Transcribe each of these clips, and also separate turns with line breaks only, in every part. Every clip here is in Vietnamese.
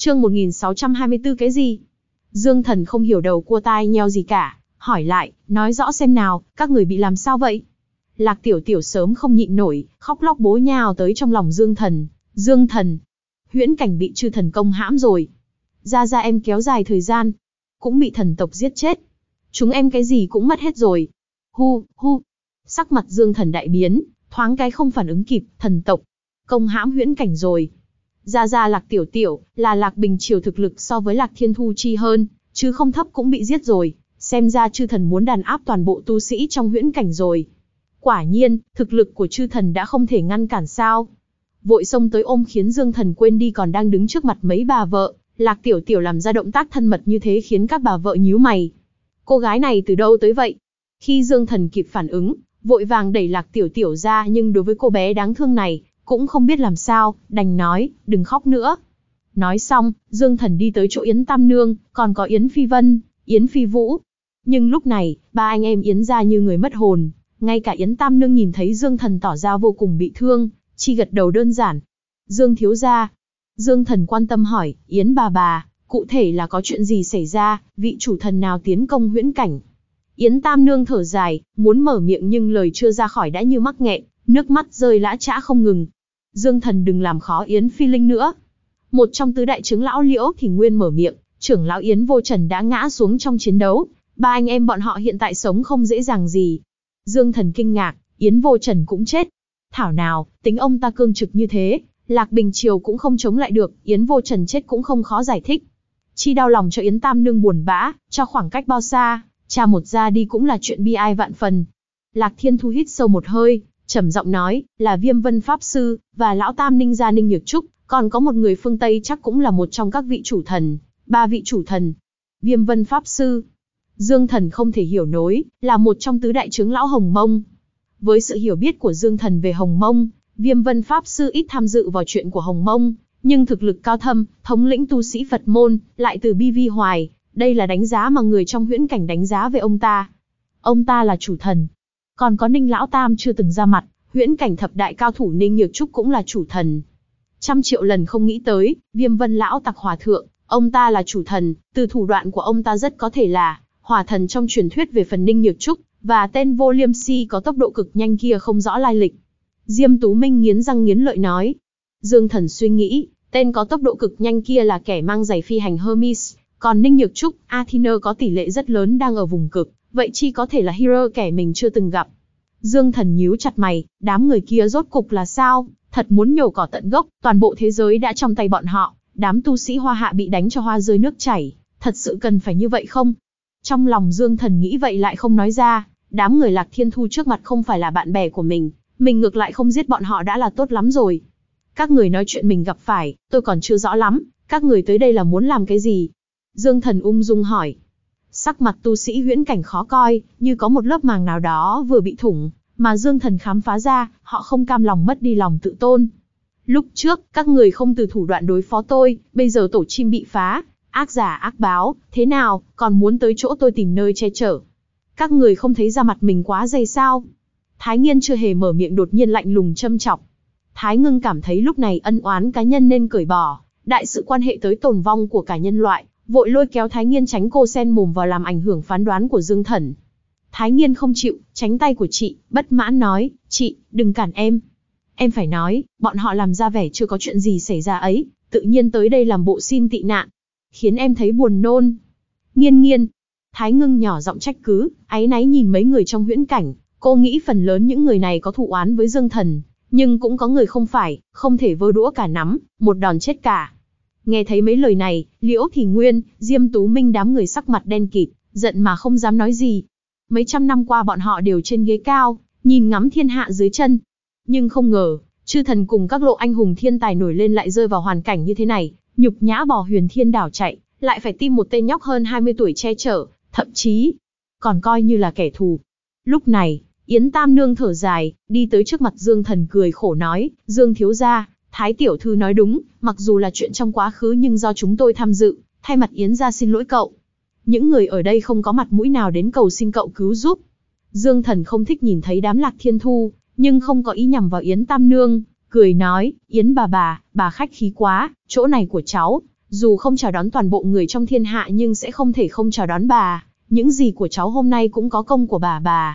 Chương 1624 cái gì? Dương Thần không hiểu đầu cua tai nheo gì cả, hỏi lại, nói rõ xem nào, các người bị làm sao vậy? Lạc Tiểu Tiểu sớm không nhịn nổi, khóc lóc bố nhào tới trong lòng Dương Thần. Dương Thần, huyễn cảnh bị chư thần công hãm rồi. Ra em kéo dài thời gian, cũng bị thần tộc giết chết. Chúng em cái gì cũng mất hết rồi. Hu, hu. Sắc mặt Dương Thần đại biến, thoáng cái không phản ứng kịp, thần tộc công hãm huyễn cảnh rồi. Ra Lạc Tiểu Tiểu, là Lạc Bình Triều thực lực so với Lạc Thiên Thu Chi hơn, chứ không thấp cũng bị giết rồi. Xem ra chư thần muốn đàn áp toàn bộ tu sĩ trong huyễn cảnh rồi. Quả nhiên, thực lực của chư thần đã không thể ngăn cản sao. Vội xông tới ôm khiến Dương Thần quên đi còn đang đứng trước mặt mấy bà vợ. Lạc Tiểu Tiểu làm ra động tác thân mật như thế khiến các bà vợ nhíu mày. Cô gái này từ đâu tới vậy? Khi Dương Thần kịp phản ứng, vội vàng đẩy Lạc Tiểu Tiểu ra, nhưng đối với cô bé đáng thương này, cũng không biết làm sao, đành nói, đừng khóc nữa. Nói xong, Dương Thần đi tới chỗ Yến Tam Nương, còn có Yến Phi Vân, Yến Phi Vũ. Nhưng lúc này, ba anh em Yến gia như người mất hồn, ngay cả Yến Tam Nương nhìn thấy Dương Thần tỏ ra vô cùng bị thương, chỉ gật đầu đơn giản. Dương thiếu gia. Dương Thần quan tâm hỏi, Yến bà, cụ thể là có chuyện gì xảy ra, vị chủ thần nào tiến công huyễn cảnh? Yến Tam Nương thở dài, muốn mở miệng nhưng lời chưa ra khỏi đã như mắc nghẹn, nước mắt rơi lã chã không ngừng. Dương Thần đừng làm khó Yến Phi Linh nữa. Một trong tứ đại trưởng lão Liễu thì Nguyên mở miệng, trưởng lão Yến Vô Trần đã ngã xuống trong chiến đấu, ba anh em bọn họ hiện tại sống không dễ dàng gì. Dương Thần kinh ngạc, Yến Vô Trần cũng chết. Thảo nào, tính ông ta cương trực như thế, Lạc Bình Triều cũng không chống lại được, Yến Vô Trần chết cũng không khó giải thích. Chi đau lòng cho Yến Tam Nương buồn bã, cho khoảng cách bao xa, cha một ra đi cũng là chuyện bi ai vạn phần. Lạc Thiên Thu hít sâu một hơi, trầm giọng nói, là Viêm Vân Pháp Sư, và lão Tam Ninh gia Ninh Nhược Trúc, còn có một người phương Tây chắc cũng là một trong các vị chủ thần, ba vị chủ thần. Viêm Vân Pháp Sư. Dương Thần không thể hiểu nổi, là một trong tứ đại trưởng lão Hồng Mông. Với sự hiểu biết của Dương Thần về Hồng Mông, Viêm Vân Pháp Sư ít tham dự vào chuyện của Hồng Mông, nhưng thực lực cao thâm, thống lĩnh tu sĩ Phật môn, lại từ bi vi hoài, đây là đánh giá mà người trong huyễn cảnh đánh giá về ông ta. Ông ta là chủ thần. Còn có Ninh Lão Tam chưa từng ra mặt, huyễn cảnh thập đại cao thủ Ninh Nhược Trúc cũng là chủ thần. 100.000.000 lần không nghĩ tới, Viêm Vân Lão Tặc Hòa Thượng, ông ta là chủ thần, từ thủ đoạn của ông ta rất có thể là hỏa thần trong truyền thuyết về phần Ninh Nhược Trúc, và tên Vô Liêm Si có tốc độ cực nhanh kia không rõ lai lịch. Diêm Tú Minh nghiến răng nghiến lợi nói. Dương Thần suy nghĩ, tên có tốc độ cực nhanh kia là kẻ mang giày phi hành Hermes, còn Ninh Nhược Trúc, Athena có tỷ lệ rất lớn đang ở vùng cực, vậy chi có thể là hero kẻ mình chưa từng gặp. Dương Thần nhíu chặt mày, đám người kia rốt cục là sao, thật muốn nhổ cỏ tận gốc, toàn bộ thế giới đã trong tay bọn họ, đám tu sĩ Hoa Hạ bị đánh cho hoa rơi nước chảy, thật sự cần phải như vậy không? Trong lòng Dương Thần nghĩ vậy lại không nói ra, đám người Lạc Thiên Thu trước mặt không phải là bạn bè của mình ngược lại không giết bọn họ đã là tốt lắm rồi. Các người nói chuyện mình gặp phải, tôi còn chưa rõ lắm, các người tới đây là muốn làm cái gì? Dương Thần ung dung hỏi. Sắc mặt tu sĩ huyễn cảnh khó coi, như có một lớp màng nào đó vừa bị thủng, mà Dương Thần khám phá ra, họ không cam lòng mất đi lòng tự tôn. Lúc trước, các người không từ thủ đoạn đối phó tôi, bây giờ tổ chim bị phá, ác giả ác báo, thế nào, còn muốn tới chỗ tôi tìm nơi che chở. Các người không thấy da mặt mình quá dày sao? Thái Nghiên chưa hề mở miệng đột nhiên lạnh lùng châm chọc. Thái Ngưng cảm thấy lúc này ân oán cá nhân nên cởi bỏ, đại sự quan hệ tới tồn vong của cả nhân loại, vội lôi kéo Thái Nghiên tránh cô xen mồm vào làm ảnh hưởng phán đoán của Dương Thần. Thái Nghiên không chịu, tránh tay của chị, bất mãn nói, chị, đừng cản em. Em phải nói, bọn họ làm ra vẻ chưa có chuyện gì xảy ra ấy, tự nhiên tới đây làm bộ xin tị nạn, khiến em thấy buồn nôn. Nghiên. Thái Ngưng nhỏ giọng trách cứ, áy náy nhìn mấy người trong huyễn cảnh, cô nghĩ phần lớn những người này có thù oán với Dương Thần, nhưng cũng có người không phải, không thể vơ đũa cả nắm, một đòn chết cả. Nghe thấy mấy lời này, Liễu Thì Nguyên, Diêm Tú Minh đám người sắc mặt đen kịt, giận mà không dám nói gì. Mấy trăm năm qua bọn họ đều trên ghế cao, nhìn ngắm thiên hạ dưới chân. Nhưng không ngờ, chư thần cùng các lộ anh hùng thiên tài nổi lên lại rơi vào hoàn cảnh như thế này, nhục nhã bỏ Huyền Thiên đảo chạy, lại phải tìm một tên nhóc hơn 20 tuổi che chở, thậm chí còn coi như là kẻ thù. Lúc này, Yến Tam Nương thở dài, đi tới trước mặt Dương Thần cười khổ nói, Dương thiếu gia, Thái tiểu thư nói đúng, mặc dù là chuyện trong quá khứ nhưng do chúng tôi tham dự, thay mặt Yến gia xin lỗi cậu. Những người ở đây không có mặt mũi nào đến cầu xin cậu cứu giúp. Dương Thần không thích nhìn thấy đám Lạc Thiên Thu, nhưng không có ý nhằm vào Yến Tam Nương, cười nói, Yến bà khách khí quá, chỗ này của cháu, dù không chào đón toàn bộ người trong thiên hạ nhưng sẽ không thể không chào đón bà. Những gì của cháu hôm nay cũng có công của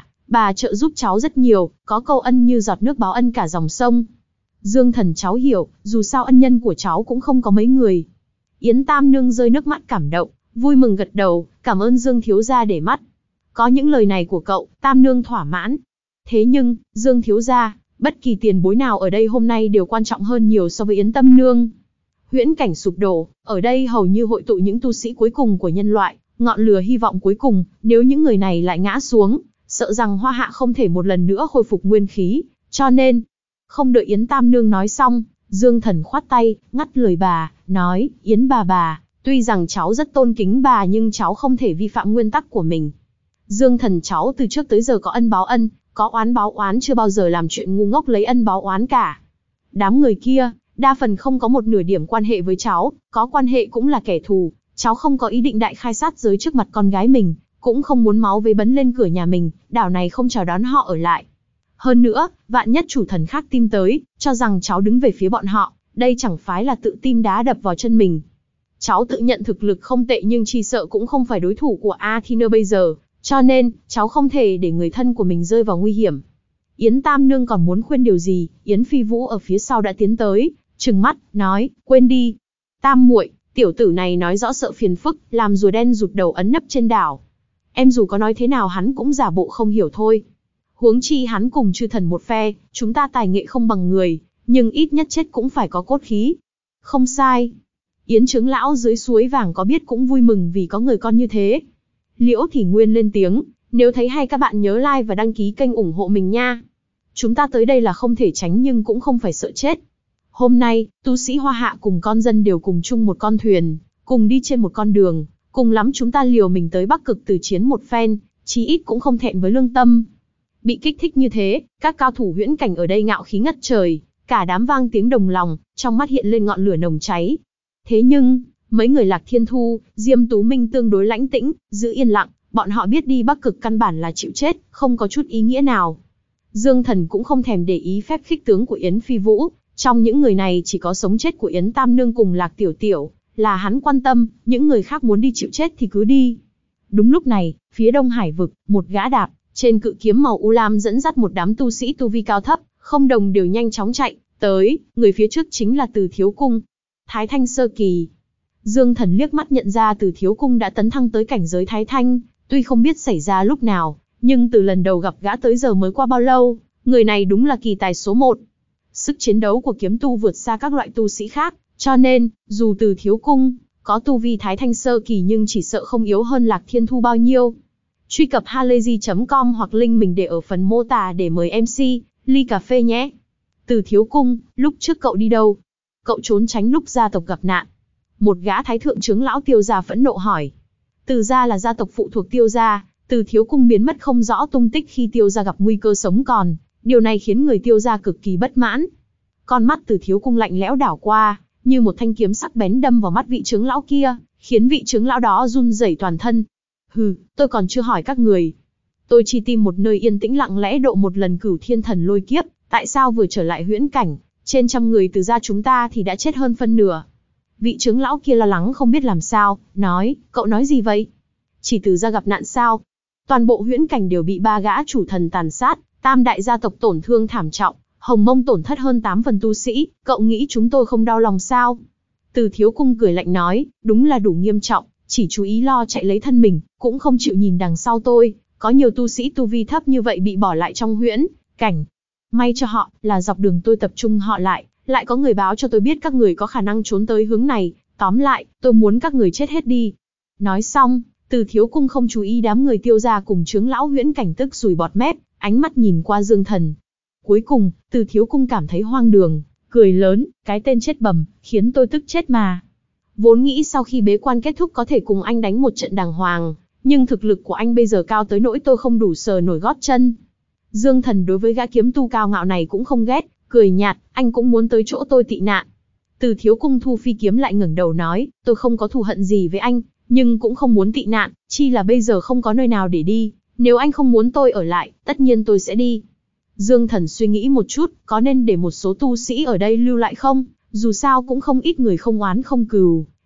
bà trợ giúp cháu rất nhiều, có câu ân như giọt nước báo ân cả dòng sông. Dương Thần cháu hiểu, dù sao ân nhân của cháu cũng không có mấy người. Yến Tam Nương rơi nước mắt cảm động, vui mừng gật đầu, cảm ơn Dương thiếu gia để mắt. Có những lời này của cậu, Tam Nương thỏa mãn. Thế nhưng, Dương thiếu gia, bất kỳ tiền bối nào ở đây hôm nay đều quan trọng hơn nhiều so với Yến Tam Nương. Huyễn cảnh sụp đổ, ở đây hầu như hội tụ những tu sĩ cuối cùng của nhân loại, ngọn lửa hy vọng cuối cùng, nếu những người này lại ngã xuống, sợ rằng Hoa Hạ không thể một lần nữa khôi phục nguyên khí, cho nên, không đợi Yến Tam Nương nói xong, Dương Thần khoát tay, ngắt lời bà, nói, Yến bà, tuy rằng cháu rất tôn kính bà nhưng cháu không thể vi phạm nguyên tắc của mình. Dương Thần cháu từ trước tới giờ có ân báo ân, có oán báo oán, chưa bao giờ làm chuyện ngu ngốc lấy ân báo oán cả. Đám người kia, đa phần không có một nửa điểm quan hệ với cháu, có quan hệ cũng là kẻ thù, cháu không có ý định đại khai sát giới trước mặt con gái mình, cũng không muốn máu vấy bấn lên cửa nhà mình, đảo này không chào đón họ ở lại. Hơn nữa, vạn nhất chủ thần khác tìm tới, cho rằng cháu đứng về phía bọn họ, đây chẳng phải là tự tin đá đập vào chân mình. Cháu tự nhận thực lực không tệ nhưng chỉ sợ cũng không phải đối thủ của Athena bây giờ, cho nên, cháu không thể để người thân của mình rơi vào nguy hiểm. Yến Tam Nương còn muốn khuyên điều gì, Yến Phi Vũ ở phía sau đã tiến tới, trừng mắt, nói, quên đi. Tam muội, tiểu tử này nói rõ sợ phiền phức, làm rùa đen rụt đầu ấn nấp trên đảo. Em dù có nói thế nào hắn cũng giả bộ không hiểu thôi. Huống chi hắn cùng chư thần một phe, chúng ta tài nghệ không bằng người, nhưng ít nhất chết cũng phải có cốt khí. Không sai. Yến trưởng lão dưới suối vàng có biết cũng vui mừng vì có người con như thế. Liễu Thị Nguyên lên tiếng, nếu thấy hay các bạn nhớ like và đăng ký kênh ủng hộ mình nha. Chúng ta tới đây là không thể tránh nhưng cũng không phải sợ chết. Hôm nay, tu sĩ Hoa Hạ cùng con dân đều cùng chung một con thuyền, cùng đi trên một con đường, cùng lắm chúng ta liều mình tới Bắc Cực từ chiến một phen, chí ít cũng không thẹn với lương tâm. Bị kích thích như thế, các cao thủ huyễn cảnh ở đây ngạo khí ngất trời, cả đám vang tiếng đồng lòng, trong mắt hiện lên ngọn lửa nồng cháy. Thế nhưng, mấy người Lạc Thiên Thu, Diêm Tú Minh tương đối lãnh tĩnh, giữ yên lặng, bọn họ biết đi Bắc Cực căn bản là chịu chết, không có chút ý nghĩa nào. Dương Thần cũng không thèm để ý phép khích tướng của Yến Phi Vũ, trong những người này chỉ có sống chết của Yến Tam Nương cùng Lạc Tiểu Tiểu, là hắn quan tâm, những người khác muốn đi chịu chết thì cứ đi. Đúng lúc này, phía Đông Hải vực, một gã đạp trên cự kiếm màu u lam dẫn dắt một đám tu sĩ tu vi cao thấp, không đồng đều nhanh chóng chạy tới, người phía trước chính là Từ Thiếu Cung, Thái Thanh sơ kỳ. Dương Thần liếc mắt nhận ra Từ Thiếu Cung đã tấn thăng tới cảnh giới Thái Thanh, tuy không biết xảy ra lúc nào, nhưng từ lần đầu gặp gã tới giờ mới qua bao lâu, người này đúng là kỳ tài số 1. Sức chiến đấu của kiếm tu vượt xa các loại tu sĩ khác, cho nên, dù Từ Thiếu Cung có tu vi Thái Thanh sơ kỳ nhưng chỉ sợ không yếu hơn Lạc Thiên Thu bao nhiêu. Truy cập halayzi.com hoặc link mình để ở phần mô tả để mời MC, ly cà phê nhé. Từ Thiếu Cung, lúc trước cậu đi đâu? Cậu trốn tránh lúc gia tộc gặp nạn. Một gã thái thượng trưởng lão Tiêu gia phẫn nộ hỏi. Từ gia là gia tộc phụ thuộc Tiêu gia, Từ Thiếu Cung biến mất không rõ tung tích khi Tiêu gia gặp nguy cơ sống còn, điều này khiến người Tiêu gia cực kỳ bất mãn. Con mắt Từ Thiếu Cung lạnh lẽo đảo qua, như một thanh kiếm sắc bén đâm vào mắt vị trưởng lão kia, khiến vị trưởng lão đó run rẩy toàn thân. Hừ, tôi còn chưa hỏi các người. Tôi chỉ tìm một nơi yên tĩnh lặng lẽ độ một lần Cửu Thiên Thần lôi kiếp, tại sao vừa trở lại huyễn cảnh, trên trăm người Từ gia chúng ta thì đã chết hơn phân nửa. Vị trưởng lão kia lo lắng không biết làm sao, nói, cậu nói gì vậy? Chỉ Từ gia gặp nạn sao? Toàn bộ huyễn cảnh đều bị 3 gã chủ thần tàn sát, tam đại gia tộc tổn thương thảm trọng, Hồng Mông tổn thất hơn 8 phần tu sĩ, cậu nghĩ chúng tôi không đau lòng sao? Từ Thiếu Cung cười lạnh nói, đúng là đủ nghiêm trọng, chỉ chú ý lo chạy lấy thân mình, cũng không chịu nhìn đằng sau tôi, có nhiều tu sĩ tu vi thấp như vậy bị bỏ lại trong huyễn cảnh. May cho họ, là dọc đường tôi tập trung họ lại có người báo cho tôi biết các người có khả năng trốn tới hướng này, tóm lại, tôi muốn các người chết hết đi. Nói xong, Từ Thiếu Cung không chú ý đám người Tiêu gia cùng trưởng lão huyễn cảnh tức sùi bọt mép, ánh mắt nhìn qua Dương Thần. Cuối cùng, Từ Thiếu Cung cảm thấy hoang đường, cười lớn, cái tên chết bầm, khiến tôi tức chết mà. Vốn nghĩ sau khi bế quan kết thúc có thể cùng anh đánh một trận đàng hoàng, nhưng thực lực của anh bây giờ cao tới nỗi tôi không đủ sờ nổi gót chân. Dương Thần đối với gã kiếm tu cao ngạo này cũng không ghét, cười nhạt, anh cũng muốn tới chỗ tôi tị nạn. Từ Thiếu Cung thu phi kiếm lại ngẩng đầu nói, tôi không có thù hận gì với anh, nhưng cũng không muốn tị nạn, chi là bây giờ không có nơi nào để đi, nếu anh không muốn tôi ở lại, tất nhiên tôi sẽ đi. Dương Thần suy nghĩ một chút, có nên để một số tu sĩ ở đây lưu lại không? Dù sao cũng không ít người không oán không cừu,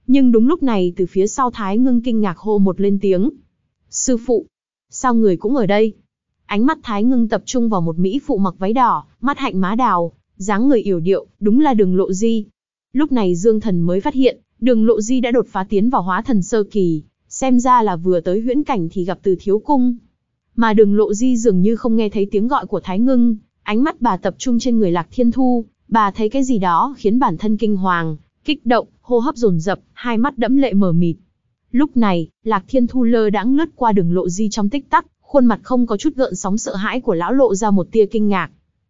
Nhưng đúng lúc này từ phía sau Thái Ngưng kinh ngạc hô một lên tiếng. Sư phụ, sao người cũng ở đây? Ánh mắt Thái Ngưng tập trung vào một mỹ phụ mặc váy đỏ, mắt hạnh má đào, dáng người yểu điệu, đúng là Đường Lộ Di. Lúc này Dương Thần mới phát hiện, Đường Lộ Di đã đột phá tiến vào hóa thần sơ kỳ, xem ra là vừa tới huyễn cảnh thì gặp Từ thiếu cung. Mà Đường Lộ Di dường như không nghe thấy tiếng gọi của Thái Ngưng, ánh mắt bà tập trung trên người Lạc Thiên Thu, bà thấy cái gì đó khiến bản thân kinh hoàng, kích động, hô hấp dồn dập, hai mắt đẫm lệ mờ mịt. Lúc này, Lạc Thiên Thu lơ đãng lướt qua Đường Lộ Di trong tích tắc, khuôn mặt không có chút gợn sóng sợ hãi của lão lộ ra một tia kinh ngạc.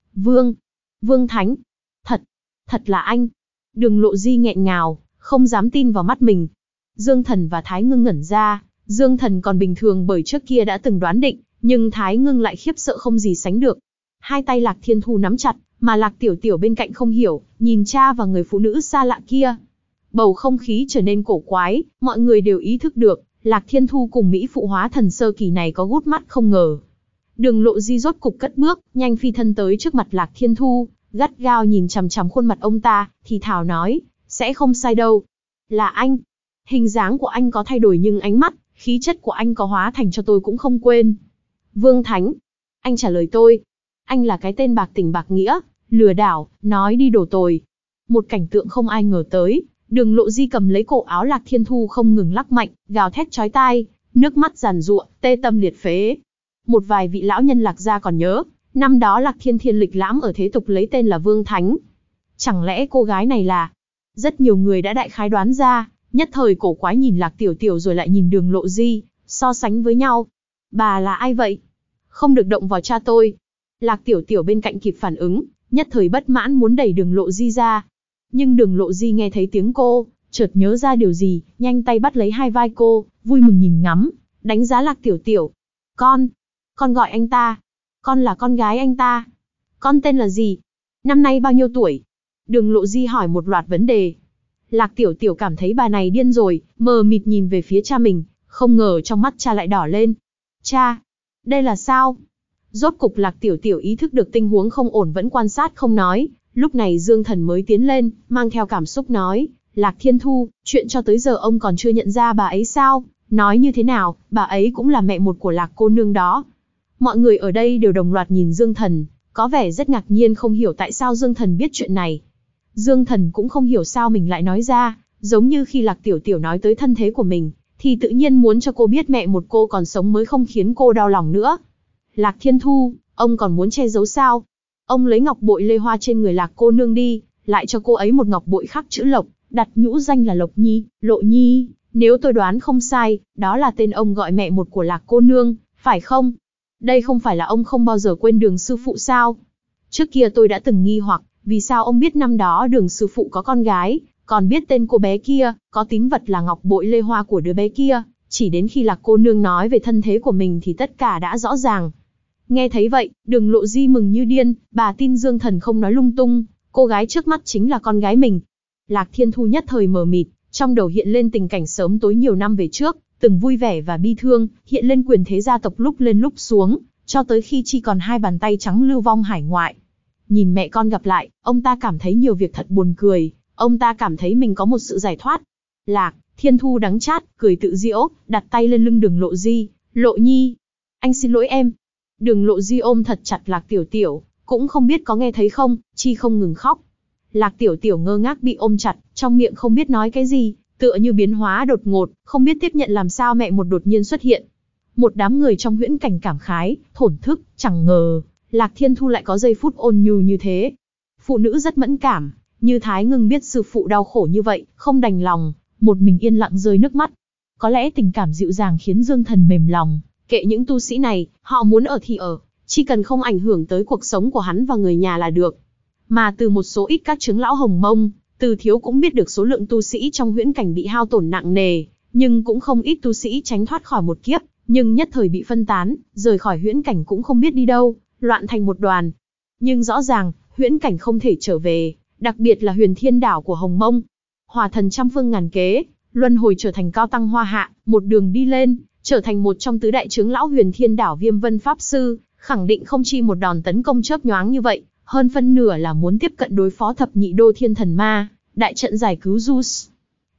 Vương Thánh, thật là anh. Đường Lộ Di nghẹn ngào, không dám tin vào mắt mình. Dương Thần và Thái Ngưng ngẩn ra, Dương Thần còn bình thường bởi trước kia đã từng đoán định, nhưng Thái Ngưng lại khiếp sợ không gì sánh được. Hai tay Lạc Thiên Thu nắm chặt, mà Lạc Tiểu Tiểu bên cạnh không hiểu, nhìn cha và người phụ nữ xa lạ kia. Bầu không khí trở nên cổ quái, mọi người đều ý thức được, Lạc Thiên Thu cùng Mỹ phụ hóa thần sơ kỳ này có gút mắt không ngờ. Đường Lộ Di rốt cục cất bước, nhanh phi thân tới trước mặt Lạc Thiên Thu, gắt gao nhìn chằm chằm khuôn mặt ông ta, thì thào nói, sẽ không sai đâu. Là anh. Hình dáng của anh có thay đổi nhưng ánh mắt, khí chất của anh có hóa thành cho tôi cũng không quên. Vương Thánh. Anh trả lời tôi. Anh là cái tên bạc tình bạc nghĩa, lừa đảo, nói đi đổ tồi. Một cảnh tượng không ai ngờ tới, Đường Lộ Di cầm lấy cổ áo Lạc Thiên Thu không ngừng lắc mạnh, gào thét chói tai, nước mắt giàn giụa, tê tâm liệt phế. Một vài vị lão nhân Lạc gia còn nhớ, năm đó Lạc Thiên Thiên lịch lãm ở thế tục lấy tên là Vương Thánh. Chẳng lẽ cô gái này là... Rất nhiều người đã đại khái đoán ra, nhất thời cổ quái nhìn Lạc Tiểu Tiểu rồi lại nhìn Đường Lộ Di, so sánh với nhau. Bà là ai vậy? Không được động vào cha tôi. Lạc Tiểu Tiểu bên cạnh kịp phản ứng, nhất thời bất mãn muốn đẩy Đường Lộ Di ra. Nhưng Đường Lộ Di nghe thấy tiếng cô, chợt nhớ ra điều gì, nhanh tay bắt lấy hai vai cô, vui mừng nhìn ngắm, đánh giá Lạc Tiểu Tiểu. Con gọi anh ta. Con là con gái anh ta. Con tên là gì? Năm nay bao nhiêu tuổi? Đường Lộ Di hỏi một loạt vấn đề. Lạc Tiểu Tiểu cảm thấy bà này điên rồi, mờ mịt nhìn về phía cha mình, không ngờ trong mắt cha lại đỏ lên. Cha, đây là sao? Rốt cục Lạc Tiểu Tiểu ý thức được tình huống không ổn vẫn quan sát không nói. Lúc này Dương Thần mới tiến lên, mang theo cảm xúc nói, Lạc Thiên Thu, chuyện cho tới giờ ông còn chưa nhận ra bà ấy sao? Nói như thế nào, bà ấy cũng là mẹ một của Lạc cô nương đó. Mọi người ở đây đều đồng loạt nhìn Dương Thần, có vẻ rất ngạc nhiên không hiểu tại sao Dương Thần biết chuyện này. Dương Thần cũng không hiểu sao mình lại nói ra, giống như khi Lạc Tiểu Tiểu nói tới thân thế của mình, thì tự nhiên muốn cho cô biết mẹ một cô còn sống mới không khiến cô đau lòng nữa. Lạc Thiên Thu, ông còn muốn che giấu sao? Ông lấy ngọc bội lê hoa trên người Lạc cô nương đi, lại cho cô ấy một ngọc bội khắc chữ Lộc, đặt nhũ danh là Lộc Nhi, Lộ Nhi. Nếu tôi đoán không sai, đó là tên ông gọi mẹ một của Lạc cô nương, phải không? Đây không phải là ông không bao giờ quên Đường sư phụ sao? Trước kia tôi đã từng nghi hoặc, vì sao ông biết năm đó Đường sư phụ có con gái, còn biết tên cô bé kia, có tín vật là ngọc bội lê hoa của đứa bé kia, chỉ đến khi Lạc cô nương nói về thân thế của mình thì tất cả đã rõ ràng. Nghe thấy vậy, Đường Lộ Di mừng như điên, bà tin Dương Thần không nói lung tung, cô gái trước mắt chính là con gái mình. Lạc Thiên Thu nhất thời mờ mịt, trong đầu hiện lên tình cảnh sớm tối nhiều năm về trước, từng vui vẻ và bi thương, hiện lên quyền thế gia tộc lúc lên lúc xuống, cho tới khi chỉ còn hai bàn tay trắng lưu vong hải ngoại. Nhìn mẹ con gặp lại, ông ta cảm thấy nhiều việc thật buồn cười, ông ta cảm thấy mình có một sự giải thoát. Lạc Thiên Thu đắng chát, cười tự giễu, đặt tay lên lưng Đường Lộ Di, Lộ Nhi, anh xin lỗi em. Đường Lộ Di ôm thật chặt Lạc Tiểu Tiểu, cũng không biết có nghe thấy không, chi không ngừng khóc. Lạc Tiểu Tiểu ngơ ngác bị ôm chặt, trong miệng không biết nói cái gì, tựa như biến hóa đột ngột, không biết tiếp nhận làm sao mẹ một đột nhiên xuất hiện. Một đám người trong huyễn cảnh cảm khái, thổn thức, chẳng ngờ, Lạc Thiên Thu lại có giây phút ôn nhu như thế. Phụ nữ rất mẫn cảm, như Thái Ngưng biết sư phụ đau khổ như vậy, không đành lòng, một mình yên lặng rơi nước mắt. Có lẽ tình cảm dịu dàng khiến Dương Thần mềm lòng, kệ những tu sĩ này, họ muốn ở thì ở, chỉ cần không ảnh hưởng tới cuộc sống của hắn và người nhà là được. Mà từ một số ít các trưởng lão Hồng Mông, Từ Thiếu cũng biết được số lượng tu sĩ trong huyễn cảnh bị hao tổn nặng nề, nhưng cũng không ít tu sĩ tránh thoát khỏi một kiếp, nhưng nhất thời bị phân tán, rời khỏi huyễn cảnh cũng không biết đi đâu, loạn thành một đoàn. Nhưng rõ ràng, huyễn cảnh không thể trở về, đặc biệt là Huyền Thiên Đảo của Hồng Mông. Hỏa thần trăm phương ngàn kế, luân hồi trở thành cao tăng hoa hạ, một đường đi lên, trở thành một trong tứ đại trưởng lão Huyền Thiên Đảo Viêm Vân Pháp Sư, khẳng định không chi một đòn tấn công chớp nhoáng như vậy, hơn phân nửa là muốn tiếp cận đối phó thập nhị đô thiên thần ma, đại trận giải cứu Zeus.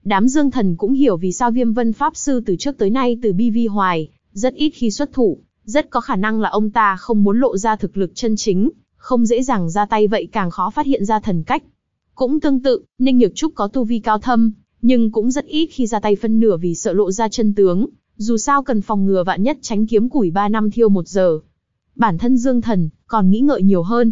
Đám Dương Thần cũng hiểu vì sao Viêm Vân Pháp Sư từ trước tới nay từ bi vi hoài, rất ít khi xuất thủ, rất có khả năng là ông ta không muốn lộ ra thực lực chân chính, không dễ dàng ra tay vậy càng khó phát hiện ra thần cách. Cũng tương tự, Ninh Nhược Trúc có tu vi cao thâm, nhưng cũng rất ít khi ra tay phân nửa vì sợ lộ ra chân tướng, dù sao cần phòng ngừa vạn nhất tránh kiếm củi 3 năm thiêu 1 giờ. Bản thân Dương Thần còn nghĩ ngợi nhiều hơn.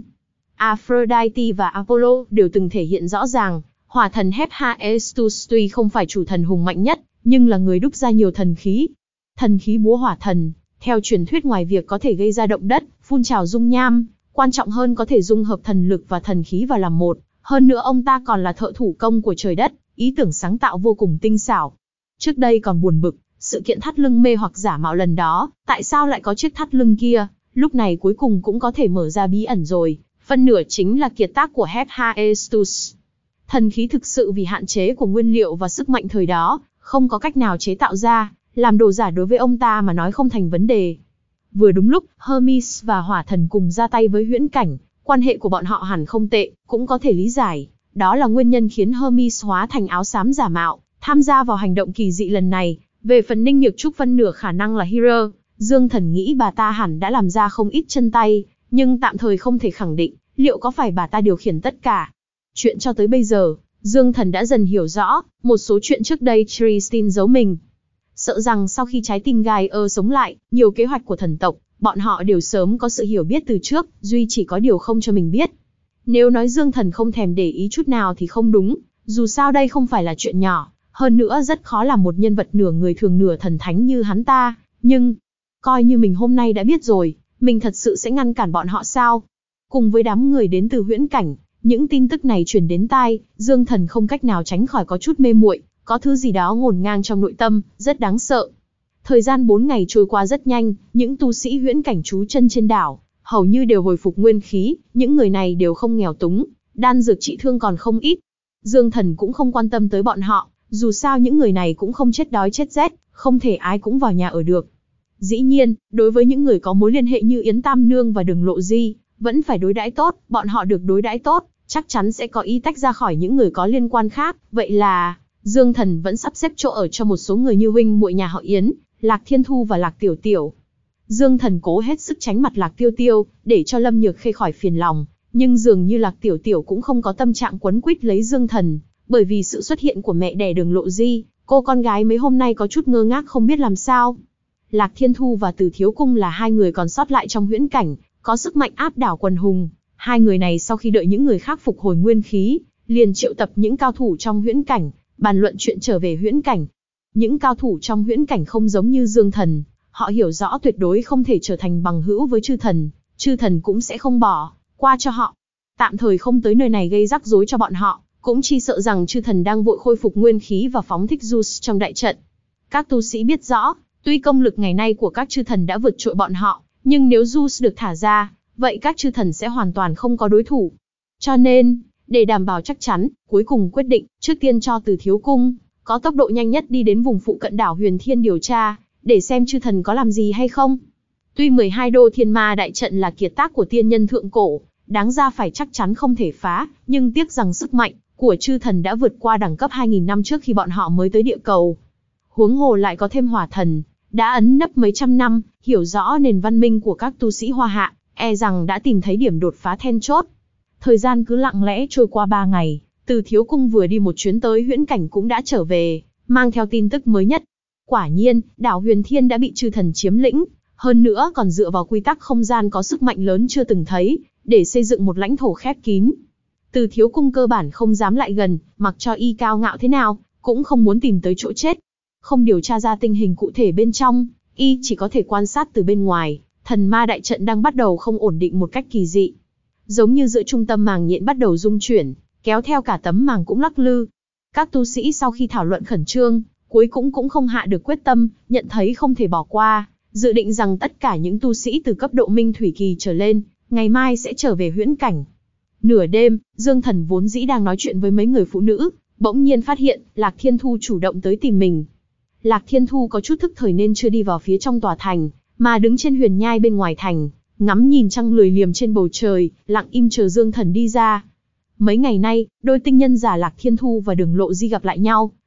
Aphrodite và Apollo đều từng thể hiện rõ ràng, hỏa thần Hephaestus tuy không phải chủ thần hùng mạnh nhất, nhưng là người đúc ra nhiều thần khí. Thần khí búa hỏa thần, theo truyền thuyết ngoài việc có thể gây ra động đất, phun trào dung nham, quan trọng hơn có thể dung hợp thần lực và thần khí vào làm một. Hơn nữa ông ta còn là thợ thủ công của trời đất, ý tưởng sáng tạo vô cùng tinh xảo. Trước đây còn buồn bực, sự kiện thắt lưng mê hoặc giả mạo lần đó, tại sao lại có chiếc thắt lưng kia, lúc này cuối cùng cũng có thể mở ra bí ẩn rồi, phân nửa chính là kiệt tác của Hephaestus. Thần khí thực sự vì hạn chế của nguyên liệu và sức mạnh thời đó, không có cách nào chế tạo ra, làm đồ giả đối với ông ta mà nói không thành vấn đề. Vừa đúng lúc, Hermes và hỏa thần cùng ra tay với huyễn cảnh, quan hệ của bọn họ hẳn không tệ, cũng có thể lý giải. Đó là nguyên nhân khiến Hermes hóa thành áo xám giả mạo, tham gia vào hành động kỳ dị lần này. Về phần Ninh Nhược Trúc phân nửa khả năng là Hera, Dương Thần nghĩ bà ta hẳn đã làm ra không ít chân tay, nhưng tạm thời không thể khẳng định, liệu có phải bà ta điều khiển tất cả. Chuyện cho tới bây giờ, Dương Thần đã dần hiểu rõ, một số chuyện trước đây Tristan giấu mình. Sợ rằng sau khi trái tim gai sống lại, nhiều kế hoạch của thần tộc, bọn họ đều sớm có sự hiểu biết từ trước, duy chỉ có điều không cho mình biết. Nếu nói Dương Thần không thèm để ý chút nào thì không đúng, dù sao đây không phải là chuyện nhỏ, hơn nữa rất khó làm một nhân vật nửa người thường nửa thần thánh như hắn ta, nhưng, coi như mình hôm nay đã biết rồi, mình thật sự sẽ ngăn cản bọn họ sao? Cùng với đám người đến từ huyễn cảnh, những tin tức này truyền đến tai, Dương Thần không cách nào tránh khỏi có chút mê muội, có thứ gì đó ngổn ngang trong nội tâm, rất đáng sợ. Thời gian 4 ngày trôi qua rất nhanh, những tu sĩ huyễn cảnh trú chân trên đảo, hầu như đều hồi phục nguyên khí, những người này đều không nghèo túng, đan dược trị thương còn không ít. Dương Thần cũng không quan tâm tới bọn họ, dù sao những người này cũng không chết đói chết rét, không thể ai cũng vào nhà ở được. Dĩ nhiên, đối với những người có mối liên hệ như Yến Tam Nương và Đường Lộ Di, vẫn phải đối đãi tốt, bọn họ được đối đãi tốt, chắc chắn sẽ có ý tách ra khỏi những người có liên quan khác, vậy là Dương Thần vẫn sắp xếp chỗ ở cho một số người như huynh muội nhà họ Yến, Lạc Thiên Thu và Lạc Tiểu Tiểu. Dương Thần cố hết sức tránh mặt Lạc Tiêu Tiêu, để cho Lâm Nhược Khê khỏi phiền lòng, nhưng dường như Lạc Tiểu Tiểu cũng không có tâm trạng quấn quýt lấy Dương Thần, bởi vì sự xuất hiện của mẹ đẻ Đường Lộ Di, cô con gái mấy hôm nay có chút ngơ ngác không biết làm sao. Lạc Thiên Thu và Từ Thiếu Cung là hai người còn sót lại trong huyễn cảnh, có sức mạnh áp đảo quần hùng. Hai người này sau khi đợi những người khác phục hồi nguyên khí, liền triệu tập những cao thủ trong huyễn cảnh, bàn luận chuyện trở về huyễn cảnh. Những cao thủ trong huyễn cảnh không giống như Dương Thần, họ hiểu rõ tuyệt đối không thể trở thành bằng hữu với chư thần cũng sẽ không bỏ qua cho họ. Tạm thời không tới nơi này gây rắc rối cho bọn họ, cũng chỉ sợ rằng chư thần đang vội khôi phục nguyên khí và phóng thích Zeus trong đại trận. Các tu sĩ biết rõ, tuy công lực ngày nay của các chư thần đã vượt trội bọn họ, nhưng nếu Zeus được thả ra, vậy các chư thần sẽ hoàn toàn không có đối thủ. Cho nên, để đảm bảo chắc chắn, cuối cùng quyết định, trước tiên cho Từ Thiếu Cung có tốc độ nhanh nhất đi đến vùng phụ cận đảo Huyền Thiên điều tra, để xem chư thần có làm gì hay không. Tuy 12 đô thiên ma đại trận là kiệt tác của tiên nhân thượng cổ, đáng ra phải chắc chắn không thể phá, nhưng tiếc rằng sức mạnh của chư thần đã vượt qua đẳng cấp 2000 năm trước khi bọn họ mới tới địa cầu. Huống hồ lại có thêm hỏa thần, đã ẩn nấp mấy trăm năm, hiểu rõ nền văn minh của các tu sĩ Hoa Hạ, e rằng đã tìm thấy điểm đột phá then chốt. Thời gian cứ lặng lẽ trôi qua 3 ngày, Từ Thiếu Cung vừa đi một chuyến tới huyễn cảnh cũng đã trở về, mang theo tin tức mới nhất. Quả nhiên, đảo Huyền Thiên đã bị chư thần chiếm lĩnh, hơn nữa còn dựa vào quy tắc không gian có sức mạnh lớn chưa từng thấy, để xây dựng một lãnh thổ khép kín. Từ Thiếu Cung cơ bản không dám lại gần, mặc cho y cao ngạo thế nào, cũng không muốn tìm tới chỗ chết. Không điều tra ra tình hình cụ thể bên trong, y chỉ có thể quan sát từ bên ngoài, thần ma đại trận đang bắt đầu không ổn định một cách kỳ dị. Giống như giữa trung tâm màng nhện bắt đầu rung chuyển, kéo theo cả tấm màng cũng lắc lư. Các tu sĩ sau khi thảo luận khẩn trương, cuối cũng không hạ được quyết tâm, nhận thấy không thể bỏ qua, dự định rằng tất cả những tu sĩ từ cấp độ Minh Thủy Kỳ trở lên, ngày mai sẽ trở về huyễn cảnh. Nửa đêm, Dương Thần vốn dĩ đang nói chuyện với mấy người phụ nữ, bỗng nhiên phát hiện Lạc Thiên Thu chủ động tới tìm mình. Lạc Thiên Thu có chút thức thời nên chưa đi vào phía trong tòa thành, mà đứng trên huyền nhai bên ngoài thành, ngắm nhìn trăng lười liềm trên bầu trời, lặng im chờ Dương Thần đi ra. Mấy ngày nay, đôi tinh nhân giả Lạc Thiên Thu và Đường Lộ Di gặp lại nhau,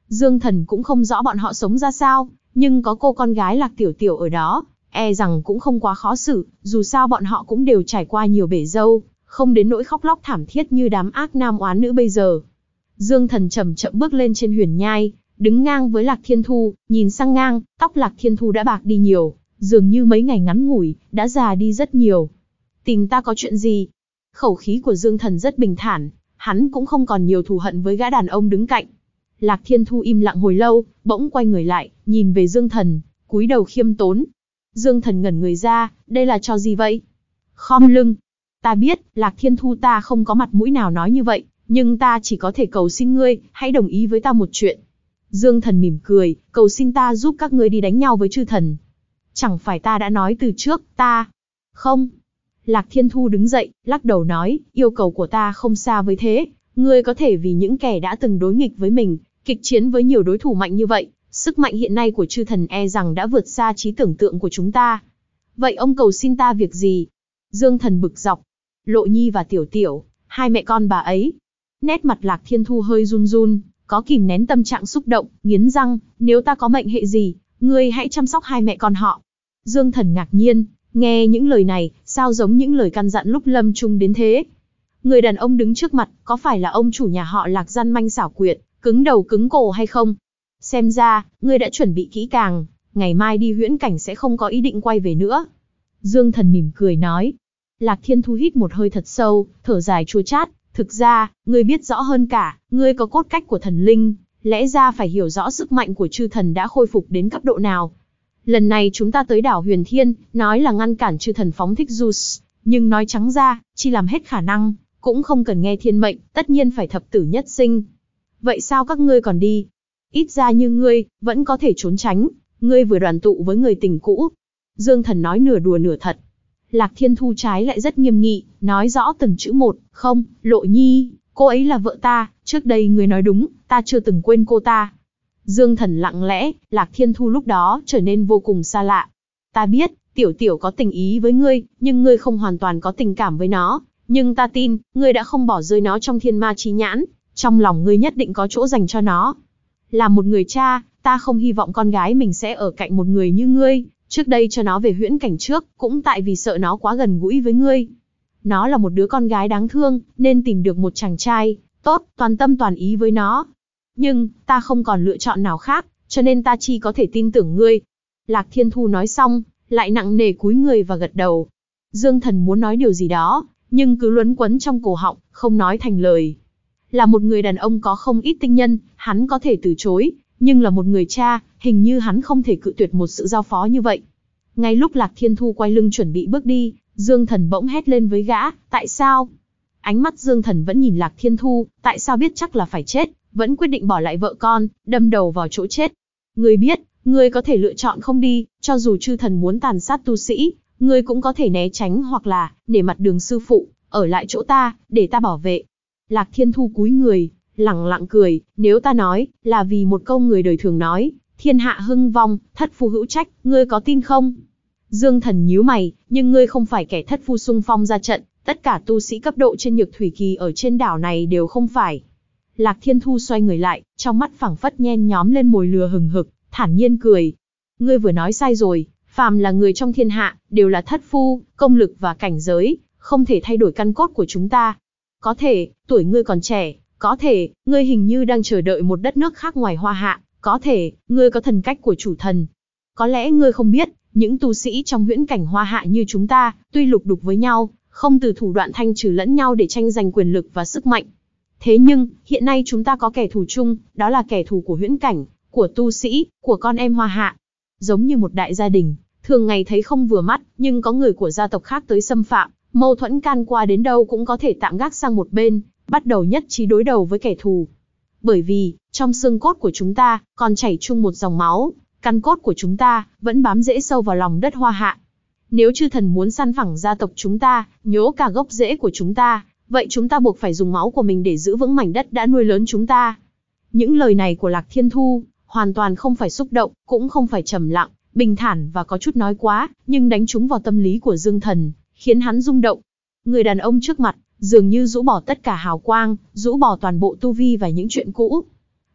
Dương Thần cũng không rõ bọn họ sống ra sao, nhưng có cô con gái Lạc Tiểu Tiểu ở đó, e rằng cũng không quá khó xử, dù sao bọn họ cũng đều trải qua nhiều bể dâu, không đến nỗi khóc lóc thảm thiết như đám ác nam oán nữ bây giờ. Dương Thần chậm chậm bước lên trên huyền nhai, đứng ngang với Lạc Thiên Thu, nhìn sang ngang, tóc Lạc Thiên Thu đã bạc đi nhiều, dường như mấy ngày ngắn ngủi, đã già đi rất nhiều. Tìm ta có chuyện gì? Khẩu khí của Dương Thần rất bình thản, hắn cũng không còn nhiều thù hận với gã đàn ông đứng cạnh. Lạc Thiên Thu im lặng hồi lâu, bỗng quay người lại, nhìn về Dương Thần, cúi đầu khiêm tốn. Dương Thần ngẩn người ra, đây là trò gì vậy? Khom lưng. Ta biết, Lạc Thiên Thu ta không có mặt mũi nào nói như vậy, nhưng ta chỉ có thể cầu xin ngươi, hãy đồng ý với ta một chuyện. Dương Thần mỉm cười, cầu xin ta giúp các ngươi đi đánh nhau với chư thần. Chẳng phải ta đã nói từ trước, ta... Không. Lạc Thiên Thu đứng dậy, lắc đầu nói, yêu cầu của ta không xa với thế. Ngươi có thể vì những kẻ đã từng đối nghịch với mình, kịch chiến với nhiều đối thủ mạnh như vậy, sức mạnh hiện nay của chư thần e rằng đã vượt xa trí tưởng tượng của chúng ta. Vậy ông cầu xin ta việc gì? Dương Thần bực dọc. Lộ Nhi và Tiểu Tiểu, hai mẹ con bà ấy. Nét mặt Lạc Thiên Thu hơi run run, có kìm nén tâm trạng xúc động, nghiến răng, nếu ta có mệnh hệ gì, ngươi hãy chăm sóc hai mẹ con họ. Dương Thần ngạc nhiên, nghe những lời này, sao giống những lời căn dặn lúc lâm chung đến thế? Người đàn ông đứng trước mặt, có phải là ông chủ nhà họ Lạc gian manh xảo quyệt, cứng đầu cứng cổ hay không? Xem ra, ngươi đã chuẩn bị kỹ càng, ngày mai đi huyễn cảnh sẽ không có ý định quay về nữa. Dương Thần mỉm cười nói. Lạc Thiên Thu hít một hơi thật sâu, thở dài chua chát. Thực ra, ngươi biết rõ hơn cả, ngươi có cốt cách của thần linh, lẽ ra phải hiểu rõ sức mạnh của chư thần đã khôi phục đến cấp độ nào. Lần này chúng ta tới đảo Huyền Thiên, nói là ngăn cản chư thần phóng thích Zeus, nhưng nói trắng ra, chỉ làm hết khả năng, cũng không cần nghe thiên mệnh, tất nhiên phải thập tử nhất sinh. Vậy sao các ngươi còn đi? Ít ra như ngươi, vẫn có thể trốn tránh, ngươi vừa đoàn tụ với người tình cũ. Dương Thần nói nửa đùa nửa thật. Lạc Thiên Thu trái lại rất nghiêm nghị, nói rõ từng chữ một, không, Lộ Nhi, cô ấy là vợ ta, trước đây ngươi nói đúng, ta chưa từng quên cô ta. Dương Thần lặng lẽ, Lạc Thiên Thu lúc đó trở nên vô cùng xa lạ. Ta biết, Tiểu Tiểu có tình ý với ngươi, nhưng ngươi không hoàn toàn có tình cảm với nó, nhưng ta tin, ngươi đã không bỏ rơi nó trong thiên ma chi nhãn, trong lòng ngươi nhất định có chỗ dành cho nó. Là một người cha, ta không hy vọng con gái mình sẽ ở cạnh một người như ngươi, trước đây cho nó về huyễn cảnh trước, cũng tại vì sợ nó quá gần gũi với ngươi. Nó là một đứa con gái đáng thương, nên tìm được một chàng trai, tốt, toàn tâm toàn ý với nó. Nhưng, ta không còn lựa chọn nào khác, cho nên ta chỉ có thể tin tưởng ngươi. Lạc Thiên Thu nói xong, lại nặng nề cúi người và gật đầu. Dương Thần muốn nói điều gì đó, nhưng cứ luẩn quẩn trong cổ họng, không nói thành lời. Là một người đàn ông có không ít tinh nhân, hắn có thể từ chối, nhưng là một người cha, hình như hắn không thể cự tuyệt một sự giao phó như vậy. Ngay lúc Lạc Thiên Thu quay lưng chuẩn bị bước đi, Dương Thần bỗng hét lên với gã, tại sao? Ánh mắt Dương Thần vẫn nhìn Lạc Thiên Thu, tại sao biết chắc là phải chết, vẫn quyết định bỏ lại vợ con, đâm đầu vào chỗ chết. Ngươi biết, ngươi có thể lựa chọn không đi, cho dù chư thần muốn tàn sát tu sĩ, ngươi cũng có thể né tránh hoặc là, để mặt đường sư phụ, ở lại chỗ ta, để ta bảo vệ. Lạc Thiên Thu cúi người, lẳng lặng cười, nếu ta nói, là vì một câu người đời thường nói, thiên hạ hưng vong, thất phu hữu trách, ngươi có tin không? Dương Thần nhíu mày, nhưng ngươi không phải kẻ thất phu xung phong ra trận, tất cả tu sĩ cấp độ trên nhược thủy kỳ ở trên đảo này đều không phải. Lạc Thiên Thu xoay người lại, trong mắt phảng phất nhen nhóm lên mồi lửa hừng hực, thản nhiên cười. Ngươi vừa nói sai rồi, phàm là người trong thiên hạ, đều là thất phu, công lực và cảnh giới, không thể thay đổi căn cốt của chúng ta. Có thể, tuổi ngươi còn trẻ, có thể, ngươi hình như đang chờ đợi một đất nước khác ngoài Hoa Hạ, có thể, ngươi có thần cách của chủ thần. Có lẽ ngươi không biết, những tu sĩ trong huyễn cảnh Hoa Hạ như chúng ta, tuy lục đục với nhau, không từ thủ đoạn thanh trừ lẫn nhau để tranh giành quyền lực và sức mạnh. Thế nhưng, hiện nay chúng ta có kẻ thù chung, đó là kẻ thù của huyễn cảnh, của tu sĩ, của con em Hoa Hạ. Giống như một đại gia đình, thường ngày thấy không vừa mắt, nhưng có người của gia tộc khác tới xâm phạm, mâu thuẫn can qua đến đâu cũng có thể tạm gác sang một bên, bắt đầu nhất trí đối đầu với kẻ thù. Bởi vì, trong xương cốt của chúng ta, còn chảy chung một dòng máu, căn cốt của chúng ta, vẫn bám rễ sâu vào lòng đất Hoa Hạ. Nếu chư thần muốn săn phẳng gia tộc chúng ta, nhổ cả gốc rễ của chúng ta, vậy chúng ta buộc phải dùng máu của mình để giữ vững mảnh đất đã nuôi lớn chúng ta. Những lời này của Lạc Thiên Thu, hoàn toàn không phải xúc động, cũng không phải trầm lặng, bình thản và có chút nói quá, nhưng đánh trúng vào tâm lý của Dương Thần, khiến hắn rung động. Người đàn ông trước mặt, dường như rũ bỏ tất cả hào quang, rũ bỏ toàn bộ tu vi và những chuyện cũ.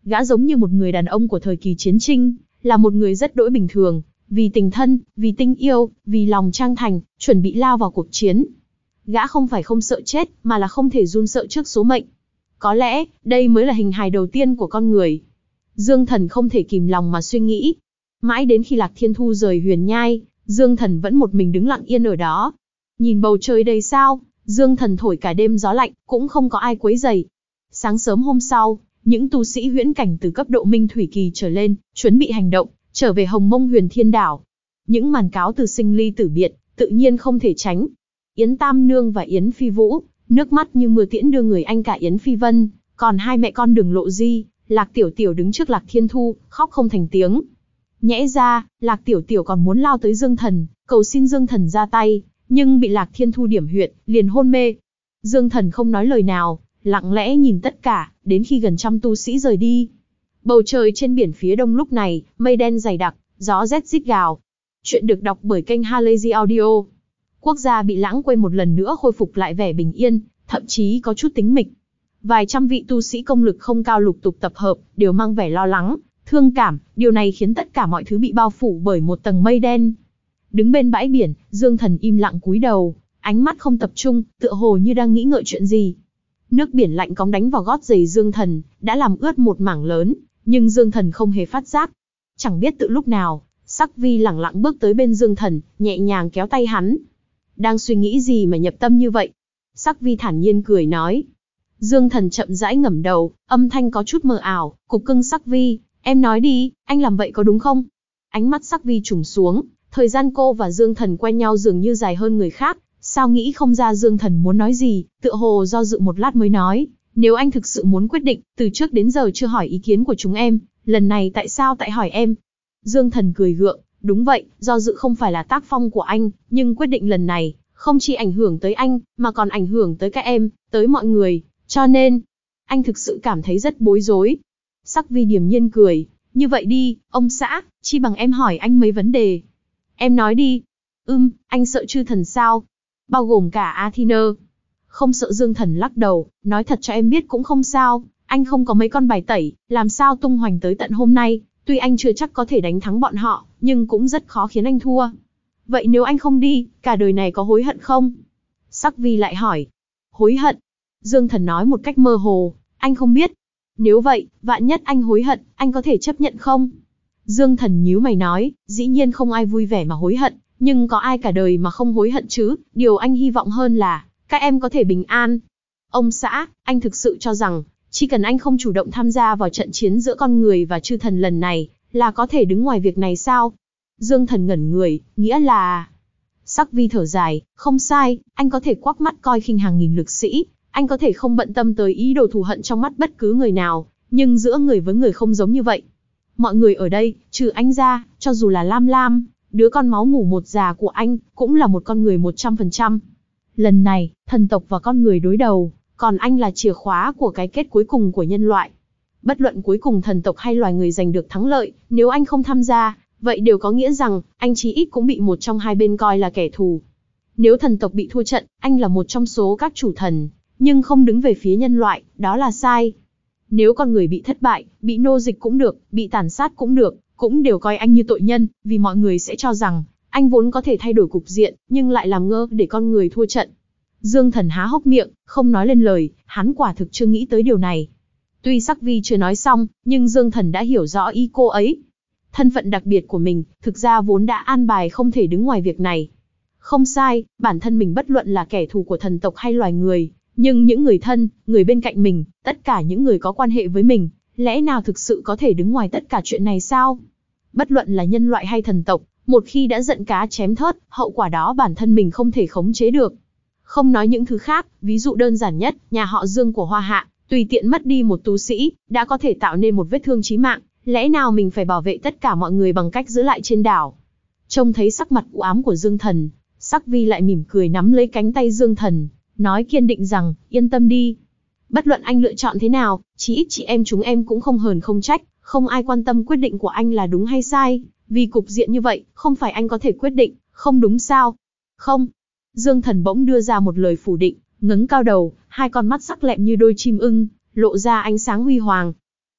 Gã giống như một người đàn ông của thời kỳ chiến tranh, là một người rất đỗi bình thường, vì tình thân, vì tình yêu, vì lòng trang thành, chuẩn bị lao vào cuộc chiến. Gã không phải không sợ chết, mà là không thể run sợ trước số mệnh. Có lẽ, đây mới là hình hài đầu tiên của con người. Dương Thần không thể kìm lòng mà suy nghĩ. Mãi đến khi Lạc Thiên Thu rời Huyền Nhai, Dương Thần vẫn một mình đứng lặng yên ở đó. Nhìn bầu trời đầy sao, Dương Thần thổi cả đêm gió lạnh, cũng không có ai quấy rầy. Sáng sớm hôm sau, những tu sĩ huyễn cảnh từ cấp độ Minh Thủy Kỳ trở lên, chuẩn bị hành động, trở về Hồng Mông Huyền Thiên Đảo. Những màn cáo từ sinh ly tử biệt, tự nhiên không thể tránh. Yến Tam Nương và Yến Phi Vũ, nước mắt như mưa tiễn đưa người anh cả Yến Phi Vân, còn hai mẹ con Đường Lộ Di, Lạc Tiểu Tiểu đứng trước Lạc Thiên Thu, khóc không thành tiếng. Nhẽ ra, Lạc Tiểu Tiểu còn muốn lao tới Dương Thần, cầu xin Dương Thần ra tay, nhưng bị Lạc Thiên Thu điểm huyệt, liền hôn mê. Dương Thần không nói lời nào, lặng lẽ nhìn tất cả, đến khi gần trăm tu sĩ rời đi. Bầu trời trên biển phía đông lúc này, mây đen dày đặc, gió rét rít gào. Chuyện được đọc bởi kênh Halazy Audio. Quốc gia bị lãng quên một lần nữa khôi phục lại vẻ bình yên, thậm chí có chút tĩnh mịch. Vài trăm vị tu sĩ công lực không cao lục tục tập hợp, đều mang vẻ lo lắng, thương cảm, điều này khiến tất cả mọi thứ bị bao phủ bởi một tầng mây đen. Đứng bên bãi biển, Dương Thần im lặng cúi đầu, ánh mắt không tập trung, tựa hồ như đang nghĩ ngợi chuyện gì. Nước biển lạnh cóng đánh vào gót giày Dương Thần, đã làm ướt một mảng lớn, nhưng Dương Thần không hề phát giác. Chẳng biết từ lúc nào, Sắc Vi lẳng lặng bước tới bên Dương Thần, nhẹ nhàng kéo tay hắn. Đang suy nghĩ gì mà nhập tâm như vậy? Sắc Vi thản nhiên cười nói. Dương Thần chậm rãi ngẩng đầu, âm thanh có chút mờ ảo, cục cưng Sắc Vi, em nói đi, anh làm vậy có đúng không? Ánh mắt Sắc Vi trùng xuống, thời gian cô và Dương Thần quen nhau dường như dài hơn người khác, sao nghĩ không ra Dương Thần muốn nói gì, tựa hồ do dự một lát mới nói, nếu anh thực sự muốn quyết định, từ trước đến giờ chưa hỏi ý kiến của chúng em, lần này tại sao tại hỏi em? Dương Thần cười gượng, đúng vậy, do dự không phải là tác phong của anh, nhưng quyết định lần này, không chỉ ảnh hưởng tới anh, mà còn ảnh hưởng tới các em, tới mọi người, cho nên, anh thực sự cảm thấy rất bối rối. Sắc Vi điềm nhiên cười, như vậy đi, ông xã, chi bằng em hỏi anh mấy vấn đề. Em nói đi. Anh sợ chư thần sao? Bao gồm cả Athena. Không sợ. Dương Thần lắc đầu, nói thật cho em biết cũng không sao, anh không có mấy con bài tẩy, làm sao tung hoành tới tận hôm nay, tuy anh chưa chắc có thể đánh thắng bọn họ, nhưng cũng rất khó khiến anh thua. Vậy nếu anh không đi, cả đời này có hối hận không? Sắc Vi lại hỏi. Hối hận? Dương Thần nói một cách mơ hồ, anh không biết. Nếu vậy, vạn nhất anh hối hận, anh có thể chấp nhận không? Dương Thần nhíu mày nói, dĩ nhiên không ai vui vẻ mà hối hận, nhưng có ai cả đời mà không hối hận chứ, điều anh hy vọng hơn là, các em có thể bình an. Ông xã, anh thực sự cho rằng, chỉ cần anh không chủ động tham gia vào trận chiến giữa con người và chư thần lần này, là có thể đứng ngoài việc này sao? Dương Thần ngẩn người, nghĩa là... Sắc Vi thở dài, không sai, anh có thể quắc mắt coi khinh hàng nghìn lực sĩ, anh có thể không bận tâm tới ý đồ thù hận trong mắt bất cứ người nào, nhưng giữa người với người không giống như vậy. Mọi người ở đây, trừ anh ra, cho dù là Lam Lam, đứa con máu mủ một già của anh, cũng là một con người 100%. Lần này, thần tộc và con người đối đầu, còn anh là chìa khóa của cái kết cuối cùng của nhân loại. Bất luận cuối cùng thần tộc hay loài người giành được thắng lợi, nếu anh không tham gia, vậy đều có nghĩa rằng, anh chí ít cũng bị một trong hai bên coi là kẻ thù. Nếu thần tộc bị thua trận, anh là một trong số các chủ thần, nhưng không đứng về phía nhân loại, đó là sai. Nếu con người bị thất bại, bị nô dịch cũng được, bị tàn sát cũng được, cũng đều coi anh như tội nhân, vì mọi người sẽ cho rằng, anh vốn có thể thay đổi cục diện, nhưng lại làm ngơ để con người thua trận. Dương Thần há hốc miệng, không nói lên lời, hắn quả thực chưa nghĩ tới điều này. Tuy Sắc Vi chưa nói xong, nhưng Dương Thần đã hiểu rõ ý cô ấy. Thân phận đặc biệt của mình, thực ra vốn đã an bài không thể đứng ngoài việc này. Không sai, bản thân mình bất luận là kẻ thù của thần tộc hay loài người, nhưng những người thân, người bên cạnh mình, tất cả những người có quan hệ với mình, lẽ nào thực sự có thể đứng ngoài tất cả chuyện này sao? Bất luận là nhân loại hay thần tộc, một khi đã giận cá chém thớt, hậu quả đó bản thân mình không thể khống chế được. Không nói những thứ khác, ví dụ đơn giản nhất, nhà họ Dương của Hoa Hạ, tùy tiện mất đi một tu sĩ, đã có thể tạo nên một vết thương chí mạng, lẽ nào mình phải bảo vệ tất cả mọi người bằng cách giữ lại trên đảo? Trông thấy sắc mặt u ám của Dương Thần, Sắc Vi lại mỉm cười nắm lấy cánh tay Dương Thần, nói kiên định rằng, yên tâm đi. Bất luận anh lựa chọn thế nào, chí ít chị em chúng em cũng không hờn không trách, không ai quan tâm quyết định của anh là đúng hay sai, vì cục diện như vậy, không phải anh có thể quyết định, không đúng sao? Không. Dương Thần bỗng đưa ra một lời phủ định, ngẩng cao đầu, hai con mắt sắc lẹm như đôi chim ưng, lộ ra ánh sáng huy hoàng.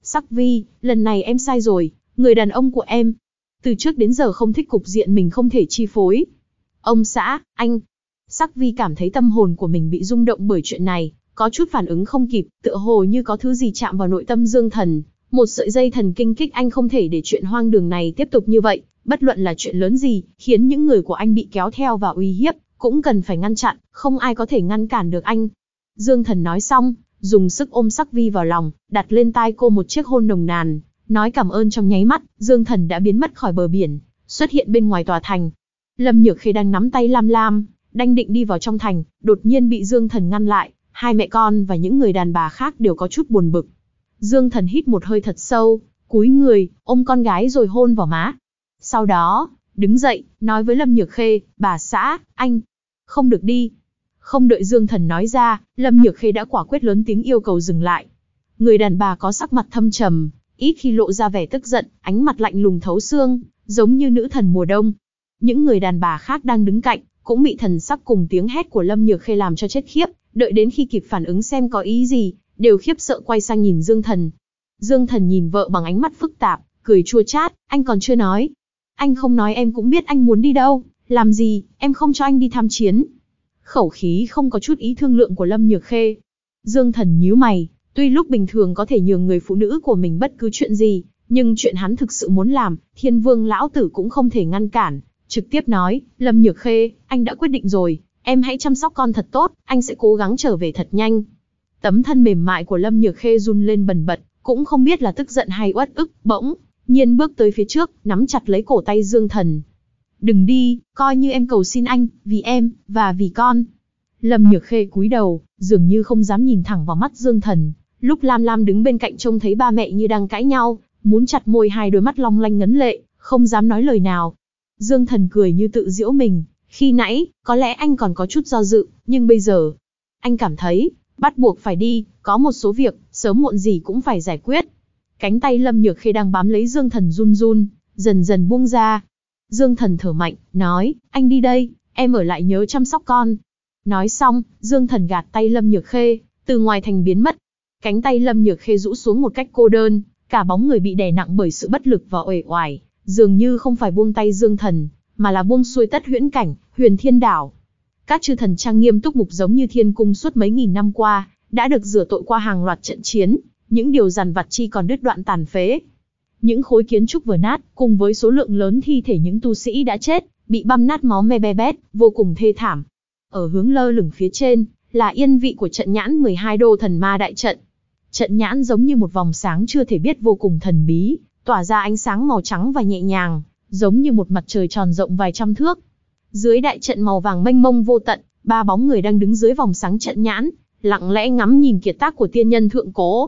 Sắc Vi, lần này em sai rồi, người đàn ông của em, từ trước đến giờ không thích cục diện mình không thể chi phối. Ông xã, anh. Sắc Vi cảm thấy tâm hồn của mình bị rung động bởi chuyện này, có chút phản ứng không kịp, tựa hồ như có thứ gì chạm vào nội tâm Dương Thần. Một sợi dây thần kinh kích anh không thể để chuyện hoang đường này tiếp tục như vậy, bất luận là chuyện lớn gì, khiến những người của anh bị kéo theo và uy hiếp, cũng cần phải ngăn chặn, không ai có thể ngăn cản được anh. Dương Thần nói xong, dùng sức ôm Sắc Vi vào lòng, đặt lên tai cô một chiếc hôn nồng nàn, nói cảm ơn trong nháy mắt, Dương Thần đã biến mất khỏi bờ biển, xuất hiện bên ngoài tòa thành. Lâm Nhược Khê đang nắm tay Lam Lam, đang định đi vào trong thành, đột nhiên bị Dương Thần ngăn lại, hai mẹ con và những người đàn bà khác đều có chút buồn bực. Dương Thần hít một hơi thật sâu, cúi người, ôm con gái rồi hôn vào má. Sau đó, đứng dậy, nói với Lâm Nhược Khê, bà xã, anh, không được đi. Không đợi Dương Thần nói ra, Lâm Nhược Khê đã quả quyết lớn tiếng yêu cầu dừng lại. Người đàn bà có sắc mặt thâm trầm, ít khi lộ ra vẻ tức giận, ánh mặt lạnh lùng thấu xương, giống như nữ thần mùa đông. Những người đàn bà khác đang đứng cạnh, cũng bị thần sắc cùng tiếng hét của Lâm Nhược Khê làm cho chết khiếp, đợi đến khi kịp phản ứng xem có ý gì, đều khiếp sợ quay sang nhìn Dương Thần. Dương Thần nhìn vợ bằng ánh mắt phức tạp, cười chua chát, anh còn chưa nói. Anh không nói em cũng biết anh muốn đi đâu, làm gì, em không cho anh đi tham chiến. Khẩu khí không có chút ý thương lượng của Lâm Nhược Khê. Dương Thần nhíu mày, tuy lúc bình thường có thể nhường người phụ nữ của mình bất cứ chuyện gì, nhưng chuyện hắn thực sự muốn làm, Thiên Vương lão tử cũng không thể ngăn cản, trực tiếp nói, Lâm Nhược Khê, anh đã quyết định rồi, em hãy chăm sóc con thật tốt, anh sẽ cố gắng trở về thật nhanh. Tấm thân mềm mại của Lâm Nhược Khê run lên bần bật, cũng không biết là tức giận hay uất ức, bỗng nhiên bước tới phía trước, nắm chặt lấy cổ tay Dương Thần. Đừng đi, coi như em cầu xin anh, vì em, và vì con. Lâm Nhược Khê cúi đầu, dường như không dám nhìn thẳng vào mắt Dương Thần. Lúc Lam Lam đứng bên cạnh trông thấy ba mẹ như đang cãi nhau, muốn chặt môi hai đôi mắt long lanh ngấn lệ, không dám nói lời nào. Dương Thần cười như tự giễu mình, khi nãy, có lẽ anh còn có chút do dự, nhưng bây giờ, anh cảm thấy, bắt buộc phải đi, có một số việc, sớm muộn gì cũng phải giải quyết. Cánh tay Lâm Nhược Khê đang bám lấy Dương Thần run run, dần dần buông ra. Dương Thần thở mạnh, nói, anh đi đây, em ở lại nhớ chăm sóc con. Nói xong, Dương Thần gạt tay Lâm Nhược Khê, từ ngoài thành biến mất. Cánh tay Lâm Nhược Khê rũ xuống một cách cô đơn, cả bóng người bị đè nặng bởi sự bất lực và uể oải, dường như không phải buông tay Dương Thần, mà là buông xuôi tất huyễn cảnh, Huyền Thiên Đảo. Các chư thần trang nghiêm túc mục giống như thiên cung suốt mấy nghìn năm qua, đã được rửa tội qua hàng loạt trận chiến, những điều dằn vặt chi còn đứt đoạn tàn phế. Những khối kiến trúc vừa nát, cùng với số lượng lớn thi thể những tu sĩ đã chết, bị băm nát máu me be bét, vô cùng thê thảm. Ở hướng lơ lửng phía trên, là yên vị của trận nhãn 12 đô thần ma đại trận. Trận nhãn giống như một vòng sáng chưa thể biết vô cùng thần bí, tỏa ra ánh sáng màu trắng và nhẹ nhàng, giống như một mặt trời tròn rộng vài trăm thước. Dưới đại trận màu vàng mênh mông vô tận, ba bóng người đang đứng dưới vòng sáng trận nhãn, lặng lẽ ngắm nhìn kiệt tác của tiên nhân thượng cổ.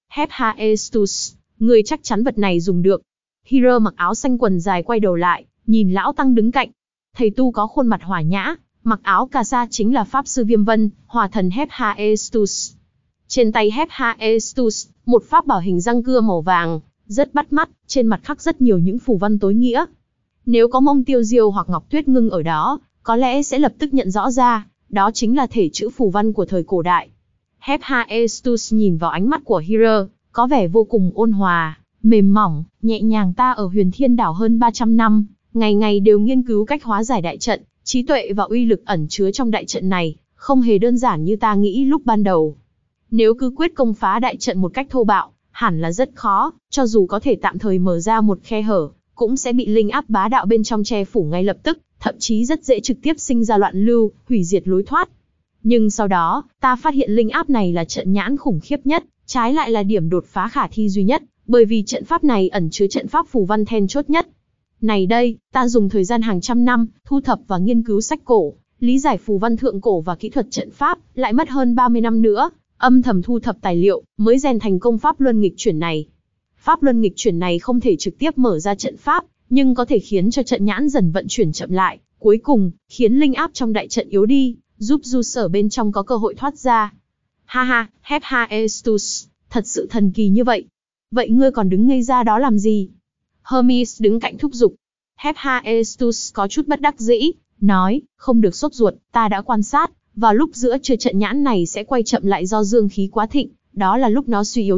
Hephaestus, người chắc chắn vật này dùng được. Hero mặc áo xanh quần dài quay đầu lại, nhìn lão tăng đứng cạnh. Thầy tu có khuôn mặt hòa nhã, mặc áo cà sa chính là pháp sư Viêm Vân, hòa thần Hephaestus. Trên tay Hephaestus, một pháp bảo hình răng cưa màu vàng, rất bắt mắt, trên mặt khắc rất nhiều những phù văn tối nghĩa. Nếu có Mông Tiêu Diêu hoặc Ngọc Tuyết Ngưng ở đó, có lẽ sẽ lập tức nhận rõ ra, đó chính là thể chữ phù văn của thời cổ đại. Hephaestus nhìn vào ánh mắt của Hero, có vẻ vô cùng ôn hòa, mềm mỏng, nhẹ nhàng. Ta ở Huyền Thiên Đảo hơn 300 năm, ngày ngày đều nghiên cứu cách hóa giải đại trận, trí tuệ và uy lực ẩn chứa trong đại trận này, không hề đơn giản như ta nghĩ lúc ban đầu. Nếu cứ quyết công phá đại trận một cách thô bạo, hẳn là rất khó, cho dù có thể tạm thời mở ra một khe hở, cũng sẽ bị linh áp bá đạo bên trong che phủ ngay lập tức, thậm chí rất dễ trực tiếp sinh ra loạn lưu, hủy diệt lối thoát. Nhưng sau đó, ta phát hiện linh áp này là trận nhãn khủng khiếp nhất, trái lại là điểm đột phá khả thi duy nhất, bởi vì trận pháp này ẩn chứa trận pháp phù văn then chốt nhất. Này đây, ta dùng thời gian hàng trăm năm, thu thập và nghiên cứu sách cổ, lý giải phù văn thượng cổ và kỹ thuật trận pháp, lại mất hơn 30 năm nữa, âm thầm thu thập tài liệu, mới rèn thành công pháp luân nghịch chuyển này. Pháp luân nghịch chuyển này không thể trực tiếp mở ra trận pháp, nhưng có thể khiến cho trận nhãn dần vận chuyển chậm lại, cuối cùng, khiến linh áp trong đại trận yếu đi, giúp du sở bên trong có cơ hội thoát ra. Ha ha, Hephaestus, thật sự thần kỳ như vậy. Vậy ngươi còn đứng ngây ra đó làm gì? Hermes đứng cạnh thúc giục. Hephaestus có chút bất đắc dĩ, nói, không được sốt ruột, ta đã quan sát, vào lúc giữa trưa trận nhãn này sẽ quay chậm lại do dương khí quá thịnh, đó là lúc nó suy yếu nhất,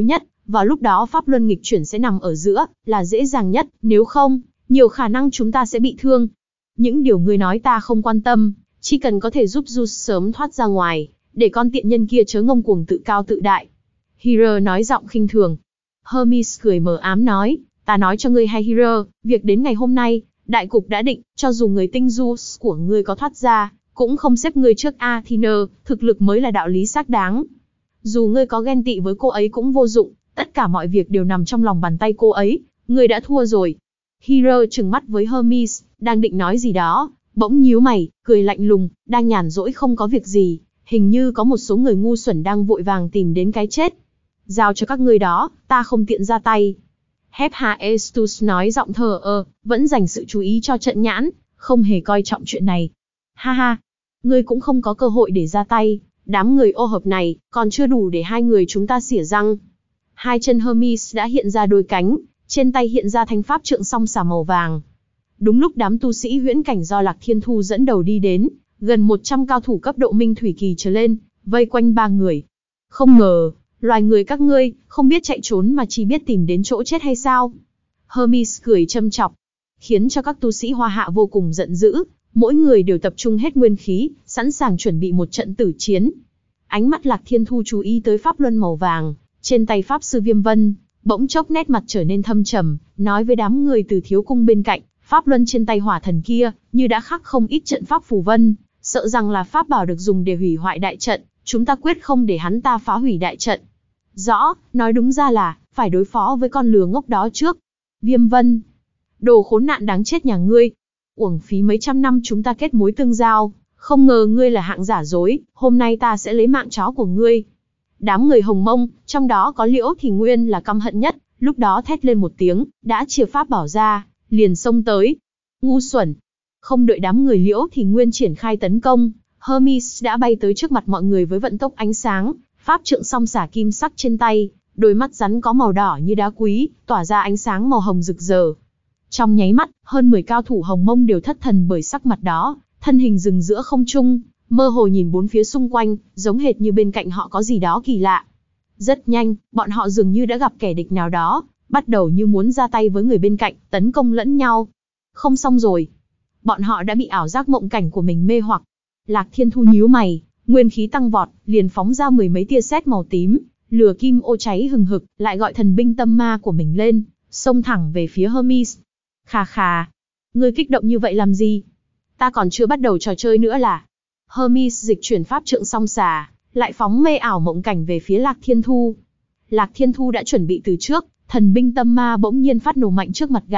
Vào lúc đó pháp luân nghịch chuyển sẽ nằm ở giữa, là dễ dàng nhất, nếu không, nhiều khả năng chúng ta sẽ bị thương. Những điều ngươi nói ta không quan tâm, chỉ cần có thể giúp Zeus sớm thoát ra ngoài, để con tiện nhân kia chớ ngông cuồng tự cao tự đại. Hera nói giọng khinh thường. Hermes cười mờ ám nói, ta nói cho ngươi hay Hera, việc đến ngày hôm nay, đại cục đã định, cho dù người tinh Zeus của ngươi có thoát ra, cũng không xếp ngươi trước Athena, thực lực mới là đạo lý xác đáng. Dù ngươi có ghen tị với cô ấy cũng vô dụng, tất cả mọi việc đều nằm trong lòng bàn tay cô ấy, ngươi đã thua rồi. Hera trừng mắt với Hermes, đang định nói gì đó, bỗng nhíu mày, cười lạnh lùng, đang nhàn rỗi không có việc gì, hình như có một số người ngu xuẩn đang vội vàng tìm đến cái chết. Giao cho các ngươi đó, ta không tiện ra tay. Hephaestus nói giọng thờ ơ, vẫn dành sự chú ý cho trận nhãn, không hề coi trọng chuyện này. Ha ha, ngươi cũng không có cơ hội để ra tay, đám người ô hợp này, còn chưa đủ để hai người chúng ta xỉa răng. Hai chân Hermes đã hiện ra đôi cánh, trên tay hiện ra thanh pháp trượng song xà màu vàng. Đúng lúc đám tu sĩ huyễn cảnh do Lạc Thiên Thu dẫn đầu đi đến, gần 100 cao thủ cấp độ minh thủy kỳ trở lên, vây quanh ba người. Không ngờ, loài người các ngươi, không biết chạy trốn mà chỉ biết tìm đến chỗ chết hay sao? Hermes cười châm chọc, khiến cho các tu sĩ Hoa Hạ vô cùng giận dữ, mỗi người đều tập trung hết nguyên khí, sẵn sàng chuẩn bị một trận tử chiến. Ánh mắt Lạc Thiên Thu chú ý tới pháp luân màu vàng, trên tay pháp sư Viêm Vân, bỗng chốc nét mặt trở nên thâm trầm, nói với đám người từ thiếu cung bên cạnh, pháp luân trên tay hỏa thần kia, như đã khắc không ít trận pháp phù vân, sợ rằng là pháp bảo được dùng để hủy hoại đại trận, chúng ta quyết không để hắn ta phá hủy đại trận. Rõ, nói đúng ra là, phải đối phó với con lừa ngốc đó trước. Viêm Vân, đồ khốn nạn đáng chết nhà ngươi. Uổng phí mấy trăm năm chúng ta kết mối tương giao, không ngờ ngươi là hạng giả dối, hôm nay ta sẽ lấy mạng chó của ngươi. Đám người Hồng Mông, trong đó có Liễu Thì Nguyên là căm hận nhất, lúc đó thét lên một tiếng, đã chia pháp bảo ra, liền xông tới. Ngu xuẩn! Không đợi đám người Liễu Thì Nguyên triển khai tấn công, Hermes đã bay tới trước mặt mọi người với vận tốc ánh sáng, pháp trượng song xả kim sắc trên tay, đôi mắt rắn có màu đỏ như đá quý, tỏa ra ánh sáng màu hồng rực rỡ. Trong nháy mắt, hơn 10 cao thủ Hồng Mông đều thất thần bởi sắc mặt đó, thân hình dừng giữa không trung, mơ hồ nhìn bốn phía xung quanh, giống hệt như bên cạnh họ có gì đó kỳ lạ. Rất nhanh, bọn họ dường như đã gặp kẻ địch nào đó, bắt đầu như muốn ra tay với người bên cạnh, tấn công lẫn nhau. Không xong rồi. Bọn họ đã bị ảo giác mộng cảnh của mình mê hoặc. Lạc Thiên Thu nhíu mày, nguyên khí tăng vọt, liền phóng ra 10 mấy tia sét màu tím, lửa kim ô cháy hừng hực, lại gọi thần binh tâm ma của mình lên, xông thẳng về phía Hermes. Khà khà, ngươi kích động như vậy làm gì? Ta còn chưa bắt đầu trò chơi nữa là. Hermes dịch chuyển pháp trượng song xà, lại phóng mê ảo mộng cảnh về phía Lạc Thiên Thu. Lạc Thiên Thu đã chuẩn bị từ trước, thần binh tâm ma bỗng nhiên phát nổ mạnh trước mặt gã.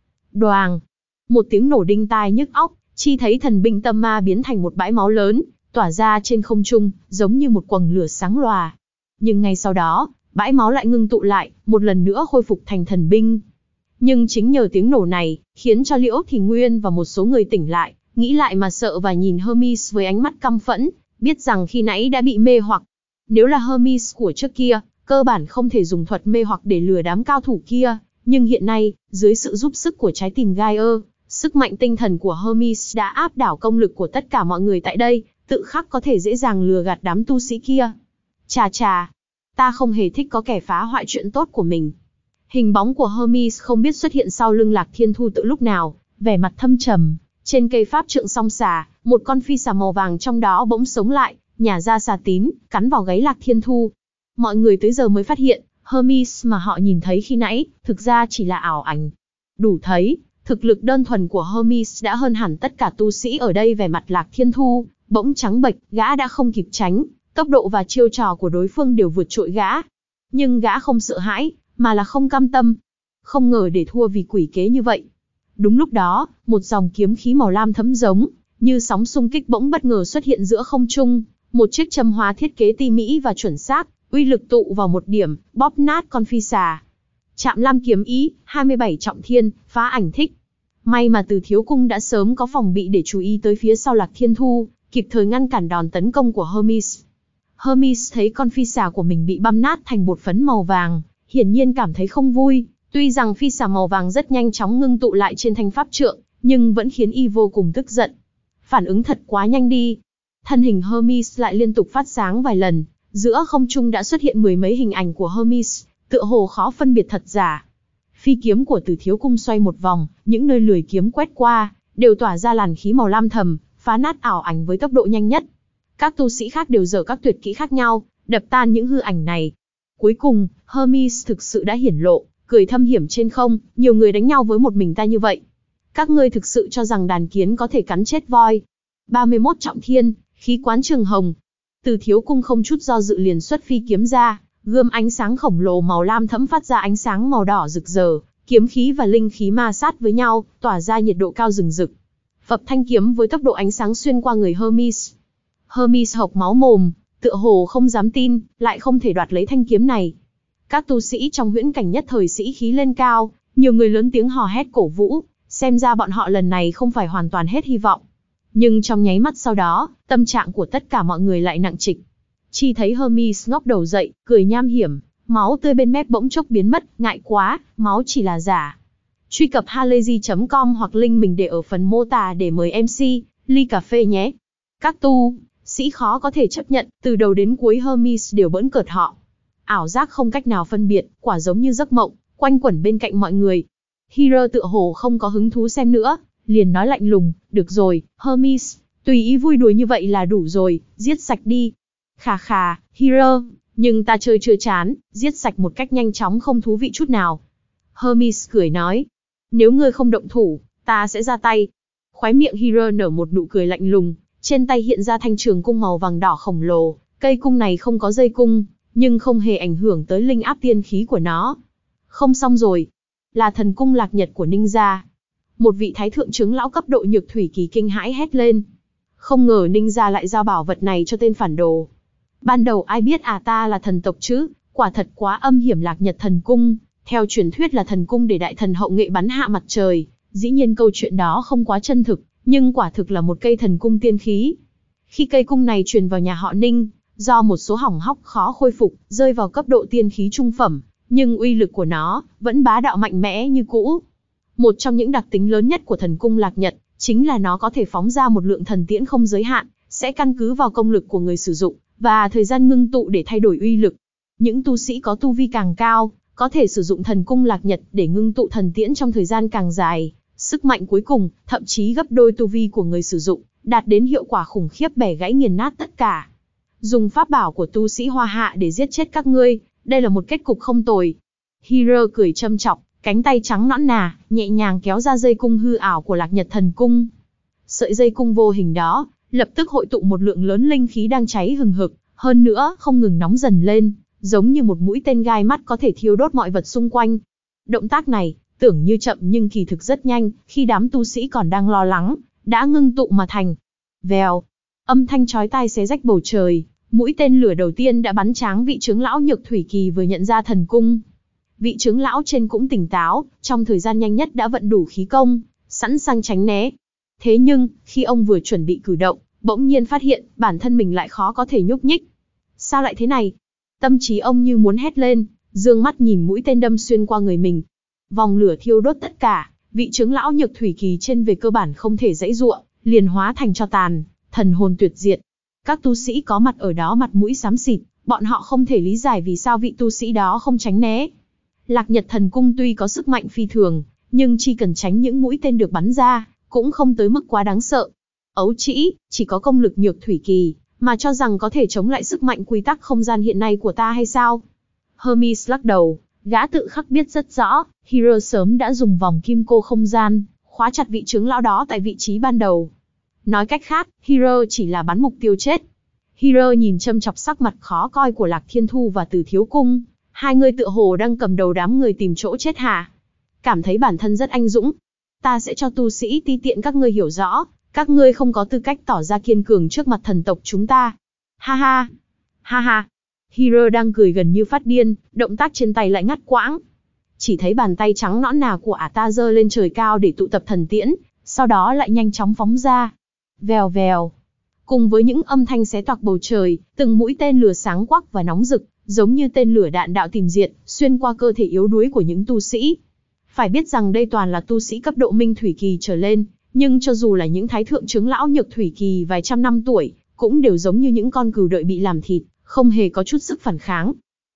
Đoàng! Một tiếng nổ đinh tai nhức óc, chi thấy thần binh tâm ma biến thành một bãi máu lớn, tỏa ra trên không trung, giống như một quầng lửa sáng lòa. Nhưng ngay sau đó, bãi máu lại ngưng tụ lại, một lần nữa khôi phục thành thần binh. Nhưng chính nhờ tiếng nổ này, khiến cho Liễu Thì Nguyên và một số người tỉnh lại, nghĩ lại mà sợ và nhìn Hermes với ánh mắt căm phẫn, biết rằng khi nãy đã bị mê hoặc. Nếu là Hermes của trước kia, cơ bản không thể dùng thuật mê hoặc để lừa đám cao thủ kia, nhưng hiện nay, dưới sự giúp sức của trái tim Gaia, sức mạnh tinh thần của Hermes đã áp đảo công lực của tất cả mọi người tại đây, tự khắc có thể dễ dàng lừa gạt đám tu sĩ kia. Chà chà, ta không hề thích có kẻ phá hoại chuyện tốt của mình. Hình bóng của Hermes không biết xuất hiện sau lưng Lạc Thiên Thu từ lúc nào, vẻ mặt thâm trầm. Trên cây pháp trượng song xà, một con phi xà màu vàng trong đó bỗng sống lại, nhả ra xà tím, cắn vào gáy Lạc Thiên Thu. Mọi người tới giờ mới phát hiện, Hermes mà họ nhìn thấy khi nãy, thực ra chỉ là ảo ảnh. Đủ thấy, thực lực đơn thuần của Hermes đã hơn hẳn tất cả tu sĩ ở đây. Vẻ mặt Lạc Thiên Thu bỗng trắng bệch, gã đã không kịp tránh, tốc độ và chiêu trò của đối phương đều vượt trội gã. Nhưng gã không sợ hãi, mà là không cam tâm. Không ngờ để thua vì quỷ kế như vậy. Đúng lúc đó, một dòng kiếm khí màu lam thẫm giống như sóng xung kích bỗng bất ngờ xuất hiện giữa không trung, một chiếc châm hoa thiết kế tỉ mỉ và chuẩn xác, uy lực tụ vào một điểm, bóp nát con phi xà. Trạm Lam kiếm ý, 27 trọng thiên, phá ảnh thích. May mà Từ Thiếu Cung đã sớm có phòng bị để chú ý tới phía sau Lạc Thiên Thu, kịp thời ngăn cản đòn tấn công của Hermes. Hermes thấy con phi xà của mình bị băm nát thành bột phấn màu vàng, hiển nhiên cảm thấy không vui. Tuy rằng phi xà màu vàng rất nhanh chóng ngưng tụ lại trên thanh pháp trượng, nhưng vẫn khiến y vô cùng tức giận. Phản ứng thật quá nhanh đi. Thân hình Hermes lại liên tục phát sáng vài lần, giữa không trung đã xuất hiện 10 mấy hình ảnh của Hermes, tựa hồ khó phân biệt thật giả. Phi kiếm của Từ Thiếu Cung xoay một vòng, những nơi lưỡi kiếm quét qua, đều tỏa ra làn khí màu lam thầm, phá nát ảo ảnh với tốc độ nhanh nhất. Các tu sĩ khác đều giở các tuyệt kỹ khác nhau, đập tan những hư ảnh này. Cuối cùng, Hermes thực sự đã hiển lộ, cười thâm hiểm trên không, nhiều người đánh nhau với một mình ta như vậy. Các ngươi thực sự cho rằng đàn kiến có thể cắn chết voi. 31 trọng thiên, khí quán trường hồng. Từ Thiếu Cung không chút do dự liền xuất phi kiếm ra, gươm ánh sáng khổng lồ màu lam thẫm phát ra ánh sáng màu đỏ rực rỡ, kiếm khí và linh khí ma sát với nhau, tỏa ra nhiệt độ cao rừng rực. Phập thanh kiếm với tốc độ ánh sáng xuyên qua người Hermes. Hermes hộc máu mồm, tựa hồ không dám tin, lại không thể đoạt lấy thanh kiếm này. Các tu sĩ trong huyễn cảnh nhất thời sĩ khí lên cao, nhiều người lớn tiếng hò hét cổ vũ, xem ra bọn họ lần này không phải hoàn toàn hết hy vọng. Nhưng trong nháy mắt sau đó, tâm trạng của tất cả mọi người lại nặng trịch. Chỉ thấy Hermes ngóc đầu dậy, cười nham hiểm, máu tươi bên mép bỗng chốc biến mất, ngại quá, máu chỉ là giả. Truy cập halayzi.com hoặc link mình để ở phần mô tả để mời MC, ly cà phê nhé. Các tu sĩ khó có thể chấp nhận, từ đầu đến cuối Hermes đều bỡn cợt họ. Ảo giác không cách nào phân biệt, quả giống như giấc mộng, quanh quẩn bên cạnh mọi người. Hera tựa hồ không có hứng thú xem nữa, liền nói lạnh lùng, được rồi, Hermes, tùy ý vui đùa như vậy là đủ rồi, giết sạch đi. Khà khà, Hera, nhưng ta chơi chưa chán, giết sạch một cách nhanh chóng không thú vị chút nào. Hermes cười nói, nếu ngươi không động thủ, ta sẽ ra tay. Khóe miệng Hera nở một nụ cười lạnh lùng, trên tay hiện ra thanh trường cung màu vàng đỏ khổng lồ, cây cung này không có dây cung, nhưng không hề ảnh hưởng tới linh áp tiên khí của nó. Không xong rồi, là thần cung lạc nhật của Ninh gia. Một vị thái thượng trưởng lão cấp độ nhược thủy kỳ kinh hãi hét lên. Không ngờ Ninh gia lại giao bảo vật này cho tên phản đồ. Ban đầu ai biết ta là thần tộc chứ, quả thật quá âm hiểm. Lạc nhật thần cung, theo truyền thuyết là thần cung để đại thần hậu nghệ bắn hạ mặt trời. Dĩ nhiên câu chuyện đó không quá chân thực, nhưng quả thực là một cây thần cung tiên khí. Khi cây cung này truyền vào nhà họ Ninh, do một số hỏng hóc khó khôi phục, rơi vào cấp độ tiên khí trung phẩm, nhưng uy lực của nó vẫn bá đạo mạnh mẽ như cũ. Một trong những đặc tính lớn nhất của thần cung lạc nhật chính là nó có thể phóng ra một lượng thần tiễn không giới hạn, sẽ căn cứ vào công lực của người sử dụng và thời gian ngưng tụ để thay đổi uy lực. Những tu sĩ có tu vi càng cao, có thể sử dụng thần cung lạc nhật để ngưng tụ thần tiễn trong thời gian càng dài. Sức mạnh cuối cùng, thậm chí gấp đôi tu vi của người sử dụng, đạt đến hiệu quả khủng khiếp bẻ gãy nghiền nát tất cả. Dùng pháp bảo của tu sĩ Hoa Hạ để giết chết các ngươi, đây là một kết cục không tồi. Hera cười châm chọc, cánh tay trắng nõn nà, nhẹ nhàng kéo ra dây cung hư ảo của lạc nhật thần cung. Sợi dây cung vô hình đó, lập tức hội tụ một lượng lớn linh khí đang cháy hừng hực, hơn nữa không ngừng nóng dần lên, giống như một mũi tên gai mắt có thể thiêu đốt mọi vật xung quanh. Động tác này, tưởng như chậm nhưng kỳ thực rất nhanh, khi đám tu sĩ còn đang lo lắng, đã ngưng tụ mà thành. Vèo, âm thanh chói tai xé rách bầu trời, mũi tên lửa đầu tiên đã bắn tráng vị trưởng lão nhược thủy kỳ vừa nhận ra thần cung. Vị trưởng lão trên cũng tỉnh táo, trong thời gian nhanh nhất đã vận đủ khí công, sẵn sàng tránh né. Thế nhưng, khi ông vừa chuẩn bị cử động, bỗng nhiên phát hiện bản thân mình lại khó có thể nhúc nhích. Sao lại thế này? Tâm trí ông như muốn hét lên, dương mắt nhìn mũi tên đâm xuyên qua người mình. Vòng lửa thiêu đốt tất cả, vị trưởng lão nhược thủy kỳ trên về cơ bản không thể giãy giụa, liền hóa thành tro tàn, thần hồn tuyệt diệt. Các tu sĩ có mặt ở đó mặt mũi xám xịt, bọn họ không thể lý giải vì sao vị tu sĩ đó không tránh né. Lạc nhật thần cung tuy có sức mạnh phi thường, nhưng chỉ cần tránh những mũi tên được bắn ra, cũng không tới mức quá đáng sợ. Ấu trĩ, chỉ có công lực nhược thủy kỳ, mà cho rằng có thể chống lại sức mạnh quy tắc không gian hiện nay của ta hay sao? Hermes lắc đầu, gã tự khắc biết rất rõ, Hera sớm đã dùng vòng kim cô không gian, khóa chặt vị trưởng lão đó tại vị trí ban đầu. Nói cách khác, Hera chỉ là bắn mục tiêu chết. Hera nhìn châm chọc sắc mặt khó coi của Lạc Thiên Thu và Từ Thiếu Cung, hai người tựa hồ đang cầm đầu đám người tìm chỗ chết hả? Cảm thấy bản thân rất anh dũng. Ta sẽ cho tu sĩ ti tiện các ngươi hiểu rõ, các ngươi không có tư cách tỏ ra kiên cường trước mặt thần tộc chúng ta. Ha ha, ha ha. Hera đang cười gần như phát điên, động tác trên tay lại ngắt quãng. Chỉ thấy bàn tay trắng nõn nà của ta giơ lên trời cao để tụ tập thần tiễn, sau đó lại nhanh chóng phóng ra. Vèo vèo. Cùng với những âm thanh xé toạc bầu trời, từng mũi tên lửa sáng quắc và nóng rực, giống như tên lửa đạn đạo tìm diệt, xuyên qua cơ thể yếu đuối của những tu sĩ. Phải biết rằng đây toàn là tu sĩ cấp độ minh thủy kỳ trở lên, nhưng cho dù là những thái thượng trưởng lão nhược thủy kỳ vài trăm năm tuổi, cũng đều giống như những con cừu đợi bị làm thịt, không hề có chút sức phản kháng.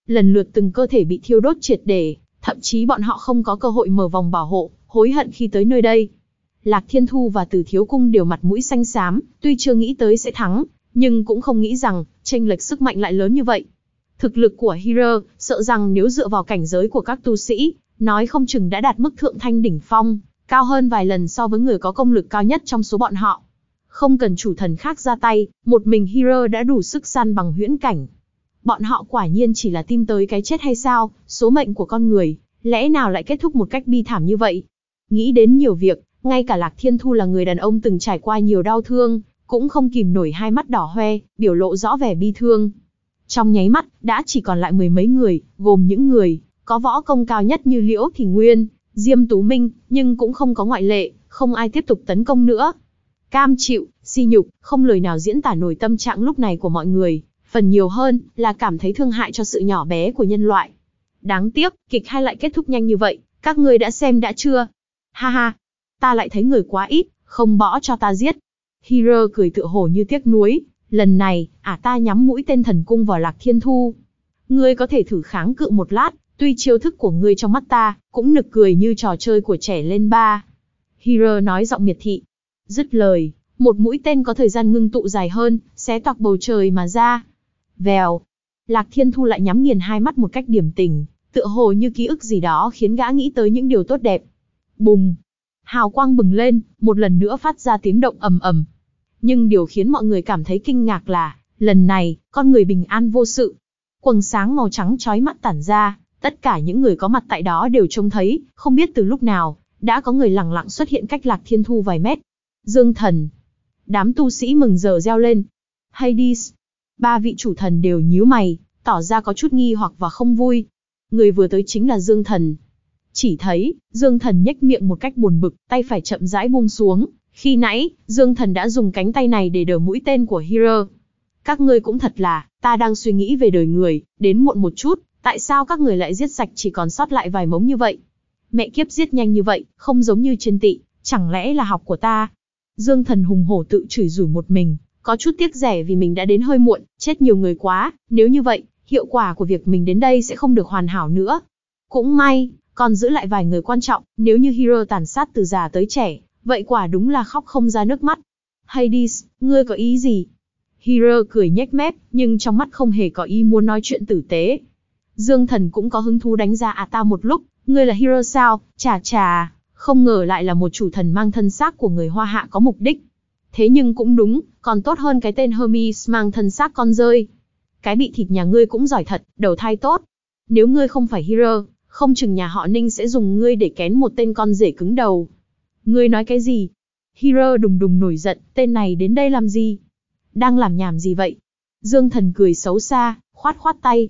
lần lượt từng cơ thể bị thiêu đốt triệt để, thậm chí bọn họ không có cơ hội mở vòng bảo hộ, hối hận khi tới nơi đây. Lạc Thiên Thu và Từ Thiếu Cung đều mặt mũi xanh xám, tuy chưa nghĩ tới sẽ thắng, nhưng cũng không nghĩ rằng chênh lệch sức mạnh lại lớn như vậy. Thực lực của Hero, sợ rằng nếu dựa vào cảnh giới của các tu sĩ, nói không chừng đã đạt mức thượng thanh đỉnh phong, cao hơn vài lần so với người có công lực cao nhất trong số bọn họ. Không cần chủ thần khác ra tay, một mình Hero đã đủ sức san bằng huyễn cảnh. Bọn họ quả nhiên chỉ là tin tới cái chết hay sao, số mệnh của con người, lẽ nào lại kết thúc một cách bi thảm như vậy? Nghĩ đến nhiều việc, ngay cả Lạc Thiên Thu là người đàn ông từng trải qua nhiều đau thương, cũng không kìm nổi hai mắt đỏ hoe, biểu lộ rõ vẻ bi thương. Trong nháy mắt, đã chỉ còn lại mười mấy người, gồm những người có võ công cao nhất như Liễu Thì Nguyên, Diêm Tú Minh, nhưng cũng không có ngoại lệ, không ai tiếp tục tấn công nữa. Cam chịu, si nhục, không lời nào diễn tả nổi tâm trạng lúc này của mọi người, phần nhiều hơn là cảm thấy thương hại cho sự nhỏ bé của nhân loại. Đáng tiếc, kịch hay lại kết thúc nhanh như vậy, các ngươi đã xem đã chưa? Ha ha, ta lại thấy người quá ít, không bỏ cho ta giết. Hero cười tựa hồ như tiếc nuối, lần này, ta nhắm mũi tên thần cung vào Lạc Thiên Thu. Ngươi có thể thử kháng cự một lát, tuy chiêu thức của ngươi trong mắt ta, cũng nực cười như trò chơi của trẻ lên ba. Hero nói giọng miệt thị. Dứt lời, một mũi tên có thời gian ngưng tụ dài hơn, xé toạc bầu trời mà ra. Vèo. Lạc Thiên Thu lại nhắm nghiền hai mắt một cách điềm tĩnh, tựa hồ như ký ức gì đó khiến gã nghĩ tới những điều tốt đẹp. Bùng. Hào quang bừng lên, một lần nữa phát ra tiếng động ầm ầm. Nhưng điều khiến mọi người cảm thấy kinh ngạc là, lần này, con người bình an vô sự. Quầng sáng màu trắng chói mắt tản ra, tất cả những người có mặt tại đó đều trông thấy, không biết từ lúc nào, đã có người lẳng lặng xuất hiện cách Lạc Thiên Thu vài mét. Dương thần. Đám tu sĩ mừng rỡ reo lên. Hades. Ba vị chủ thần đều nhíu mày, tỏ ra có chút nghi hoặc và không vui. Người vừa tới chính là Dương thần. Chỉ thấy, Dương thần nhếch miệng một cách buồn bực, tay phải chậm rãi buông xuống. Khi nãy, Dương thần đã dùng cánh tay này để đỡ mũi tên của Hero. Các ngươi cũng thật là, ta đang suy nghĩ về đời người, đến muộn một chút, tại sao các người lại giết sạch chỉ còn sót lại vài mống như vậy? Mẹ kiếp giết nhanh như vậy, không giống như trên tị, chẳng lẽ là học của ta? Dương thần hùng hổ tự chửi rủa một mình, có chút tiếc rẻ vì mình đã đến hơi muộn, chết nhiều người quá, nếu như vậy, hiệu quả của việc mình đến đây sẽ không được hoàn hảo nữa. Cũng may, còn giữ lại vài người quan trọng, nếu như Hero tàn sát từ già tới trẻ, vậy quả đúng là khóc không ra nước mắt. Hades, ngươi có ý gì? Hero cười nhếch mép, nhưng trong mắt không hề có ý muốn nói chuyện tử tế. Dương thần cũng có hứng thú đánh giá ta một lúc, ngươi là Hero sao? Chà chà, không ngờ lại là một chủ thần mang thân xác của người Hoa Hạ có mục đích. Thế nhưng cũng đúng, còn tốt hơn cái tên Hermes mang thân xác con rơi. Cái bị thịt nhà ngươi cũng giỏi thật, đầu thai tốt. Nếu ngươi không phải Hero, không chừng nhà họ Ninh sẽ dùng ngươi để kén một tên con rể cứng đầu. Ngươi nói cái gì? Hero đùng đùng nổi giận, tên này đến đây làm gì? Đang làm nhảm gì vậy? Dương thần cười xấu xa, khoát khoát tay,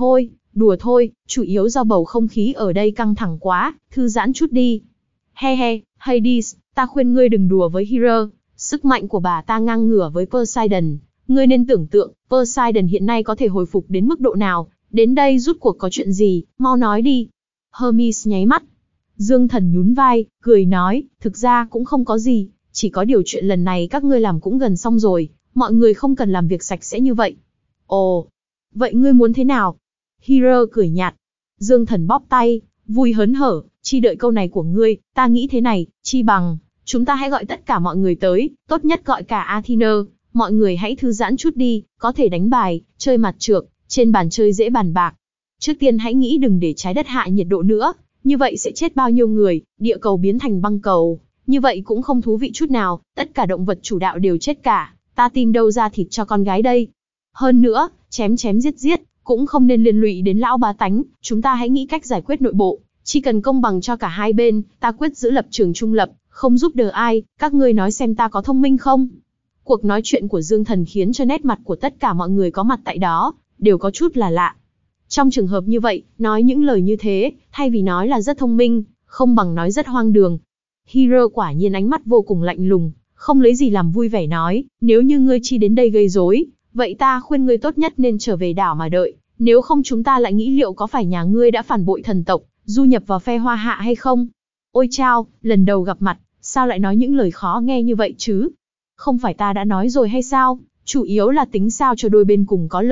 đùa thôi, chủ yếu do bầu không khí ở đây căng thẳng quá, thư giãn chút đi. He he, Hades, ta khuyên ngươi đừng đùa với Hero, sức mạnh của bà ta ngang ngửa với Poseidon. Ngươi nên tưởng tượng, Poseidon hiện nay có thể hồi phục đến mức độ nào, đến đây rút cuộc có chuyện gì, mau nói đi. Hermes nháy mắt. Dương thần nhún vai, cười nói, thực ra cũng không có gì, chỉ có điều chuyện lần này các ngươi làm cũng gần xong rồi, mọi người không cần làm việc sạch sẽ như vậy. Ồ, vậy ngươi muốn thế nào? Hero cười nhạt. Dương thần bóp tay, vui hớn hở, chi đợi câu này của ngươi, ta nghĩ thế này, chi bằng, chúng ta hãy gọi tất cả mọi người tới, tốt nhất gọi cả Athena, mọi người hãy thư giãn chút đi, có thể đánh bài, chơi mặt trược, trên bàn chơi dễ bàn bạc. Trước tiên hãy nghĩ đừng để trái đất hạ nhiệt độ nữa, như vậy sẽ chết bao nhiêu người, địa cầu biến thành băng cầu, như vậy cũng không thú vị chút nào, tất cả động vật chủ đạo đều chết cả, ta tìm đâu ra thịt cho con gái đây. Hơn nữa, chém giết, cũng không nên liên lụy đến lão bá tánh, chúng ta hãy nghĩ cách giải quyết nội bộ, chỉ cần công bằng cho cả hai bên, ta quyết giữ lập trường trung lập, không giúp đỡ ai, các ngươi nói xem ta có thông minh không? Cuộc nói chuyện của Dương thần khiến cho nét mặt của tất cả mọi người có mặt tại đó, đều có chút là lạ. Trong trường hợp như vậy, nói những lời như thế, thay vì nói là rất thông minh, không bằng nói rất hoang đường. Hero quả nhiên ánh mắt vô cùng lạnh lùng, không lấy gì làm vui vẻ nói, nếu như ngươi chi đến đây gây rối, vậy ta khuyên ngươi tốt nhất nên trở về đảo mà đợi, nếu không chúng ta lại nghĩ liệu có phải nhà ngươi đã phản bội thần tộc, du nhập vào phe Hoa Hạ hay không? Ôi chao, lần đầu gặp mặt, sao lại nói những lời khó nghe như vậy chứ? Không phải ta đã nói rồi hay sao, chủ yếu là tính sao cho đôi bên cùng có lợi,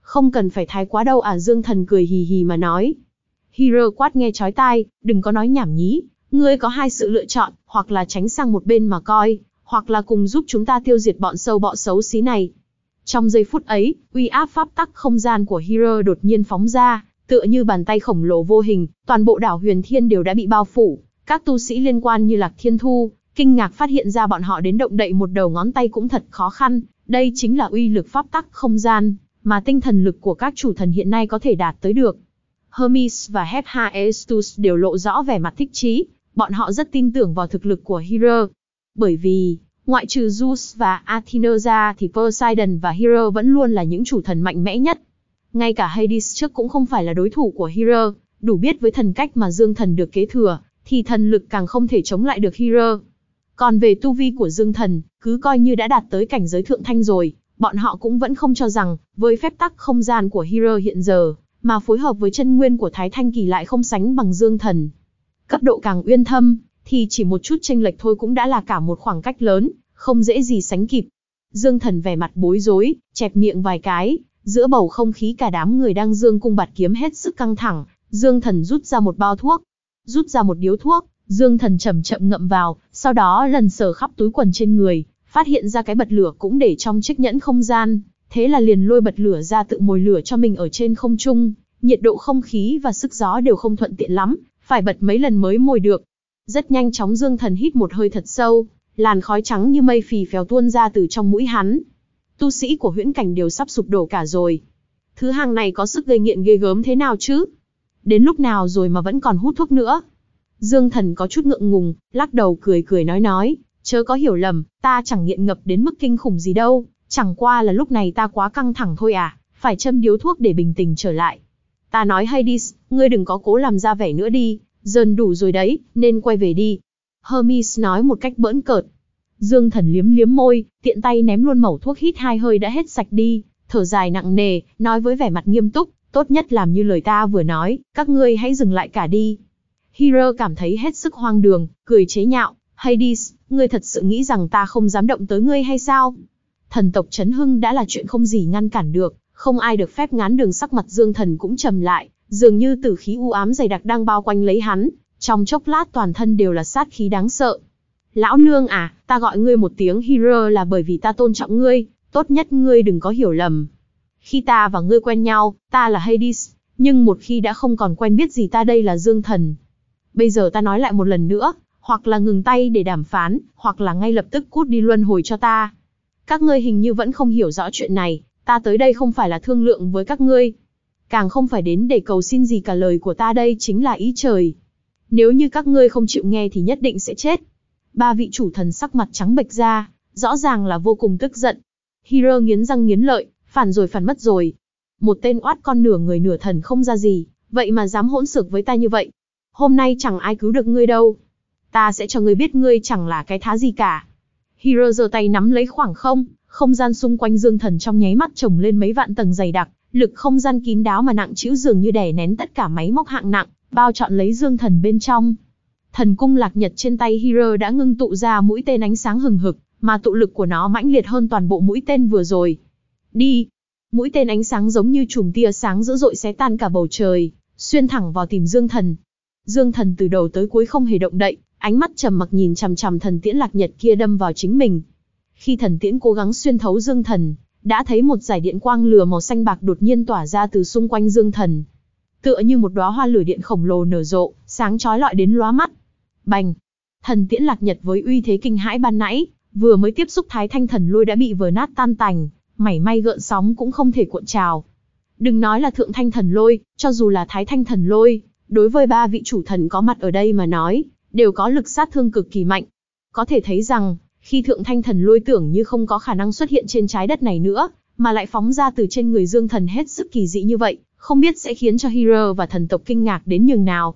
Không cần phải thái quá đâu à, Dương Thần cười hì hì mà nói. Hero quát nghe chói tai, đừng có nói nhảm nhí, ngươi có hai sự lựa chọn, hoặc là tránh sang một bên mà coi, hoặc là cùng giúp chúng ta tiêu diệt bọn sâu bọ xấu xí này. Trong giây phút ấy, uy áp pháp tắc không gian của Hero đột nhiên phóng ra, tựa như bàn tay khổng lồ vô hình, toàn bộ đảo Huyền Thiên đều đã bị bao phủ. Các tu sĩ liên quan như Lạc Thiên Thu, kinh ngạc phát hiện ra bọn họ đến động đậy một đầu ngón tay cũng thật khó khăn, đây chính là uy lực pháp tắc không gian, mà tinh thần lực của các chủ thần hiện nay có thể đạt tới được. Hermes và Hephaestus đều lộ rõ vẻ mặt thích chí, bọn họ rất tin tưởng vào thực lực của Hero. Bởi vì, ngoại trừ Zeus và Athena ra thì Poseidon và Hero vẫn luôn là những chủ thần mạnh mẽ nhất. Ngay cả Hades trước cũng không phải là đối thủ của Hero, đủ biết với thần cách mà Dương Thần được kế thừa, thì thần lực càng không thể chống lại được Hero. Còn về tu vi của Dương Thần, cứ coi như đã đạt tới cảnh giới thượng thanh rồi, bọn họ cũng vẫn không cho rằng, với phép tắc không gian của Hero hiện giờ, mà phối hợp với chân nguyên của Thái Thanh Kỳ lại không sánh bằng Dương Thần. Cấp độ càng uyên thâm, thì chỉ một chút chênh lệch thôi cũng đã là cả một khoảng cách lớn, không dễ gì sánh kịp. Dương Thần vẻ mặt bối rối, chẹp miệng vài cái, giữa bầu không khí cả đám người đang dương cung bạt kiếm hết sức căng thẳng, Dương Thần rút ra một bao thuốc, rút ra một điếu thuốc, Dương Thần chậm chậm ngậm vào, sau đó lần sờ khắp túi quần trên người, phát hiện ra cái bật lửa cũng để trong chiếc nhẫn không gian, thế là liền lôi bật lửa ra tự mồi lửa cho mình ở trên không trung, nhiệt độ không khí và sức gió đều không thuận tiện lắm, phải bật mấy lần mới mồi được. Rất nhanh chóng Dương Thần hít một hơi thật sâu, làn khói trắng như mây phì phèo tuôn ra từ trong mũi hắn. Tu sĩ của huyễn cảnh đều sắp sụp đổ cả rồi. Thứ hàng này có sức gây nghiện ghê gớm thế nào chứ? Đến lúc nào rồi mà vẫn còn hút thuốc nữa? Dương Thần có chút ngượng ngùng, lắc đầu cười cười nói, chớ có hiểu lầm, ta chẳng nghiện ngập đến mức kinh khủng gì đâu, chẳng qua là lúc này ta quá căng thẳng thôi à, phải châm điếu thuốc để bình tĩnh trở lại. Ta nói Hades, ngươi đừng có cố làm ra vẻ nữa đi, dần đủ rồi đấy, nên quay về đi. Hermes nói một cách bỡn cợt. Dương Thần liếm liếm môi, tiện tay ném luôn mẩu thuốc, hít hai hơi đã hết sạch đi, thở dài nặng nề, nói với vẻ mặt nghiêm túc, tốt nhất làm như lời ta vừa nói, các ngươi hãy dừng lại cả đi. Hero cảm thấy hết sức hoang đường, cười chế nhạo, Hades, ngươi thật sự nghĩ rằng ta không dám động tới ngươi hay sao? Thần tộc chấn hưng đã là chuyện không gì ngăn cản được, không ai được phép ngán đường. Sắc mặt Dương Thần cũng trầm lại, dường như tử khí u ám dày đặc đang bao quanh lấy hắn, trong chốc lát toàn thân đều là sát khí đáng sợ. Lão nương à, ta gọi ngươi một tiếng Hero là bởi vì ta tôn trọng ngươi, tốt nhất ngươi đừng có hiểu lầm. Khi ta và ngươi quen nhau, ta là Hades, nhưng một khi đã không còn quen biết gì ta đây là Dương Thần. Bây giờ ta nói lại một lần nữa, hoặc là ngừng tay để đàm phán, hoặc là ngay lập tức cút đi luân hồi cho ta. Các ngươi hình như vẫn không hiểu rõ chuyện này, ta tới đây không phải là thương lượng với các ngươi, càng không phải đến để cầu xin gì cả, lời của ta đây chính là ý trời. Nếu như các ngươi không chịu nghe thì nhất định sẽ chết. Ba vị chủ thần sắc mặt trắng bệch ra, rõ ràng là vô cùng tức giận. Hero nghiến răng nghiến lợi, phản rồi phản mất rồi. Một tên oát con nửa người nửa thần không ra gì, vậy mà dám hỗn xược với ta như vậy. Hôm nay chẳng ai cứu được ngươi đâu. Ta sẽ cho ngươi biết ngươi chẳng là cái thá gì cả. Hero giơ tay nắm lấy khoảng không gian xung quanh Dương Thần trong nháy mắt chồng lên mấy vạn tầng dày đặc, lực không gian kín đáo mà nặng trĩu dường như đè nén tất cả máy móc hạng nặng, bao trọn lấy Dương Thần bên trong. Thần cung lạc nhật trên tay Hero đã ngưng tụ ra mũi tên ánh sáng hừng hực, mà tụ lực của nó mãnh liệt hơn toàn bộ mũi tên vừa rồi. Đi! Mũi tên ánh sáng giống như chùm tia sáng dữ dội xé tan cả bầu trời, xuyên thẳng vào tìm Dương Thần. Dương Thần từ đầu tới cuối không hề động đậy, ánh mắt trầm mặc nhìn chằm chằm thần tiễn lạc nhật kia đâm vào chính mình. Khi thần tiễn cố gắng xuyên thấu Dương Thần, đã thấy một dải điện quang lửa màu xanh bạc đột nhiên tỏa ra từ xung quanh Dương Thần. Tựa như một đóa hoa lửa điện khổng lồ nở rộ, sáng chói lọi đến lóa mắt. Bành! Thần tiễn lạc nhật với uy thế kinh hãi ban nãy, vừa mới tiếp xúc Thái Thanh thần lôi đã bị vỡ nát tan tành, mảy may gợn sóng cũng không thể cuộn trào. Đừng nói là thượng thanh thần lôi, cho dù là Thái Thanh thần lôi, đối với ba vị chủ thần có mặt ở đây mà nói, đều có lực sát thương cực kỳ mạnh. Có thể thấy rằng, khi thượng thanh thần lôi tưởng như không có khả năng xuất hiện trên trái đất này nữa, mà lại phóng ra từ trên người Dương Thần hết sức kỳ dị như vậy, không biết sẽ khiến cho Hero và thần tộc kinh ngạc đến nhường nào.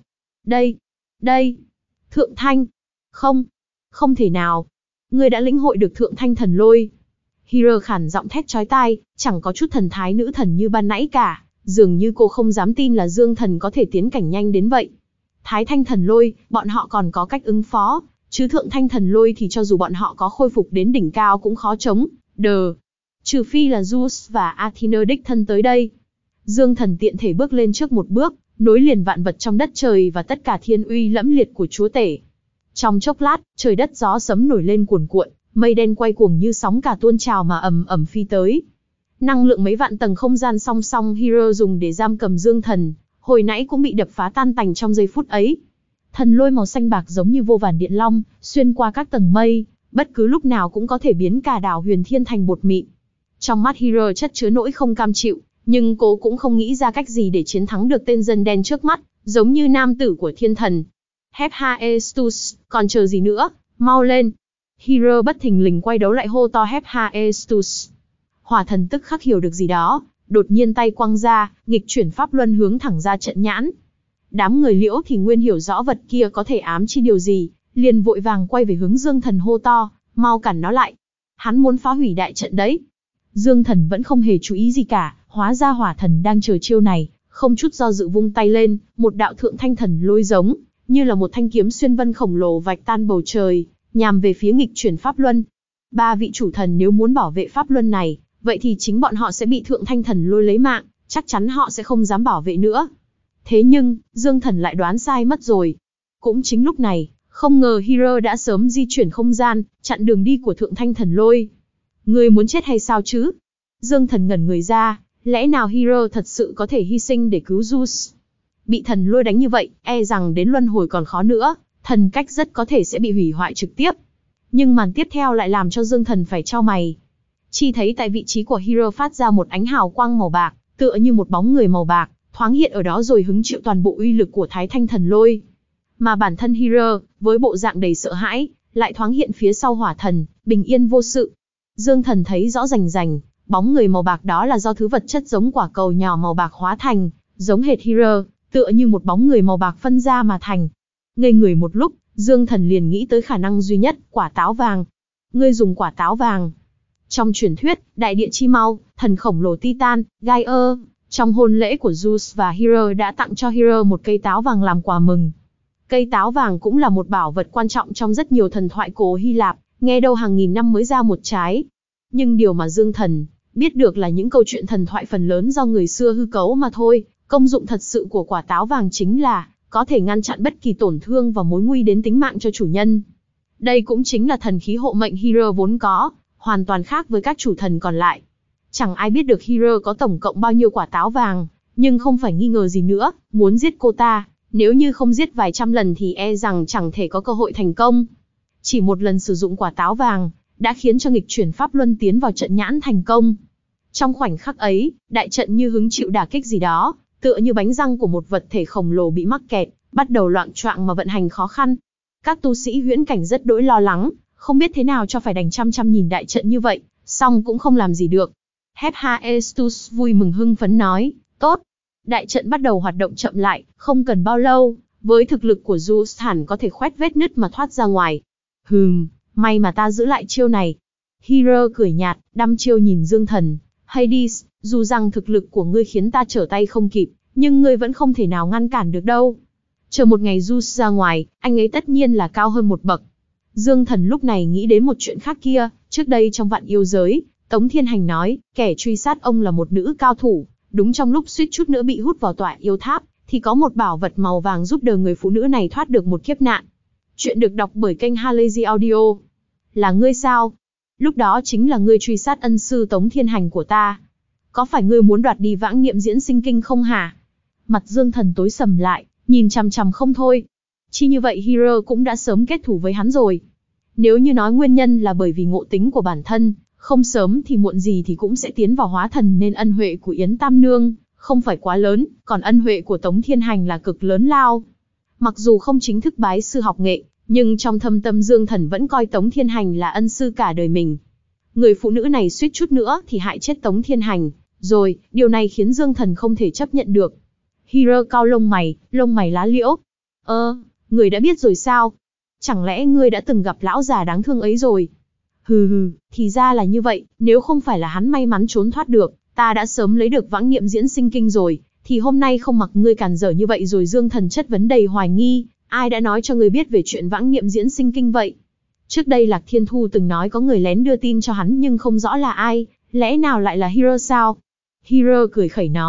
Đây, thượng thanh, không thể nào. Ngươi đã lĩnh hội được thượng thanh thần lôi. Hero khản giọng thét chói tai, chẳng có chút thần thái nữ thần như ban nãy cả, dường như cô không dám tin là Dương Thần có thể tiến cảnh nhanh đến vậy. Thái Thanh thần lôi, bọn họ còn có cách ứng phó, chứ thượng thanh thần lôi thì cho dù bọn họ có khôi phục đến đỉnh cao cũng khó chống, trừ phi là Zeus và Athena đích thân tới đây. Dương Thần tiện thể bước lên trước một bước, nối liền vạn vật trong đất trời và tất cả thiên uy lẫm liệt của chúa tể. Trong chốc lát, trời đất gió sấm nổi lên cuồn cuộn, mây đen quay cuồng như sóng cả tuôn trào mà ầm ầm phi tới. Năng lượng mấy vạn tầng không gian song song Hero dùng để giam cầm Dương Thần, hồi nãy cũng bị đập phá tan tành trong giây phút ấy. Thần lôi màu xanh bạc giống như vô vàn điện long, xuyên qua các tầng mây, bất cứ lúc nào cũng có thể biến cả đảo Huyền Thiên thành bột mịn. Trong mắt Hero chất chứa nỗi không cam chịu, nhưng cô cũng không nghĩ ra cách gì để chiến thắng được tên dân đen trước mắt, giống như nam tử của thiên thần. Hephaestus, còn chờ gì nữa, mau lên. Hero bất thình lình quay đấu lại hô to Hephaestus. Hỏa thần tức khắc hiểu được gì đó, đột nhiên tay quăng ra, nghịch chuyển pháp luân hướng thẳng ra trận nhãn. Đám người Liễu thì Nguyên hiểu rõ vật kia có thể ám chi điều gì, liền vội vàng quay về hướng Dương Thần hô to, mau cản nó lại. Hắn muốn phá hủy đại trận đấy. Dương Thần vẫn không hề chú ý gì cả, hóa ra hỏa thần đang chờ chiêu này, không chút do dự vung tay lên, một đạo thượng thanh thần lôi giống, như là một thanh kiếm xuyên vân khổng lồ vạch tan bầu trời, nhằm về phía nghịch chuyển pháp luân. Ba vị chủ thần nếu muốn bảo vệ pháp luân này, vậy thì chính bọn họ sẽ bị thượng thanh thần lôi lấy mạng, chắc chắn họ sẽ không dám bảo vệ nữa. Thế nhưng, Dương Thần lại đoán sai mất rồi. Cũng chính lúc này, không ngờ Hero đã sớm di chuyển không gian, chặn đường đi của thượng thanh thần lôi. Ngươi muốn chết hay sao chứ? Dương Thần ngẩn người ra, lẽ nào Hero thật sự có thể hy sinh để cứu Zeus? Bị thần lôi đánh như vậy, e rằng đến luân hồi còn khó nữa, thần cách rất có thể sẽ bị hủy hoại trực tiếp. Nhưng màn tiếp theo lại làm cho Dương Thần phải chau mày. Chỉ thấy tại vị trí của Hero phát ra một ánh hào quang màu bạc, tựa như một bóng người màu bạc, thoáng hiện ở đó rồi hứng chịu toàn bộ uy lực của Thái Thanh thần lôi. Mà bản thân Hero, với bộ dạng đầy sợ hãi, lại thoáng hiện phía sau hỏa thần, bình yên vô sự. Dương Thần thấy rõ rành rành, bóng người màu bạc đó là do thứ vật chất giống quả cầu nhỏ màu bạc hóa thành, giống hệt Hero, tựa như một bóng người màu bạc phân ra mà thành. Ngây người một lúc, Dương Thần liền nghĩ tới khả năng duy nhất, quả táo vàng. Ngươi dùng quả táo vàng. Trong truyền thuyết, đại địa chi mau, thần khổng lồ Titan, Gaia, trong hôn lễ của Zeus và Hera đã tặng cho Hera một cây táo vàng làm quà mừng. Cây táo vàng cũng là một bảo vật quan trọng trong rất nhiều thần thoại cổ Hy Lạp, nghe đâu hàng nghìn năm mới ra một trái. Nhưng điều mà Dương Thần biết được là những câu chuyện thần thoại phần lớn do người xưa hư cấu mà thôi, công dụng thật sự của quả táo vàng chính là có thể ngăn chặn bất kỳ tổn thương và mối nguy đến tính mạng cho chủ nhân. Đây cũng chính là thần khí hộ mệnh Hera vốn có, hoàn toàn khác với các chủ thần còn lại. Chẳng ai biết được Hera có tổng cộng bao nhiêu quả táo vàng, nhưng không phải nghi ngờ gì nữa, muốn giết cô ta, nếu như không giết vài trăm lần thì e rằng chẳng thể có cơ hội thành công. Chỉ một lần sử dụng quả táo vàng, đã khiến cho nghịch chuyển pháp luân tiến vào trận nhãn thành công. Trong khoảnh khắc ấy, đại trận như hứng chịu đả kích gì đó, tựa như bánh răng của một vật thể khổng lồ bị mắc kẹt, bắt đầu loạng choạng mà vận hành khó khăn. Các tu sĩ huyễn cảnh rất đỗi lo lắng, không biết thế nào cho phải đành chăm chăm nhìn đại trận như vậy, song cũng không làm gì được. Hephaestus vui mừng hưng phấn nói, tốt. Đại trận bắt đầu hoạt động chậm lại, không cần bao lâu, với thực lực của Zeus hẳn có thể khoét vết nứt mà thoát ra ngoài. May mà ta giữ lại chiêu này. Hera cười nhạt, đăm chiêu nhìn Dương Thần. Hades, dù rằng thực lực của ngươi khiến ta trở tay không kịp, nhưng ngươi vẫn không thể nào ngăn cản được đâu. Chờ một ngày Zeus ra ngoài, anh ấy tất nhiên là cao hơn một bậc. Dương Thần lúc này nghĩ đến một chuyện khác kia, trước đây trong vạn yêu giới, Tống Thiên Hành nói, kẻ truy sát ông là một nữ cao thủ, đúng trong lúc suýt chút nữa bị hút vào tọa yêu tháp, thì có một bảo vật màu vàng giúp đời người phụ nữ này thoát được một kiếp nạn. Chuyện được đọc bởi kênh Halazy Audio. Là ngươi sao? Lúc đó chính là ngươi truy sát ân sư Tống Thiên Hành của ta. Có phải ngươi muốn đoạt đi vãng niệm diễn sinh kinh không hả? Mặt Dương Thần tối sầm lại, nhìn chằm chằm không thôi. Chi như vậy Hera cũng đã sớm kết thù với hắn rồi. Nếu như nói nguyên nhân là bởi vì ngộ tính của bản thân, không sớm thì muộn gì thì cũng sẽ tiến vào hóa thần, nên ân huệ của Yến Tam Nương không phải quá lớn, còn ân huệ của Tống Thiên Hành là cực lớn lao. Mặc dù không chính thức bái sư học nghệ, nhưng trong thâm tâm Dương Thần vẫn coi Tống Thiên Hành là ân sư cả đời mình. Người phụ nữ này suýt chút nữa thì hại chết Tống Thiên Hành, rồi, điều này khiến Dương Thần không thể chấp nhận được. Hera cau lông mày lá liễu. Người đã biết rồi sao? Chẳng lẽ ngươi đã từng gặp lão già đáng thương ấy rồi? Thì ra là như vậy, nếu không phải là hắn may mắn trốn thoát được, ta đã sớm lấy được vãng niệm diễn sinh kinh rồi, thì hôm nay không mặc ngươi cản trở như vậy rồi. Dương Thần chất vấn đầy hoài nghi, ai đã nói cho ngươi biết về chuyện vãng niệm diễn sinh kinh vậy? Trước đây Lạc Thiên Thu từng nói có người lén đưa tin cho hắn nhưng không rõ là ai, lẽ nào lại là Hera sao? Hera cười khẩy nói,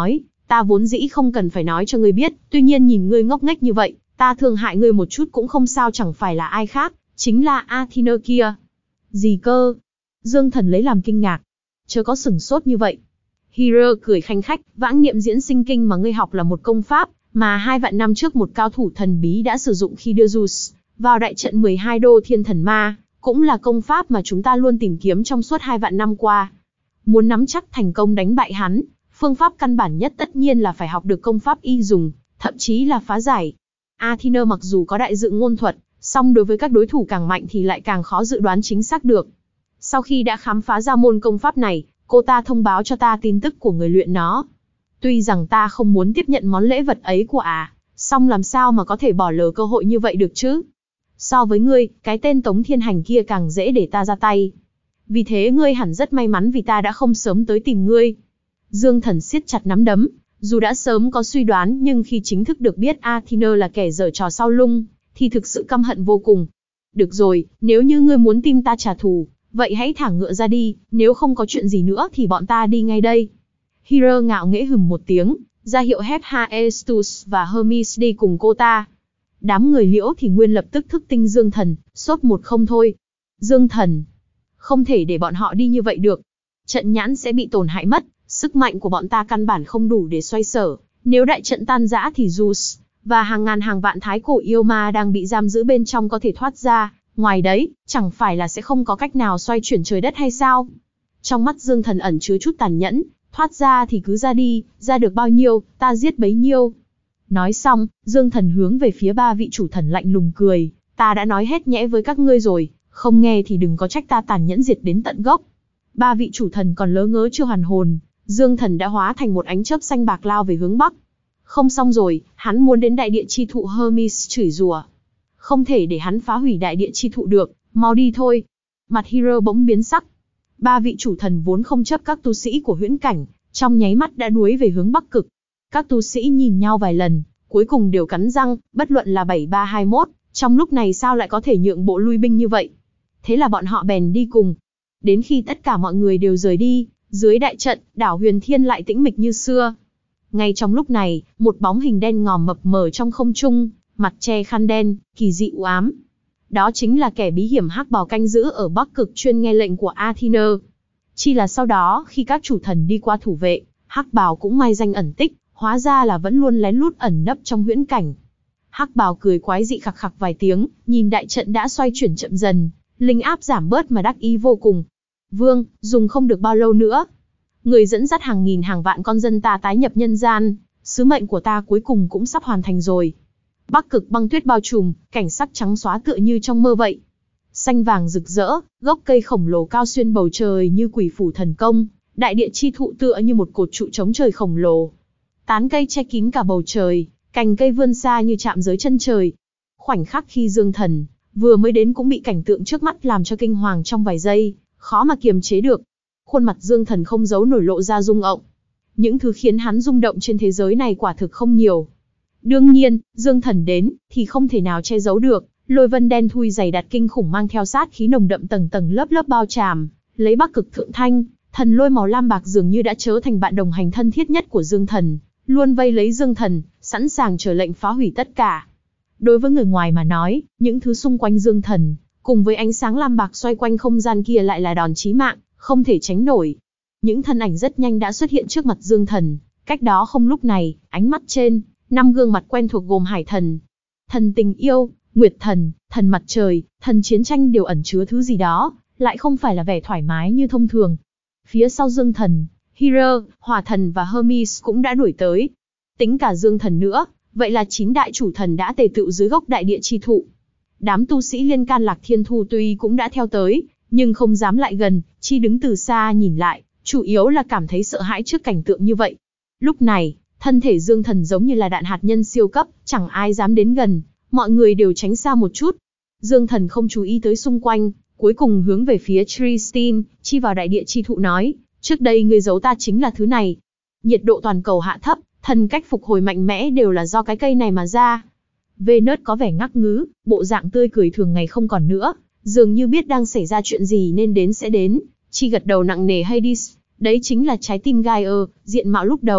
Ta vốn dĩ không cần phải nói cho ngươi biết, tuy nhiên nhìn ngươi ngốc nghếch như vậy, ta thương hại ngươi một chút cũng không sao, chẳng phải là ai khác, chính là Athena kia. Gì cơ? Dương Thần lấy làm kinh ngạc. Chớ có sửng sốt như vậy. Hero cười khanh khách, vãng niệm diễn sinh kinh mà ngươi học là một công pháp, mà 2 vạn năm trước một cao thủ thần bí đã sử dụng khi đưa Zeus vào đại trận 12 đô thiên thần ma, cũng là công pháp mà chúng ta luôn tìm kiếm trong suốt 2 vạn năm qua. Muốn nắm chắc thành công đánh bại hắn, phương pháp căn bản nhất tất nhiên là phải học được công pháp y dùng, thậm chí là phá giải. Athena mặc dù có đại dự ngôn thuật, song đối với các đối thủ càng mạnh thì lại càng khó dự đoán chính xác được. Sau khi đã khám phá ra môn công pháp này, cô ta thông báo cho ta tin tức của người luyện nó. Tuy rằng ta không muốn tiếp nhận món lễ vật ấy của song làm sao mà có thể bỏ lỡ cơ hội như vậy được chứ? So với ngươi, cái tên Tống Thiên Hành kia càng dễ để ta ra tay. Vì thế ngươi hẳn rất may mắn vì ta đã không sớm tới tìm ngươi. Dương Thần siết chặt nắm đấm, dù đã sớm có suy đoán nhưng khi chính thức được biết Athena là kẻ giở trò sau lưng, thì thực sự căm hận vô cùng. Được rồi, nếu như ngươi muốn tìm ta trả thù, vậy hãy thả ngựa ra đi, nếu không có chuyện gì nữa thì bọn ta đi ngay đây. Hero ngạo nghễ hừm một tiếng, ra hiệu Hephaestus và Hermes đi cùng cô ta. Đám người Liễu thì Nguyên lập tức thức tinh Dương Thần, sốt một không thôi. Dương Thần, không thể để bọn họ đi như vậy được. Trận nhãn sẽ bị tổn hại mất, sức mạnh của bọn ta căn bản không đủ để xoay sở. Nếu đại trận tan rã thì Zeus và hàng ngàn hàng vạn thái cổ yêu ma đang bị giam giữ bên trong có thể thoát ra. Ngoài đấy, chẳng phải là sẽ không có cách nào xoay chuyển trời đất hay sao? Trong mắt Dương Thần ẩn chứa chút tàn nhẫn, thoát ra thì cứ ra đi, ra được bao nhiêu, ta giết bấy nhiêu. Nói xong, Dương Thần hướng về phía 3 vị chủ thần lạnh lùng cười, ta đã nói hết nhẽ với các ngươi rồi, không nghe thì đừng có trách ta tàn nhẫn diệt đến tận gốc. 3 vị chủ thần còn lớ ngớ chưa hoàn hồn, Dương Thần đã hóa thành một ánh chớp xanh bạc lao về hướng bắc. Không xong rồi, hắn muốn đến đại địa chi thụ Hermes chửi rủa. Không thể để hắn phá hủy đại địa chi thụ được, mau đi thôi. Mặt Hero bỗng biến sắc. 3 vị chủ thần vốn không chấp các tu sĩ của huyễn cảnh, trong nháy mắt đã đuối về hướng Bắc Cực. Các tu sĩ nhìn nhau vài lần, cuối cùng đều cắn răng, bất luận là 7321, trong lúc này sao lại có thể nhượng bộ lui binh như vậy. Thế là bọn họ bèn đi cùng. Đến khi tất cả mọi người đều rời đi, dưới đại trận, đảo Huyền Thiên lại tĩnh mịch như xưa. Ngay trong lúc này, một bóng hình đen ngòm mập mờ trong không trung, mặt che khăn đen, kỳ dị u ám. Đó chính là kẻ bí hiểm hắc bào canh giữ ở Bắc Cực chuyên nghe lệnh của Athena. Chỉ là sau đó, khi các chủ thần đi qua thủ vệ, hắc bào cũng mai danh ẩn tích, hóa ra là vẫn luôn lén lút ẩn nấp trong huyễn cảnh. Hắc bào cười quái dị khặc khặc vài tiếng, nhìn đại trận đã xoay chuyển chậm dần, linh áp giảm bớt mà đắc ý vô cùng. Vương, dùng không được bao lâu nữa. Người dẫn dắt hàng nghìn hàng vạn con dân ta tái nhập nhân gian, sứ mệnh của ta cuối cùng cũng sắp hoàn thành rồi. Bắc Cực băng tuyết bao trùm, cảnh sắc trắng xóa tựa như trong mơ vậy. Xanh vàng rực rỡ, gốc cây khổng lồ cao xuyên bầu trời như quỷ phủ thần công, đại địa chi thụ tựa như một cột trụ chống trời khổng lồ. Tán cây che kín cả bầu trời, cành cây vươn xa như chạm dưới chân trời. Khoảnh khắc khi Dương Thần vừa mới đến cũng bị cảnh tượng trước mắt làm cho kinh hoàng trong vài giây, khó mà kiềm chế được. Khuôn mặt Dương Thần không giấu nổi lộ ra rung động. Những thứ khiến hắn rung động trên thế giới này quả thực không nhiều. Đương nhiên, Dương Thần đến, thì không thể nào che giấu được, lôi vân đen thui dày đặc kinh khủng mang theo sát khí nồng đậm tầng tầng lớp lớp bao tràm, lấy Bắc Cực thượng thanh, thần lôi màu lam bạc dường như đã trở thành bạn đồng hành thân thiết nhất của Dương Thần, luôn vây lấy Dương Thần, sẵn sàng chờ lệnh phá hủy tất cả. Đối với người ngoài mà nói, những thứ xung quanh Dương Thần, cùng với ánh sáng lam bạc xoay quanh không gian kia lại là đòn chí mạng, không thể tránh nổi. Những thân ảnh rất nhanh đã xuất hiện trước mặt Dương Thần, cách đó không lúc này, ánh mắt trên, 5 gương mặt quen thuộc gồm Hải Thần, Thần Tình Yêu, Nguyệt Thần, Thần Mặt Trời, Thần Chiến Tranh đều ẩn chứa thứ gì đó, lại không phải là vẻ thoải mái như thông thường. Phía sau Dương Thần, Hera, Hỏa Thần và Hermes cũng đã đuổi tới. Tính cả Dương Thần nữa, vậy là 9 đại chủ thần đã tề tựu dưới gốc đại địa chi thụ. Đám tu sĩ liên can Lạc Thiên Thu tuy cũng đã theo tới, nhưng không dám lại gần, chỉ đứng từ xa nhìn lại, chủ yếu là cảm thấy sợ hãi trước cảnh tượng như vậy. Lúc này, thân thể Dương Thần giống như là đạn hạt nhân siêu cấp, chẳng ai dám đến gần, mọi người đều tránh xa một chút. Dương Thần không chú ý tới xung quanh, cuối cùng hướng về phía Tristan, chi vào đại địa chi thụ nói, trước đây người giấu ta chính là thứ này. Nhiệt độ toàn cầu hạ thấp, thần cách phục hồi mạnh mẽ đều là do cái cây này mà ra. Venus có vẻ ngắc ngứ, bộ dạng tươi cười thường ngày không còn nữa, dường như biết đang xảy ra chuyện gì nên đến sẽ đến, chi gật đầu nặng nề Hades, đấy chính là trái tim Gaia, diện mạo lúc đầu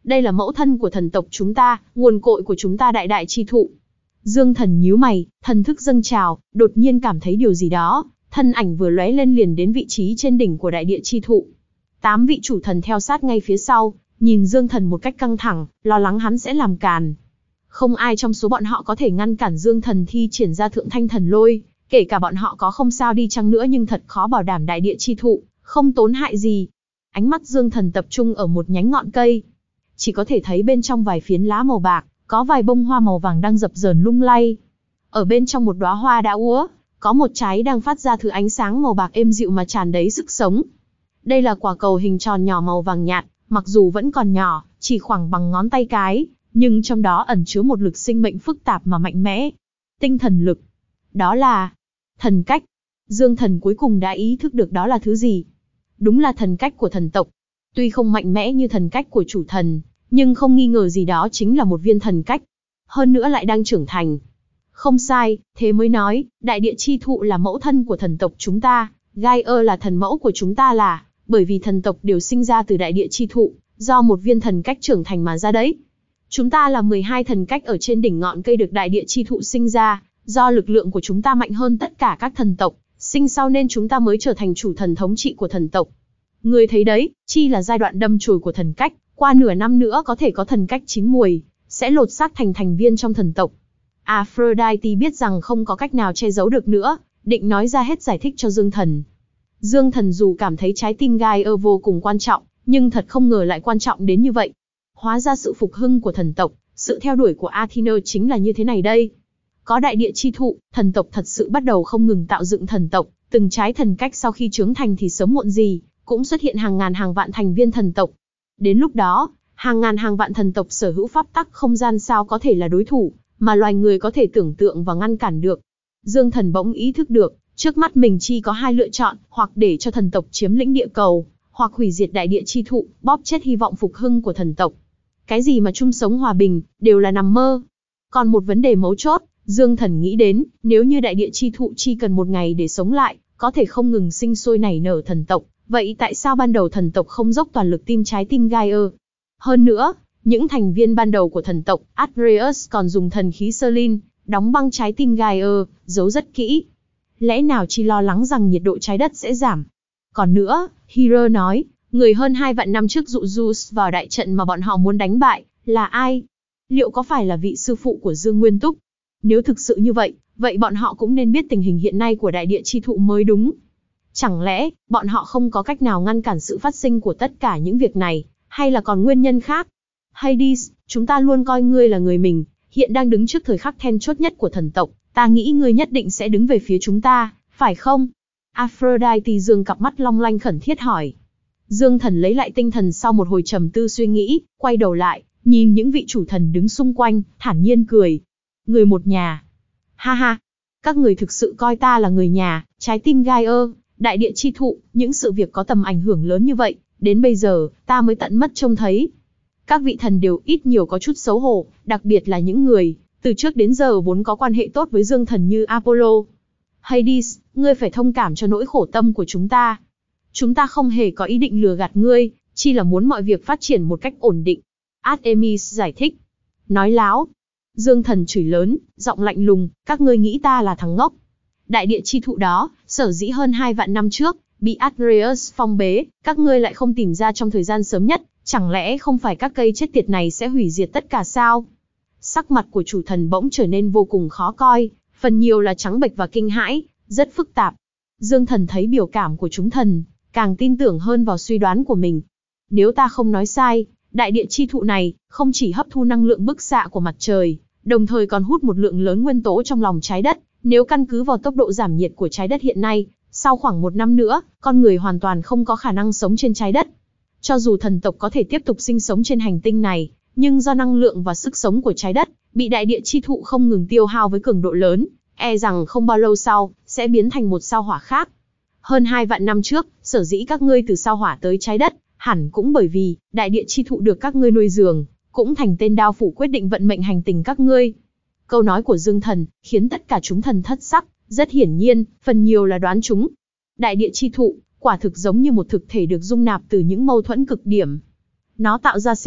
Đây là mẫu thân của thần tộc chúng ta, nguồn cội của chúng ta đại đại chi thụ. Dương Thần nhíu mày, thần thức dâng trào, đột nhiên cảm thấy điều gì đó, thân ảnh vừa lóe lên liền đến vị trí trên đỉnh của đại địa chi thụ. 8 vị chủ thần theo sát ngay phía sau, nhìn Dương Thần một cách căng thẳng, lo lắng hắn sẽ làm càn. Không ai trong số bọn họ có thể ngăn cản Dương Thần thi triển ra thượng thanh thần lôi, kể cả bọn họ có không sao đi chăng nữa nhưng thật khó bảo đảm đại địa chi thụ không tổn hại gì. Ánh mắt Dương Thần tập trung ở một nhánh ngọn cây, chỉ có thể thấy bên trong vài phiến lá màu bạc, có vài bông hoa màu vàng đang dập dờn lung lay. Ở bên trong một đóa hoa đã úa, có một trái đang phát ra thứ ánh sáng màu bạc êm dịu mà tràn đầy sức sống. Đây là quả cầu hình tròn nhỏ màu vàng nhạt, mặc dù vẫn còn nhỏ, chỉ khoảng bằng ngón tay cái, nhưng trong đó ẩn chứa một lực sinh mệnh phức tạp mà mạnh mẽ. Tinh thần lực. Đó là thần cách. Dương Thần cuối cùng đã ý thức được đó là thứ gì. Đúng là thần cách của thần tộc. Tuy không mạnh mẽ như thần cách của chủ thần, nhưng không nghi ngờ gì đó chính là một viên thần cách. Hơn nữa lại đang trưởng thành. Không sai, thế mới nói, đại địa chi thụ là mẫu thân của thần tộc chúng ta, Gaia là thần mẫu của chúng ta là, bởi vì thần tộc đều sinh ra từ đại địa chi thụ, do một viên thần cách trưởng thành mà ra đấy. Chúng ta là 12 thần cách ở trên đỉnh ngọn cây được đại địa chi thụ sinh ra, do lực lượng của chúng ta mạnh hơn tất cả các thần tộc, sinh sau nên chúng ta mới trở thành chủ thần thống trị của thần tộc. Người thấy đấy, chi là giai đoạn đâm chồi của thần cách, qua nửa năm nữa có thể có thần cách chín muồi, sẽ lột xác thành thành viên trong thần tộc. Aphrodite biết rằng không có cách nào che giấu được nữa, định nói ra hết giải thích cho Dương Thần. Dương Thần dù cảm thấy trái tim Gaia vô cùng quan trọng, nhưng thật không ngờ lại quan trọng đến như vậy. Hóa ra sự phục hưng của thần tộc, sự theo đuổi của Athena chính là như thế này đây. Có đại địa chi thụ, thần tộc thật sự bắt đầu không ngừng tạo dựng thần tộc, từng trái thần cách sau khi trưởng thành thì sớm muộn gì, cũng xuất hiện hàng ngàn hàng vạn thành viên thần tộc. Đến lúc đó, hàng ngàn hàng vạn thần tộc sở hữu pháp tắc không gian sao có thể là đối thủ, mà loài người có thể tưởng tượng và ngăn cản được. Dương Thần bỗng ý thức được, trước mắt mình chỉ có hai lựa chọn, hoặc để cho thần tộc chiếm lĩnh địa cầu, hoặc hủy diệt đại địa chi thụ, bóp chết hy vọng phục hưng của thần tộc. Cái gì mà chung sống hòa bình, đều là nằm mơ. Còn một vấn đề mấu chốt, Dương Thần nghĩ đến, nếu như đại địa chi thụ chỉ cần một ngày để sống lại, có thể không ngừng sinh sôi nảy nở thần tộc, vậy tại sao ban đầu thần tộc không dốc toàn lực tìm trái tim Gaia? Hơn nữa, những thành viên ban đầu của thần tộc, Atreus còn dùng thần khí Selene, đóng băng trái tim Gaia, giấu rất kỹ. Lẽ nào chỉ lo lắng rằng nhiệt độ trái đất sẽ giảm? Còn nữa, Hera nói, người hơn 2 vạn năm trước dụ Zeus vào đại trận mà bọn họ muốn đánh bại, là ai? Liệu có phải là vị sư phụ của Dương Nguyên Túc? Nếu thực sự như vậy, vậy bọn họ cũng nên biết tình hình hiện nay của đại địa chi thụ mới đúng. Chẳng lẽ, bọn họ không có cách nào ngăn cản sự phát sinh của tất cả những việc này, hay là còn nguyên nhân khác? Hades, chúng ta luôn coi ngươi là người mình, hiện đang đứng trước thời khắc then chốt nhất của thần tộc, ta nghĩ ngươi nhất định sẽ đứng về phía chúng ta, phải không? Aphrodite dương cặp mắt long lanh khẩn thiết hỏi. Dương Thần lấy lại tinh thần sau một hồi trầm tư suy nghĩ, quay đầu lại, nhìn những vị chủ thần đứng xung quanh, thản nhiên cười. Người một nhà. Ha ha, các người thực sự coi ta là người nhà, trái tim Gaia, đại địa chi thụ, những sự việc có tầm ảnh hưởng lớn như vậy, đến bây giờ, ta mới tận mắt trông thấy. Các vị thần đều ít nhiều có chút xấu hổ, đặc biệt là những người, từ trước đến giờ vốn có quan hệ tốt với Dương Thần như Apollo. Hades, ngươi phải thông cảm cho nỗi khổ tâm của chúng ta. Chúng ta không hề có ý định lừa gạt ngươi, chỉ là muốn mọi việc phát triển một cách ổn định. Artemis giải thích. Nói láo. Dương Thần chửi lớn, giọng lạnh lùng, các ngươi nghĩ ta là thằng ngốc. Đại địa chi thụ đó, sở dĩ hơn 2 vạn năm trước, bị Atreus phong bế, các ngươi lại không tìm ra trong thời gian sớm nhất, chẳng lẽ không phải các cây chết tiệt này sẽ hủy diệt tất cả sao? Sắc mặt của chủ thần bỗng trở nên vô cùng khó coi, phần nhiều là trắng bệch và kinh hãi, rất phức tạp. Dương Thần thấy biểu cảm của chúng thần, càng tin tưởng hơn vào suy đoán của mình. Nếu ta không nói sai, đại địa chi thụ này, không chỉ hấp thu năng lượng bức xạ của mặt trời, đồng thời còn hút một lượng lớn nguyên tố trong lòng trái đất. Nếu căn cứ vào tốc độ giảm nhiệt của trái đất hiện nay, sau khoảng 1 năm nữa, con người hoàn toàn không có khả năng sống trên trái đất. Cho dù thần tộc có thể tiếp tục sinh sống trên hành tinh này, nhưng do năng lượng và sức sống của trái đất, bị đại địa chi thụ không ngừng tiêu hao với cường độ lớn, e rằng không bao lâu sau, sẽ biến thành một sao hỏa khác. Hơn 2 vạn năm trước, sở dĩ các ngươi từ sao hỏa tới trái đất, hẳn cũng bởi vì, đại địa chi thụ được các ngươi nuôi dưỡng, cũng thành tên đao phủ quyết định vận mệnh hành tinh các ngươi. Câu nói của Dương Thần, khiến tất cả chúng thần thất sắc, rất hiển nhiên, phần nhiều là đoán chúng. Đại địa chi thụ, quả thực giống như một thực thể được dung nạp từ những mâu thuẫn cực điểm. Nó tạo ra sinh mệnh,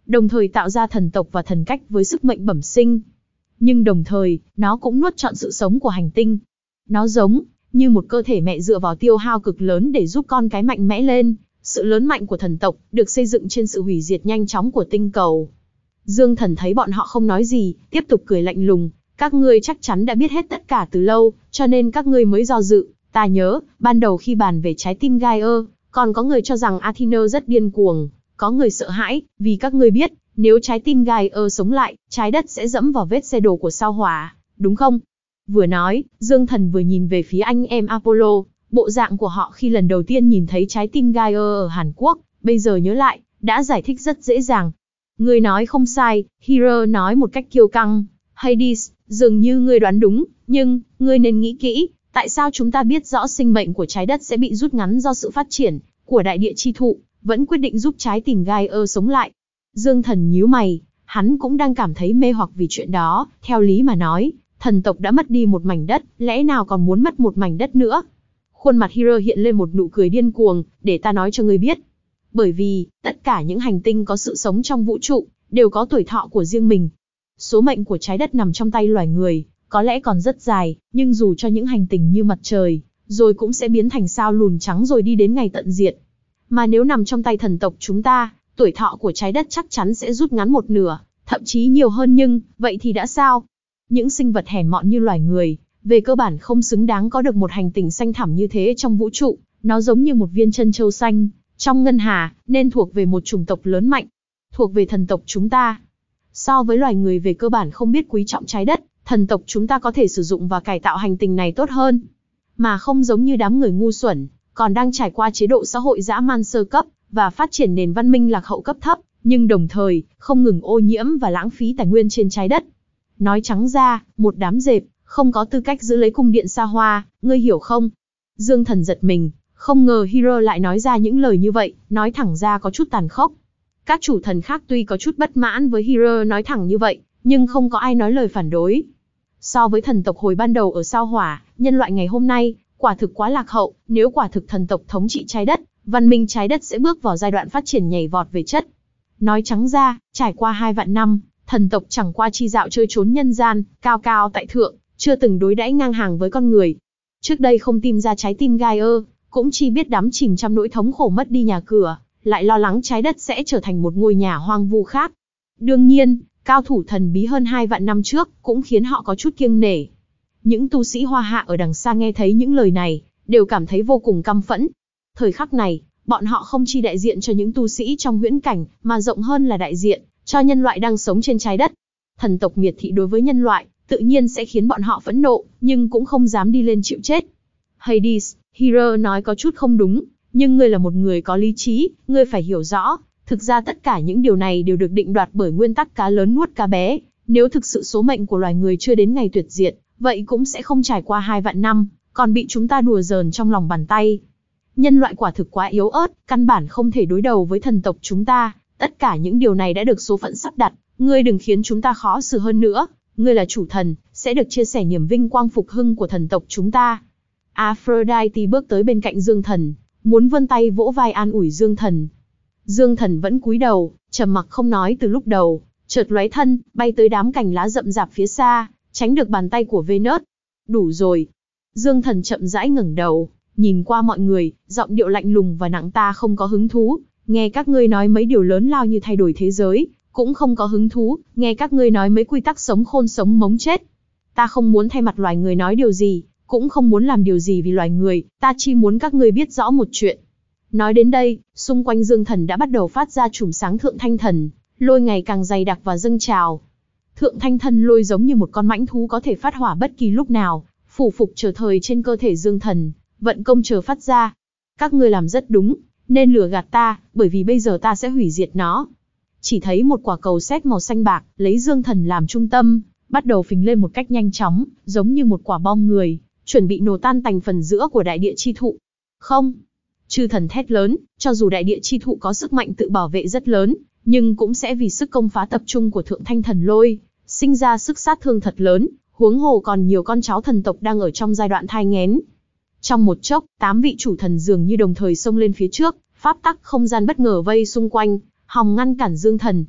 đồng thời tạo ra thần tộc và thần cách với sức mạnh bẩm sinh. Nhưng đồng thời, nó cũng nuốt trọn sự sống của hành tinh. Nó giống như một cơ thể mẹ dựa vào tiêu hao cực lớn để giúp con cái mạnh mẽ lên. Sự lớn mạnh của thần tộc được xây dựng trên sự hủy diệt nhanh chóng của tinh cầu. Dương Thần thấy bọn họ không nói gì, tiếp tục cười lạnh lùng. Các ngươi chắc chắn đã biết hết tất cả từ lâu, cho nên các ngươi mới do dự. Ta nhớ, ban đầu khi bàn về trái tim Gaia, còn có người cho rằng Athena rất điên cuồng. Có người sợ hãi, vì các ngươi biết, nếu trái tim Gaia sống lại, trái đất sẽ dẫm vào vết xe đổ của sao hỏa, đúng không? Vừa nói, Dương Thần vừa nhìn về phía anh em Apollo, bộ dạng của họ khi lần đầu tiên nhìn thấy trái tim Gaia ở Hàn Quốc, bây giờ nhớ lại, đã giải thích rất dễ dàng. Ngươi nói không sai, Hera nói một cách kiêu căng. Hades, dường như ngươi đoán đúng, nhưng, ngươi nên nghĩ kỹ, tại sao chúng ta biết rõ sinh mệnh của trái đất sẽ bị rút ngắn do sự phát triển của đại địa chi thụ, vẫn quyết định giúp trái tim Gaia sống lại? Dương Thần nhíu mày, hắn cũng đang cảm thấy mê hoặc vì chuyện đó, theo lý mà nói, thần tộc đã mất đi một mảnh đất, lẽ nào còn muốn mất một mảnh đất nữa? Khuôn mặt Hera hiện lên một nụ cười điên cuồng, để ta nói cho ngươi biết. Bởi vì, tất cả những hành tinh có sự sống trong vũ trụ, đều có tuổi thọ của riêng mình. Số mệnh của trái đất nằm trong tay loài người, có lẽ còn rất dài, nhưng dù cho những hành tinh như mặt trời, rồi cũng sẽ biến thành sao lùn trắng rồi đi đến ngày tận diệt. Mà nếu nằm trong tay thần tộc chúng ta, tuổi thọ của trái đất chắc chắn sẽ rút ngắn một nửa, thậm chí nhiều hơn, nhưng, vậy thì đã sao? Những sinh vật hèn mọn như loài người, về cơ bản không xứng đáng có được một hành tinh xanh thẳm như thế trong vũ trụ, nó giống như một viên trân châu xanh trong ngân hà, nên thuộc về một chủng tộc lớn mạnh, thuộc về thần tộc chúng ta. So với loài người về cơ bản không biết quý trọng trái đất, thần tộc chúng ta có thể sử dụng và cải tạo hành tinh này tốt hơn. Mà không giống như đám người ngu xuẩn, còn đang trải qua chế độ xã hội dã man sơ cấp, và phát triển nền văn minh lạc hậu cấp thấp, nhưng đồng thời, không ngừng ô nhiễm và lãng phí tài nguyên trên trái đất. Nói trắng ra, một đám dẹp, không có tư cách giữ lấy cung điện xa hoa, ngươi hiểu không? Dương Thần giật mình, không ngờ Hera lại nói ra những lời như vậy, nói thẳng ra có chút tàn khốc. Các chủ thần khác tuy có chút bất mãn với Hera nói thẳng như vậy, nhưng không có ai nói lời phản đối. So với thần tộc hồi ban đầu ở sao hỏa, nhân loại ngày hôm nay, quả thực quá lạc hậu, nếu quả thực thần tộc thống trị trái đất, văn minh trái đất sẽ bước vào giai đoạn phát triển nhảy vọt về chất. Nói trắng ra, trải qua 2 vạn năm, thần tộc chẳng qua chi dạo chơi trốn nhân gian, cao cao tại thượng, chưa từng đối đãi ngang hàng với con người. Trước đây không tìm ra trái tim Gaia, cũng chỉ biết đắm chìm trong nỗi thống khổ mất đi nhà cửa, lại lo lắng trái đất sẽ trở thành một ngôi nhà hoang vu khác. Đương nhiên, cao thủ thần bí hơn 2 vạn năm trước, cũng khiến họ có chút kiêng nể. Những tu sĩ Hoa Hạ ở đằng xa nghe thấy những lời này, đều cảm thấy vô cùng căm phẫn. Thời khắc này, bọn họ không chỉ đại diện cho những tu sĩ trong huyễn cảnh, mà rộng hơn là đại diện cho nhân loại đang sống trên trái đất. Thần tộc miệt thị đối với nhân loại, tự nhiên sẽ khiến bọn họ phẫn nộ, nhưng cũng không dám đi lên chịu chết. Hades, Hera nói có chút không đúng, nhưng ngươi là một người có lý trí, ngươi phải hiểu rõ, thực ra tất cả những điều này đều được định đoạt bởi nguyên tắc cá lớn nuốt cá bé. Nếu thực sự số mệnh của loài người chưa đến ngày tuyệt diệt, vậy cũng sẽ không trải qua 2 vạn năm, còn bị chúng ta đùa giỡn trong lòng bàn tay. Nhân loại quả thực quá yếu ớt, căn bản không thể đối đầu với thần tộc chúng ta. Tất cả những điều này đã được số phận sắp đặt, ngươi đừng khiến chúng ta khó xử hơn nữa. Ngươi là chủ thần, sẽ được chia sẻ niềm vinh quang phục hưng của thần tộc chúng ta. Aphrodite bước tới bên cạnh Dương Thần, muốn vươn tay vỗ vai an ủi Dương Thần. Dương Thần vẫn cúi đầu, trầm mặc không nói từ lúc đầu, chợt lóe thân, bay tới đám cành lá rậm rạp phía xa, tránh được bàn tay của Venus. Đủ rồi. Dương Thần chậm rãi ngẩng đầu, nhìn qua mọi người, giọng điệu lạnh lùng và nặng, ta không có hứng thú nghe các ngươi nói mấy điều lớn lao như thay đổi thế giới, cũng không có hứng thú nghe các ngươi nói mấy quy tắc sống khôn sống mống chết. Ta không muốn thay mặt loài người nói điều gì, cũng không muốn làm điều gì vì loài người, ta chỉ muốn các ngươi biết rõ một chuyện. Nói đến đây, xung quanh Dương Thần đã bắt đầu phát ra chùm sáng thượng thanh thần, lôi ngày càng dày đặc và dâng trào. Thượng thanh thần lôi giống như một con mãnh thú có thể phát hỏa bất kỳ lúc nào, phủ phục chờ thời trên cơ thể Dương Thần, vận công chờ phát ra. Các ngươi làm rất đúng, nên lừa gạt ta, bởi vì bây giờ ta sẽ hủy diệt nó. Chỉ thấy một quả cầu sét màu xanh bạc, lấy Dương Thần làm trung tâm, bắt đầu phình lên một cách nhanh chóng, giống như một quả bom người, chuẩn bị nổ tan thành phần giữa của đại địa chi thụ. Không! Chư thần thét lớn, cho dù đại địa chi thụ có sức mạnh tự bảo vệ rất lớn, nhưng cũng sẽ vì sức công phá tập trung của thượng thanh thần lôi, sinh ra sức sát thương thật lớn, huống hồ còn nhiều con cháu thần tộc đang ở trong giai đoạn thai nghén. Trong một chốc, 8 vị chủ thần dường như đồng thời xông lên phía trước, pháp tắc không gian bất ngờ vây xung quanh, hòng ngăn cản Dương Thần.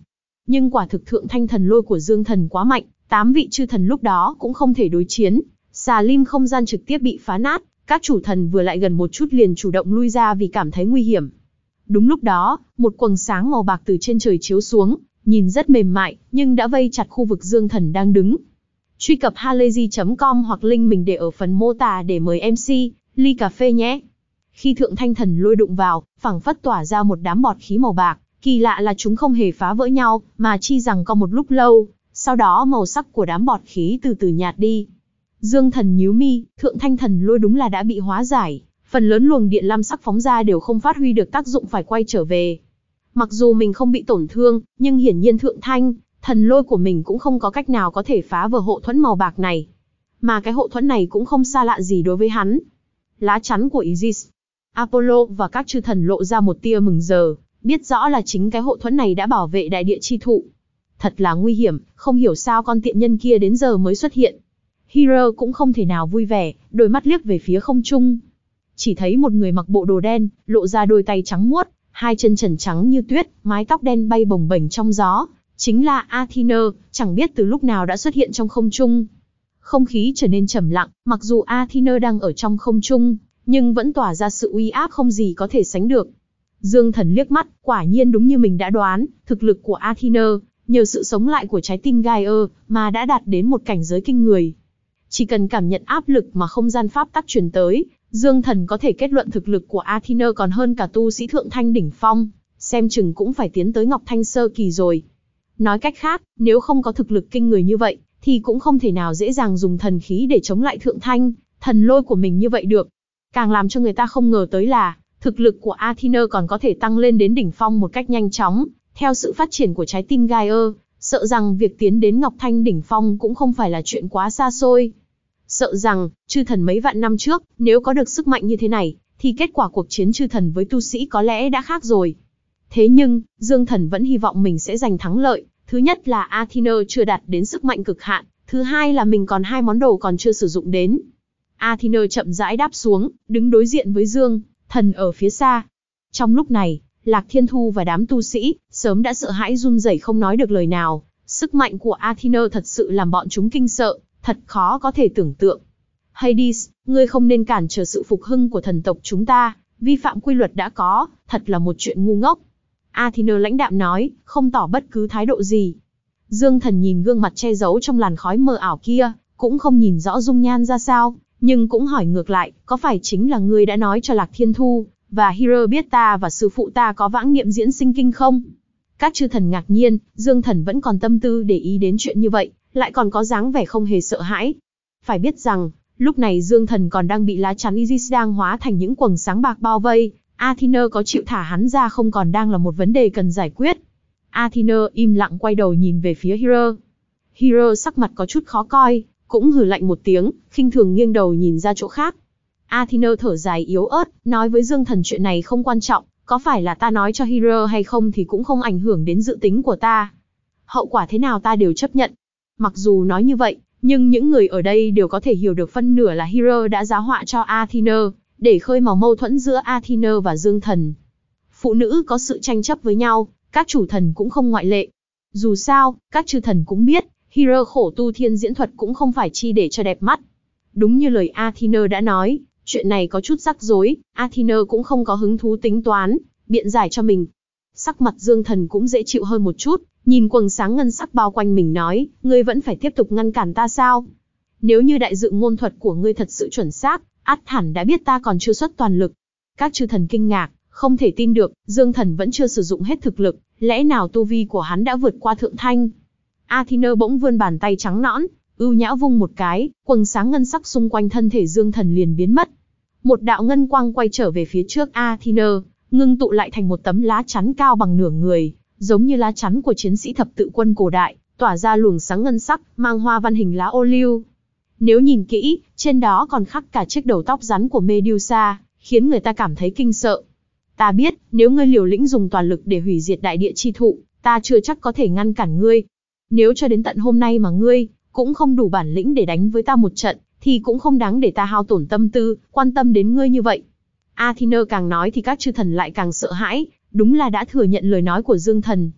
nhưng quả thực thượng thanh thần lôi của Dương Thần quá mạnh, 8 vị chư thần lúc đó cũng không thể đối chiến. Xà lim không gian trực tiếp bị phá nát, các chủ thần vừa lại gần một chút liền chủ động lui ra vì cảm thấy nguy hiểm. Đúng lúc đó, một quầng sáng màu bạc từ trên trời chiếu xuống, nhìn rất mềm mại, nhưng đã vây chặt khu vực Dương Thần đang đứng. Truy cập halayzi.com hoặc link mình để ở phần mô tả để mời MC, ly cà phê nhé. Khi thượng thanh thần lôi đụng vào, phảng phất tỏa ra một đám bọt khí màu bạc, kỳ lạ là chúng không hề phá vỡ nhau, mà chi rằng có một lúc lâu, sau đó màu sắc của đám bọt khí từ từ nhạt đi. Dương Thần nhíu mi, thượng thanh thần lôi đúng là đã bị hóa giải, phần lớn luồng điện lam sắc phóng ra đều không phát huy được tác dụng phải quay trở về. Mặc dù mình không bị tổn thương, nhưng hiển nhiên thượng thanh thần lôi của mình cũng không có cách nào có thể phá vỡ hộ thuẫn màu bạc này. Mà cái hộ thuẫn này cũng không xa lạ gì đối với hắn. Lá chắn của Isis, Apollo và các chư thần lộ ra một tia mừng rỡ, biết rõ là chính cái hộ thuẫn này đã bảo vệ đại địa chi thụ. Thật là nguy hiểm, không hiểu sao con tiện nhân kia đến giờ mới xuất hiện. Hero cũng không thể nào vui vẻ, đôi mắt liếc về phía không trung. Chỉ thấy một người mặc bộ đồ đen, lộ ra đôi tay trắng muốt, hai chân trần trắng như tuyết, mái tóc đen bay bồng bềnh trong gió. Chính là Athena, chẳng biết từ lúc nào đã xuất hiện trong không trung. Không khí trở nên trầm lặng, mặc dù Athena đang ở trong không trung, nhưng vẫn tỏa ra sự uy áp không gì có thể sánh được. Dương Thần liếc mắt, quả nhiên đúng như mình đã đoán, thực lực của Athena, nhờ sự sống lại của trái tim Gaia, mà đã đạt đến một cảnh giới kinh người. Chỉ cần cảm nhận áp lực mà không gian pháp tắc truyền tới, Dương Thần có thể kết luận thực lực của Athena còn hơn cả tu sĩ thượng thanh đỉnh phong, xem chừng cũng phải tiến tới Ngọc Thanh sơ kỳ rồi. Nói cách khác, nếu không có thực lực kinh người như vậy, thì cũng không thể nào dễ dàng dùng thần khí để chống lại thượng thanh thần lôi của mình như vậy được. Càng làm cho người ta không ngờ tới là, thực lực của Athena còn có thể tăng lên đến đỉnh phong một cách nhanh chóng, theo sự phát triển của trái tim Gaia, sợ rằng việc tiến đến Ngọc Thanh đỉnh phong cũng không phải là chuyện quá xa xôi. Sợ rằng, chư thần mấy vạn năm trước, nếu có được sức mạnh như thế này, thì kết quả cuộc chiến chư thần với tu sĩ có lẽ đã khác rồi. Thế nhưng, Dương Thần vẫn hy vọng mình sẽ giành thắng lợi. Thứ nhất là Athena chưa đạt đến sức mạnh cực hạn, thứ hai là mình còn hai món đồ còn chưa sử dụng đến. Athena chậm rãi đáp xuống, đứng đối diện với Dương Thần ở phía xa. Trong lúc này, Lạc Thiên Thu và đám tu sĩ, sớm đã sợ hãi run rẩy không nói được lời nào. Sức mạnh của Athena thật sự làm bọn chúng kinh sợ, thật khó có thể tưởng tượng. Hades, ngươi không nên cản trở sự phục hưng của thần tộc chúng ta, vi phạm quy luật đã có, thật là một chuyện ngu ngốc. Athena lãnh đạm nói, không tỏ bất cứ thái độ gì. Dương Thần nhìn gương mặt che giấu trong làn khói mờ ảo kia, cũng không nhìn rõ dung nhan ra sao, nhưng cũng hỏi ngược lại, có phải chính là ngươi đã nói cho Lạc Thiên Thu và Hero biết ta và sư phụ ta có vãng niệm diễn sinh kinh không? Các chư thần ngạc nhiên, Dương Thần vẫn còn tâm tư để ý đến chuyện như vậy, lại còn có dáng vẻ không hề sợ hãi. Phải biết rằng, lúc này Dương Thần còn đang bị lá chắn Isis đang hóa thành những quầng sáng bạc bao vây, Athena có chịu thả hắn ra không còn đang là một vấn đề cần giải quyết. Athena im lặng quay đầu nhìn về phía Hero. Hero sắc mặt có chút khó coi, cũng hừ lạnh một tiếng, khinh thường nghiêng đầu nhìn ra chỗ khác. Athena thở dài yếu ớt, nói với Dương Thần chuyện này không quan trọng, có phải là ta nói cho Hero hay không thì cũng không ảnh hưởng đến dự tính của ta. Hậu quả thế nào ta đều chấp nhận. Mặc dù nói như vậy, nhưng những người ở đây đều có thể hiểu được phân nửa là Hero đã giá họa cho Athena, để khơi mào mâu thuẫn giữa Athena và Dương Thần. Phụ nữ có sự tranh chấp với nhau, các chủ thần cũng không ngoại lệ. Dù sao, các chư thần cũng biết, Hero khổ tu thiên diễn thuật cũng không phải chi để cho đẹp mắt. Đúng như lời Athena đã nói, chuyện này có chút rắc rối, Athena cũng không có hứng thú tính toán, biện giải cho mình. Sắc mặt Dương Thần cũng dễ chịu hơn một chút, nhìn quầng sáng ngân sắc bao quanh mình nói, ngươi vẫn phải tiếp tục ngăn cản ta sao? Nếu như đại dự ngôn thuật của ngươi thật sự chuẩn xác, ắt hẳn đã biết ta còn chưa xuất toàn lực. Các chư thần kinh ngạc, không thể tin được, Dương Thần vẫn chưa sử dụng hết thực lực, lẽ nào tu vi của hắn đã vượt qua thượng thanh? Athena bỗng vươn bàn tay trắng nõn, ưu nhã vung một cái, quầng sáng ngân sắc xung quanh thân thể Dương Thần liền biến mất. Một đạo ngân quang quay trở về phía trước Athena, ngưng tụ lại thành một tấm lá chắn cao bằng nửa người, giống như lá chắn của chiến sĩ thập tự quân cổ đại, tỏa ra luồng sáng ngân sắc, mang hoa văn hình lá ô liu. Nếu nhìn kỹ, trên đó còn khắc cả chiếc đầu tóc rắn của Medusa, khiến người ta cảm thấy kinh sợ. Ta biết, nếu ngươi liều lĩnh dùng toàn lực để hủy diệt đại địa chi thụ, ta chưa chắc có thể ngăn cản ngươi. Nếu cho đến tận hôm nay mà ngươi cũng không đủ bản lĩnh để đánh với ta một trận, thì cũng không đáng để ta hao tổn tâm tư, quan tâm đến ngươi như vậy. Athena càng nói thì các chư thần lại càng sợ hãi, đúng là đã thừa nhận lời nói của Dương Thần.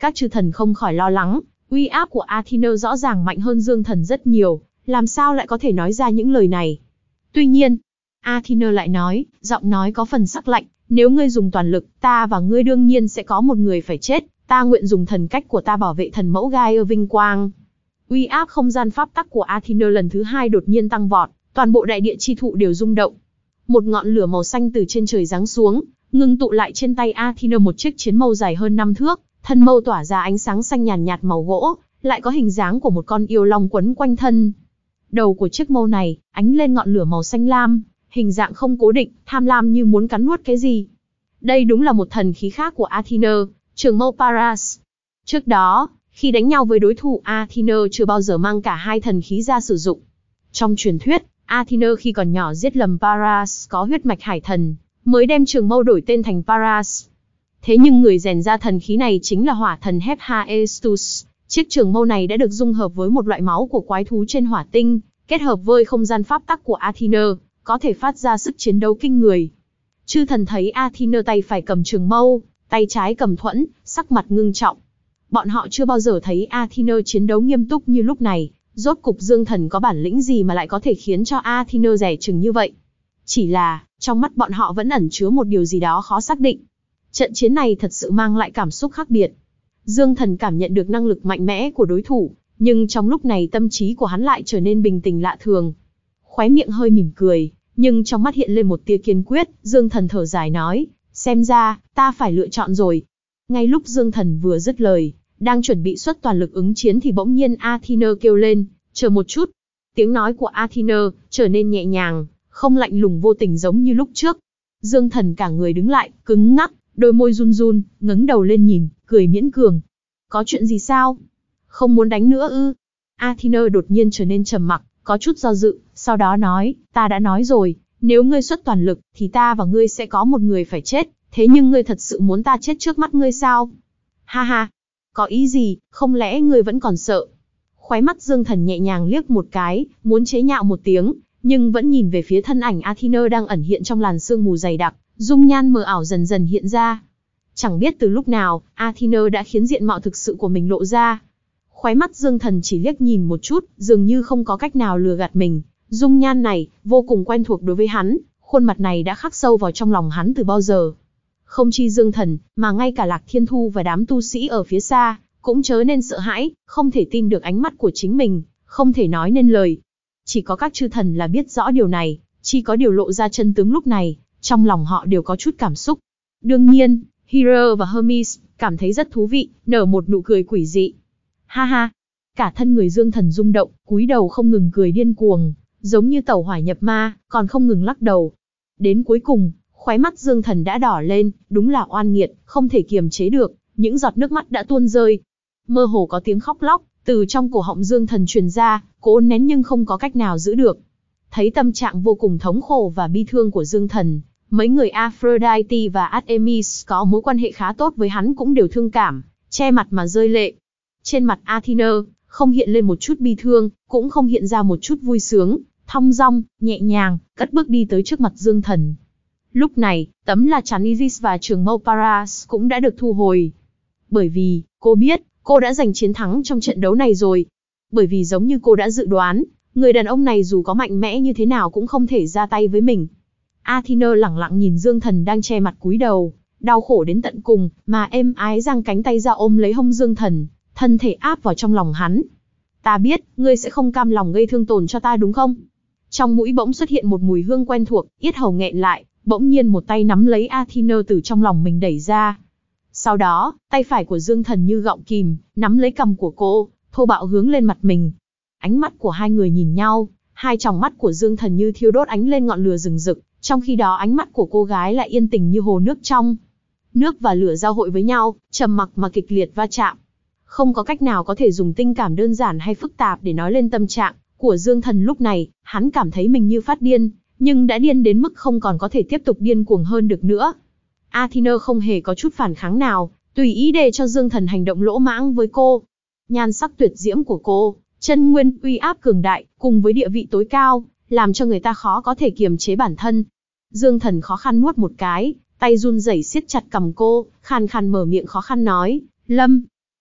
Các chư thần không khỏi lo lắng, uy áp của Athena rõ ràng mạnh hơn Dương Thần rất nhiều, làm sao lại có thể nói ra những lời này. Tuy nhiên, Athena lại nói, giọng nói có phần sắc lạnh, nếu ngươi dùng toàn lực, ta và ngươi đương nhiên sẽ có một người phải chết, ta nguyện dùng thần cách của ta bảo vệ thần mẫu Gaia vinh quang. Uy áp không gian pháp tắc của Athena lần thứ hai đột nhiên tăng vọt, toàn bộ đại địa chi thụ đều rung động. Một ngọn lửa màu xanh từ trên trời giáng xuống, ngưng tụ lại trên tay Athena một chiếc chiến mâu dài hơn 5 thước, thân mâu tỏa ra ánh sáng xanh nhàn nhạt màu gỗ, lại có hình dáng của một con yêu long quấn quanh thân. Đầu của chiếc mâu này ánh lên ngọn lửa màu xanh lam, hình dạng không cố định, tham lam như muốn cắn nuốt cái gì. Đây đúng là một thần khí khác của Athena, trường mâu Paras. Trước đó, khi đánh nhau với đối thủ, Athena chưa bao giờ mang cả hai thần khí ra sử dụng. Trong truyền thuyết, Athena khi còn nhỏ giết lầm Paras có huyết mạch hải thần, mới đem trường mâu đổi tên thành Paras. Thế nhưng người rèn ra thần khí này chính là hỏa thần Hephaestus. Chiếc trường mâu này đã được dung hợp với một loại máu của quái thú trên hỏa tinh, kết hợp với không gian pháp tắc của Athena, có thể phát ra sức chiến đấu kinh người. Chư thần thấy Athena tay phải cầm trường mâu, tay trái cầm thuẫn, sắc mặt ngưng trọng. Bọn họ chưa bao giờ thấy Athena chiến đấu nghiêm túc như lúc này, rốt cục Dương Thần có bản lĩnh gì mà lại có thể khiến cho Athena dè chừng như vậy. Chỉ là, trong mắt bọn họ vẫn ẩn chứa một điều gì đó khó xác định. Trận chiến này thật sự mang lại cảm xúc khác biệt. Dương Thần cảm nhận được năng lực mạnh mẽ của đối thủ, nhưng trong lúc này tâm trí của hắn lại trở nên bình tĩnh lạ thường. Khóe miệng hơi mỉm cười, nhưng trong mắt hiện lên một tia kiên quyết, Dương Thần thở dài nói, xem ra, ta phải lựa chọn rồi. Ngay lúc Dương Thần vừa dứt lời, đang chuẩn bị xuất toàn lực ứng chiến thì bỗng nhiên Athena kêu lên, chờ một chút. Tiếng nói của Athena trở nên nhẹ nhàng, không lạnh lùng vô tình giống như lúc trước. Dương Thần cả người đứng lại, cứng ngắc, đôi môi run run, ngẩng đầu lên nhìn, cười miễn cường. Có chuyện gì sao? Không muốn đánh nữa ư? Athena đột nhiên trở nên trầm mặc, có chút do dự, sau đó nói, ta đã nói rồi, nếu ngươi xuất toàn lực, thì ta và ngươi sẽ có một người phải chết, thế nhưng ngươi thật sự muốn ta chết trước mắt ngươi sao? Ha ha, có ý gì, không lẽ ngươi vẫn còn sợ? Khóe mắt Dương Thần nhẹ nhàng liếc một cái, muốn chế nhạo một tiếng, nhưng vẫn nhìn về phía thân ảnh Athena đang ẩn hiện trong làn sương mù dày đặc, dung nhan mờ ảo dần dần hiện ra. Chẳng biết từ lúc nào, Athena đã khiến diện mạo thực sự của mình lộ ra. Khóe mắt Dương Thần chỉ liếc nhìn một chút, dường như không có cách nào lừa gạt mình. Dung nhan này, vô cùng quen thuộc đối với hắn, khuôn mặt này đã khắc sâu vào trong lòng hắn từ bao giờ. Không chi Dương Thần, mà ngay cả Lạc Thiên Thu và đám tu sĩ ở phía xa, cũng chớ nên sợ hãi, không thể tin được ánh mắt của chính mình, không thể nói nên lời. Chỉ có các chư thần là biết rõ điều này, chỉ có điều lộ ra chân tướng lúc này, trong lòng họ đều có chút cảm xúc. Đương nhiên, Hera và Hermes cảm thấy rất thú vị, nở một nụ cười quỷ dị. Ha ha, cả thân người Dương Thần rung động, cúi đầu không ngừng cười điên cuồng, giống như tẩu hỏa nhập ma, còn không ngừng lắc đầu. Đến cuối cùng, khóe mắt Dương Thần đã đỏ lên, đúng là oan nghiệt, không thể kiềm chế được, những giọt nước mắt đã tuôn rơi. Mơ hồ có tiếng khóc lóc từ trong cổ họng Dương Thần truyền ra, cố nén nhưng không có cách nào giữ được. Thấy tâm trạng vô cùng thống khổ và bi thương của Dương Thần, mấy người Aphrodite và Artemis có mối quan hệ khá tốt với hắn cũng đều thương cảm, che mặt mà rơi lệ. Trên mặt Athena không hiện lên một chút bi thương, cũng không hiện ra một chút vui sướng, thong dong, nhẹ nhàng, cất bước đi tới trước mặt Dương Thần. Lúc này, tấm la chắn Isis và trường mâu Paras cũng đã được thu hồi. Bởi vì, cô biết, cô đã giành chiến thắng trong trận đấu này rồi. Bởi vì giống như cô đã dự đoán, người đàn ông này dù có mạnh mẽ như thế nào cũng không thể ra tay với mình. Athena lẳng lặng nhìn Dương Thần đang che mặt cúi đầu, đau khổ đến tận cùng, mà êm ái giang cánh tay ra ôm lấy hông Dương Thần, thân thể áp vào trong lòng hắn. Ta biết, ngươi sẽ không cam lòng gây thương tổn cho ta đúng không? Trong mũi bỗng xuất hiện một mùi hương quen thuộc, yết hầu nghẹn lại, bỗng nhiên một tay nắm lấy Athena từ trong lòng mình đẩy ra. Sau đó, tay phải của Dương Thần như gọng kìm, nắm lấy cằm của cô, thô bạo hướng lên mặt mình. Ánh mắt của hai người nhìn nhau, hai tròng mắt của Dương Thần như thiêu đốt ánh lên ngọn lửa rừng rực, trong khi đó ánh mắt của cô gái lại yên tĩnh như hồ nước trong. Nước và lửa giao hội với nhau, trầm mặc mà kịch liệt va chạm. Không có cách nào có thể dùng tình cảm đơn giản hay phức tạp để nói lên tâm trạng của Dương Thần lúc này, hắn cảm thấy mình như phát điên, nhưng đã điên đến mức không còn có thể tiếp tục điên cuồng hơn được nữa. Athena không hề có chút phản kháng nào, tùy ý để cho Dương Thần hành động lỗ mãng với cô. Nhan sắc tuyệt diễm của cô, chân nguyên, uy áp cường đại, cùng với địa vị tối cao, làm cho người ta khó có thể kiềm chế bản thân. Dương Thần khó khăn nuốt một cái, tay run rẩy siết chặt cằm cô, khàn khàn mở miệng khó khăn nói, Lâm,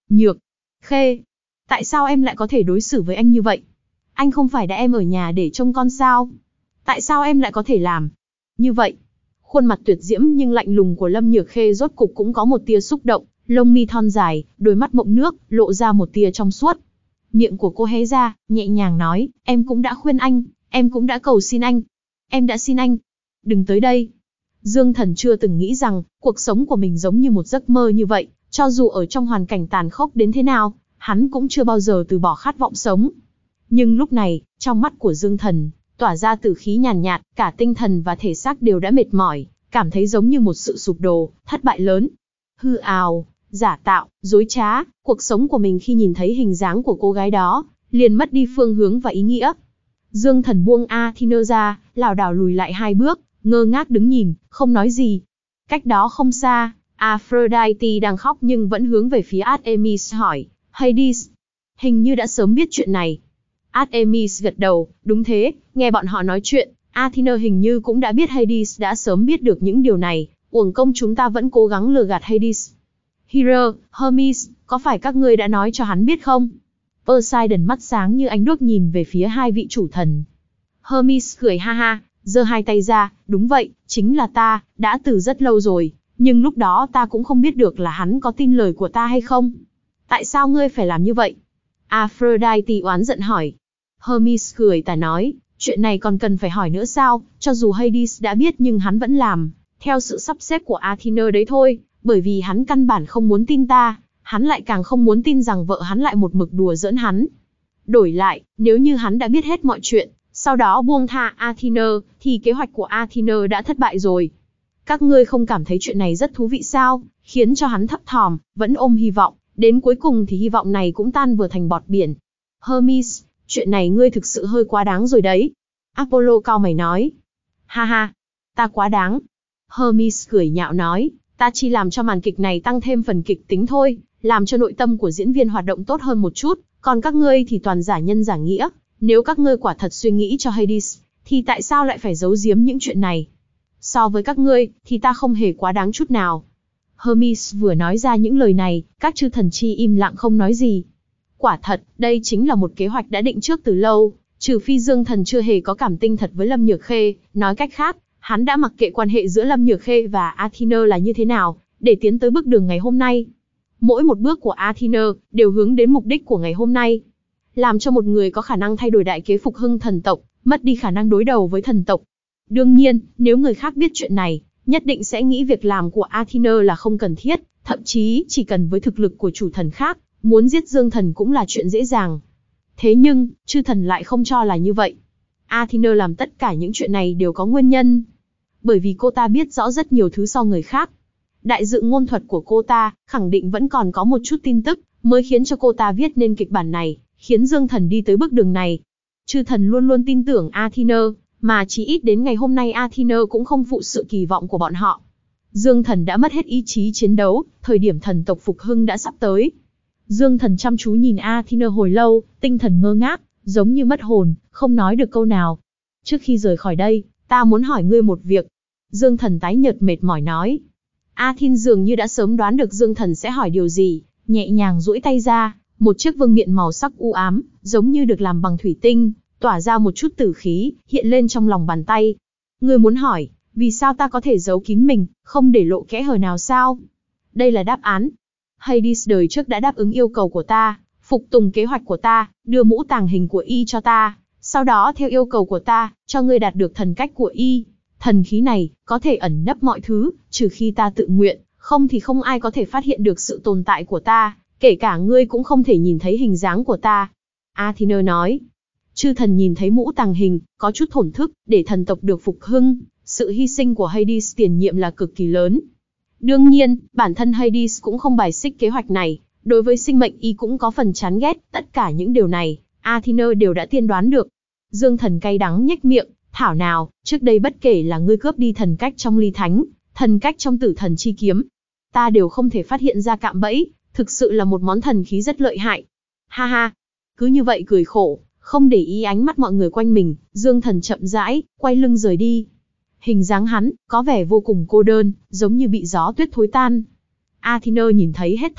Nhược Khê, tại sao em lại có thể đối xử với anh như vậy? Anh không phải đã em ở nhà để trông con sao? Tại sao em lại có thể làm như vậy? Khuôn mặt tuyệt diễm nhưng lạnh lùng của Lâm Nhược Khê rốt cục cũng có một tia xúc động, lông mi thon dài, đôi mắt mộng nước, lộ ra một tia trong suốt. Miệng của cô hé ra, nhẹ nhàng nói, em cũng đã khuyên anh, em cũng đã cầu xin anh. Em đã xin anh, đừng tới đây. Dương Thần chưa từng nghĩ rằng, cuộc sống của mình giống như một giấc mơ như vậy, cho dù ở trong hoàn cảnh tàn khốc đến thế nào, hắn cũng chưa bao giờ từ bỏ khát vọng sống. Nhưng lúc này, trong mắt của Dương Thần, tỏa ra tử khí nhàn nhạt, cả tinh thần và thể xác đều đã mệt mỏi, cảm thấy giống như một sự sụp đổ, thất bại lớn. Hư ảo, giả tạo, dối trá, cuộc sống của mình khi nhìn thấy hình dáng của cô gái đó, liền mất đi phương hướng và ý nghĩa. Dương Thần buông Athena ra, lảo đảo lùi lại 2 bước, ngơ ngác đứng nhìn, không nói gì. Cách đó không xa, Aphrodite đang khóc nhưng vẫn hướng về phía Artemis hỏi, Hades, hình như đã sớm biết chuyện này. Artemis gật đầu, đúng thế, nghe bọn họ nói chuyện, Athena hình như cũng đã biết Hades đã sớm biết được những điều này, uổng công chúng ta vẫn cố gắng lừa gạt Hades. Hera, Hermes, có phải các ngươi đã nói cho hắn biết không? Poseidon mắt sáng như ánh đuốc nhìn về phía 2 vị chủ thần. Hermes cười ha ha, giơ 2 tay ra, đúng vậy, chính là ta, đã từ rất lâu rồi, nhưng lúc đó ta cũng không biết được là hắn có tin lời của ta hay không. Tại sao ngươi phải làm như vậy? Aphrodite oán giận hỏi. Hermes cười tà nói, chuyện này còn cần phải hỏi nữa sao, cho dù Hades đã biết nhưng hắn vẫn làm, theo sự sắp xếp của Athena đấy thôi, bởi vì hắn căn bản không muốn tin ta, hắn lại càng không muốn tin rằng vợ hắn lại một mực đùa giỡn hắn. Đổi lại, nếu như hắn đã biết hết mọi chuyện, sau đó buông tha Athena, thì kế hoạch của Athena đã thất bại rồi. Các ngươi không cảm thấy chuyện này rất thú vị sao, khiến cho hắn thấp thỏm, vẫn ôm hy vọng, đến cuối cùng thì hy vọng này cũng tan vừa thành bọt biển. Hermes, chuyện này ngươi thực sự hơi quá đáng rồi đấy. Apollo cau mày nói. Ha ha, ta quá đáng. Hermes cười nhạo nói, ta chỉ làm cho màn kịch này tăng thêm phần kịch tính thôi, làm cho nội tâm của diễn viên hoạt động tốt hơn một chút, còn các ngươi thì toàn giả nhân giả nghĩa. Nếu các ngươi quả thật suy nghĩ cho Hades, thì tại sao lại phải giấu giếm những chuyện này? So với các ngươi, thì ta không hề quá đáng chút nào. Hermes vừa nói ra những lời này, các chư thần chi im lặng không nói gì. Quả thật, đây chính là một kế hoạch đã định trước từ lâu, trừ phi Dương Thần chưa hề có cảm tình thật với Lâm Nhược Khê, nói cách khác, hắn đã mặc kệ quan hệ giữa Lâm Nhược Khê và Athena là như thế nào, để tiến tới bước đường ngày hôm nay. Mỗi một bước của Athena đều hướng đến mục đích của ngày hôm nay. Làm cho một người có khả năng thay đổi đại kế phục hưng thần tộc, mất đi khả năng đối đầu với thần tộc. Đương nhiên, nếu người khác biết chuyện này, nhất định sẽ nghĩ việc làm của Athena là không cần thiết, thậm chí chỉ cần với thực lực của chủ thần khác, muốn giết Dương Thần cũng là chuyện dễ dàng. Thế nhưng, chư thần lại không cho là như vậy. Athena làm tất cả những chuyện này đều có nguyên nhân. Bởi vì cô ta biết rõ rất nhiều thứ so người khác. Đại dự ngôn thuật của cô ta, khẳng định vẫn còn có một chút tin tức, mới khiến cho cô ta viết nên kịch bản này, khiến Dương Thần đi tới bước đường này. Chư thần luôn luôn tin tưởng Athena, mà chỉ ít đến ngày hôm nay Athena cũng không phụ sự kỳ vọng của bọn họ. Dương Thần đã mất hết ý chí chiến đấu, thời điểm thần tộc phục hưng đã sắp tới. Dương Thần chăm chú nhìn Athena hồi lâu, tinh thần ngơ ngác, giống như mất hồn, không nói được câu nào. Trước khi rời khỏi đây, ta muốn hỏi ngươi một việc. Dương Thần tái nhợt mệt mỏi nói. Athena dường như đã sớm đoán được Dương Thần sẽ hỏi điều gì, nhẹ nhàng duỗi tay ra, một chiếc vương miện màu sắc u ám, giống như được làm bằng thủy tinh, tỏa ra một chút tử khí, hiện lên trong lòng bàn tay. Ngươi muốn hỏi, vì sao ta có thể giấu kín mình, không để lộ kẽ hở nào sao? Đây là đáp án. Hades đời trước đã đáp ứng yêu cầu của ta, phục tùng kế hoạch của ta, đưa mũ tàng hình của Y cho ta, sau đó theo yêu cầu của ta, cho ngươi đạt được thần cách của Y. Thần khí này, có thể ẩn nấp mọi thứ, trừ khi ta tự nguyện, không thì không ai có thể phát hiện được sự tồn tại của ta, kể cả ngươi cũng không thể nhìn thấy hình dáng của ta. Athena nói. Chư thần nhìn thấy mũ tàng hình, có chút thổn thức, để thần tộc được phục hưng, sự hy sinh của Hades tiền nhiệm là cực kỳ lớn. Đương nhiên, bản thân Hades cũng không bài xích kế hoạch này, đối với sinh mệnh Y cũng có phần chán ghét, tất cả những điều này, Athena đều đã tiên đoán được. Dương Thần cay đắng nhếch miệng, thảo nào, trước đây bất kể là ngươi cướp đi thần cách trong ly thánh, thần cách trong tử thần chi kiếm, ta đều không thể phát hiện ra cạm bẫy, thực sự là một món thần khí rất lợi hại. Ha ha, cứ như vậy cười khổ, không để ý ánh mắt mọi người quanh mình, Dương Thần chậm rãi, quay lưng rời đi. Hình dáng hắn, có vẻ vô cùng cô đơn, giống như bị gió tuyết thối tan. Athena nhìn thấy hết thảy,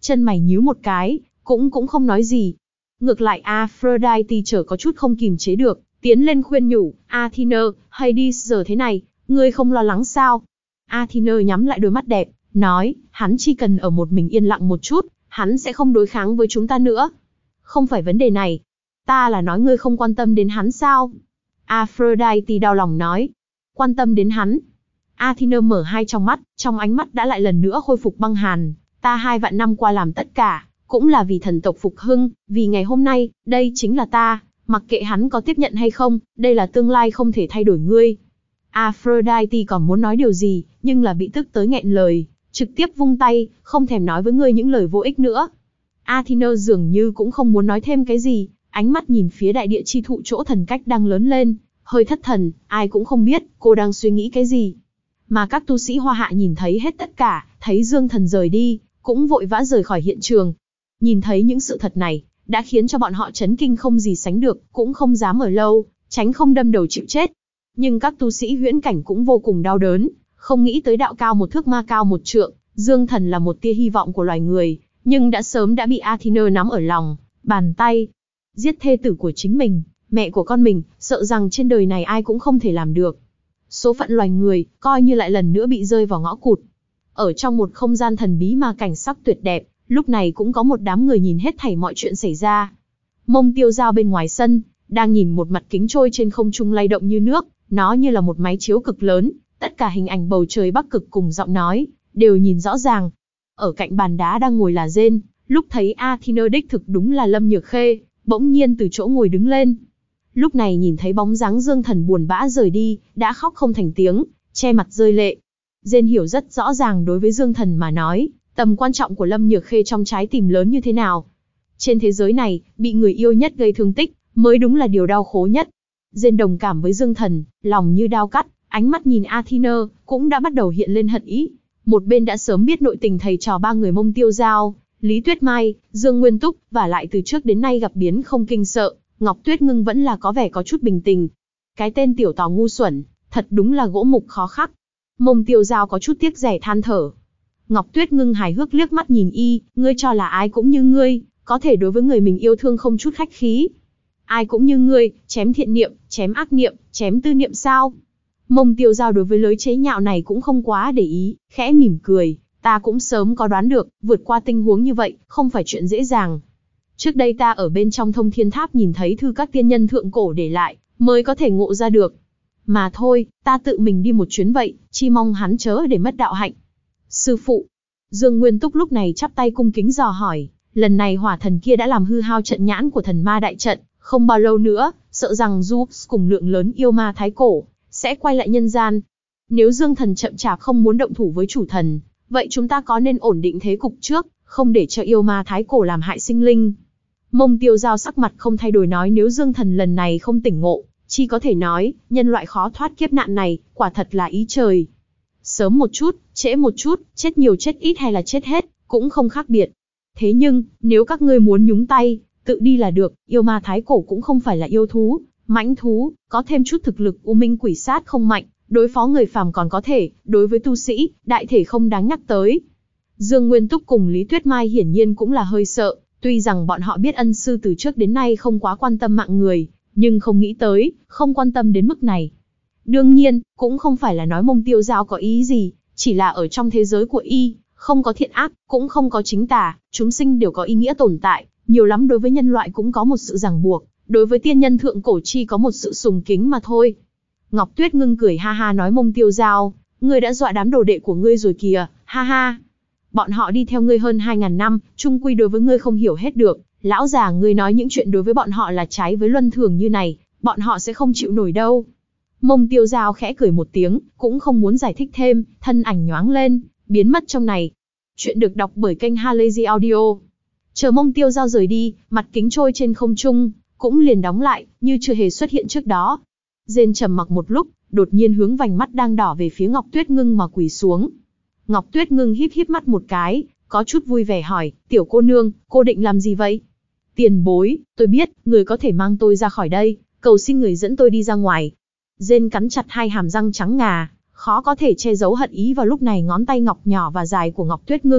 chân mày nhíu một cái, cũng không nói gì. Ngược lại Aphrodite chợt có chút không kìm chế được, tiến lên khuyên nhủ, Athena, Hades giờ thế này, ngươi không lo lắng sao? Athena nhắm lại đôi mắt đẹp, nói, hắn chỉ cần ở một mình yên lặng một chút, hắn sẽ không đối kháng với chúng ta nữa. Không phải vấn đề này. Ta là nói ngươi không quan tâm đến hắn sao? Aphrodite đau lòng nói. Quan tâm đến hắn. Athena mở hai trong mắt, trong ánh mắt đã lại lần nữa khôi phục băng hàn. Ta 2 vạn năm qua làm tất cả, cũng là vì thần tộc phục hưng, vì ngày hôm nay, đây chính là ta, mặc kệ hắn có tiếp nhận hay không, đây là tương lai không thể thay đổi ngươi. Aphrodite còn muốn nói điều gì, nhưng là bị tức tới nghẹn lời, trực tiếp vung tay, không thèm nói với ngươi những lời vô ích nữa. Athena dường như cũng không muốn nói thêm cái gì, ánh mắt nhìn phía đại địa chi thụ chỗ thần cách đang lớn lên, hơi thất thần, ai cũng không biết cô đang suy nghĩ cái gì. Mà các tu sĩ Hoa Hạ nhìn thấy hết tất cả, thấy Dương Thần rời đi, cũng vội vã rời khỏi hiện trường. Nhìn thấy những sự thật này, đã khiến cho bọn họ chấn kinh không gì sánh được, cũng không dám ở lâu, tránh không đâm đầu chịu chết. Nhưng các tu sĩ huyễn cảnh cũng vô cùng đau đớn, không nghĩ tới đạo cao 1 thước ma cao 1 trượng, Dương Thần là một tia hy vọng của loài người, nhưng đã sớm bị Athena nắm ở lòng bàn tay. Giết thê tử của chính mình, mẹ của con mình, sợ rằng trên đời này ai cũng không thể làm được. Số phận loài người, coi như lại lần nữa bị rơi vào ngõ cụt. Ở trong một không gian thần bí mà cảnh sắc tuyệt đẹp, lúc này cũng có một đám người nhìn hết thảy mọi chuyện xảy ra. Mông Tiêu Dao bên ngoài sân, đang nhìn một mặt kính trôi trên không trung lay động như nước, nó như là một máy chiếu cực lớn, tất cả hình ảnh bầu trời Bắc Cực cùng giọng nói, đều nhìn rõ ràng. Ở cạnh bàn đá đang ngồi là Jane, lúc thấy Athena đích thực đúng là Lâm Nhược Khê, bỗng nhiên từ chỗ ngồi đứng lên. Lúc này nhìn thấy bóng dáng Dương Thần buồn bã rời đi, đã khóc không thành tiếng, che mặt rơi lệ. Jane hiểu rất rõ ràng đối với Dương Thần mà nói, tầm quan trọng của Lâm Nhược Khê trong trái tim lớn như thế nào. Trên thế giới này, bị người yêu nhất gây thương tích, mới đúng là điều đau khổ nhất. Jane đồng cảm với Dương Thần, lòng như đao cắt, ánh mắt nhìn Athena, cũng đã bắt đầu hiện lên hận ý. Một bên đã sớm biết nội tình thầy trò 3 người Mông Tiêu Dao, Lý Tuyết Mai, Dương Nguyên Túc, và lại từ trước đến nay gặp biến không kinh sợ, Ngọc Tuyết Ngưng vẫn là có vẻ có chút bình tình. Cái tên tiểu tò ngu xuẩn, thật đúng là gỗ mục khó khắc. Mông Tiêu Dao có chút tiếc rẻ than thở. Ngọc Tuyết Ngưng hài hước liếc mắt nhìn y, ngươi cho là ai cũng như ngươi, có thể đối với người mình yêu thương không chút khách khí. Ai cũng như ngươi, chém thiện niệm, chém ác niệm, chém tư niệm sao? Mông Tiêu Dao đối với lối chế nhạo này cũng không quá để ý, khẽ mỉm cười, ta cũng sớm có đoán được, vượt qua tình huống như vậy, không phải chuyện dễ dàng. Trước đây ta ở bên trong Thông Thiên Tháp nhìn thấy thư các tiên nhân thượng cổ để lại, mới có thể ngộ ra được. Mà thôi, ta tự mình đi một chuyến vậy, chi mong hắn chớ để mất đạo hạnh. Sư phụ, Dương Nguyên Túc lúc này chắp tay cung kính dò hỏi, lần này hỏa thần kia đã làm hư hao trận nhãn của thần ma đại trận, không bao lâu nữa, sợ rằng Zeus cùng lượng lớn yêu ma thái cổ, sẽ quay lại nhân gian. Nếu Dương Thần chậm chạp không muốn động thủ với chủ thần, vậy chúng ta có nên ổn định thế cục trước, không để cho yêu ma thái cổ làm hại sinh linh. Mông Tiêu Dao sắc mặt không thay đổi nói nếu Dương Thần lần này không tỉnh ngộ, chỉ có thể nói, nhân loại khó thoát kiếp nạn này, quả thật là ý trời. Sớm một chút, trễ một chút, chết nhiều chết ít hay là chết hết, cũng không khác biệt. Thế nhưng, nếu các ngươi muốn nhúng tay, tự đi là được, yêu ma thái cổ cũng không phải là yêu thú, mãnh thú, có thêm chút thực lực u minh quỷ sát không mạnh, đối phó người phàm còn có thể, đối với tu sĩ, đại thể không đáng nhắc tới. Dương Nguyên Túc cùng Lý Tuyết Mai hiển nhiên cũng là hơi sợ, tuy rằng bọn họ biết ân sư từ trước đến nay không quá quan tâm mạng người, nhưng không nghĩ tới, không quan tâm đến mức này. Đương nhiên, cũng không phải là nói Mông Tiêu Dao có ý gì, chỉ là ở trong thế giới của y, không có thiện ác, cũng không có chính tà, chúng sinh đều có ý nghĩa tồn tại, nhiều lắm đối với nhân loại cũng có một sự ràng buộc, đối với tiên nhân thượng cổ chi có một sự sùng kính mà thôi. Ngọc Tuyết Ngưng cười ha ha nói Mông Tiêu Dao, ngươi đã dọa đám đồ đệ của ngươi rồi kìa, ha ha. Bọn họ đi theo ngươi hơn 2000 năm, chung quy đối với ngươi không hiểu hết được, lão già ngươi nói những chuyện đối với bọn họ là trái với luân thường như này, bọn họ sẽ không chịu nổi đâu. Mông Tiêu Dao khẽ cười một tiếng, cũng không muốn giải thích thêm, thân ảnh nhoáng lên, biến mất trong này. Chuyện được đọc bởi kênh Halazy Audio. Chờ Mông Tiêu Dao rời đi, mặt kính trôi trên không trung, cũng liền đóng lại, như chưa hề xuất hiện trước đó. Jane trầm mặc một lúc, đột nhiên hướng vành mắt đang đỏ về phía Ngọc Tuyết Ngưng mà quỳ xuống. Ngọc Tuyết Ngưng híp híp mắt một cái, có chút vui vẻ hỏi, tiểu cô nương, cô định làm gì vậy? Tiền bối, tôi biết, người có thể mang tôi ra khỏi đây, cầu xin người dẫn tôi đi ra ngoài. Jane cắn chặt hai hàm răng trắng ngà, khó có thể che giấu hận ý vào lúc này ngón tay ngọc nhỏ và dài của Ngọc Tuyết Ngưng,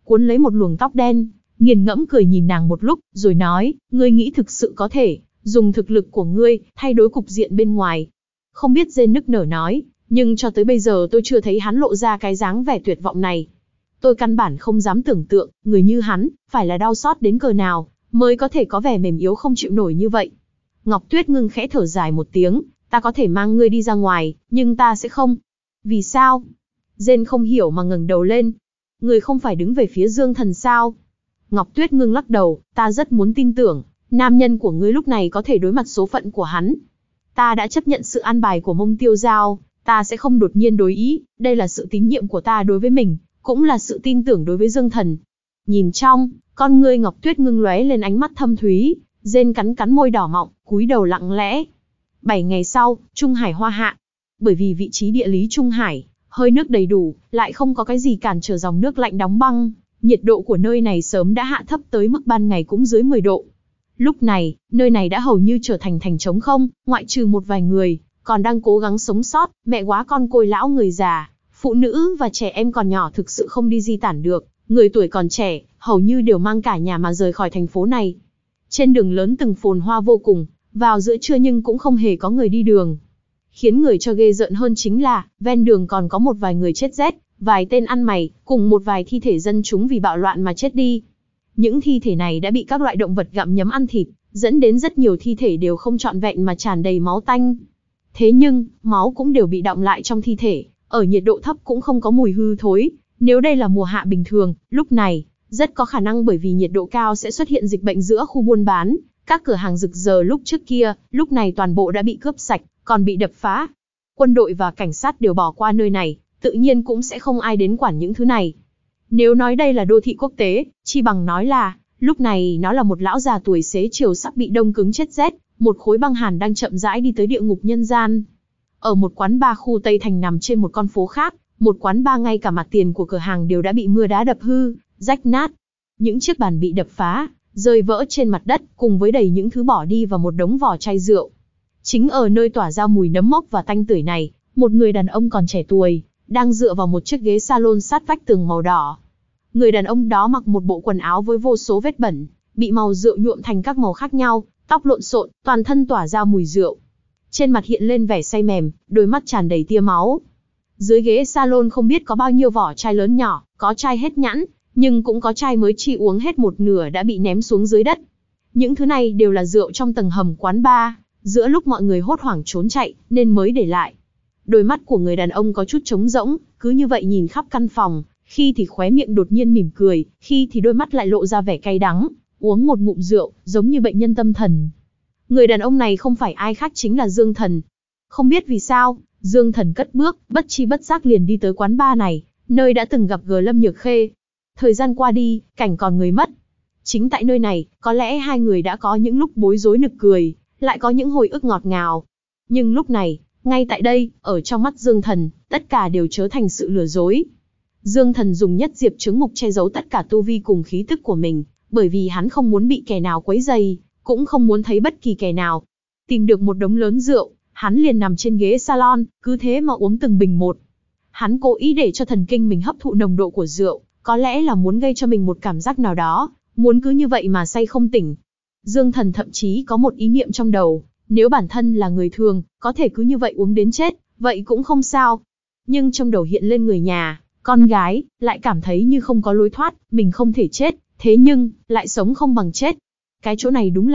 cuốn lấy một luồng tóc đen, nghiền ngẫm cười nhìn nàng một lúc, rồi nói, ngươi nghĩ thực sự có thể dùng thực lực của ngươi thay đổi cục diện bên ngoài. Không biết Dên nức nở nói, nhưng cho tới bây giờ tôi chưa thấy hắn lộ ra cái dáng vẻ tuyệt vọng này. Tôi căn bản không dám tưởng tượng, người như hắn, phải là đau xót đến cỡ nào, mới có thể có vẻ mềm yếu không chịu nổi như vậy. Ngọc Tuyết Ngưng khẽ thở dài một tiếng, ta có thể mang ngươi đi ra ngoài, nhưng ta sẽ không. Vì sao? Dên không hiểu mà ngẩng đầu lên. Ngươi không phải đứng về phía Dương Thần sao? Ngọc Tuyết Ngưng lắc đầu, ta rất muốn tin tưởng, nam nhân của ngươi lúc này có thể đối mặt số phận của hắn. Ta đã chấp nhận sự an bài của Mông Tiêu Giao, ta sẽ không đột nhiên đối ý, đây là sự tín nhiệm của ta đối với mình, cũng là sự tin tưởng đối với Dương Thần. Nhìn trong, con ngươi Ngọc Tuyết Ngưng lóe lên ánh mắt thâm thúy, Dên cắn cắn môi đỏ mọng, cúi đầu lặng lẽ. 7 ngày sau, Trung Hải Hoa Hạ. Bởi vì vị trí địa lý Trung Hải, hơi nước đầy đủ, lại không có cái gì cản trở dòng nước lạnh đóng băng, nhiệt độ của nơi này sớm đã hạ thấp tới mức ban ngày cũng dưới 10 độ. Lúc này, nơi này đã hầu như trở thành thành trống không, ngoại trừ một vài người còn đang cố gắng sống sót, mẹ quá con côi lão người già, phụ nữ và trẻ em còn nhỏ thực sự không đi di tản được, người tuổi còn trẻ, hầu như đều mang cả nhà mà rời khỏi thành phố này. Trên đường lớn từng phồn hoa vô cùng, vào giữa trưa nhưng cũng không hề có người đi đường. Khiến người cho ghê rợn hơn chính là, ven đường còn có một vài người chết rét, vài tên ăn mày, cùng một vài thi thể dân chúng vì bạo loạn mà chết đi. Những thi thể này đã bị các loại động vật gặm nhấm ăn thịt, dẫn đến rất nhiều thi thể đều không trọn vẹn mà tràn đầy máu tanh. Thế nhưng, máu cũng đều bị đọng lại trong thi thể, ở nhiệt độ thấp cũng không có mùi hư thối. Nếu đây là mùa hạ bình thường, lúc này, rất có khả năng bởi vì nhiệt độ cao sẽ xuất hiện dịch bệnh giữa khu buôn bán. Các cửa hàng rực rỡ lúc trước kia, lúc này toàn bộ đã bị cướp sạch, còn bị đập phá. Quân đội và cảnh sát đều bỏ qua nơi này, tự nhiên cũng sẽ không ai đến quản những thứ này. Nếu nói đây là đô thị quốc tế, chi bằng nói là, lúc này nó là một lão già tuổi xế chiều sắp bị đông cứng chết rét, một khối băng hàn đang chậm rãi đi tới địa ngục nhân gian. Ở một quán bar khu Tây Thành nằm trên một con phố khác, một quán bar ngay cả mặt tiền của cửa hàng đều đã bị mưa đá đập hư, rách nát. Những chiếc bàn bị đập phá, rơi vỡ trên mặt đất, cùng với đầy những thứ bỏ đi và một đống vỏ chai rượu. Chính ở nơi tỏa ra mùi nấm mốc và tanh tưởi này, một người đàn ông còn trẻ tuổi, đang dựa vào một chiếc ghế salon sát vách tường màu đỏ. Người đàn ông đó mặc một bộ quần áo với vô số vết bẩn, bị màu rượu nhuộm thành các màu khác nhau, tóc lộn xộn, toàn thân tỏa ra mùi rượu. Trên mặt hiện lên vẻ say mềm, đôi mắt tràn đầy tia máu. Dưới ghế salon không biết có bao nhiêu vỏ chai lớn nhỏ, có chai hết nhãn, nhưng cũng có chai mới chỉ uống hết một nửa đã bị ném xuống dưới đất. Những thứ này đều là rượu trong tầng hầm quán bar, giữa lúc mọi người hốt hoảng trốn chạy, nên mới để lại. Đôi mắt của người đàn ông có chút trống rỗng, cứ như vậy nhìn khắp căn phòng, khi thì khóe miệng đột nhiên mỉm cười, khi thì đôi mắt lại lộ ra vẻ cay đắng, uống một ngụm rượu, giống như bệnh nhân tâm thần. Người đàn ông này không phải ai khác chính là Dương Thần. Không biết vì sao, Dương Thần cất bước, bất chi bất giác liền đi tới quán bar này, nơi đã từng gặp G Lâm Nhược Khê. Thời gian qua đi, cảnh còn người mất. Chính tại nơi này, có lẽ hai người đã có những lúc bối rối nực cười, lại có những hồi ức ngọt ngào. Nhưng lúc này, ngay tại đây, ở trong mắt Dương Thần, tất cả đều trở thành sự lừa dối. Dương Thần dùng nhất diệp chứng mục che giấu tất cả tu vi cùng khí tức của mình, bởi vì hắn không muốn bị kẻ nào quấy rầy, cũng không muốn thấy bất kỳ kẻ nào. Tìm được một đống lớn rượu, hắn liền nằm trên ghế salon, cứ thế mà uống từng bình một. Hắn cố ý để cho thần kinh mình hấp thụ nồng độ của rượu, có lẽ là muốn gây cho mình một cảm giác nào đó, muốn cứ như vậy mà say không tỉnh. Dương Thần thậm chí có một ý niệm trong đầu, nếu bản thân là người thường, có thể cứ như vậy uống đến chết, vậy cũng không sao. Nhưng trong đầu hiện lên người nhà, con gái, lại cảm thấy như không có lối thoát, mình không thể chết, thế nhưng, lại sống không bằng chết. Cái chỗ này đúng là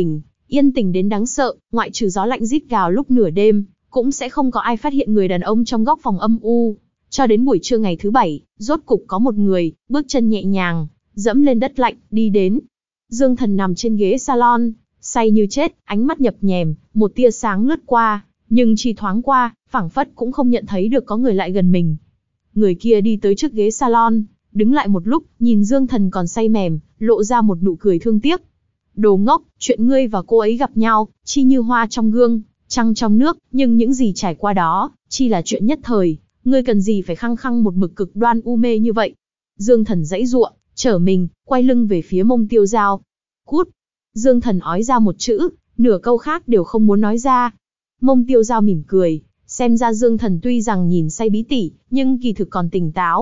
yên tình đến đáng sợ, ngoại trừ gió lạnh rít gào lúc nửa đêm, cũng sẽ không có ai phát hiện người đàn ông trong góc phòng âm u. Cho đến buổi trưa ngày thứ 7, rốt cục có một người, bước chân nhẹ nhàng, dẫm lên đất lạnh, đi đến. Dương Thần nằm trên ghế salon, say như chết, ánh mắt nhập nhèm, một tia sáng lướt qua, nhưng chỉ thoáng qua, phảng phất cũng không nhận thấy được có người lại gần mình. Người kia đi tới trước ghế salon, đứng lại một lúc, nhìn Dương Thần còn say mềm, lộ ra một nụ cười thương tiếc. Đồ ngốc, chuyện ngươi và cô ấy gặp nhau, chi như hoa trong gương, trăng trong nước, nhưng những gì trải qua đó, chi là chuyện nhất thời, ngươi cần gì phải khăng khăng một mực cực đoan u mê như vậy. Dương Thần giãy giụa, trở mình, quay lưng về phía Mông Tiêu Giao. Cút! Dương Thần ói ra một chữ, nửa câu khác đều không muốn nói ra. Mông Tiêu Giao mỉm cười, xem ra Dương Thần tuy rằng nhìn say bí tỉ, nhưng kỳ thực còn tỉnh táo,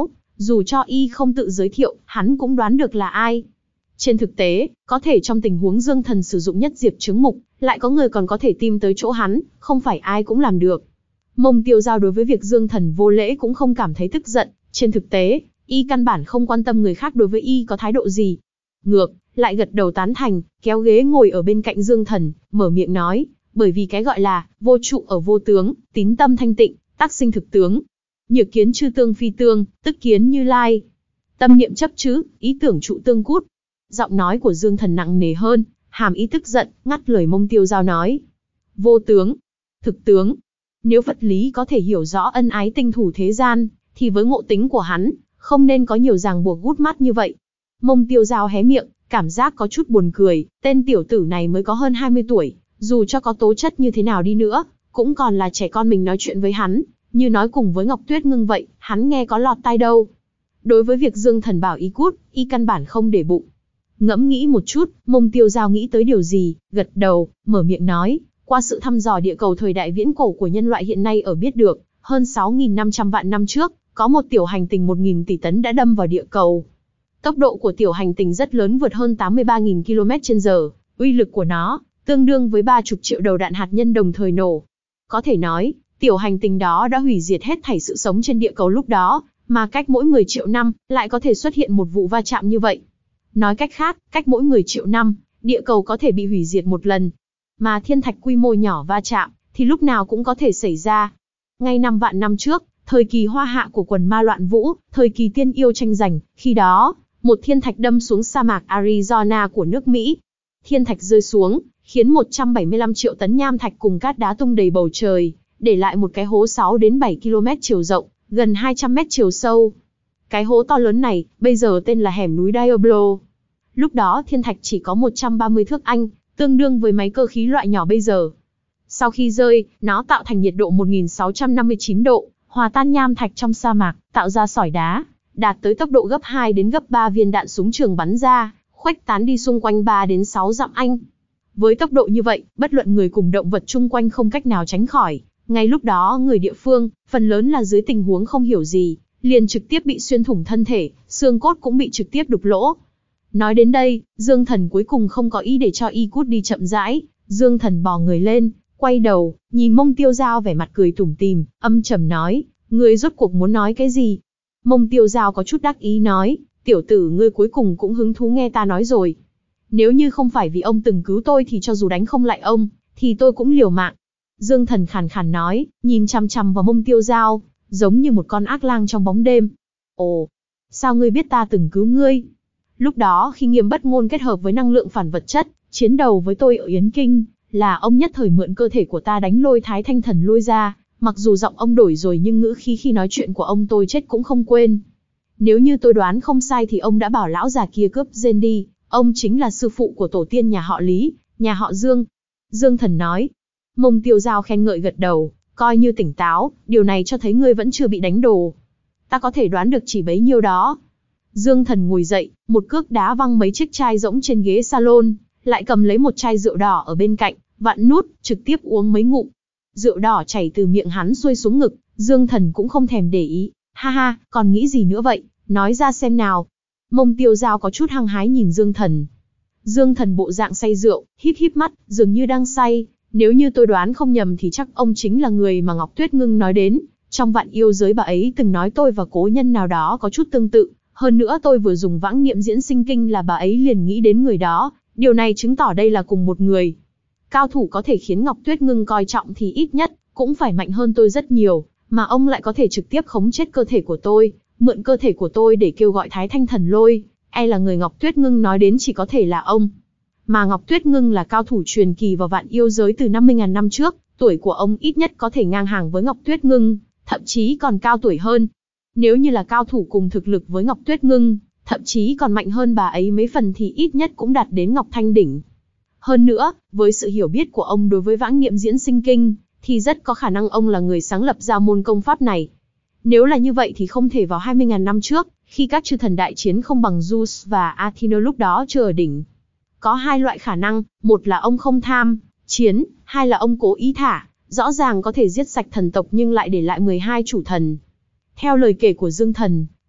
dù cho y không tự giới thiệu, hắn cũng đoán được là ai. Trên thực tế, có thể trong tình huống Dương Thần sử dụng nhất diệp chứng mục, lại có người còn có thể tìm tới chỗ hắn, không phải ai cũng làm được. Mông Tiêu Giao đối với việc Dương Thần vô lễ cũng không cảm thấy tức giận, trên thực tế, y căn bản không quan tâm người khác đối với y có thái độ gì. Ngược, lại gật đầu tán thành, kéo ghế ngồi ở bên cạnh Dương Thần, mở miệng nói, bởi vì cái gọi là, vô trụ ở vô tướng, tín tâm thanh tịnh, tác sinh thực tướng. Nhược kiến chư tương phi tương, tức kiến Như Lai. Tâm niệm chấp chữ, ý tưởng trụ tương cút. Giọng nói của Dương Thần nặng nề hơn, hàm ý tức giận, ngắt lời Mông Tiêu Giao nói. Vô tướng, thực tướng. Nếu Phật lý có thể hiểu rõ ân ái tinh thủ thế gian, thì với ngộ tính của hắn, không nên có nhiều ràng buộc gút mắt như vậy. Mông Tiêu Giao hé miệng, cảm giác có chút buồn cười, tên tiểu tử này mới có hơn 20 tuổi, dù cho có tố chất như thế nào đi nữa, cũng còn là trẻ con. Mình nói chuyện với hắn, như nói cùng với Ngọc Tuyết Ngưng vậy, hắn nghe có lọt tai đâu. Đối với việc Dương Thần bảo y cút, y căn bản không để bụng. Ngẫm nghĩ một chút, Mông Tiêu Giao nghĩ tới điều gì, gật đầu, mở miệng nói, qua sự thăm dò địa cầu thời đại viễn cổ của nhân loại hiện nay ở biết được, hơn 6.500 vạn năm trước, có một tiểu hành tinh 1.000 tỷ tấn đã đâm vào địa cầu. Tốc độ của tiểu hành tinh rất lớn, vượt hơn 83.000 km/h, uy lực của nó tương đương với 30 triệu đầu đạn hạt nhân đồng thời nổ. Có thể nói, tiểu hành tinh đó đã hủy diệt hết thảy sự sống trên địa cầu lúc đó, mà cách mỗi 10 triệu năm, lại có thể xuất hiện một vụ va chạm như vậy. Nói cách khác, cách mỗi 10 triệu năm, địa cầu có thể bị hủy diệt một lần. Mà thiên thạch quy mô nhỏ va chạm, thì lúc nào cũng có thể xảy ra. Ngay 5 vạn năm trước, thời kỳ hoa hạ của quần ma loạn vũ, thời kỳ tiên yêu tranh giành, khi đó, một thiên thạch đâm xuống sa mạc Arizona của nước Mỹ. Thiên thạch rơi xuống, khiến 175 triệu tấn nham thạch cùng cát đá tung đầy bầu trời, để lại một cái hố 6 đến 7 km chiều rộng, gần 200 mét chiều sâu. Cái hố to lớn này, bây giờ tên là hẻm núi Diablo. Lúc đó thiên thạch chỉ có 130 thước Anh, tương đương với máy cơ khí loại nhỏ bây giờ. Sau khi rơi, nó tạo thành nhiệt độ 1659 độ, hòa tan nham thạch trong sa mạc, tạo ra sỏi đá, đạt tới tốc độ gấp 2 đến gấp 3 viên đạn súng trường bắn ra, khuếch tán đi xung quanh 3 đến 6 dặm Anh. Với tốc độ như vậy, bất luận người cùng động vật chung quanh không cách nào tránh khỏi. Ngay lúc đó người địa phương, phần lớn là dưới tình huống không hiểu gì, liền trực tiếp bị xuyên thủng thân thể, xương cốt cũng bị trực tiếp đục lỗ. Nói đến đây, Dương Thần cuối cùng không có ý để cho y cút đi chậm rãi. Dương Thần bò người lên, quay đầu, nhìn Mông Tiêu Giao vẻ mặt cười tủm tỉm, âm trầm nói, ngươi rốt cuộc muốn nói cái gì? Mông Tiêu Giao có chút đắc ý nói, tiểu tử ngươi cuối cùng cũng hứng thú nghe ta nói rồi. Nếu như không phải vì ông từng cứu tôi thì cho dù đánh không lại ông, thì tôi cũng liều mạng. Dương Thần khàn khàn nói, nhìn chằm chằm vào Mông Tiêu Giao, giống như một con ác lang trong bóng đêm. Ồ, sao ngươi biết ta từng cứu ngươi? Lúc đó khi Nghiêm Bất Ngôn kết hợp với năng lượng phản vật chất, chiến đầu với tôi ở Yến Kinh, là ông nhất thời mượn cơ thể của ta đánh lôi Thái Thanh Thần lôi ra, mặc dù giọng ông đổi rồi nhưng ngữ khí khi nói chuyện của ông tôi chết cũng không quên. Nếu như tôi đoán không sai thì ông đã bảo lão già kia cướp Gen đi, ông chính là sư phụ của tổ tiên nhà họ Lý, nhà họ Dương. Dương Thần nói. Mông Tiêu Giao khen ngợi gật đầu, coi như tỉnh táo, điều này cho thấy ngươi vẫn chưa bị đánh đổ. Ta có thể đoán được chỉ bấy nhiêu đó. Dương Thần ngồi dậy, một cước đá văng mấy chiếc chai rỗng trên ghế salon, lại cầm lấy một chai rượu đỏ ở bên cạnh, vặn nút, trực tiếp uống mấy ngụm. Rượu đỏ chảy từ miệng hắn xuôi xuống ngực, Dương Thần cũng không thèm để ý. Ha ha, còn nghĩ gì nữa vậy, nói ra xem nào. Mông Tiêu Giao có chút hăng hái nhìn Dương Thần. Dương Thần bộ dạng say rượu, híp híp mắt, dường như đang say. Nếu như tôi đoán không nhầm thì chắc ông chính là người mà Ngọc Tuyết Ngưng nói đến. Trong vạn yêu giới bà ấy từng nói tôi và cố nhân nào đó có chút tương tự. Hơn nữa tôi vừa dùng vãng niệm diễn sinh kinh là bà ấy liền nghĩ đến người đó. Điều này chứng tỏ đây là cùng một người. Cao thủ có thể khiến Ngọc Tuyết Ngưng coi trọng thì ít nhất cũng phải mạnh hơn tôi rất nhiều. Mà ông lại có thể trực tiếp khống chết cơ thể của tôi, mượn cơ thể của tôi để kêu gọi Thái Thanh Thần lôi. Là người Ngọc Tuyết Ngưng nói đến chỉ có thể là ông. Mà Ngọc Tuyết Ngưng là cao thủ truyền kỳ vào vạn yêu giới từ 50.000 năm trước, tuổi của ông ít nhất có thể ngang hàng với Ngọc Tuyết Ngưng, thậm chí còn cao tuổi hơn. Nếu như là cao thủ cùng thực lực với Ngọc Tuyết Ngưng, thậm chí còn mạnh hơn bà ấy mấy phần thì ít nhất cũng đạt đến Ngọc Thanh Đỉnh. Hơn nữa, với sự hiểu biết của ông đối với vãng niệm diễn sinh kinh, thì rất có khả năng ông là người sáng lập ra môn công pháp này. Nếu là như vậy thì không thể vào 20.000 năm trước, khi các chư thần đại chiến không bằng Zeus và Athena lúc đó chưa ở đỉnh. Có hai loại khả năng, một là ông không tham chiến, hai là ông cố ý thả, rõ ràng có thể giết sạch thần tộc nhưng lại để lại 12 chủ thần. Theo lời kể của Dương Thần,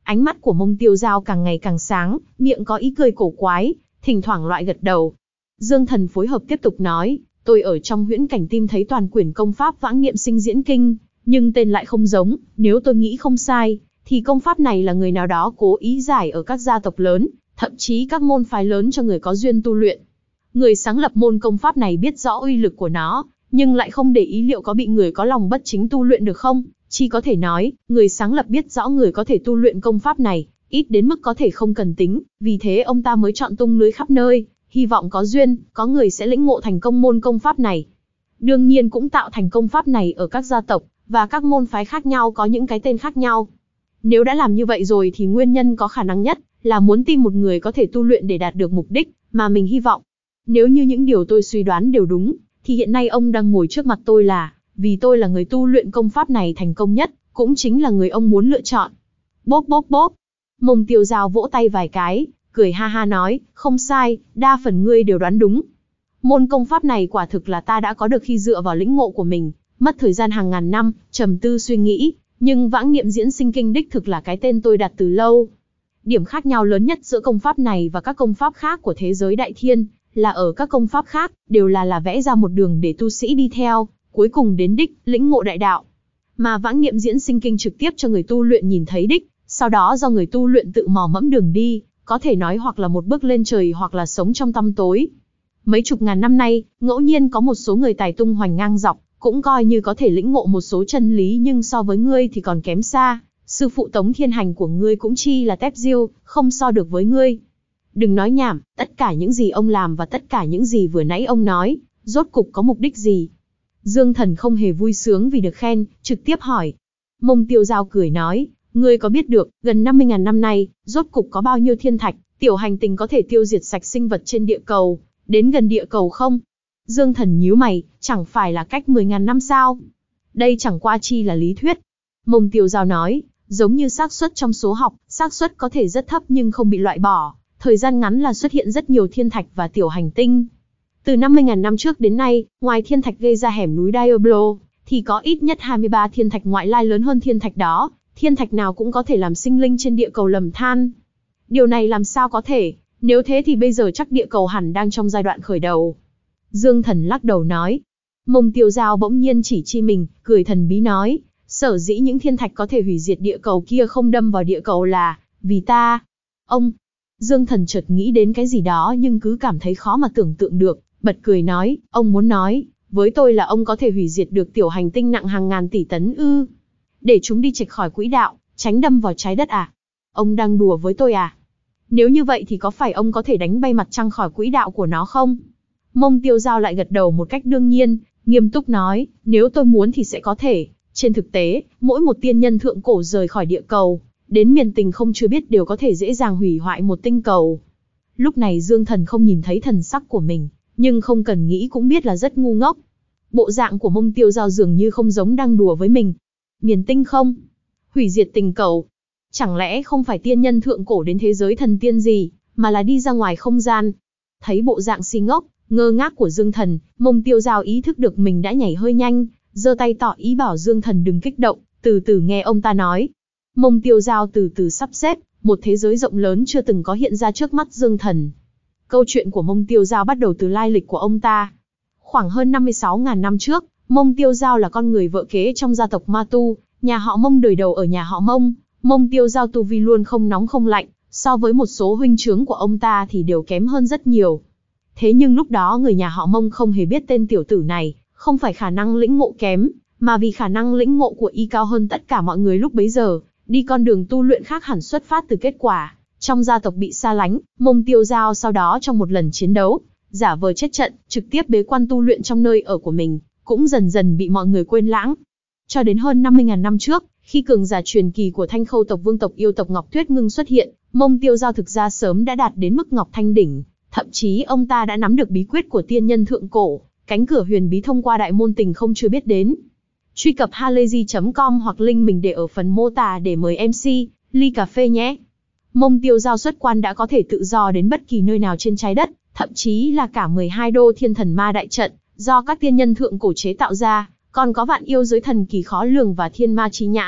Ánh mắt của Mông Tiêu Giao càng ngày càng sáng, miệng có ý cười cổ quái, thỉnh thoảng loại gật đầu. Dương Thần phối hợp tiếp tục nói, tôi ở trong huyễn cảnh tìm thấy toàn quyển công pháp Vãng Niệm Sinh Diễn Kinh, nhưng tên lại không giống, nếu tôi nghĩ không sai, thì công pháp này là người nào đó cố ý giải ở các gia tộc lớn, thậm chí các môn phái lớn cho người có duyên tu luyện. Người sáng lập môn công pháp này biết rõ uy lực của nó, nhưng lại không để ý liệu có bị người có lòng bất chính tu luyện được không, chỉ có thể nói, người sáng lập biết rõ người có thể tu luyện công pháp này, ít đến mức có thể không cần tính, vì thế ông ta mới chọn tung lưới khắp nơi, hy vọng có duyên, có người sẽ lĩnh ngộ thành công môn công pháp này. Đương nhiên cũng tạo thành công pháp này ở các gia tộc, và các môn phái khác nhau có những cái tên khác nhau. Nếu đã làm như vậy rồi thì nguyên nhân có khả năng nhất là muốn tìm một người có thể tu luyện để đạt được mục đích mà mình hy vọng. Nếu như những điều tôi suy đoán đều đúng, thì hiện nay ông đang ngồi trước mặt tôi là, vì tôi là người tu luyện công pháp này thành công nhất, cũng chính là người ông muốn lựa chọn. Bốp bốp bốp. Mông Tiêu Giao vỗ tay vài cái, cười ha ha nói, không sai, đa phần ngươi đều đoán đúng. Môn công pháp này quả thực là ta đã có được khi dựa vào lĩnh ngộ của mình, mất thời gian hàng ngàn năm, trầm tư suy nghĩ, nhưng Vãng Niệm Diễn Sinh Kinh đích thực là cái tên tôi đặt từ lâu. Điểm khác nhau lớn nhất giữa công pháp này và các công pháp khác của thế giới Đại Thiên, là ở các công pháp khác, đều là vẽ ra một đường để tu sĩ đi theo, cuối cùng đến đích, lĩnh ngộ đại đạo. Mà Vãng Niệm Diễn Sinh Kinh trực tiếp cho người tu luyện nhìn thấy đích, sau đó do người tu luyện tự mò mẫm đường đi, có thể nói hoặc là một bước lên trời hoặc là sống trong tăm tối. Mấy chục ngàn năm nay, ngẫu nhiên có một số người tài tung hoành ngang dọc, cũng coi như có thể lĩnh ngộ một số chân lý, nhưng so với ngươi thì còn kém xa. Sư phụ Tống Thiên Hành của ngươi cũng chi là tép diêu, không so được với ngươi. Đừng nói nhảm, tất cả những gì ông làm và tất cả những gì vừa nãy ông nói, rốt cục có mục đích gì? Dương Thần không hề vui sướng vì được khen, trực tiếp hỏi. Mông Tiêu Giao cười nói, ngươi có biết được, gần 50.000 năm nay, rốt cục có bao nhiêu thiên thạch, tiểu hành tinh có thể tiêu diệt sạch sinh vật trên địa cầu, đến gần địa cầu không? Dương Thần nhíu mày, chẳng phải là cách 10.000 năm sao? Đây chẳng qua chi là lý thuyết. Mông Tiêu Giao nói, giống như xác suất trong số học, xác suất có thể rất thấp nhưng không bị loại bỏ, thời gian ngắn là xuất hiện rất nhiều thiên thạch và tiểu hành tinh. Từ 50.000 năm trước đến nay, ngoài thiên thạch gây ra hẻm núi Diablo, thì có ít nhất 23 thiên thạch ngoại lai lớn hơn thiên thạch đó, thiên thạch nào cũng có thể làm sinh linh trên địa cầu lầm than. Điều này làm sao có thể, nếu thế thì bây giờ chắc địa cầu hẳn đang trong giai đoạn khởi đầu. Dương Thần lắc đầu nói. Mông Tiêu Giao bỗng nhiên chỉ chi mình, cười thần bí nói, sở dĩ những thiên thạch có thể hủy diệt địa cầu kia không đâm vào địa cầu là, vì ta. Ông, Dương Thần chợt nghĩ đến cái gì đó nhưng cứ cảm thấy khó mà tưởng tượng được, bật cười nói, ông muốn nói, với tôi là ông có thể hủy diệt được tiểu hành tinh nặng hàng ngàn tỷ tấn ư? Để chúng đi chệch khỏi quỹ đạo, tránh đâm vào trái đất à? Ông đang đùa với tôi à? Nếu như vậy thì có phải ông có thể đánh bay mặt trăng khỏi quỹ đạo của nó không? Mông Tiêu Giao lại gật đầu một cách đương nhiên, nghiêm túc nói, nếu tôi muốn thì sẽ có thể. Trên thực tế, mỗi một tiên nhân thượng cổ rời khỏi địa cầu, đến miền tình không chưa biết đều có thể dễ dàng hủy hoại một tinh cầu. Lúc này Dương Thần không nhìn thấy thần sắc của mình, nhưng không cần nghĩ cũng biết là rất ngu ngốc. Bộ dạng của Mông Tiêu Giao dường như không giống đang đùa với mình. Miền tinh không? Hủy diệt tinh cầu? Chẳng lẽ không phải tiên nhân thượng cổ đến thế giới thần tiên gì, mà là đi ra ngoài không gian? Thấy bộ dạng si ngốc, ngơ ngác của Dương Thần, Mông Tiêu Giao ý thức được mình đã nhảy hơi nhanh, giơ tay tỏ ý bảo Dương Thần đừng kích động, từ từ nghe ông ta nói. Mông Tiêu Giao từ từ sắp xếp, một thế giới rộng lớn chưa từng có hiện ra trước mắt Dương Thần. Câu chuyện của Mông Tiêu Giao bắt đầu từ lai lịch của ông ta. Khoảng hơn 56.000 năm trước, Mông Tiêu Giao là con người vợ kế trong gia tộc Ma Tu, nhà họ Mông đời đầu ở nhà họ Mông. Mông Tiêu Giao tu vi luôn không nóng không lạnh, so với một số huynh trưởng của ông ta thì đều kém hơn rất nhiều. Thế nhưng lúc đó người nhà họ Mông không hề biết tên tiểu tử này, không phải khả năng lĩnh ngộ kém, mà vì khả năng lĩnh ngộ của y cao hơn tất cả mọi người lúc bấy giờ, đi con đường tu luyện khác hẳn xuất phát từ kết quả. Trong gia tộc bị xa lánh, Mông Tiêu Giao sau đó trong một lần chiến đấu, giả vờ chết trận, trực tiếp bế quan tu luyện trong nơi ở của mình, cũng dần dần bị mọi người quên lãng. Cho đến hơn 50.000 năm trước, khi cường giả truyền kỳ của Thanh Khâu tộc Vương tộc yêu tộc Ngọc Tuyết Ngưng xuất hiện, Mông Tiêu Giao thực ra sớm đã đạt đến mức Ngọc Thanh đỉnh, thậm chí ông ta đã nắm được bí quyết của tiên nhân thượng cổ, cánh cửa huyền bí thông qua đại môn tình không chưa biết đến. Truy cập halayzi.com hoặc link mình để ở phần mô tả để mời MC ly cà phê nhé. Mông Tiêu Giao xuất quan đã có thể tự do đến bất kỳ nơi nào trên trái đất, thậm chí là cả 12 đô thiên thần ma đại trận, do các tiên nhân thượng cổ chế tạo ra, còn có vạn yêu giới thần kỳ khó lường và thiên ma chí nhãn,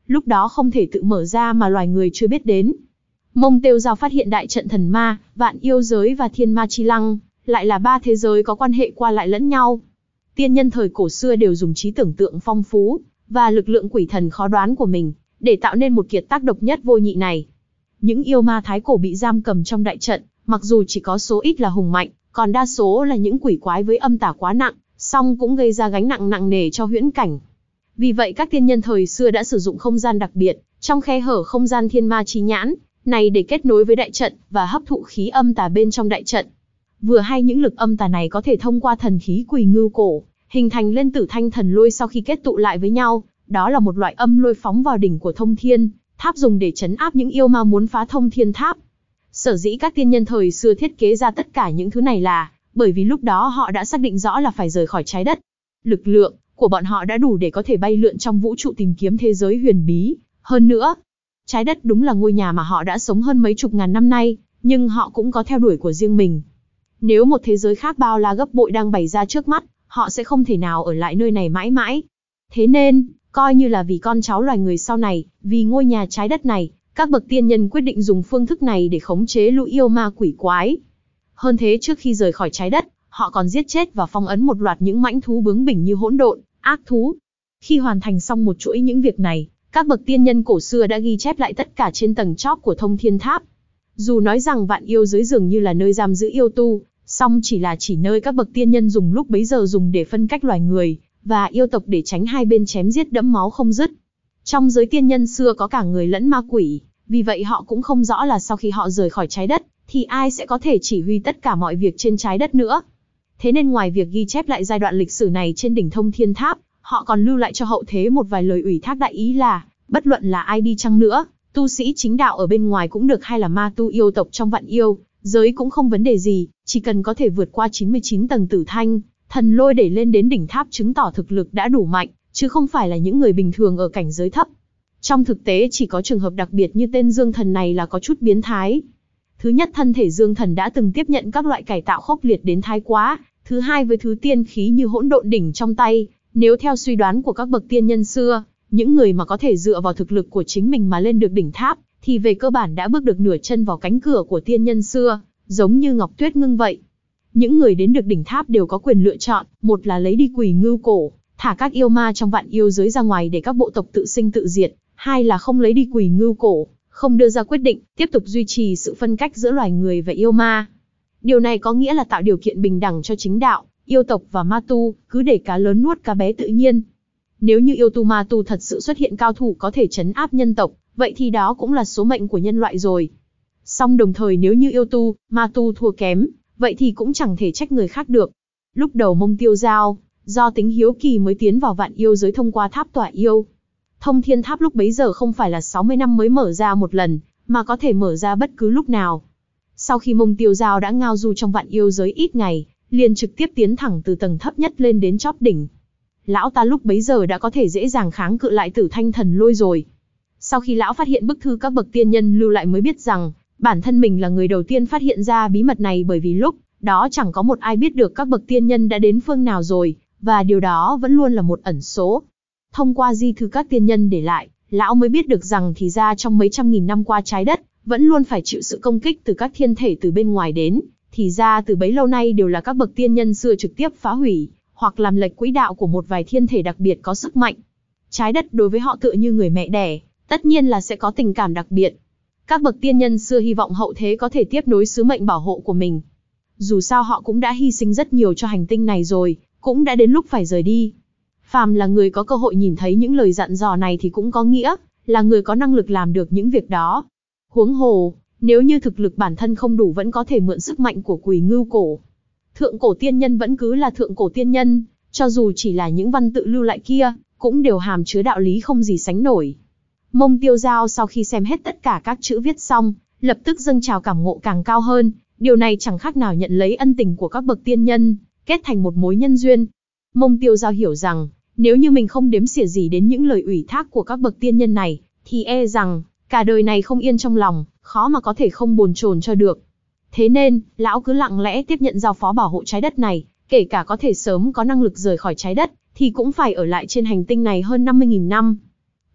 lúc đó không thể tự mở ra mà loài người chưa biết đến. Mông Tiêu Giao phát hiện đại trận thần ma, vạn yêu giới và thiên ma chi lăng, lại là ba thế giới có quan hệ qua lại lẫn nhau. Tiên nhân thời cổ xưa đều dùng trí tưởng tượng phong phú, và lực lượng quỷ thần khó đoán của mình, để tạo nên một kiệt tác độc nhất vô nhị này. Những yêu ma thái cổ bị giam cầm trong đại trận, mặc dù chỉ có số ít là hùng mạnh, còn đa số là những quỷ quái với âm tà quá nặng, song cũng gây ra gánh nặng nặng nề cho huyễn cảnh. Vì vậy các tiên nhân thời xưa đã sử dụng không gian đặc biệt, trong khe hở không gian thiên ma chi nhãn, này để kết nối với đại trận, và hấp thụ khí âm tà bên trong đại trận. Vừa hay những lực âm tà này có thể thông qua thần khí Quỳ Ngưu cổ, hình thành lên Tử Thanh thần lôi sau khi kết tụ lại với nhau, đó là một loại âm lôi phóng vào đỉnh của Thông Thiên Tháp dùng để trấn áp những yêu ma muốn phá Thông Thiên Tháp. Sở dĩ các tiên nhân thời xưa thiết kế ra tất cả những thứ này là bởi vì lúc đó họ đã xác định rõ là phải rời khỏi trái đất. Lực lượng của bọn họ đã đủ để có thể bay lượn trong vũ trụ tìm kiếm thế giới huyền bí. Hơn nữa, trái đất đúng là ngôi nhà mà họ đã sống hơn mấy chục ngàn năm nay, nhưng họ cũng có theo đuổi của riêng mình. Nếu một thế giới khác bao la gấp bội đang bày ra trước mắt, họ sẽ không thể nào ở lại nơi này mãi mãi. Thế nên, coi như là vì con cháu loài người sau này, vì ngôi nhà trái đất này, các bậc tiên nhân quyết định dùng phương thức này để khống chế lũ yêu ma quỷ quái. Hơn thế, trước khi rời khỏi trái đất, họ còn giết chết và phong ấn một loạt những mãnh thú bướng bỉnh như hỗn độn, ác thú. Khi hoàn thành xong một chuỗi những việc này, các bậc tiên nhân cổ xưa đã ghi chép lại tất cả trên tầng chóp của Thông Thiên Tháp. Dù nói rằng vạn yêu giới dường như là nơi giam giữ yêu tu, song chỉ nơi các bậc tiên nhân dùng lúc bấy giờ dùng để phân cách loài người và yêu tộc để tránh hai bên chém giết đẫm máu không dứt. Trong giới tiên nhân xưa có cả người lẫn ma quỷ, vì vậy họ cũng không rõ là sau khi họ rời khỏi trái đất, thì ai sẽ có thể chỉ huy tất cả mọi việc trên trái đất nữa. Thế nên ngoài việc ghi chép lại giai đoạn lịch sử này trên đỉnh Thông Thiên Tháp, họ còn lưu lại cho hậu thế một vài lời ủy thác đại ý là, bất luận là ai đi chăng nữa, tu sĩ chính đạo ở bên ngoài cũng được hay là ma tu yêu tộc trong vạn yêu giới cũng không vấn đề gì, chỉ cần có thể vượt qua 99 tầng Tử Thanh thần lôi để lên đến đỉnh tháp chứng tỏ thực lực đã đủ mạnh, chứ không phải là những người bình thường ở cảnh giới thấp. Trong thực tế chỉ có trường hợp đặc biệt như tên Dương Thần này là có chút biến thái. Thứ nhất, thân thể Dương Thần đã từng tiếp nhận các loại cải tạo khốc liệt đến thái quá. Thứ hai, với thứ tiên khí như hỗn độn đỉnh trong tay, nếu theo suy đoán của các bậc tiên nhân xưa, những người mà có thể dựa vào thực lực của chính mình mà lên được đỉnh tháp, thì về cơ bản đã bước được nửa chân vào cánh cửa của tiên nhân xưa, giống như Ngọc Tuyết Ngưng vậy. Những người đến được đỉnh tháp đều có quyền lựa chọn, một là lấy đi Quỳ Ngưu cổ, thả các yêu ma trong vạn yêu giới ra ngoài để các bộ tộc tự sinh tự diệt, hai là không lấy đi Quỳ Ngưu cổ, không đưa ra quyết định, tiếp tục duy trì sự phân cách giữa loài người và yêu ma. Điều này có nghĩa là tạo điều kiện bình đẳng cho chính đạo, yêu tộc và ma tu, cứ để cá lớn nuốt cá bé tự nhiên. Nếu như yêu tu ma tu thật sự xuất hiện cao thủ có thể trấn áp nhân tộc, vậy thì đó cũng là số mệnh của nhân loại rồi. Song đồng thời nếu như yêu tu, ma tu thua kém, vậy thì cũng chẳng thể trách người khác được. Lúc đầu Mông Tiêu Giao, do tính hiếu kỳ mới tiến vào vạn yêu giới thông qua tháp tỏa yêu. Thông Thiên Tháp lúc bấy giờ không phải là 60 năm mới mở ra một lần, mà có thể mở ra bất cứ lúc nào. Sau khi Mông Tiêu Giao đã ngao du trong vạn yêu giới ít ngày, liền trực tiếp tiến thẳng từ tầng thấp nhất lên đến chóp đỉnh. Lão ta lúc bấy giờ đã có thể dễ dàng kháng cự lại Tử Thanh thần lôi rồi. Sau khi lão phát hiện bức thư các bậc tiên nhân lưu lại mới biết rằng, bản thân mình là người đầu tiên phát hiện ra bí mật này, bởi vì lúc đó chẳng có một ai biết được các bậc tiên nhân đã đến phương nào rồi, và điều đó vẫn luôn là một ẩn số. Thông qua di thư các tiên nhân để lại, lão mới biết được rằng thì ra trong mấy trăm nghìn năm qua trái đất vẫn luôn phải chịu sự công kích từ các thiên thể từ bên ngoài đến, thì ra từ bấy lâu nay đều là các bậc tiên nhân xưa trực tiếp phá hủy hoặc làm lệch quỹ đạo của một vài thiên thể đặc biệt có sức mạnh. Trái đất đối với họ tựa như người mẹ đẻ, tất nhiên là sẽ có tình cảm đặc biệt. Các bậc tiên nhân xưa hy vọng hậu thế có thể tiếp nối sứ mệnh bảo hộ của mình. Dù sao họ cũng đã hy sinh rất nhiều cho hành tinh này rồi, cũng đã đến lúc phải rời đi. Phàm là người có cơ hội nhìn thấy những lời dặn dò này thì cũng có nghĩa là người có năng lực làm được những việc đó. Huống hồ, nếu như thực lực bản thân không đủ vẫn có thể mượn sức mạnh của Quỳ Ngưu cổ. Thượng cổ tiên nhân vẫn cứ là thượng cổ tiên nhân, cho dù chỉ là những văn tự lưu lại kia, cũng đều hàm chứa đạo lý không gì sánh nổi. Mông Tiêu Giao sau khi xem hết tất cả các chữ viết xong, lập tức dâng trào cảm ngộ càng cao hơn, điều này chẳng khác nào nhận lấy ân tình của các bậc tiên nhân, kết thành một mối nhân duyên. Mông Tiêu Giao hiểu rằng, nếu như mình không đếm xỉa gì đến những lời ủy thác của các bậc tiên nhân này, thì e rằng, cả đời này không yên trong lòng, khó mà có thể không bồn chồn cho được. Thế nên, lão cứ lặng lẽ tiếp nhận giao phó bảo hộ trái đất này, kể cả có thể sớm có năng lực rời khỏi trái đất, thì cũng phải ở lại trên hành tinh này hơn 50.000 năm.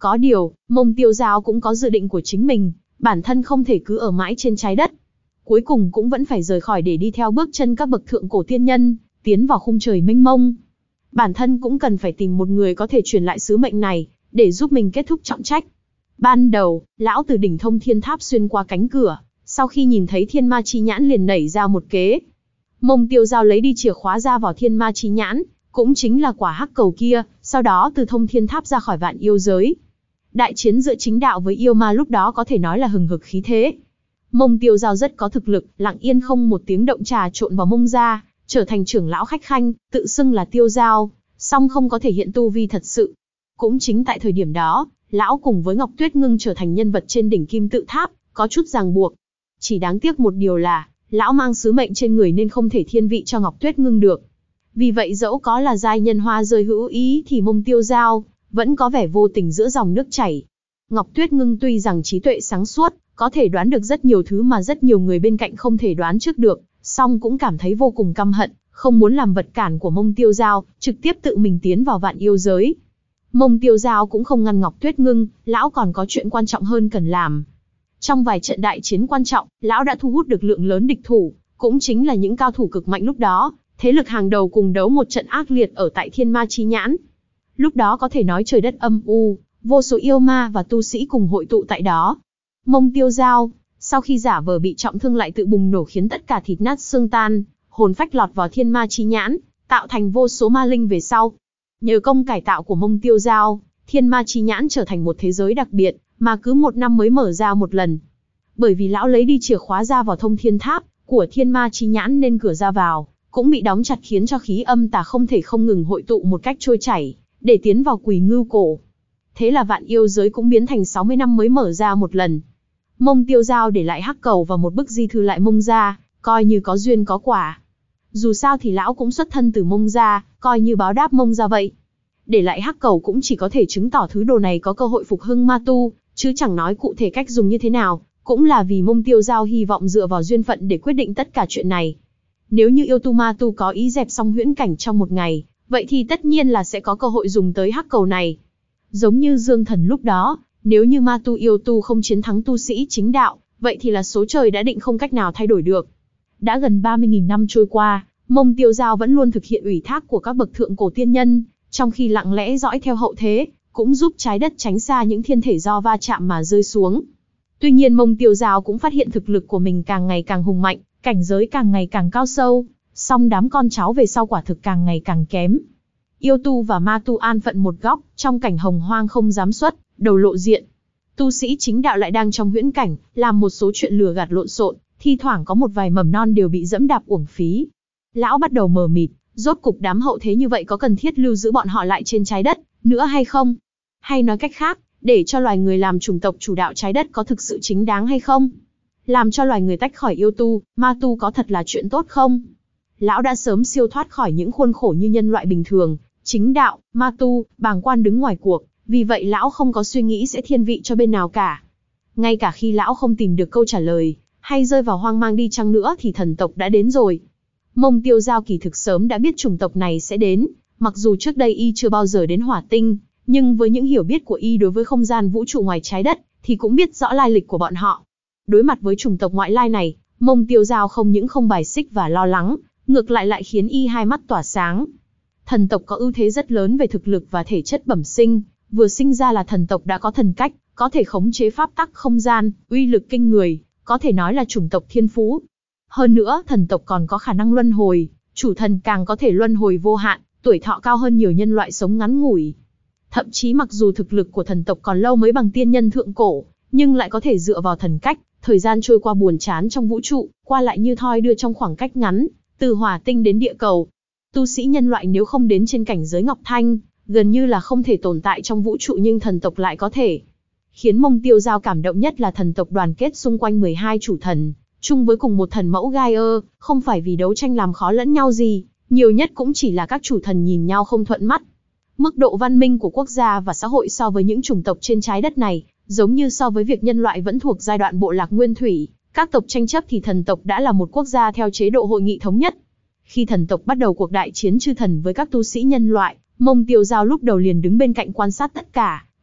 Có điều, Mông Tiêu Giao cũng có dự định của chính mình, bản thân không thể cứ ở mãi trên trái đất. Cuối cùng cũng vẫn phải rời khỏi để đi theo bước chân các bậc thượng cổ tiên nhân, tiến vào khung trời mênh mông. Bản thân cũng cần phải tìm một người có thể truyền lại sứ mệnh này, để giúp mình kết thúc trọng trách. Ban đầu, lão từ đỉnh Thông Thiên Tháp xuyên qua cánh cửa, sau khi nhìn thấy Thiên Ma Chi Nhãn liền nảy ra một kế. Mông Tiêu Giao lấy đi chìa khóa ra vào Thiên Ma Chi Nhãn, cũng chính là quả hắc cầu kia, sau đó từ Thông Thiên Tháp ra khỏi vạn yêu giới. Đại chiến giữa chính đạo với yêu ma lúc đó có thể nói là hừng hực khí thế. Mông Tiêu Giao rất có thực lực, lặng yên không một tiếng động trà trộn vào Mông gia, trở thành trưởng lão khách khanh, tự xưng là Tiêu Giao, song không có thể hiện tu vi thật sự. Cũng chính tại thời điểm đó, lão cùng với Ngọc Tuyết Ngưng trở thành nhân vật trên đỉnh Kim Tự Tháp, có chút ràng buộc. Chỉ đáng tiếc một điều là, lão mang sứ mệnh trên người nên không thể thiên vị cho Ngọc Tuyết Ngưng được. Vì vậy dẫu có là giai nhân hoa rơi hữu ý thì Mông Tiêu Giao vẫn có vẻ vô tình giữa dòng nước chảy. Ngọc Tuyết Ngưng tuy rằng trí tuệ sáng suốt, có thể đoán được rất nhiều thứ mà rất nhiều người bên cạnh không thể đoán trước được, song cũng cảm thấy vô cùng căm hận, không muốn làm vật cản của Mông Tiêu Giao, trực tiếp tự mình tiến vào vạn yêu giới. Mông Tiêu Giao cũng không ngăn Ngọc Tuyết Ngưng, lão còn có chuyện quan trọng hơn cần làm. Trong vài trận đại chiến quan trọng, lão đã thu hút được lượng lớn địch thủ, cũng chính là những cao thủ cực mạnh lúc đó, thế lực hàng đầu cùng đấu một trận ác liệt ở tại Thiên Ma Chi Nhãn. Lúc đó có thể nói trời đất âm u, vô số yêu ma và tu sĩ cùng hội tụ tại đó. Mông Tiêu Giao, sau khi giả vờ bị trọng thương lại tự bùng nổ khiến tất cả thịt nát xương tan, hồn phách lọt vào Thiên Ma Chi Nhãn, tạo thành vô số ma linh về sau. Nhờ công cải tạo của Mông Tiêu Giao, Thiên Ma Chi Nhãn trở thành một thế giới đặc biệt, mà cứ 1 năm mới mở ra một lần. Bởi vì lão lấy đi chìa khóa ra vào Thông Thiên Tháp của Thiên Ma Chi Nhãn nên cửa ra vào cũng bị đóng chặt, khiến cho khí âm tà không thể không ngừng hội tụ một cách trôi chảy, để tiến vào Quỷ Ngưu Cổ. Thế là vạn yêu giới cũng biến thành 60 năm mới mở ra một lần. Mông Tiêu Giao để lại hắc cầu và một bức di thư lại Mông gia, coi như có duyên có quả. Dù sao thì lão cũng xuất thân từ Mông gia, coi như báo đáp Mông gia vậy. Để lại hắc cầu cũng chỉ có thể chứng tỏ thứ đồ này có cơ hội phục hưng ma tu, chứ chẳng nói cụ thể cách dùng như thế nào, cũng là vì Mông Tiêu Giao hy vọng dựa vào duyên phận để quyết định tất cả chuyện này. Nếu như yêu tu ma tu có ý dẹp xong huyễn cảnh trong một ngày, vậy thì tất nhiên là sẽ có cơ hội dùng tới hắc cầu này. Giống như Dương Thần lúc đó, nếu như ma tu yêu tu không chiến thắng tu sĩ chính đạo, vậy thì là số trời đã định không cách nào thay đổi được. Đã gần 30.000 năm trôi qua, Mông Tiêu Giao vẫn luôn thực hiện ủy thác của các bậc thượng cổ tiên nhân, trong khi lặng lẽ dõi theo hậu thế, cũng giúp trái đất tránh xa những thiên thể do va chạm mà rơi xuống. Tuy nhiên Mông Tiêu Giao cũng phát hiện thực lực của mình càng ngày càng hùng mạnh, cảnh giới càng ngày càng cao sâu, song đám con cháu về sau quả thực càng ngày càng kém. Yêu tu và ma tu an phận một góc, trong cảnh hồng hoang không dám xuất đầu lộ diện. Tu sĩ chính đạo lại đang trong huyễn cảnh, làm một số chuyện lừa gạt lộn xộn, thi thoảng có một vài mầm non đều bị dẫm đạp uổng phí. Lão bắt đầu mờ mịt, rốt cục đám hậu thế như vậy có cần thiết lưu giữ bọn họ lại trên trái đất nữa hay không? Hay nói cách khác, để cho loài người làm chủng tộc chủ đạo trái đất có thực sự chính đáng hay không? Làm cho loài người tách khỏi yêu tu, ma tu có thật là chuyện tốt không? Lão đã sớm siêu thoát khỏi những khuôn khổ như nhân loại bình thường, chính đạo, ma tu, bàng quan đứng ngoài cuộc, vì vậy lão không có suy nghĩ sẽ thiên vị cho bên nào cả. Ngay cả khi lão không tìm được câu trả lời, hay rơi vào hoang mang đi chăng nữa thì thần tộc đã đến rồi. Mông Tiêu Giao kỳ thực sớm đã biết chủng tộc này sẽ đến, mặc dù trước đây y chưa bao giờ đến Hỏa Tinh, nhưng với những hiểu biết của y đối với không gian vũ trụ ngoài trái đất, thì cũng biết rõ lai lịch của bọn họ. Đối mặt với chủng tộc ngoại lai này, Mông Tiêu Giao không những không bài xích và lo lắng, ngược lại khiến y hai mắt tỏa sáng. Thần tộc có ưu thế rất lớn về thực lực và thể chất bẩm sinh, vừa sinh ra là thần tộc đã có thần cách, có thể khống chế pháp tắc không gian, uy lực kinh người, có thể nói là chủng tộc thiên phú. Hơn nữa, thần tộc còn có khả năng luân hồi, chủ thần càng có thể luân hồi vô hạn, tuổi thọ cao hơn nhiều nhân loại sống ngắn ngủi. Thậm chí mặc dù thực lực của thần tộc còn lâu mới bằng tiên nhân thượng cổ, nhưng lại có thể dựa vào thần cách, thời gian trôi qua buồn chán trong vũ trụ, qua lại như thoi đưa trong khoảng cách ngắn, từ Hỏa Tinh đến địa cầu. Tu sĩ nhân loại nếu không đến trên cảnh giới Ngọc Thanh, gần như là không thể tồn tại trong vũ trụ, nhưng thần tộc lại có thể. Khiến Mông Tiêu Giao cảm động nhất là thần tộc đoàn kết xung quanh 12 chủ thần, chung với cùng một thần mẫu Gaia, không phải vì đấu tranh làm khó lẫn nhau gì, nhiều nhất cũng chỉ là các chủ thần nhìn nhau không thuận mắt. Mức độ văn minh của quốc gia và xã hội so với những chủng tộc trên trái đất này, giống như so với việc nhân loại vẫn thuộc giai đoạn bộ lạc nguyên thủy, các tộc tranh chấp thì thần tộc đã là một quốc gia theo chế độ hội nghị thống nhất. Khi thần tộc bắt đầu cuộc đại chiến chư thần với các tu sĩ nhân loại, Mông Tiêu Giao lúc đầu liền đứng bên cạnh quan sát tất cả,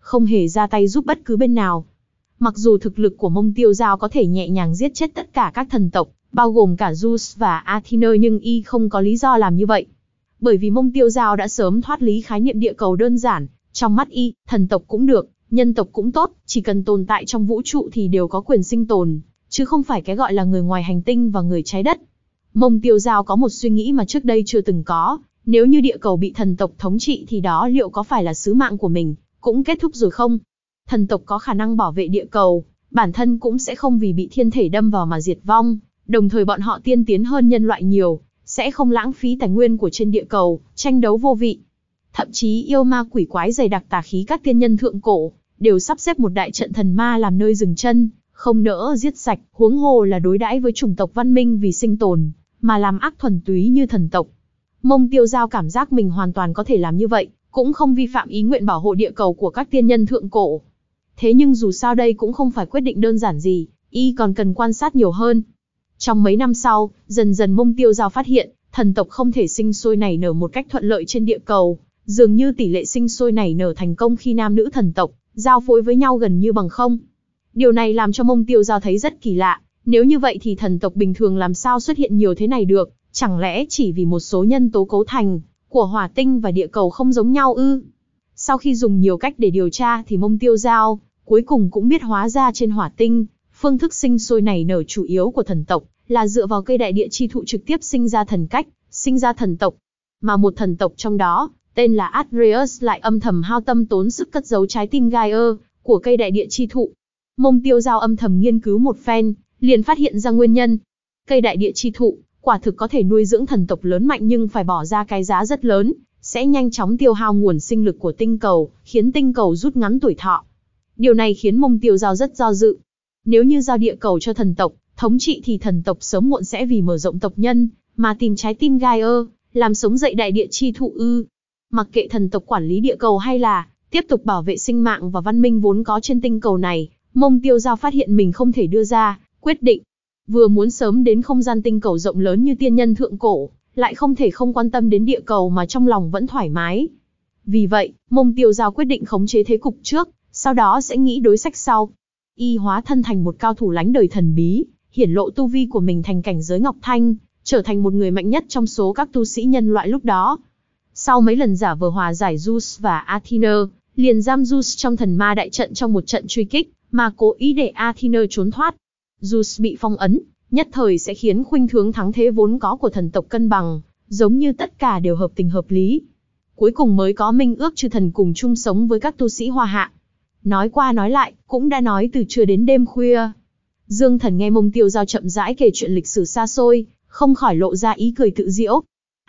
không hề ra tay giúp bất cứ bên nào. Mặc dù thực lực của Mông Tiêu Giao có thể nhẹ nhàng giết chết tất cả các thần tộc, bao gồm cả Zeus và Athena, nhưng y không có lý do làm như vậy. Bởi vì Mông Tiêu Giao đã sớm thoát lý khái niệm địa cầu đơn giản, trong mắt y, thần tộc cũng được, nhân tộc cũng tốt, chỉ cần tồn tại trong vũ trụ thì đều có quyền sinh tồn, chứ không phải cái gọi là người ngoài hành tinh và người trái đất. Mông Tiêu Giao có một suy nghĩ mà trước đây chưa từng có, nếu như địa cầu bị thần tộc thống trị thì đó liệu có phải là sứ mạng của mình, cũng kết thúc rồi không? Thần tộc có khả năng bảo vệ địa cầu, bản thân cũng sẽ không vì bị thiên thể đâm vào mà diệt vong, đồng thời bọn họ tiên tiến hơn nhân loại nhiều, sẽ không lãng phí tài nguyên của trên địa cầu, tranh đấu vô vị. Thậm chí yêu ma quỷ quái dày đặc tà khí các tiên nhân thượng cổ, đều sắp xếp một đại trận thần ma làm nơi dừng chân, không nỡ giết sạch, huống hồ là đối đãi với chủng tộc văn minh vì sinh tồn, mà làm ác thuần túy như thần tộc. Mông Tiêu Giao cảm giác mình hoàn toàn có thể làm như vậy, cũng không vi phạm ý nguyện bảo hộ địa cầu của các tiên nhân thượng cổ. Thế nhưng dù sao đây cũng không phải quyết định đơn giản gì, y còn cần quan sát nhiều hơn. Trong mấy năm sau, dần dần Mông Tiêu Giao phát hiện, thần tộc không thể sinh sôi nảy nở một cách thuận lợi trên địa cầu, dường như tỷ lệ sinh sôi nảy nở thành công khi nam nữ thần tộc giao phối với nhau gần như bằng không. Điều này làm cho Mông Tiêu Giao thấy rất kỳ lạ, nếu như vậy thì thần tộc bình thường làm sao xuất hiện nhiều thế này được, chẳng lẽ chỉ vì một số nhân tố cấu thành của hỏa tinh và địa cầu không giống nhau ư? Sau khi dùng nhiều cách để điều tra thì Mông Tiêu Giao cuối cùng cũng biết hóa ra trên hỏa tinh, phương thức sinh sôi nảy nở chủ yếu của thần tộc là dựa vào cây đại địa chi thụ trực tiếp sinh ra thần cách, sinh ra thần tộc. Mà một thần tộc trong đó, tên là Atreus lại âm thầm hao tâm tốn sức cất giấu trái tim Gaia của cây đại địa chi thụ. Mông Tiêu Giao âm thầm nghiên cứu một phen, liền phát hiện ra nguyên nhân. Cây đại địa chi thụ quả thực có thể nuôi dưỡng thần tộc lớn mạnh, nhưng phải bỏ ra cái giá rất lớn, sẽ nhanh chóng tiêu hao nguồn sinh lực của tinh cầu, khiến tinh cầu rút ngắn tuổi thọ. Điều này khiến Mông Tiêu Giao rất do dự. Nếu như giao địa cầu cho thần tộc thống trị thì thần tộc sớm muộn sẽ vì mở rộng tộc nhân mà tìm trái tim Gaia, làm sống dậy đại địa chi thụ ư? Mặc kệ thần tộc quản lý địa cầu hay là tiếp tục bảo vệ sinh mạng và văn minh vốn có trên tinh cầu này, Mông Tiêu Giao phát hiện mình không thể đưa ra quyết định. Vừa muốn sớm đến không gian tinh cầu rộng lớn như tiên nhân thượng cổ, lại không thể không quan tâm đến địa cầu mà trong lòng vẫn thoải mái. Vì vậy, Mông Tiêu Giao quyết định khống chế thế cục trước, sau đó sẽ nghĩ đối sách sau. Y hóa thân thành một cao thủ lánh đời thần bí, hiển lộ tu vi của mình thành cảnh giới Ngọc Thanh, trở thành một người mạnh nhất trong số các tu sĩ nhân loại lúc đó. Sau mấy lần giả vờ hòa giải Zeus và Athena, liền giam Zeus trong thần ma đại trận trong một trận truy kích, mà cố ý để Athena trốn thoát. Zeus bị phong ấn, nhất thời sẽ khiến khuynh hướng thắng thế vốn có của thần tộc cân bằng, giống như tất cả đều hợp tình hợp lý. Cuối cùng mới có minh ước chư thần cùng chung sống với các tu sĩ Hoa Hạ. Nói qua nói lại, cũng đã nói từ trưa đến đêm khuya. Dương Thần nghe Mông Tiêu Giao chậm rãi kể chuyện lịch sử xa xôi, không khỏi lộ ra ý cười tự giễu.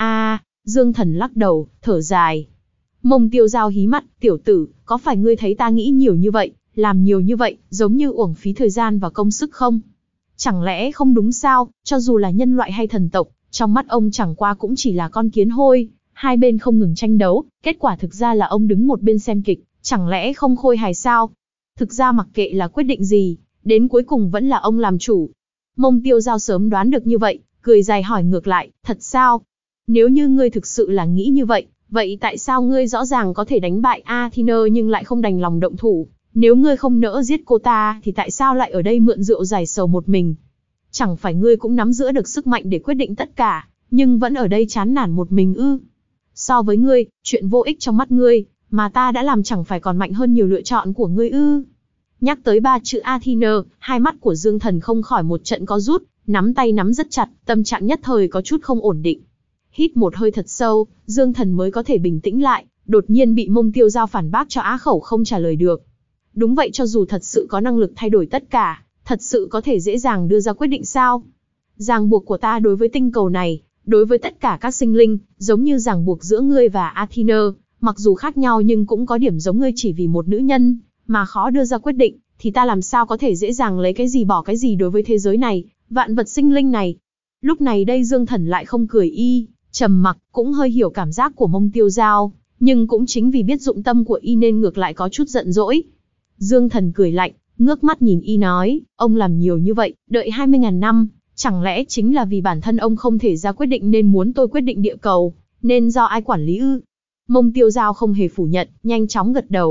Dương Thần lắc đầu, thở dài. Mông Tiêu Giao hí mắt, tiểu tử, có phải ngươi thấy ta nghĩ nhiều như vậy, làm nhiều như vậy, giống như uổng phí thời gian và công sức không? Chẳng lẽ không đúng sao, cho dù là nhân loại hay thần tộc, trong mắt ông chẳng qua cũng chỉ là con kiến hôi, hai bên không ngừng tranh đấu, kết quả thực ra là ông đứng một bên xem kịch, chẳng lẽ không khôi hài sao? Thực ra mặc kệ là quyết định gì, đến cuối cùng vẫn là ông làm chủ. Mông Tiêu Giao sớm đoán được như vậy, cười dài hỏi ngược lại, thật sao? Nếu như ngươi thực sự là nghĩ như vậy, vậy tại sao ngươi rõ ràng có thể đánh bại Athena nhưng lại không đành lòng động thủ? Nếu ngươi không nỡ giết cô ta thì tại sao lại ở đây mượn rượu giải sầu một mình? Chẳng phải ngươi cũng nắm giữ được sức mạnh để quyết định tất cả, nhưng vẫn ở đây chán nản một mình ư? So với ngươi, chuyện vô ích trong mắt ngươi, mà ta đã làm chẳng phải còn mạnh hơn nhiều lựa chọn của ngươi ư? Nhắc tới ba chữ Athena, hai mắt của Dương Thần không khỏi một trận co rút, nắm tay nắm rất chặt, tâm trạng nhất thời có chút không ổn định. Hít một hơi thật sâu, Dương Thần mới có thể bình tĩnh lại, đột nhiên bị Mông Tiêu Giao phản bác cho á khẩu không trả lời được. Đúng vậy, cho dù thật sự có năng lực thay đổi tất cả, thật sự có thể dễ dàng đưa ra quyết định sao? Ràng buộc của ta đối với tinh cầu này, đối với tất cả các sinh linh, giống như ràng buộc giữa ngươi và Athena, mặc dù khác nhau nhưng cũng có điểm giống, ngươi chỉ vì một nữ nhân mà khó đưa ra quyết định, thì ta làm sao có thể dễ dàng lấy cái gì bỏ cái gì đối với thế giới này, vạn vật sinh linh này. Lúc này đây Dương Thần lại không cười, y trầm mặc, cũng hơi hiểu cảm giác của Mông Tiêu Giao, nhưng cũng chính vì biết dụng tâm của y nên ngược lại có chút giận dỗi. Dương Thần cười lạnh, ngước mắt nhìn y nói, ông làm nhiều như vậy, đợi 20.000 năm, chẳng lẽ chính là vì bản thân ông không thể ra quyết định nên muốn tôi quyết định địa cầu, nên do ai quản lý ư? Mông Tiêu Giao không hề phủ nhận, nhanh chóng gật đầu,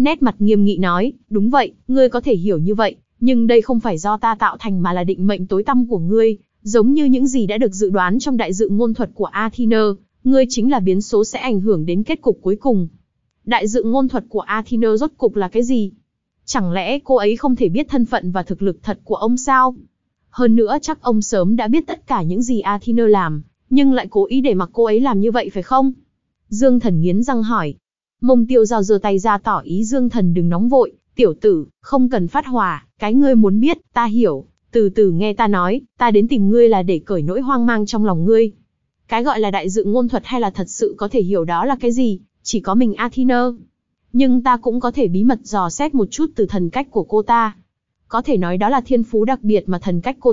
nét mặt nghiêm nghị nói, đúng vậy, ngươi có thể hiểu như vậy, nhưng đây không phải do ta tạo thành mà là định mệnh tối tăm của ngươi, giống như những gì đã được dự đoán trong đại dự ngôn thuật của Athena, ngươi chính là biến số sẽ ảnh hưởng đến kết cục cuối cùng. Đại dự ngôn thuật của Athena rốt cục là cái gì? Chẳng lẽ cô ấy không thể biết thân phận và thực lực thật của ông sao? Hơn nữa chắc ông sớm đã biết tất cả những gì Athena làm, nhưng lại cố ý để mặc cô ấy làm như vậy phải không? Dương Thần nghiến răng hỏi. Mông Tiêu Giao giơ tay ra tỏ ý Dương Thần đừng nóng vội, tiểu tử, không cần phát hỏa, cái ngươi muốn biết, ta hiểu, từ từ nghe ta nói, ta đến tìm ngươi là để cởi nỗi hoang mang trong lòng ngươi. Cái gọi là đại dự ngôn thuật hay là thật sự có thể hiểu đó là cái gì, chỉ có mình Athena. Nhưng ta cũng có thể bí mật dò xét một chút từ thần cách của cô ta. Có thể nói đó là thiên phú đặc biệt mà thần cách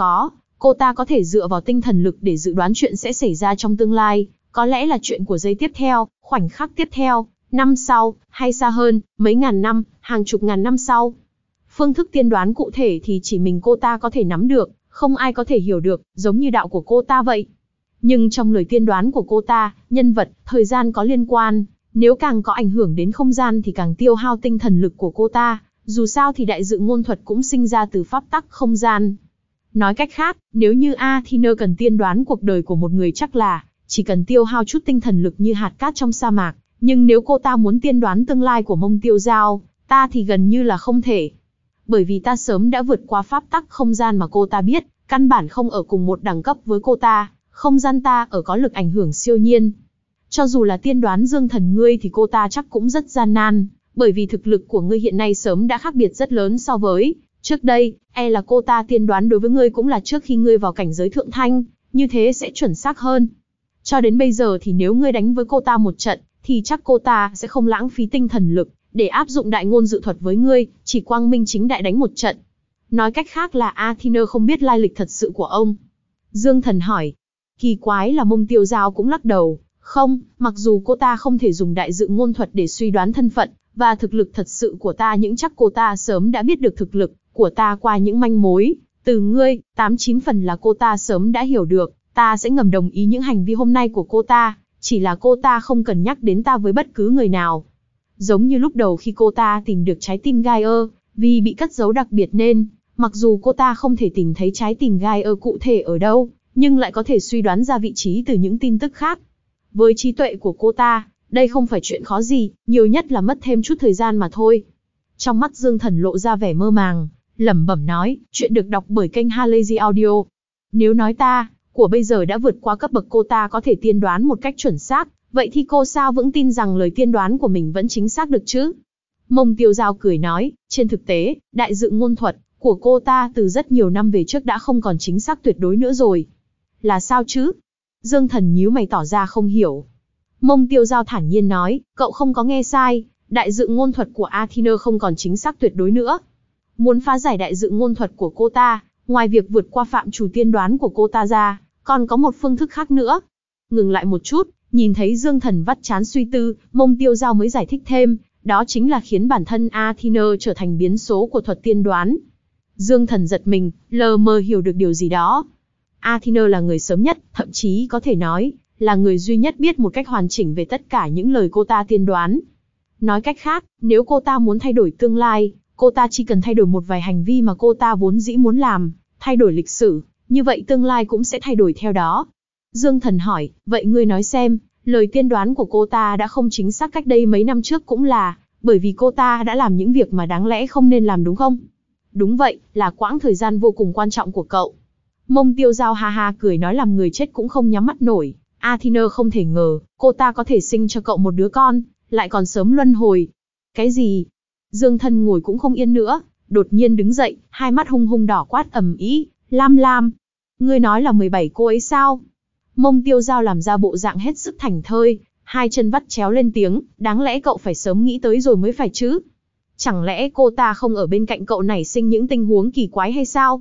cô ta có thể dựa vào tinh thần lực để dự đoán chuyện sẽ xảy ra trong tương lai, có lẽ là chuyện của giây tiếp theo, khoảnh khắc tiếp theo, năm sau, hay xa hơn, mấy ngàn năm, hàng chục ngàn năm sau. Phương thức tiên đoán cụ thể thì chỉ mình cô ta có thể nắm được, không ai có thể hiểu được, giống như đạo của cô ta vậy. Nhưng trong lời tiên đoán của cô ta, nhân vật, thời gian có liên quan, nếu càng có ảnh hưởng đến không gian thì càng tiêu hao tinh thần lực của cô ta, dù sao thì đại dự ngôn thuật cũng sinh ra từ pháp tắc không gian. Nói cách khác, nếu như Athena cần tiên đoán cuộc đời của một người chắc là chỉ cần tiêu hao chút tinh thần lực như hạt cát trong sa mạc, nhưng nếu cô ta muốn tiên đoán tương lai của Mông Tiêu Giao, ta thì gần như là không thể. Bởi vì ta sớm đã vượt qua pháp tắc không gian mà cô ta biết, căn bản không ở cùng một đẳng cấp với cô ta, không gian ta ở có lực ảnh hưởng siêu nhiên. Cho dù là tiên đoán Dương Thần ngươi thì cô ta chắc cũng rất gian nan, bởi vì thực lực của ngươi hiện nay sớm đã khác biệt rất lớn so với trước đây, là cô ta tiên đoán đối với ngươi cũng là trước khi ngươi vào cảnh giới thượng thanh, như thế sẽ chuẩn xác hơn. Cho đến bây giờ thì nếu ngươi đánh với cô ta một trận, thì chắc cô ta sẽ không lãng phí tinh thần lực để áp dụng đại ngôn dự thuật với ngươi, chỉ quang minh chính đại đánh một trận. Nói cách khác là Athena không biết lai lịch thật sự của ông. Dương Thần hỏi. Kỳ quái là Mông Tiêu Giao cũng lắc đầu. Không, mặc dù cô ta không thể dùng đại dự ngôn thuật để suy đoán thân phận và thực lực thật sự của ta, nhưng chắc cô ta sớm đã biết được thực lực của ta qua những manh mối từ ngươi, 89 phần là cô ta sớm đã hiểu được, ta sẽ ngầm đồng ý những hành vi hôm nay của cô ta, chỉ là cô ta không cần nhắc đến ta với bất cứ người nào. Giống như lúc đầu khi cô ta tìm được trái tim Gaia, vì bị cất giấu đặc biệt nên, mặc dù cô ta không thể tìm thấy trái tim Gaia cụ thể ở đâu, nhưng lại có thể suy đoán ra vị trí từ những tin tức khác. Với trí tuệ của cô ta, đây không phải chuyện khó gì, nhiều nhất là mất thêm chút thời gian mà thôi. Trong mắt Dương Thần lộ ra vẻ mơ màng, lẩm bẩm nói, chuyện được đọc bởi kênh Halazy Audio. Nếu nói ta, của bây giờ đã vượt qua cấp bậc cô ta có thể tiên đoán một cách chuẩn xác, vậy thì cô sao vững tin rằng lời tiên đoán của mình vẫn chính xác được chứ? Mông Tiêu Giao cười nói, trên thực tế, đại dự ngôn thuật của cô ta từ rất nhiều năm về trước đã không còn chính xác tuyệt đối nữa rồi. Là sao chứ? Dương Thần nhíu mày tỏ ra không hiểu. Mông Tiêu Giao thản nhiên nói, cậu không có nghe sai, đại dự ngôn thuật của Athena không còn chính xác tuyệt đối nữa. Muốn phá giải đại dự ngôn thuật của cô ta, ngoài việc vượt qua phạm trù tiên đoán của cô ta ra, còn có một phương thức khác nữa. Ngừng lại một chút, nhìn thấy Dương Thần vắt trán suy tư, Mông Tiêu Giao mới giải thích thêm, đó chính là khiến bản thân Athena trở thành biến số của thuật tiên đoán. Dương Thần giật mình, lờ mờ hiểu được điều gì đó. Athena là người sớm nhất, thậm chí có thể nói, là người duy nhất biết một cách hoàn chỉnh về tất cả những lời cô ta tiên đoán. Nói cách khác, nếu cô ta muốn thay đổi tương lai, cô ta chỉ cần thay đổi một vài hành vi mà cô ta vốn dĩ muốn làm, thay đổi lịch sử, như vậy tương lai cũng sẽ thay đổi theo đó. Dương Thần hỏi, vậy ngươi nói xem, lời tiên đoán của cô ta đã không chính xác cách đây mấy năm trước cũng là, bởi vì cô ta đã làm những việc mà đáng lẽ không nên làm đúng không? Đúng vậy, là quãng thời gian vô cùng quan trọng của cậu. Mông Tiêu Giao ha ha cười nói làm người chết cũng không nhắm mắt nổi. Athena không thể ngờ, cô ta có thể sinh cho cậu một đứa con, lại còn sớm luân hồi. Cái gì? Dương Thần ngồi cũng không yên nữa, đột nhiên đứng dậy, hai mắt hung hung đỏ quát ầm ĩ, Lam Lam. Ngươi nói là 17 cô ấy sao? Mông Tiêu Giao làm ra bộ dạng hết sức thảnh thơi, hai chân vắt chéo lên tiếng, đáng lẽ cậu phải sớm nghĩ tới rồi mới phải chứ. Chẳng lẽ cô ta không ở bên cạnh cậu nảy sinh những tình huống kỳ quái hay sao?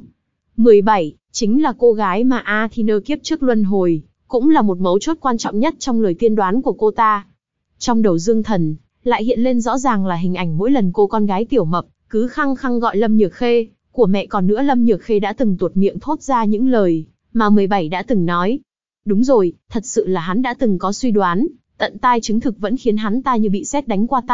17, chính là cô gái mà Athena kiếp trước luân hồi, cũng là một mấu chốt quan trọng nhất trong lời tiên đoán của cô ta. Trong đầu Dương Thần, lại hiện lên rõ ràng là hình ảnh mỗi lần cô con gái tiểu mập, cứ khăng khăng gọi Lâm Nhược Khê, của mẹ còn nữa Lâm Nhược Khê đã từng tuột miệng thốt ra những lời, mà 17 đã từng nói. Đúng rồi, thật sự là hắn đã từng có suy đoán, tận tai chứng thực vẫn khiến hắn ta như bị sét đánh qua tai,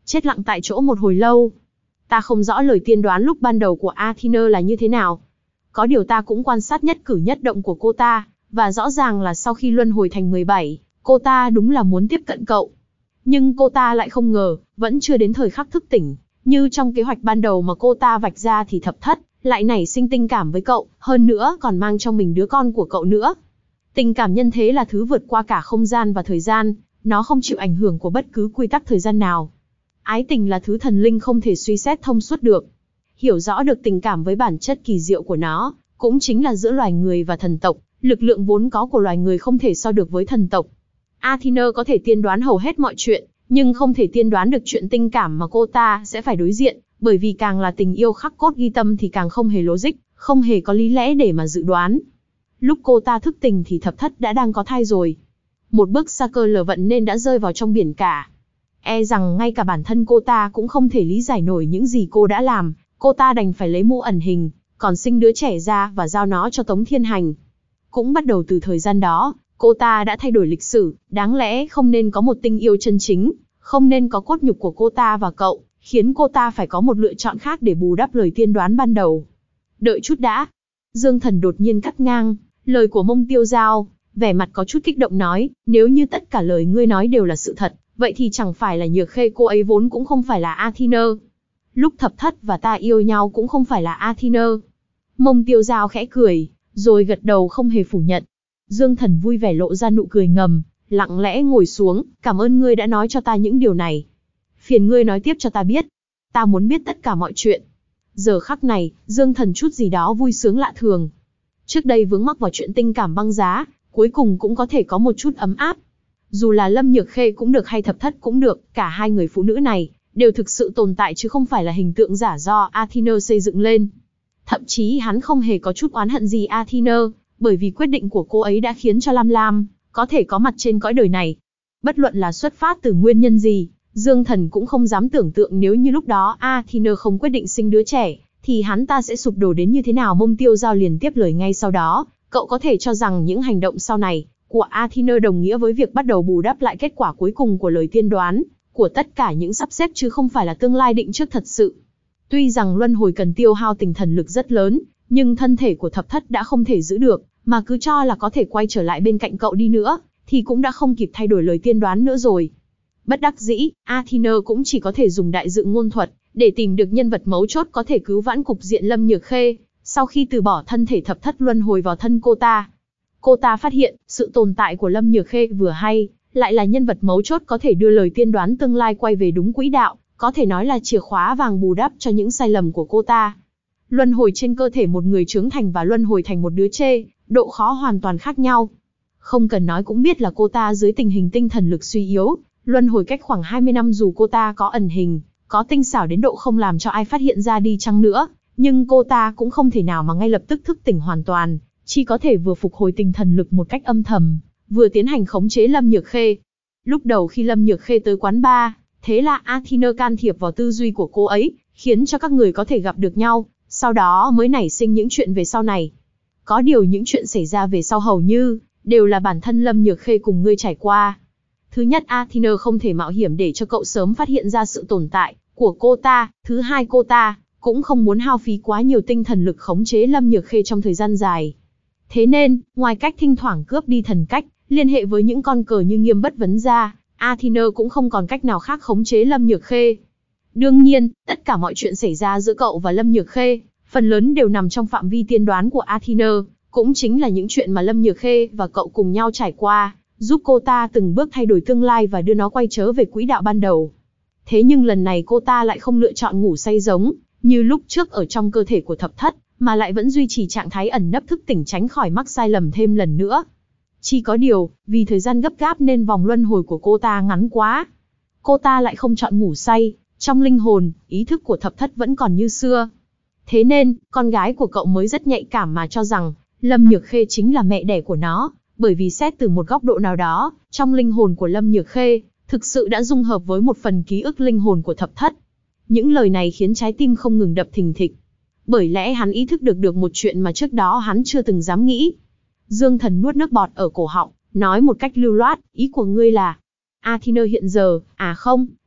chết lặng tại chỗ một hồi lâu. Ta không rõ lời tiên đoán lúc ban đầu của Athena là như thế nào. Có điều ta cũng quan sát nhất cử nhất động của cô ta, và rõ ràng là sau khi luân hồi thành 17, cô ta đúng là muốn tiếp cận cậu. Nhưng cô ta lại không ngờ, vẫn chưa đến thời khắc thức tỉnh, như trong kế hoạch ban đầu mà cô ta vạch ra thì Thập Thất lại nảy sinh tình cảm với cậu, hơn nữa còn mang trong mình đứa con của cậu nữa. Tình cảm nhân thế là thứ vượt qua cả không gian và thời gian, nó không chịu ảnh hưởng của bất cứ quy tắc thời gian nào. Ái tình là thứ thần linh không thể suy xét thông suốt được. Hiểu rõ được tình cảm với bản chất kỳ diệu của nó, cũng chính là giữa loài người và thần tộc, lực lượng vốn có của loài người không thể so được với thần tộc. Athena có thể tiên đoán hầu hết mọi chuyện, nhưng không thể tiên đoán được chuyện tình cảm mà cô ta sẽ phải đối diện, bởi vì càng là tình yêu khắc cốt ghi tâm thì càng không hề logic, không hề có lý lẽ để mà dự đoán. Lúc cô ta thức tỉnh thì Thập Thất đã đang có thai rồi. Một bước xa cơ lờ vận nên đã rơi vào trong biển cả. E rằng ngay cả bản thân cô ta cũng không thể lý giải nổi những gì cô đã làm, cô ta đành phải lấy mũ ẩn hình, còn sinh đứa trẻ ra và giao nó cho Tống Thiên Hành. Cũng bắt đầu từ thời gian đó, cô ta đã thay đổi lịch sử, đáng lẽ không nên có một tình yêu chân chính, không nên có cốt nhục của cô ta và cậu, khiến cô ta phải có một lựa chọn khác để bù đắp lời tiên đoán ban đầu. Đợi chút đã. Dương Thần đột nhiên cắt ngang lời của Mông Tiêu Giao, vẻ mặt có chút kích động nói, nếu như tất cả lời ngươi nói đều là sự thật, vậy thì chẳng phải là Nhược Khê cô ấy vốn cũng không phải là Athena. Lúc Thập Thất và ta yêu nhau cũng không phải là Athena. Mông Tiêu Giao khẽ cười, rồi gật đầu không hề phủ nhận. Dương Thần vui vẻ lộ ra nụ cười ngầm, lặng lẽ ngồi xuống, cảm ơn ngươi đã nói cho ta những điều này. Phiền ngươi nói tiếp cho ta biết. Ta muốn biết tất cả mọi chuyện. Giờ khắc này, Dương Thần chút gì đó vui sướng lạ thường. Trước đây vướng mắc vào chuyện tình cảm băng giá, cuối cùng cũng có thể có một chút ấm áp. Dù là Lâm Nhược Khê cũng được hay Thập Thất cũng được, cả hai người phụ nữ này đều thực sự tồn tại chứ không phải là hình tượng giả do Athena xây dựng lên. Thậm chí hắn không hề có chút oán hận gì Athena, bởi vì quyết định của cô ấy đã khiến cho Lam Lam có thể có mặt trên cõi đời này. Bất luận là xuất phát từ nguyên nhân gì, Dương Thần cũng không dám tưởng tượng nếu như lúc đó Athena không quyết định sinh đứa trẻ, thì hắn ta sẽ sụp đổ đến như thế nào. Mông Tiêu Giao liền tiếp lời ngay sau đó, cậu có thể cho rằng những hành động sau này của Athena đồng nghĩa với việc bắt đầu bù đắp lại kết quả cuối cùng của lời tiên đoán, của tất cả những sắp xếp chứ không phải là tương lai định trước thật sự. Tuy rằng luân hồi cần tiêu hao tinh thần lực rất lớn, nhưng thân thể của Thập Thất đã không thể giữ được, mà cứ cho là có thể quay trở lại bên cạnh cậu đi nữa, thì cũng đã không kịp thay đổi lời tiên đoán nữa rồi. Bất đắc dĩ, Athena cũng chỉ có thể dùng đại dự ngôn thuật, để tìm được nhân vật mấu chốt có thể cứu vãn cục diện Lâm Nhược Khê, sau khi từ bỏ thân thể Thập Thất luân hồi vào thân cô ta. Cô ta phát hiện, sự tồn tại của Lâm Nhược Khê vừa hay, lại là nhân vật mấu chốt có thể đưa lời tiên đoán tương lai quay về đúng quỹ đạo, có thể nói là chìa khóa vàng bù đắp cho những sai lầm của cô ta. Luân hồi trên cơ thể một người trưởng thành và luân hồi thành một đứa chê, độ khó hoàn toàn khác nhau. Không cần nói cũng biết là cô ta dưới tình hình tinh thần lực suy yếu, luân hồi cách khoảng 20 năm dù cô ta có ẩn hình, có tinh xảo đến độ không làm cho ai phát hiện ra đi chăng nữa, nhưng cô ta cũng không thể nào mà ngay lập tức thức tỉnh hoàn toàn, chỉ có thể vừa phục hồi tinh thần lực một cách âm thầm, vừa tiến hành khống chế Lâm Nhược Khê. Lúc đầu khi Lâm Nhược Khê tới quán bar, thế là Athena can thiệp vào tư duy của cô ấy, khiến cho các người có thể gặp được nhau, sau đó mới nảy sinh những chuyện về sau này. Có điều những chuyện xảy ra về sau hầu như đều là bản thân Lâm Nhược Khê cùng ngươi trải qua. Thứ nhất, Athena không thể mạo hiểm để cho cậu sớm phát hiện ra sự tồn tại của cô ta. Thứ hai, cô ta cũng không muốn hao phí quá nhiều tinh thần lực khống chế Lâm Nhược Khê trong thời gian dài. Thế nên, ngoài cách thỉnh thoảng cướp đi thần cách, liên hệ với những con cờ như Nghiêm Bất Vấn ra, Athena cũng không còn cách nào khác khống chế Lâm Nhược Khê. Đương nhiên, tất cả mọi chuyện xảy ra giữa cậu và Lâm Nhược Khê, phần lớn đều nằm trong phạm vi tiên đoán của Athena, cũng chính là những chuyện mà Lâm Nhược Khê và cậu cùng nhau trải qua, giúp cô ta từng bước thay đổi tương lai và đưa nó quay trở về quỹ đạo ban đầu. Thế nhưng lần này cô ta lại không lựa chọn ngủ say giống như lúc trước ở trong cơ thể của Thập Thất, mà lại vẫn duy trì trạng thái ẩn nấp thức tỉnh tránh khỏi mắc sai lầm thêm lần nữa. Chỉ có điều, vì thời gian gấp gáp nên vòng luân hồi của cô ta ngắn quá. Cô ta lại không chọn ngủ say, trong linh hồn, ý thức của Thập Thất vẫn còn như xưa. Thế nên, con gái của cậu mới rất nhạy cảm mà cho rằng, Lâm Nhược Khê chính là mẹ đẻ của nó, bởi vì xét từ một góc độ nào đó, trong linh hồn của Lâm Nhược Khê, thực sự đã dung hợp với một phần ký ức linh hồn của Thập Thất. Những lời này khiến trái tim không ngừng đập thình thịch. Bởi lẽ hắn ý thức được một chuyện mà trước đó hắn chưa từng dám nghĩ. Dương Thần nuốt nước bọt ở cổ họng, nói một cách lưu loát, ý của ngươi là, Athena hiện giờ, không,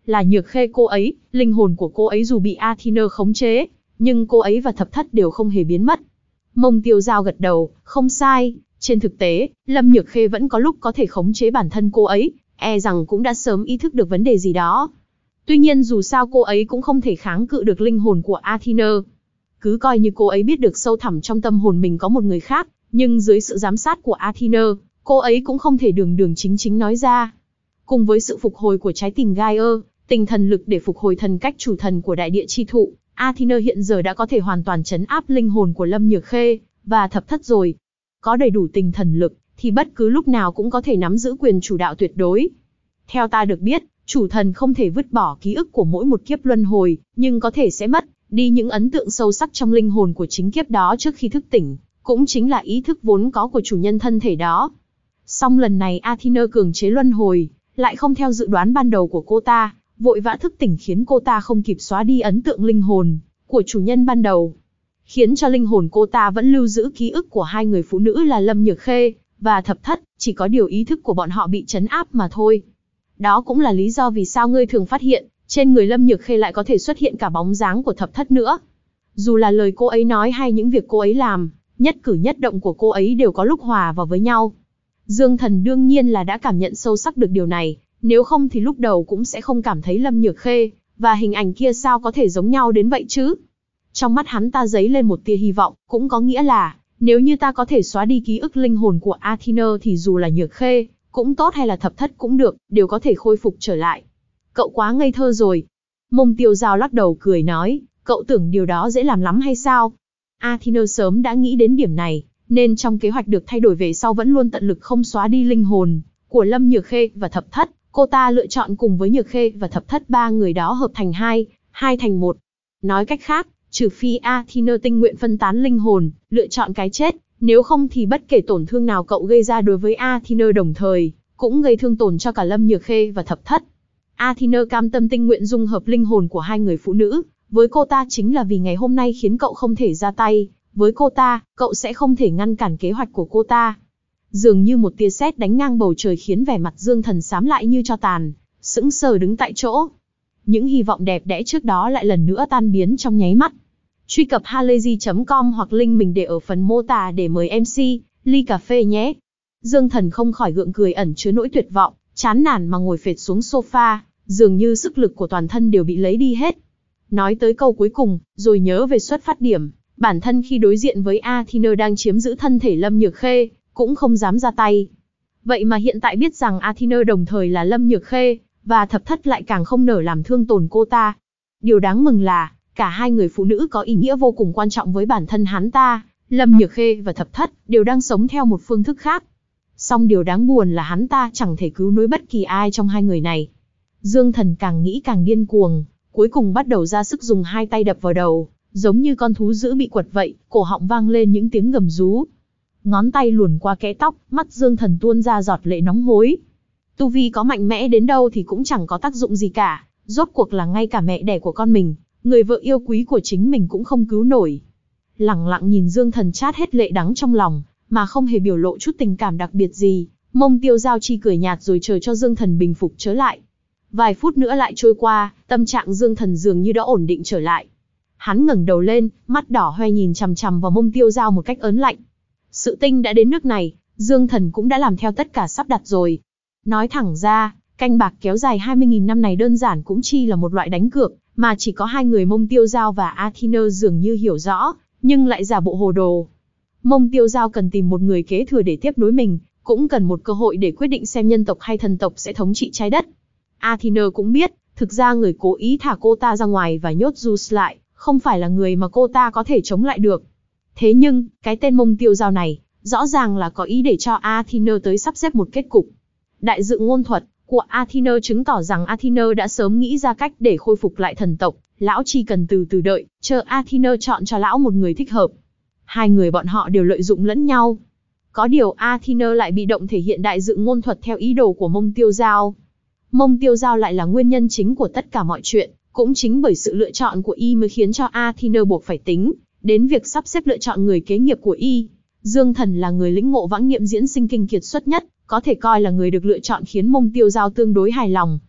Là Nhược Khê cô ấy, linh hồn của cô ấy dù bị Athena khống chế, nhưng cô ấy và Thập Thất đều không hề biến mất. Mông Tiêu Giao gật đầu, không sai, trên thực tế, Lâm Nhược Khê vẫn có lúc có thể khống chế bản thân cô ấy, e rằng cũng đã sớm ý thức được vấn đề gì đó. Tuy nhiên dù sao cô ấy cũng không thể kháng cự được linh hồn của Athena. Cứ coi như cô ấy biết được sâu thẳm trong tâm hồn mình có một người khác, nhưng dưới sự giám sát của Athena, cô ấy cũng không thể đường đường chính chính nói ra. Cùng với sự phục hồi của trái tim Gaia, tinh thần lực để phục hồi thần cách chủ thần của đại địa chi thụ, Athena hiện giờ đã có thể hoàn toàn trấn áp linh hồn của Lâm Nhược Khê và Thập Thất rồi. Có đầy đủ tinh thần lực, thì bất cứ lúc nào cũng có thể nắm giữ quyền chủ đạo tuyệt đối. Theo ta được biết, chủ thần không thể vứt bỏ ký ức của mỗi một kiếp luân hồi, nhưng có thể sẽ mất đi những ấn tượng sâu sắc trong linh hồn của chính kiếp đó trước khi thức tỉnh, cũng chính là ý thức vốn có của chủ nhân thân thể đó. Song lần này Athena cường chế luân hồi, lại không theo dự đoán ban đầu của cô ta, vội vã thức tỉnh khiến cô ta không kịp xóa đi ấn tượng linh hồn của chủ nhân ban đầu, khiến cho linh hồn cô ta vẫn lưu giữ ký ức của hai người phụ nữ là Lâm Nhược Khê và Thập Thất, chỉ có điều ý thức của bọn họ bị trấn áp mà thôi. Đó cũng là lý do vì sao ngươi thường phát hiện, trên người Lâm Nhược Khê lại có thể xuất hiện cả bóng dáng của Thập Thất nữa. Dù là lời cô ấy nói hay những việc cô ấy làm, nhất cử nhất động của cô ấy đều có lúc hòa vào với nhau. Dương Thần đương nhiên là đã cảm nhận sâu sắc được điều này, nếu không thì lúc đầu cũng sẽ không cảm thấy Lâm Nhược Khê và hình ảnh kia sao có thể giống nhau đến vậy chứ. Trong mắt hắn ta dấy lên một tia hy vọng, cũng có nghĩa là, nếu như ta có thể xóa đi ký ức linh hồn của Athena thì dù là Nhược Khê cũng tốt hay là Thập Thất cũng được, đều có thể khôi phục trở lại. Cậu quá ngây thơ rồi. Mông Tiêu Giao lắc đầu cười nói, cậu tưởng điều đó dễ làm lắm hay sao? Athena sớm đã nghĩ đến điểm này, nên trong kế hoạch được thay đổi về sau vẫn luôn tận lực không xóa đi linh hồn của Lâm Nhược Khê và Thập Thất. Cô ta lựa chọn cùng với Nhược Khê và Thập Thất ba người đó hợp thành hai thành một. Nói cách khác, trừ phi Athena tinh nguyện phân tán linh hồn, lựa chọn cái chết, nếu không thì bất kể tổn thương nào cậu gây ra đối với Athena đồng thời, cũng gây thương tổn cho cả Lâm Nhược Khê và Thập Thất. Athena cam tâm tinh nguyện dung hợp linh hồn của hai người phụ nữ với cô ta chính là vì ngày hôm nay khiến cậu không thể ra tay với cô ta, cậu sẽ không thể ngăn cản kế hoạch của cô ta. Dường như một tia sét đánh ngang bầu trời khiến vẻ mặt Dương Thần xám lại như tro tàn, sững sờ đứng tại chỗ. Những hy vọng đẹp đẽ trước đó lại lần nữa tan biến trong nháy mắt. Truy cập halayzi.com hoặc link mình để ở phần mô tả để mời MC ly cà phê nhé. Dương Thần không khỏi gượng cười ẩn chứa nỗi tuyệt vọng, chán nản mà ngồi phệt xuống sofa, dường như sức lực của toàn thân đều bị lấy đi hết. Nói tới câu cuối cùng, rồi nhớ về xuất phát điểm, bản thân khi đối diện với Athena đang chiếm giữ thân thể Lâm Nhược Khê, cũng không dám ra tay. Vậy mà hiện tại biết rằng Athena đồng thời là Lâm Nhược Khê, và Thập Thất lại càng không nỡ làm thương tổn cô ta. Điều đáng mừng là, cả hai người phụ nữ có ý nghĩa vô cùng quan trọng với bản thân hắn ta, Lâm Nhược Khê và Thập Thất, đều đang sống theo một phương thức khác. Song điều đáng buồn là hắn ta chẳng thể cứu nối bất kỳ ai trong hai người này. Dương Thần càng nghĩ càng điên cuồng, cuối cùng bắt đầu ra sức dùng hai tay đập vào đầu, giống như con thú dữ bị quật vậy, cổ họng vang lên những tiếng gầm rú. Ngón tay luồn qua kẽ tóc, mắt Dương Thần tuôn ra giọt lệ nóng hối. Tu vi có mạnh mẽ đến đâu thì cũng chẳng có tác dụng gì cả, rốt cuộc là ngay cả mẹ đẻ của con mình, người vợ yêu quý của chính mình cũng không cứu nổi. Lẳng lặng nhìn Dương Thần trát hết lệ đắng trong lòng, mà không hề biểu lộ chút tình cảm đặc biệt gì, Mông Tiêu Giao chi cười nhạt rồi chờ cho Dương Thần bình phục trở lại. Vài phút nữa lại trôi qua, tâm trạng Dương Thần dường như đã ổn định trở lại. Hắn ngẩng đầu lên, mắt đỏ hoe nhìn chằm chằm vào Mông Tiêu Giao một cách ớn lạnh. Sự tình đã đến nước này, Dương Thần cũng đã làm theo tất cả sắp đặt rồi. Nói thẳng ra, canh bạc kéo dài 20.000 năm này đơn giản cũng chi là một loại đánh cược, mà chỉ có hai người Mông Tiêu Giao và Athena dường như hiểu rõ, nhưng lại giả bộ hồ đồ. Mông Tiêu Giao cần tìm một người kế thừa để tiếp nối mình, cũng cần một cơ hội để quyết định xem nhân tộc hay thần tộc sẽ thống trị trái đất. Athena cũng biết, thực ra người cố ý thả cô ta ra ngoài và nhốt Zeus lại, không phải là người mà cô ta có thể chống lại được. Thế nhưng, cái tên Mông Tiêu Giao này, rõ ràng là có ý để cho Athena tới sắp xếp một kết cục. Đại dự ngôn thuật của Athena chứng tỏ rằng Athena đã sớm nghĩ ra cách để khôi phục lại thần tộc, lão chỉ cần từ từ đợi, chờ Athena chọn cho lão một người thích hợp. Hai người bọn họ đều lợi dụng lẫn nhau. Có điều Athena lại bị động thể hiện đại dự ngôn thuật theo ý đồ của Mông Tiêu Giao. Mông Tiêu Giao lại là nguyên nhân chính của tất cả mọi chuyện, cũng chính bởi sự lựa chọn của y mới khiến cho Athena buộc phải tính đến việc sắp xếp lựa chọn người kế nghiệp của y. Dương Thần là người lĩnh ngộ vãng nghiệm diễn sinh kinh kiệt xuất nhất, có thể coi là người được lựa chọn khiến Mông Tiêu Giao tương đối hài lòng.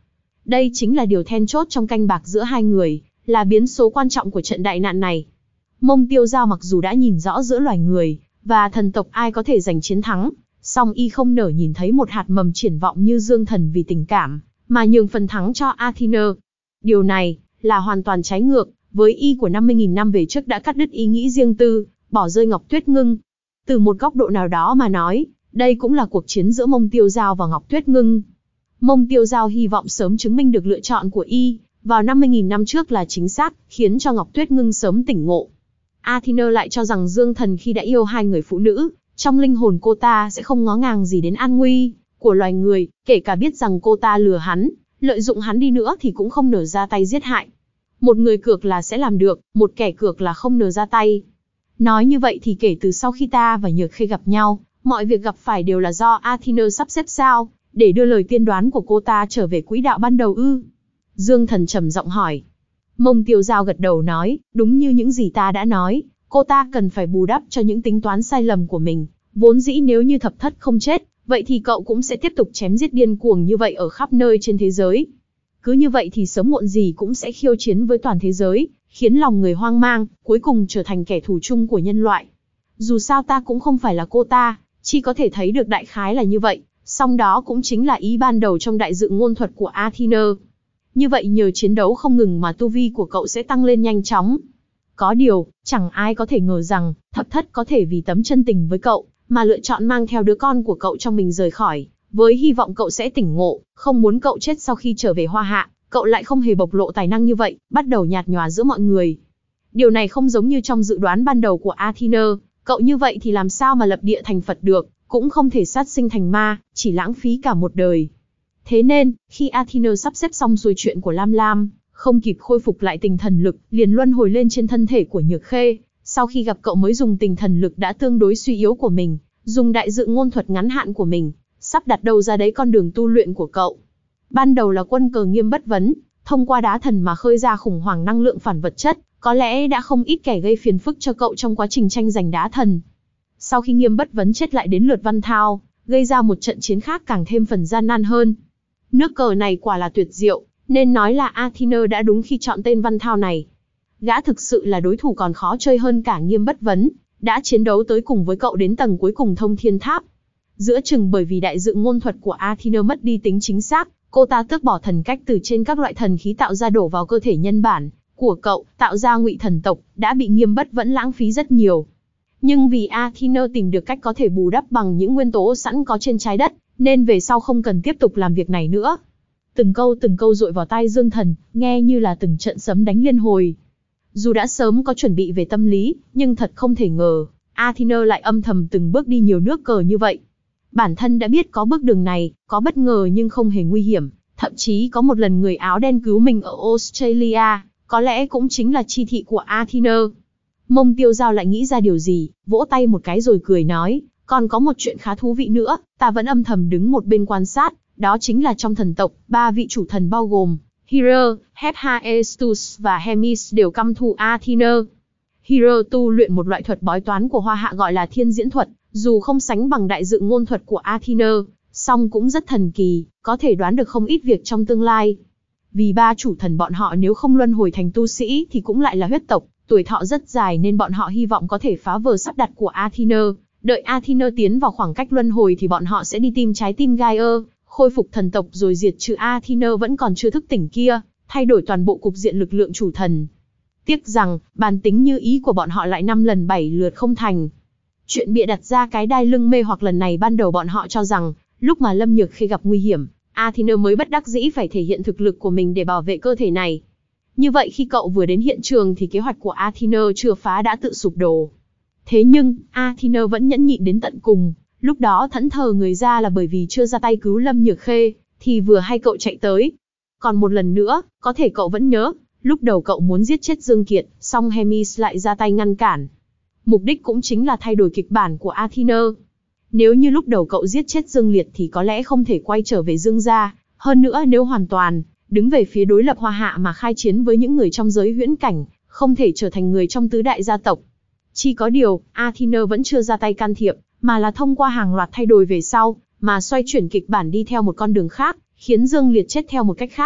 Đây chính là điều then chốt trong canh bạc giữa hai người, là biến số quan trọng của trận đại nạn này. Mông Tiêu Dao mặc dù đã nhìn rõ giữa loài người và thần tộc ai có thể giành chiến thắng, song y không nỡ nhìn thấy một hạt mầm triển vọng như Dương Thần vì tình cảm, mà nhường phần thắng cho Athena. Điều này là hoàn toàn trái ngược với y của 50.000 năm về trước đã cắt đứt ý nghĩ riêng tư, bỏ rơi Ngọc Tuyết Ngưng. Từ một góc độ nào đó mà nói, đây cũng là cuộc chiến giữa Mông Tiêu Dao và Ngọc Tuyết Ngưng. Mông Tiêu Dao hy vọng sớm chứng minh được lựa chọn của y vào 50.000 năm trước là chính xác, khiến cho Ngọc Tuyết Ngưng sớm tỉnh ngộ. Athena lại cho rằng Dương Thần khi đã yêu hai người phụ nữ, trong linh hồn cô ta sẽ không ngó ngàng gì đến an nguy của loài người, kể cả biết rằng cô ta lừa hắn, lợi dụng hắn đi nữa thì cũng không nỡ ra tay giết hại. Một người cược là sẽ làm được, một kẻ cược là không nỡ ra tay. Nói như vậy thì kể từ sau khi ta và Nhược Khê gặp nhau, mọi việc gặp phải đều là do Athena sắp xếp sao, để đưa lời tiên đoán của cô ta trở về quỹ đạo ban đầu ư? Dương Thần trầm giọng hỏi. Mông Tiêu Dao gật đầu nói, đúng như những gì ta đã nói, cô ta cần phải bù đắp cho những tính toán sai lầm của mình. Vốn dĩ nếu như Thập Thất không chết, vậy thì cậu cũng sẽ tiếp tục chém giết điên cuồng như vậy ở khắp nơi trên thế giới. Cứ như vậy thì sớm muộn gì cũng sẽ khiêu chiến với toàn thế giới, khiến lòng người hoang mang, cuối cùng trở thành kẻ thù chung của nhân loại. Dù sao ta cũng không phải là cô ta, chỉ có thể thấy được đại khái là như vậy, song đó cũng chính là ý ban đầu trong đại dự ngôn thuật của Athena. Như vậy nhờ chiến đấu không ngừng mà tu vi của cậu sẽ tăng lên nhanh chóng. Có điều, chẳng ai có thể ngờ rằng, Thập Thất có thể vì tấm chân tình với cậu, mà lựa chọn mang theo đứa con của cậu trong mình rời khỏi, với hy vọng cậu sẽ tỉnh ngộ, không muốn cậu chết sau khi trở về Hoa Hạ, cậu lại không hề bộc lộ tài năng như vậy, bắt đầu nhạt nhòa giữa mọi người. Điều này không giống như trong dự đoán ban đầu của Athena, cậu như vậy thì làm sao mà lập địa thành Phật được, cũng không thể sát sinh thành ma, chỉ lãng phí cả một đời. Thế nên, khi Athena sắp xếp xong xuôi chuyện của Lam Lam, không kịp khôi phục lại tinh thần lực, liền luân hồi lên trên thân thể của Nhược Khê, sau khi gặp cậu mới dùng tinh thần lực đã tương đối suy yếu của mình, dùng đại dự ngôn thuật ngắn hạn của mình, sắp đặt đầu ra đấy con đường tu luyện của cậu. Ban đầu là quân cờ Nghiêm Bất Vấn, thông qua đá thần mà khơi ra khủng hoảng năng lượng phản vật chất, có lẽ đã không ít kẻ gây phiền phức cho cậu trong quá trình tranh giành đá thần. Sau khi Nghiêm Bất Vấn chết lại đến lượt Văn Thao, gây ra một trận chiến khác càng thêm phần gian nan hơn. Nước cờ này quả là tuyệt diệu, nên nói là Athena đã đúng khi chọn tên Văn Thao này. Gã thực sự là đối thủ còn khó chơi hơn cả Nghiêm Bất Vấn, đã chiến đấu tới cùng với cậu đến tầng cuối cùng Thông Thiên Tháp. Giữa chừng bởi vì đại dự ngôn thuật của Athena mất đi tính chính xác, cô ta tước bỏ thần cách từ trên các loại thần khí tạo ra đổ vào cơ thể nhân bản của cậu, tạo ra Ngụy Thần tộc, đã bị Nghiêm Bất Vấn lãng phí rất nhiều. Nhưng vì Athena tìm được cách có thể bù đắp bằng những nguyên tố sẵn có trên trái đất, nên về sau không cần tiếp tục làm việc này nữa. Từng câu dội vào tai Dương Thần, nghe như là từng trận sấm đánh liên hồi. Dù đã sớm có chuẩn bị về tâm lý, nhưng thật không thể ngờ, Athena lại âm thầm từng bước đi nhiều nước cờ như vậy. Bản thân đã biết có bước đường này, có bất ngờ nhưng không hề nguy hiểm, thậm chí có một lần người áo đen cứu mình ở Australia, có lẽ cũng chính là chi thị của Athena. Mông Tiêu Dao lại nghĩ ra điều gì, vỗ tay một cái rồi cười nói, còn có một chuyện khá thú vị nữa, ta vẫn âm thầm đứng một bên quan sát, đó chính là trong thần tộc, 3 vị chủ thần bao gồm Hera, Hephaestus và Hermes đều căm thù Athena. Hera tu luyện một loại thuật bói toán của Hoa Hạ gọi là Thiên Diễn thuật, dù không sánh bằng đại dự ngôn thuật của Athena, song cũng rất thần kỳ, có thể đoán được không ít việc trong tương lai. Vì 3 chủ thần bọn họ nếu không luân hồi thành tu sĩ thì cũng lại là huyết tộc, tuổi thọ rất dài nên bọn họ hy vọng có thể phá vỡ sắp đặt của Athena. Đợi Athena tiến vào khoảng cách luân hồi thì bọn họ sẽ đi tìm trái tim Gaia, khôi phục thần tộc rồi diệt trừ Athena vẫn còn chưa thức tỉnh kia, thay đổi toàn bộ cục diện lực lượng chủ thần. Tiếc rằng, bản tính như ý của bọn họ lại 5 lần 7 lượt không thành. Chuyện bịa đặt ra cái đai lưng mê hoặc lần này ban đầu bọn họ cho rằng, lúc mà Lâm Nhược Khê gặp nguy hiểm, Athena mới bất đắc dĩ phải thể hiện thực lực của mình để bảo vệ cơ thể này. Như vậy khi cậu vừa đến hiện trường thì kế hoạch của Athena chưa phá đã tự sụp đổ. Thế nhưng, Athena vẫn nhẫn nhịn đến tận cùng, lúc đó thẫn thờ người ra là bởi vì chưa ra tay cứu Lâm Nhược Khê, thì vừa hay cậu chạy tới. Còn một lần nữa, có thể cậu vẫn nhớ, lúc đầu cậu muốn giết chết Dương Kiệt, song Hermes lại ra tay ngăn cản. Mục đích cũng chính là thay đổi kịch bản của Athena. Nếu như lúc đầu cậu giết chết Dương Liệt thì có lẽ không thể quay trở về Dương gia, hơn nữa nếu hoàn toàn đứng về phía đối lập Hoa Hạ mà khai chiến với những người trong giới huyễn cảnh, không thể trở thành người trong tứ đại gia tộc. Chỉ có điều, Athena vẫn chưa ra tay can thiệp, mà là thông qua hàng loạt thay đổi về sau, mà xoay chuyển kịch bản đi theo một con đường khác, khiến Dương Liệt chết theo một cách khác.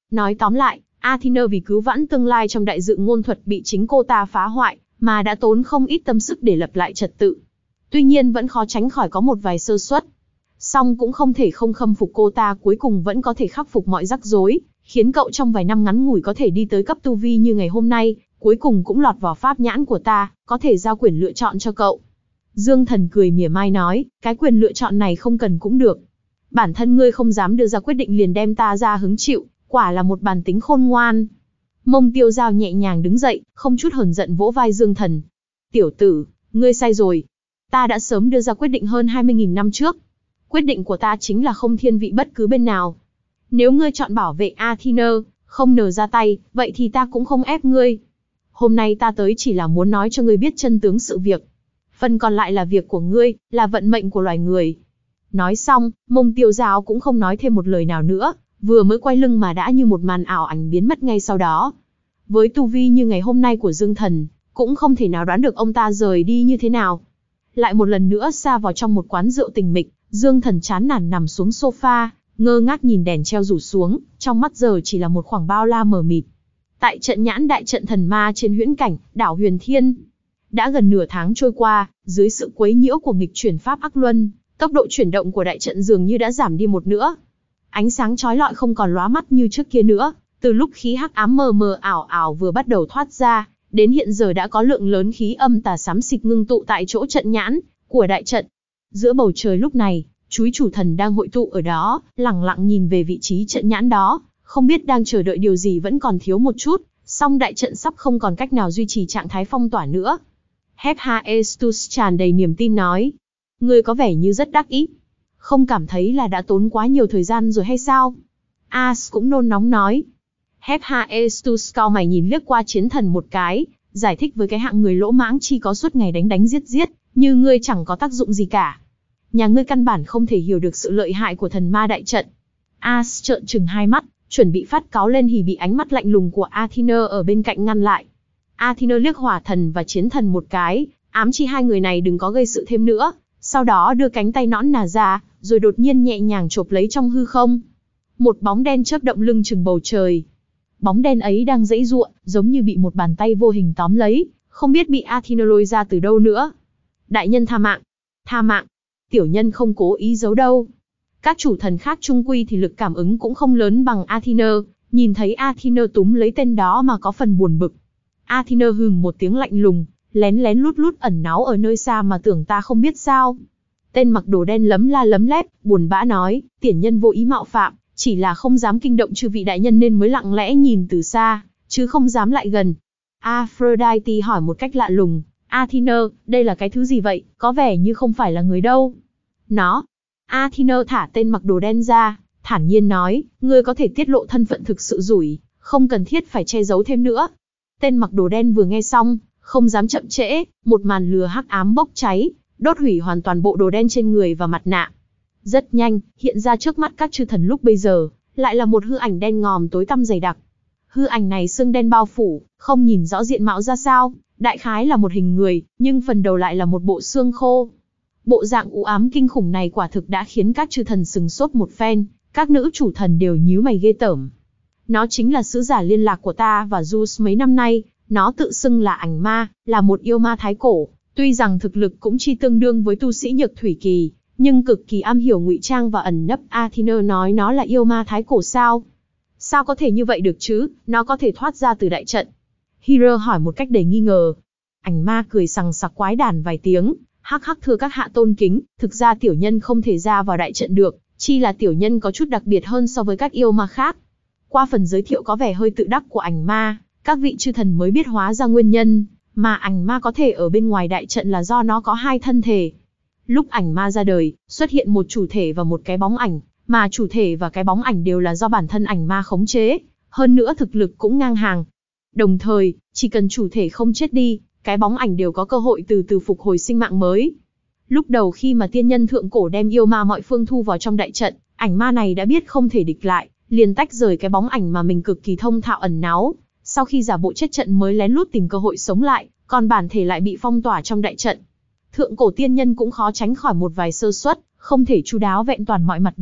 Nói tóm lại, Athena vì cứu vãn tương lai trong đại dự ngôn thuật bị chính cô ta phá hoại, mà đã tốn không ít tâm sức để lập lại trật tự. Tuy nhiên vẫn khó tránh khỏi có một vài sơ suất. Song cũng không thể không khâm phục cô ta cuối cùng vẫn có thể khắc phục mọi rắc rối, khiến cậu trong vài năm ngắn ngủi có thể đi tới cấp tu vi như ngày hôm nay, cuối cùng cũng lọt vào pháp nhãn của ta, có thể giao quyền lựa chọn cho cậu. Dương Thần cười mỉa mai nói, cái quyền lựa chọn này không cần cũng được. Bản thân ngươi không dám đưa ra quyết định liền đem ta ra hứng chịu, quả là một bản tính khôn ngoan. Mông Tiêu Giao nhẹ nhàng đứng dậy, không chút hờn giận vỗ vai Dương Thần. Tiểu tử, ngươi sai rồi. Ta đã sớm đưa ra quyết định hơn 20.000 năm trước. Quyết định của ta chính là không thiên vị bất cứ bên nào. Nếu ngươi chọn bảo vệ Athena, không nở ra tay, vậy thì ta cũng không ép ngươi. Hôm nay ta tới chỉ là muốn nói cho ngươi biết chân tướng sự việc. Phần còn lại là việc của ngươi, là vận mệnh của loài người. Nói xong, Mông Tiêu Giao cũng không nói thêm một lời nào nữa, vừa mới quay lưng mà đã như một màn ảo ảnh biến mất ngay sau đó. Với tu vi như ngày hôm nay của Dương Thần, cũng không thể nào đoán được ông ta rời đi như thế nào. Lại một lần nữa xa vào trong một quán rượu tình mịch, Dương Thần chán nản nằm xuống sofa, ngơ ngác nhìn đèn treo rủ xuống, trong mắt giờ chỉ là một khoảng bao la mờ mịt. Tại trận nhãn đại trận thần ma trên huyễn cảnh, đảo Huyền Thiên. Đã gần nửa tháng trôi qua, dưới sự quấy nhiễu của nghịch chuyển pháp Ác Luân, tốc độ chuyển động của đại trận dường như đã giảm đi một nửa. Ánh sáng chói lọi không còn lóa mắt như trước kia nữa, từ lúc khí hắc ám mờ mờ ảo ảo vừa bắt đầu thoát ra, đến hiện giờ đã có lượng lớn khí âm tà xám xịt ngưng tụ tại chỗ trận nhãn của đại trận. Giữa bầu trời lúc này, chúi chủ thần đang hội tụ ở đó, lẳng lặng nhìn về vị trí trận nhãn đó, không biết đang chờ đợi điều gì vẫn còn thiếu một chút, song đại trận sắp không còn cách nào duy trì trạng thái phong tỏa nữa. Hephaestus tràn đầy niềm tin nói, ngươi có vẻ như rất đắc ý. Không cảm thấy là đã tốn quá nhiều thời gian rồi hay sao? As cũng nôn nóng nói. Hephaestus cau mày nhìn liếc qua chiến thần một cái, giải thích với cái hạng người lỗ mãng chi có suốt ngày đánh đánh giết giết, như ngươi chẳng có tác dụng gì cả. Nhà ngươi căn bản không thể hiểu được sự lợi hại của thần ma đại trận. As trợn trừng hai mắt, chuẩn bị phát cáu lên thì bị ánh mắt lạnh lùng của Athena ở bên cạnh ngăn lại. Athena liếc hỏa thần và chiến thần một cái, ám chỉ hai người này đừng có gây sự thêm nữa, sau đó đưa cánh tay nõn nà ra, rồi đột nhiên nhẹ nhàng chộp lấy trong hư không. Một bóng đen chớp động lưng chừng bầu trời. Bóng đen ấy đang giãy giụa, giống như bị một bàn tay vô hình tóm lấy, không biết bị Athena lôi ra từ đâu nữa. Đại nhân tha mạng. Tha mạng. Tiểu nhân không cố ý giấu đâu. Các chủ thần khác chung quy thì lực cảm ứng cũng không lớn bằng Athena, nhìn thấy Athena túm lấy tên đó mà có phần buồn bực. Athena hừ một tiếng lạnh lùng, lén lén lút lút ẩn náu ở nơi xa mà tưởng ta không biết sao. Tên mặc đồ đen lấm la lấm lép, buồn bã nói, tiểu nhân vô ý mạo phạm, chỉ là không dám kinh động chư vị đại nhân nên mới lặng lẽ nhìn từ xa, chứ không dám lại gần. Aphrodite hỏi một cách lạ lùng, Athena, đây là cái thứ gì vậy, có vẻ như không phải là người đâu. Nó. Athena thả tên mặc đồ đen ra, thản nhiên nói, ngươi có thể tiết lộ thân phận thực sự rủi, không cần thiết phải che giấu thêm nữa. Tên mặc đồ đen vừa nghe xong, không dám chậm trễ, một màn lửa hắc ám bốc cháy, đốt hủy hoàn toàn bộ đồ đen trên người và mặt nạ. Rất nhanh, hiện ra trước mắt các chư thần lúc bây giờ, lại là một hư ảnh đen ngòm tối tăm dày đặc. Hư ảnh này xương đen bao phủ, không nhìn rõ diện mạo ra sao, đại khái là một hình người, nhưng phần đầu lại là một bộ xương khô. Bộ dạng u ám kinh khủng này quả thực đã khiến các chư thần sừng sốt một phen, các nữ chủ thần đều nhíu mày ghê tởm. Nó chính là sứ giả liên lạc của ta và Zeus mấy năm nay, nó tự xưng là ảnh ma, là một yêu ma thái cổ, tuy rằng thực lực cũng chỉ tương đương với tu sĩ nhược thủy kỳ, nhưng cực kỳ am hiểu ngụy trang và ẩn nấp. Athena nói nó là yêu ma thái cổ sao? Sao có thể như vậy được chứ, nó có thể thoát ra từ đại trận? Hera hỏi một cách đầy nghi ngờ. Ảnh ma cười sằng sặc quái đản vài tiếng, hắc hắc thưa các hạ tôn kính, thực ra tiểu nhân không thể ra vào đại trận được, chi là tiểu nhân có chút đặc biệt hơn so với các yêu ma khác. Qua phần giới thiệu có vẻ hơi tự đắc của ảnh ma, các vị chư thần mới biết hóa ra nguyên nhân, mà ảnh ma có thể ở bên ngoài đại trận là do nó có hai thân thể. Lúc ảnh ma ra đời, xuất hiện một chủ thể và một cái bóng ảnh, mà chủ thể và cái bóng ảnh đều là do bản thân ảnh ma khống chế, hơn nữa thực lực cũng ngang hàng. Đồng thời, chỉ cần chủ thể không chết đi, cái bóng ảnh đều có cơ hội từ từ phục hồi sinh mạng mới. Lúc đầu khi mà tiên nhân thượng cổ đem yêu ma mọi phương thu vào trong đại trận, ảnh ma này đã biết không thể địch lại, liền tách rời cái bóng ảnh mà mình cực kỳ thông thạo ẩn náu. Sau khi giả bộ chết trận mới lén lút tìm cơ hội sống lại, còn bản thể lại bị phong tỏa trong đại trận. Thượng cổ tiên nhân cũng khó tránh khỏi một vài sơ suất, không thể chu đáo vẹn toàn mọi mặt được,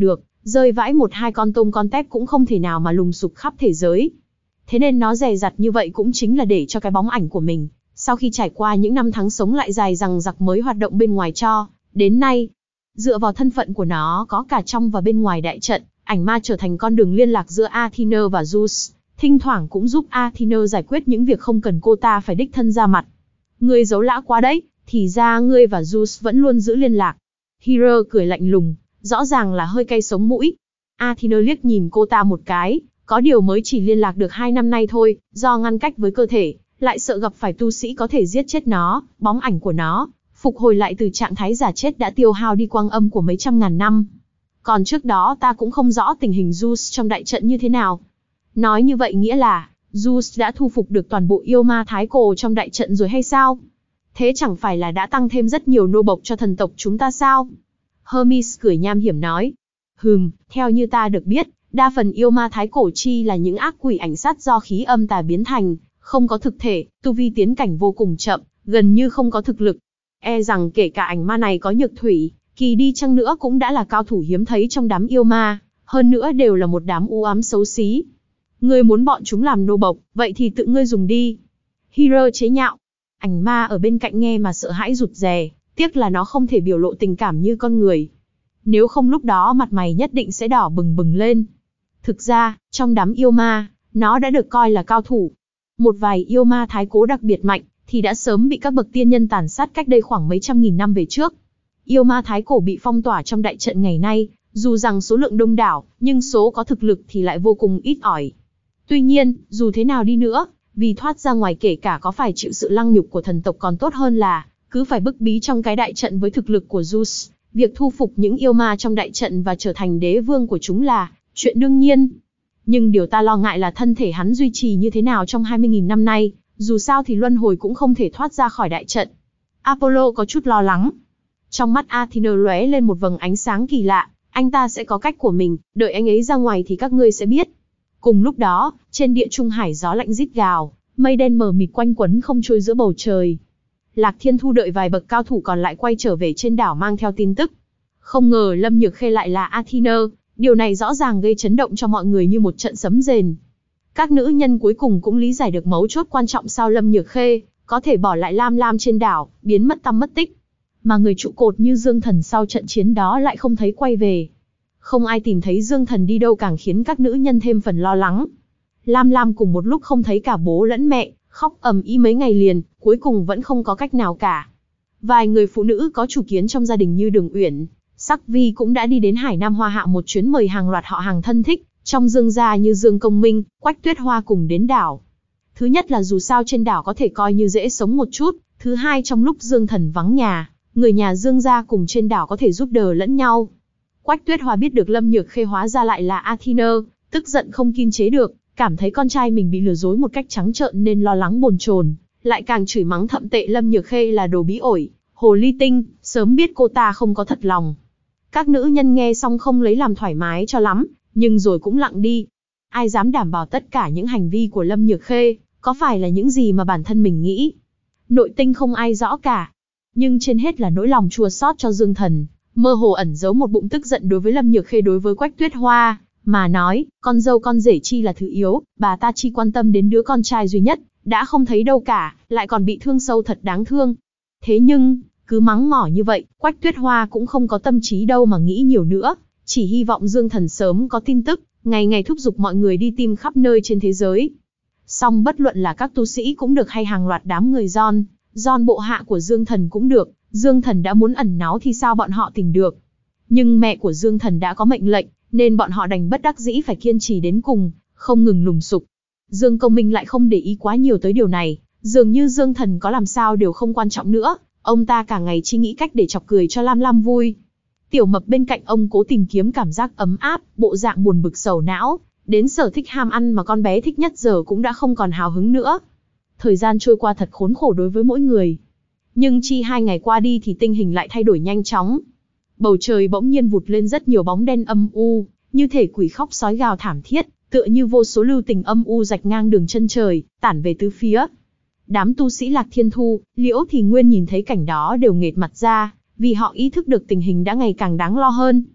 Rơi vãi một hai con tôm con tép cũng không thể nào mà lùng sục khắp thế giới. Thế nên nó dè dặt như vậy cũng chính là để cho cái bóng ảnh của mình, sau khi trải qua những năm tháng sống lại dài dằng dặc mới hoạt động bên ngoài cho đến nay. Dựa vào thân phận của nó có cả trong và bên ngoài đại trận, ảnh ma trở thành con đường liên lạc giữa Athena và Zeus, thỉnh thoảng cũng giúp Athena giải quyết những việc không cần cô ta phải đích thân ra mặt. Ngươi giấu lã quá đấy, thì ra ngươi và Zeus vẫn luôn giữ liên lạc. Hera cười lạnh lùng, rõ ràng là hơi cay sống mũi. Athena liếc nhìn cô ta một cái, có điều mới chỉ liên lạc được 2 năm nay thôi, do ngăn cách với cơ thể, lại sợ gặp phải tu sĩ có thể giết chết nó, bóng ảnh của nó phục hồi lại từ trạng thái giả chết đã tiêu hao đi quang âm của mấy trăm ngàn năm. Còn trước đó ta cũng không rõ tình hình Zeus trong đại trận như thế nào. Nói như vậy nghĩa là, Zeus đã thu phục được toàn bộ yêu ma thái cổ trong đại trận rồi hay sao? Thế chẳng phải là đã tăng thêm rất nhiều nô bộc cho thần tộc chúng ta sao? Hermes cười nham hiểm nói. Theo như ta được biết, đa phần yêu ma thái cổ chi là những ác quỷ ảnh sát do khí âm tà biến thành, không có thực thể, tu vi tiến cảnh vô cùng chậm, gần như không có thực lực. E rằng kể cả ảnh ma này có nhược thủy, kỳ đi chăng nữa cũng đã là cao thủ hiếm thấy trong đám yêu ma, hơn nữa đều là một đám u ám xấu xí. Ngươi muốn bọn chúng làm nô bộc, vậy thì tự ngươi dùng đi. Hera chế nhạo. Ảnh ma ở bên cạnh nghe mà sợ hãi rụt rè, tiếc là nó không thể biểu lộ tình cảm như con người. Nếu không lúc đó mặt mày nhất định sẽ đỏ bừng bừng lên. Thực ra, trong đám yêu ma, nó đã được coi là cao thủ. Một vài yêu ma thái cố đặc biệt mạnh, thì đã sớm bị các bậc tiên nhân tàn sát cách đây khoảng mấy trăm nghìn năm về trước. Yêu ma thái cổ bị phong tỏa trong đại trận ngày nay, dù rằng số lượng đông đảo, nhưng số có thực lực thì lại vô cùng ít ỏi. Tuy nhiên, dù thế nào đi nữa, vì thoát ra ngoài kể cả có phải chịu sự lăng nhục của thần tộc còn tốt hơn là cứ phải bức bí trong cái đại trận với thực lực của Zeus. Việc thu phục những yêu ma trong đại trận và trở thành đế vương của chúng là chuyện đương nhiên. Nhưng điều ta lo ngại là thân thể hắn duy trì như thế nào trong 20.000 năm nay, dù sao thì luân hồi cũng không thể thoát ra khỏi đại trận. Apollo có chút lo lắng. Trong mắt Athena lóe lên một vầng ánh sáng kỳ lạ, anh ta sẽ có cách của mình, đợi anh ấy ra ngoài thì các ngươi sẽ biết. Cùng lúc đó, trên địa trung hải gió lạnh rít gào, mây đen mờ mịt quanh quẩn không trôi giữa bầu trời. Lạc Thiên Thu đợi vài bậc cao thủ còn lại quay trở về trên đảo mang theo tin tức. Không ngờ Lâm Nhược Khê lại là Athena, điều này rõ ràng gây chấn động cho mọi người như một trận sấm rền. Các nữ nhân cuối cùng cũng lý giải được mấu chốt quan trọng sao Lâm Nhược Khê có thể bỏ lại Lam Lam trên đảo, biến mất tăm mất tích. Mà người trụ cột như Dương Thần sau trận chiến đó lại không thấy quay về. Không ai tìm thấy Dương Thần đi đâu càng khiến các nữ nhân thêm phần lo lắng. Lam Lam cùng một lúc không thấy cả bố lẫn mẹ, khóc ầm ĩ mấy ngày liền, cuối cùng vẫn không có cách nào cả. Vài người phụ nữ có chủ kiến trong gia đình như Đường Uyển, Sắc Vi cũng đã đi đến Hải Nam Hoa Hạ một chuyến mời hàng loạt họ hàng thân thích, trong Dương gia như Dương Công Minh, Quách Tuyết Hoa cùng đến đảo. Thứ nhất là dù sao trên đảo có thể coi như dễ sống một chút, thứ hai trong lúc Dương Thần vắng nhà, người nhà Dương gia cùng trên đảo có thể giúp đỡ lẫn nhau. Quách Tuyết Hoa biết được Lâm Nhược Khê hóa ra lại là Athena, tức giận không kiềm chế được, cảm thấy con trai mình bị lừa dối một cách trắng trợn nên lo lắng bồn chồn, lại càng chửi mắng thậm tệ Lâm Nhược Khê là đồ bí ổi, hồ ly tinh, sớm biết cô ta không có thật lòng. Các nữ nhân nghe xong không lấy làm thoải mái cho lắm, nhưng rồi cũng lặng đi. Ai dám đảm bảo tất cả những hành vi của Lâm Nhược Khê có phải là những gì mà bản thân mình nghĩ? Nội tình không ai rõ cả. Nhưng trên hết là nỗi lòng chua xót cho Dương Thần, mơ hồ ẩn giấu một bụng tức giận đối với Lâm Nhược Khê đối với Quách Tuyết Hoa, mà nói, con dâu con rể chi là thứ yếu, bà ta chi quan tâm đến đứa con trai duy nhất, đã không thấy đâu cả, lại còn bị thương sâu thật đáng thương. Thế nhưng, cứ mắng mỏ như vậy, Quách Tuyết Hoa cũng không có tâm trí đâu mà nghĩ nhiều nữa, chỉ hy vọng Dương Thần sớm có tin tức, ngày ngày thúc giục mọi người đi tìm khắp nơi trên thế giới. Song bất luận là các tu sĩ cũng được hay hàng loạt đám người Gion bộ hạ của Dương Thần cũng được, Dương Thần đã muốn ẩn náu thì sao bọn họ tìm được. Nhưng mẹ của Dương Thần đã có mệnh lệnh, nên bọn họ đành bất đắc dĩ phải kiên trì đến cùng, không ngừng lùng sục. Dương Công Minh lại không để ý quá nhiều tới điều này, dường như Dương Thần có làm sao đều không quan trọng nữa, ông ta cả ngày chỉ nghĩ cách để chọc cười cho Lam Lam vui. Tiểu Mập bên cạnh ông cố tìm kiếm cảm giác ấm áp, bộ dạng buồn bực sầu não, đến sở thích ham ăn mà con bé thích nhất giờ cũng đã không còn hào hứng nữa. Thời gian trôi qua thật khốn khổ đối với mỗi người. Nhưng chi 2 ngày qua đi thì tình hình lại thay đổi nhanh chóng. Bầu trời bỗng nhiên vụt lên rất nhiều bóng đen âm u, như thể quỷ khóc sói gào thảm thiết, tựa như vô số lưu tình âm u rạch ngang đường chân trời, tản về tứ phía. Đám tu sĩ Lạc Thiên Thu, Liễu Thì Nguyên nhìn thấy cảnh đó đều nghệt mặt ra, vì họ ý thức được tình hình đã ngày càng đáng lo hơn.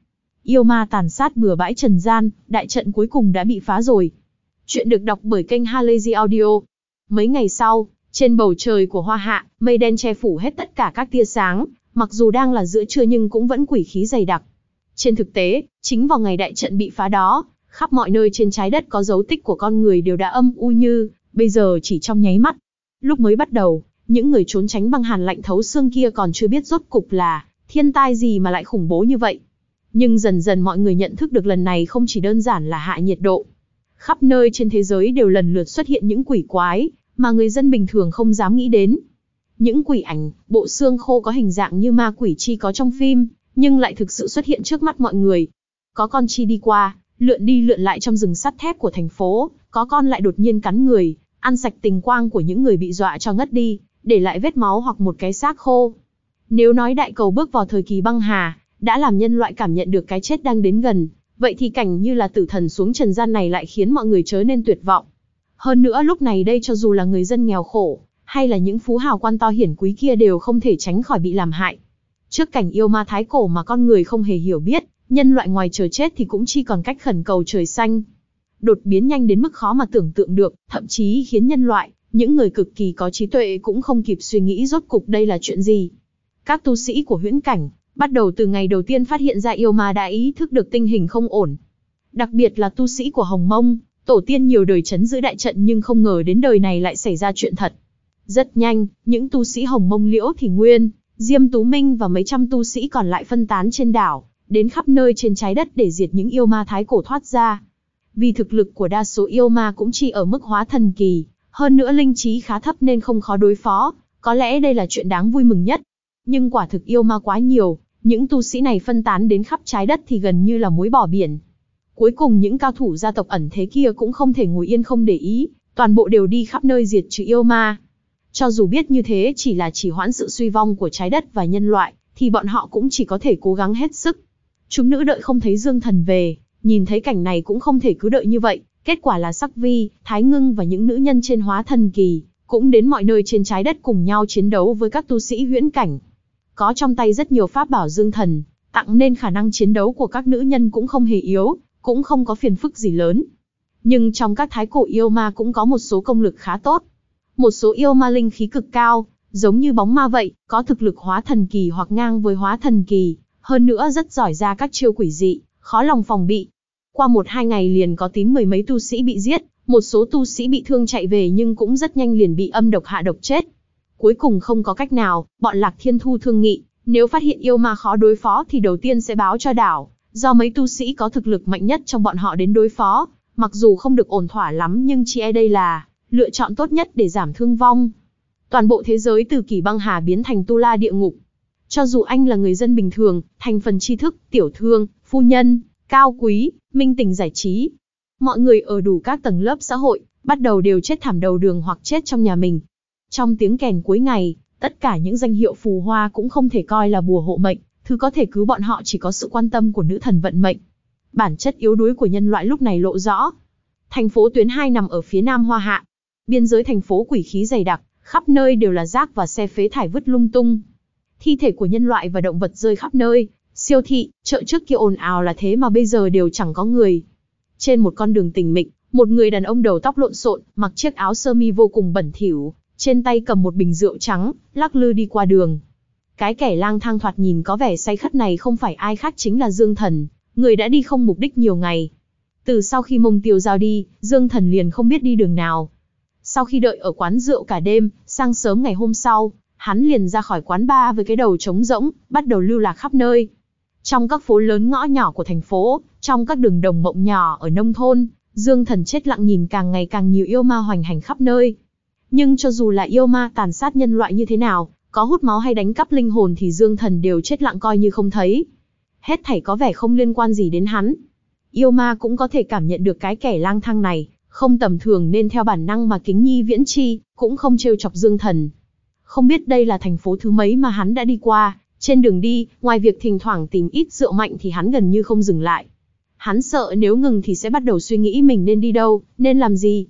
Yêu ma tàn sát bừa bãi trần gian, đại trận cuối cùng đã bị phá rồi. Chuyện được đọc bởi kênh Halazy Audio. Mấy ngày sau, trên bầu trời của Hoa Hạ, mây đen che phủ hết tất cả các tia sáng, mặc dù đang là giữa trưa nhưng cũng vẫn quỷ khí dày đặc. Trên thực tế, chính vào ngày đại trận bị phá đó, khắp mọi nơi trên trái đất có dấu tích của con người đều đã âm u như bây giờ chỉ trong nháy mắt. Lúc mới bắt đầu, những người trốn tránh băng hàn lạnh thấu xương kia còn chưa biết rốt cục là thiên tai gì mà lại khủng bố như vậy. Nhưng dần dần mọi người nhận thức được lần này không chỉ đơn giản là hạ nhiệt độ. Khắp nơi trên thế giới đều lần lượt xuất hiện những quỷ quái mà người dân bình thường không dám nghĩ đến. Những quỷ ảnh, bộ xương khô có hình dạng như ma quỷ chi có trong phim, nhưng lại thực sự xuất hiện trước mắt mọi người. Có con chi đi qua, lượn đi lượn lại trong rừng sắt thép của thành phố, có con lại đột nhiên cắn người, ăn sạch tình quang của những người bị dọa cho ngất đi, để lại vết máu hoặc một cái xác khô. Nếu nói đại cầu bước vào thời kỳ băng hà, đã làm nhân loại cảm nhận được cái chết đang đến gần, vậy thì cảnh như là tử thần xuống trần gian này lại khiến mọi người trở nên tuyệt vọng. Hơn nữa lúc này đây cho dù là người dân nghèo khổ, hay là những phú hào quan to hiển quý kia đều không thể tránh khỏi bị làm hại. Trước cảnh yêu ma thái cổ mà con người không hề hiểu biết, nhân loại ngoài chờ chết thì cũng chỉ còn cách khẩn cầu trời xanh. Đột biến nhanh đến mức khó mà tưởng tượng được, thậm chí khiến nhân loại, những người cực kỳ có trí tuệ cũng không kịp suy nghĩ rốt cục đây là chuyện gì. Các tu sĩ của huyễn cảnh, bắt đầu từ ngày đầu tiên phát hiện ra yêu ma đã ý thức được tình hình không ổn. Đặc biệt là tu sĩ của Hồng Mông, tổ tiên nhiều đời trấn giữ đại trận nhưng không ngờ đến đời này lại xảy ra chuyện thật. Rất nhanh, những tu sĩ Hồng Mông Liễu Thì Nguyên, Diêm Tú Minh và mấy trăm tu sĩ còn lại phân tán trên đảo, đến khắp nơi trên trái đất để diệt những yêu ma thái cổ thoát ra. Vì thực lực của đa số yêu ma cũng chỉ ở mức hóa thần kỳ, hơn nữa linh trí khá thấp nên không khó đối phó, có lẽ đây là chuyện đáng vui mừng nhất. Nhưng quả thực yêu ma quá nhiều, những tu sĩ này phân tán đến khắp trái đất thì gần như là muối bỏ biển. Cuối cùng những cao thủ gia tộc ẩn thế kia cũng không thể ngồi yên không để ý, toàn bộ đều đi khắp nơi diệt trừ yêu ma. Cho dù biết như thế chỉ là chỉ hoãn sự suy vong của trái đất và nhân loại, thì bọn họ cũng chỉ có thể cố gắng hết sức. Chúng nữ đợi không thấy Dương Thần về, nhìn thấy cảnh này cũng không thể cứ đợi như vậy, kết quả là Sắc Vi, Thái Ngưng và những nữ nhân trên hóa thần kỳ, cũng đến mọi nơi trên trái đất cùng nhau chiến đấu với các tu sĩ huyễn cảnh. Có trong tay rất nhiều pháp bảo Dương Thần, tặng nên khả năng chiến đấu của các nữ nhân cũng không hề yếu, cũng không có phiền phức gì lớn. Nhưng trong các thái cổ yêu ma cũng có một số công lực khá tốt. Một số yêu ma linh khí cực cao, giống như bóng ma vậy, có thực lực hóa thần kỳ hoặc ngang với hóa thần kỳ, hơn nữa rất giỏi ra các chiêu quỷ dị, khó lòng phòng bị. Qua 1-2 ngày liền có tím mười mấy tu sĩ bị giết, một số tu sĩ bị thương chạy về nhưng cũng rất nhanh liền bị âm độc hạ độc chết. Cuối cùng không có cách nào, bọn Lạc Thiên Thu thương nghị, nếu phát hiện yêu ma khó đối phó thì đầu tiên sẽ báo cho đảo, do mấy tu sĩ có thực lực mạnh nhất trong bọn họ đến đối phó, mặc dù không được ổn thỏa lắm nhưng chỉ e đây là lựa chọn tốt nhất để giảm thương vong. Toàn bộ thế giới từ kỳ băng hà biến thành tu la địa ngục. Cho dù anh là người dân bình thường, thành phần tri thức, tiểu thương, phu nhân, cao quý, minh tình giải trí, mọi người ở đủ các tầng lớp xã hội, bắt đầu đều chết thảm đầu đường hoặc chết trong nhà mình. Trong tiếng kèn cuối ngày, tất cả những danh hiệu phù hoa cũng không thể coi là bùa hộ mệnh, thứ có thể cứu bọn họ chỉ có sự quan tâm của nữ thần vận mệnh. Bản chất yếu đuối của nhân loại lúc này lộ rõ. Thành phố Tuyến 2 nằm ở phía nam Hoa Hạ. Biên giới thành phố quỷ khí dày đặc, khắp nơi đều là rác và xe phế thải vứt lung tung. Thi thể của nhân loại và động vật rơi khắp nơi, siêu thị, chợ trước kia ồn ào là thế mà bây giờ đều chẳng có người. Trên một con đường tĩnh mịch, một người đàn ông đầu tóc lộn xộn, mặc chiếc áo sơ mi vô cùng bẩn thỉu, trên tay cầm một bình rượu trắng, lắc lư đi qua đường. Cái kẻ lang thang thoạt nhìn có vẻ say khất này không phải ai khác chính là Dương Thần, người đã đi không mục đích nhiều ngày. Từ sau khi Mông Tiêu giao đi, Dương Thần liền không biết đi đường nào. Sau khi đợi ở quán rượu cả đêm, sáng sớm ngày hôm sau, hắn liền ra khỏi quán bar với cái đầu trống rỗng, bắt đầu lưu lạc khắp nơi. Trong các phố lớn ngõ nhỏ của thành phố, trong các đường đồng mộng nhỏ ở nông thôn, Dương Thần chết lặng nhìn càng ngày càng nhiều yêu ma hoành hành khắp nơi. Nhưng cho dù là yêu ma tàn sát nhân loại như thế nào, có hút máu hay đánh cắp linh hồn thì Dương Thần đều chết lặng coi như không thấy. Hết thảy có vẻ không liên quan gì đến hắn. Yêu ma cũng có thể cảm nhận được cái kẻ lang thang này không tầm thường nên theo bản năng mà kính nhi viễn chi, cũng không trêu chọc Dương Thần. Không biết đây là thành phố thứ mấy mà hắn đã đi qua, trên đường đi, ngoài việc thỉnh thoảng tìm ít rượu mạnh thì hắn gần như không dừng lại. Hắn sợ nếu ngừng thì sẽ bắt đầu suy nghĩ mình nên đi đâu, nên làm gì.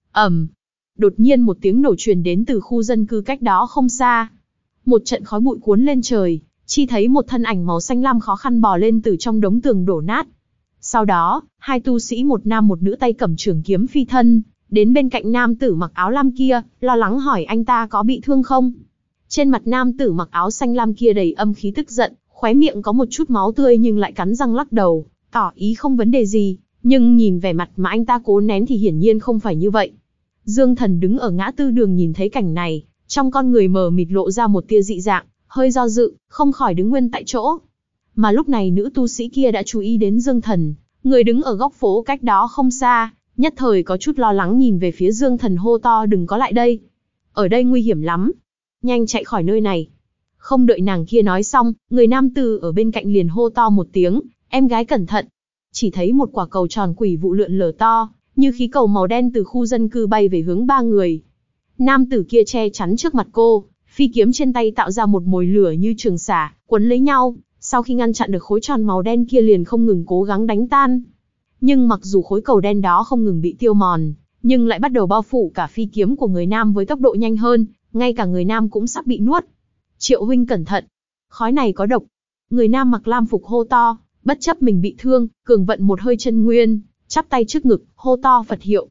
Đột nhiên một tiếng nổ truyền đến từ khu dân cư cách đó không xa. Một trận khói bụi cuốn lên trời, Chỉ thấy một thân ảnh màu xanh lam khó khăn bò lên từ trong đống tường đổ nát. Sau đó, hai tu sĩ một nam một nữ tay cầm trường kiếm phi thân, đến bên cạnh nam tử mặc áo lam kia, lo lắng hỏi anh ta có bị thương không. Trên mặt nam tử mặc áo xanh lam kia đầy âm khí tức giận, khóe miệng có một chút máu tươi nhưng lại cắn răng lắc đầu, tỏ ý không vấn đề gì, nhưng nhìn vẻ mặt mà anh ta cố nén thì hiển nhiên không phải như vậy. Dương Thần đứng ở ngã tư đường nhìn thấy cảnh này, trong con người mờ mịt lộ ra một tia dị dạng, hơi do dự, không khỏi đứng nguyên tại chỗ. Mà lúc này nữ tu sĩ kia đã chú ý đến Dương Thần, người đứng ở góc phố cách đó không xa, nhất thời có chút lo lắng nhìn về phía Dương Thần hô to đừng có lại đây. Ở đây nguy hiểm lắm. Nhanh chạy khỏi nơi này. Không đợi nàng kia nói xong, người nam tử ở bên cạnh liền hô to một tiếng, em gái cẩn thận. Chỉ thấy một quả cầu tròn quỷ vụ lượn lờ to, như khí cầu màu đen từ khu dân cư bay về hướng ba người. Nam tử kia che chắn trước mặt cô, phi kiếm trên tay tạo ra một mồi lửa như trường xả, quấn lấy nhau, sau khi ngăn chặn được khối tròn màu đen kia liền không ngừng cố gắng đánh tan. Nhưng mặc dù khối cầu đen đó không ngừng bị tiêu mòn, nhưng lại bắt đầu bao phủ cả phi kiếm của người nam với tốc độ nhanh hơn, ngay cả người nam cũng sắp bị nuốt. Triệu huynh cẩn thận, khói này có độc. Người nam mặc lam phục hô to, bất chấp mình bị thương, cường vận một hơi chân nguyên, chắp tay trước ngực, hô to Phật hiệu.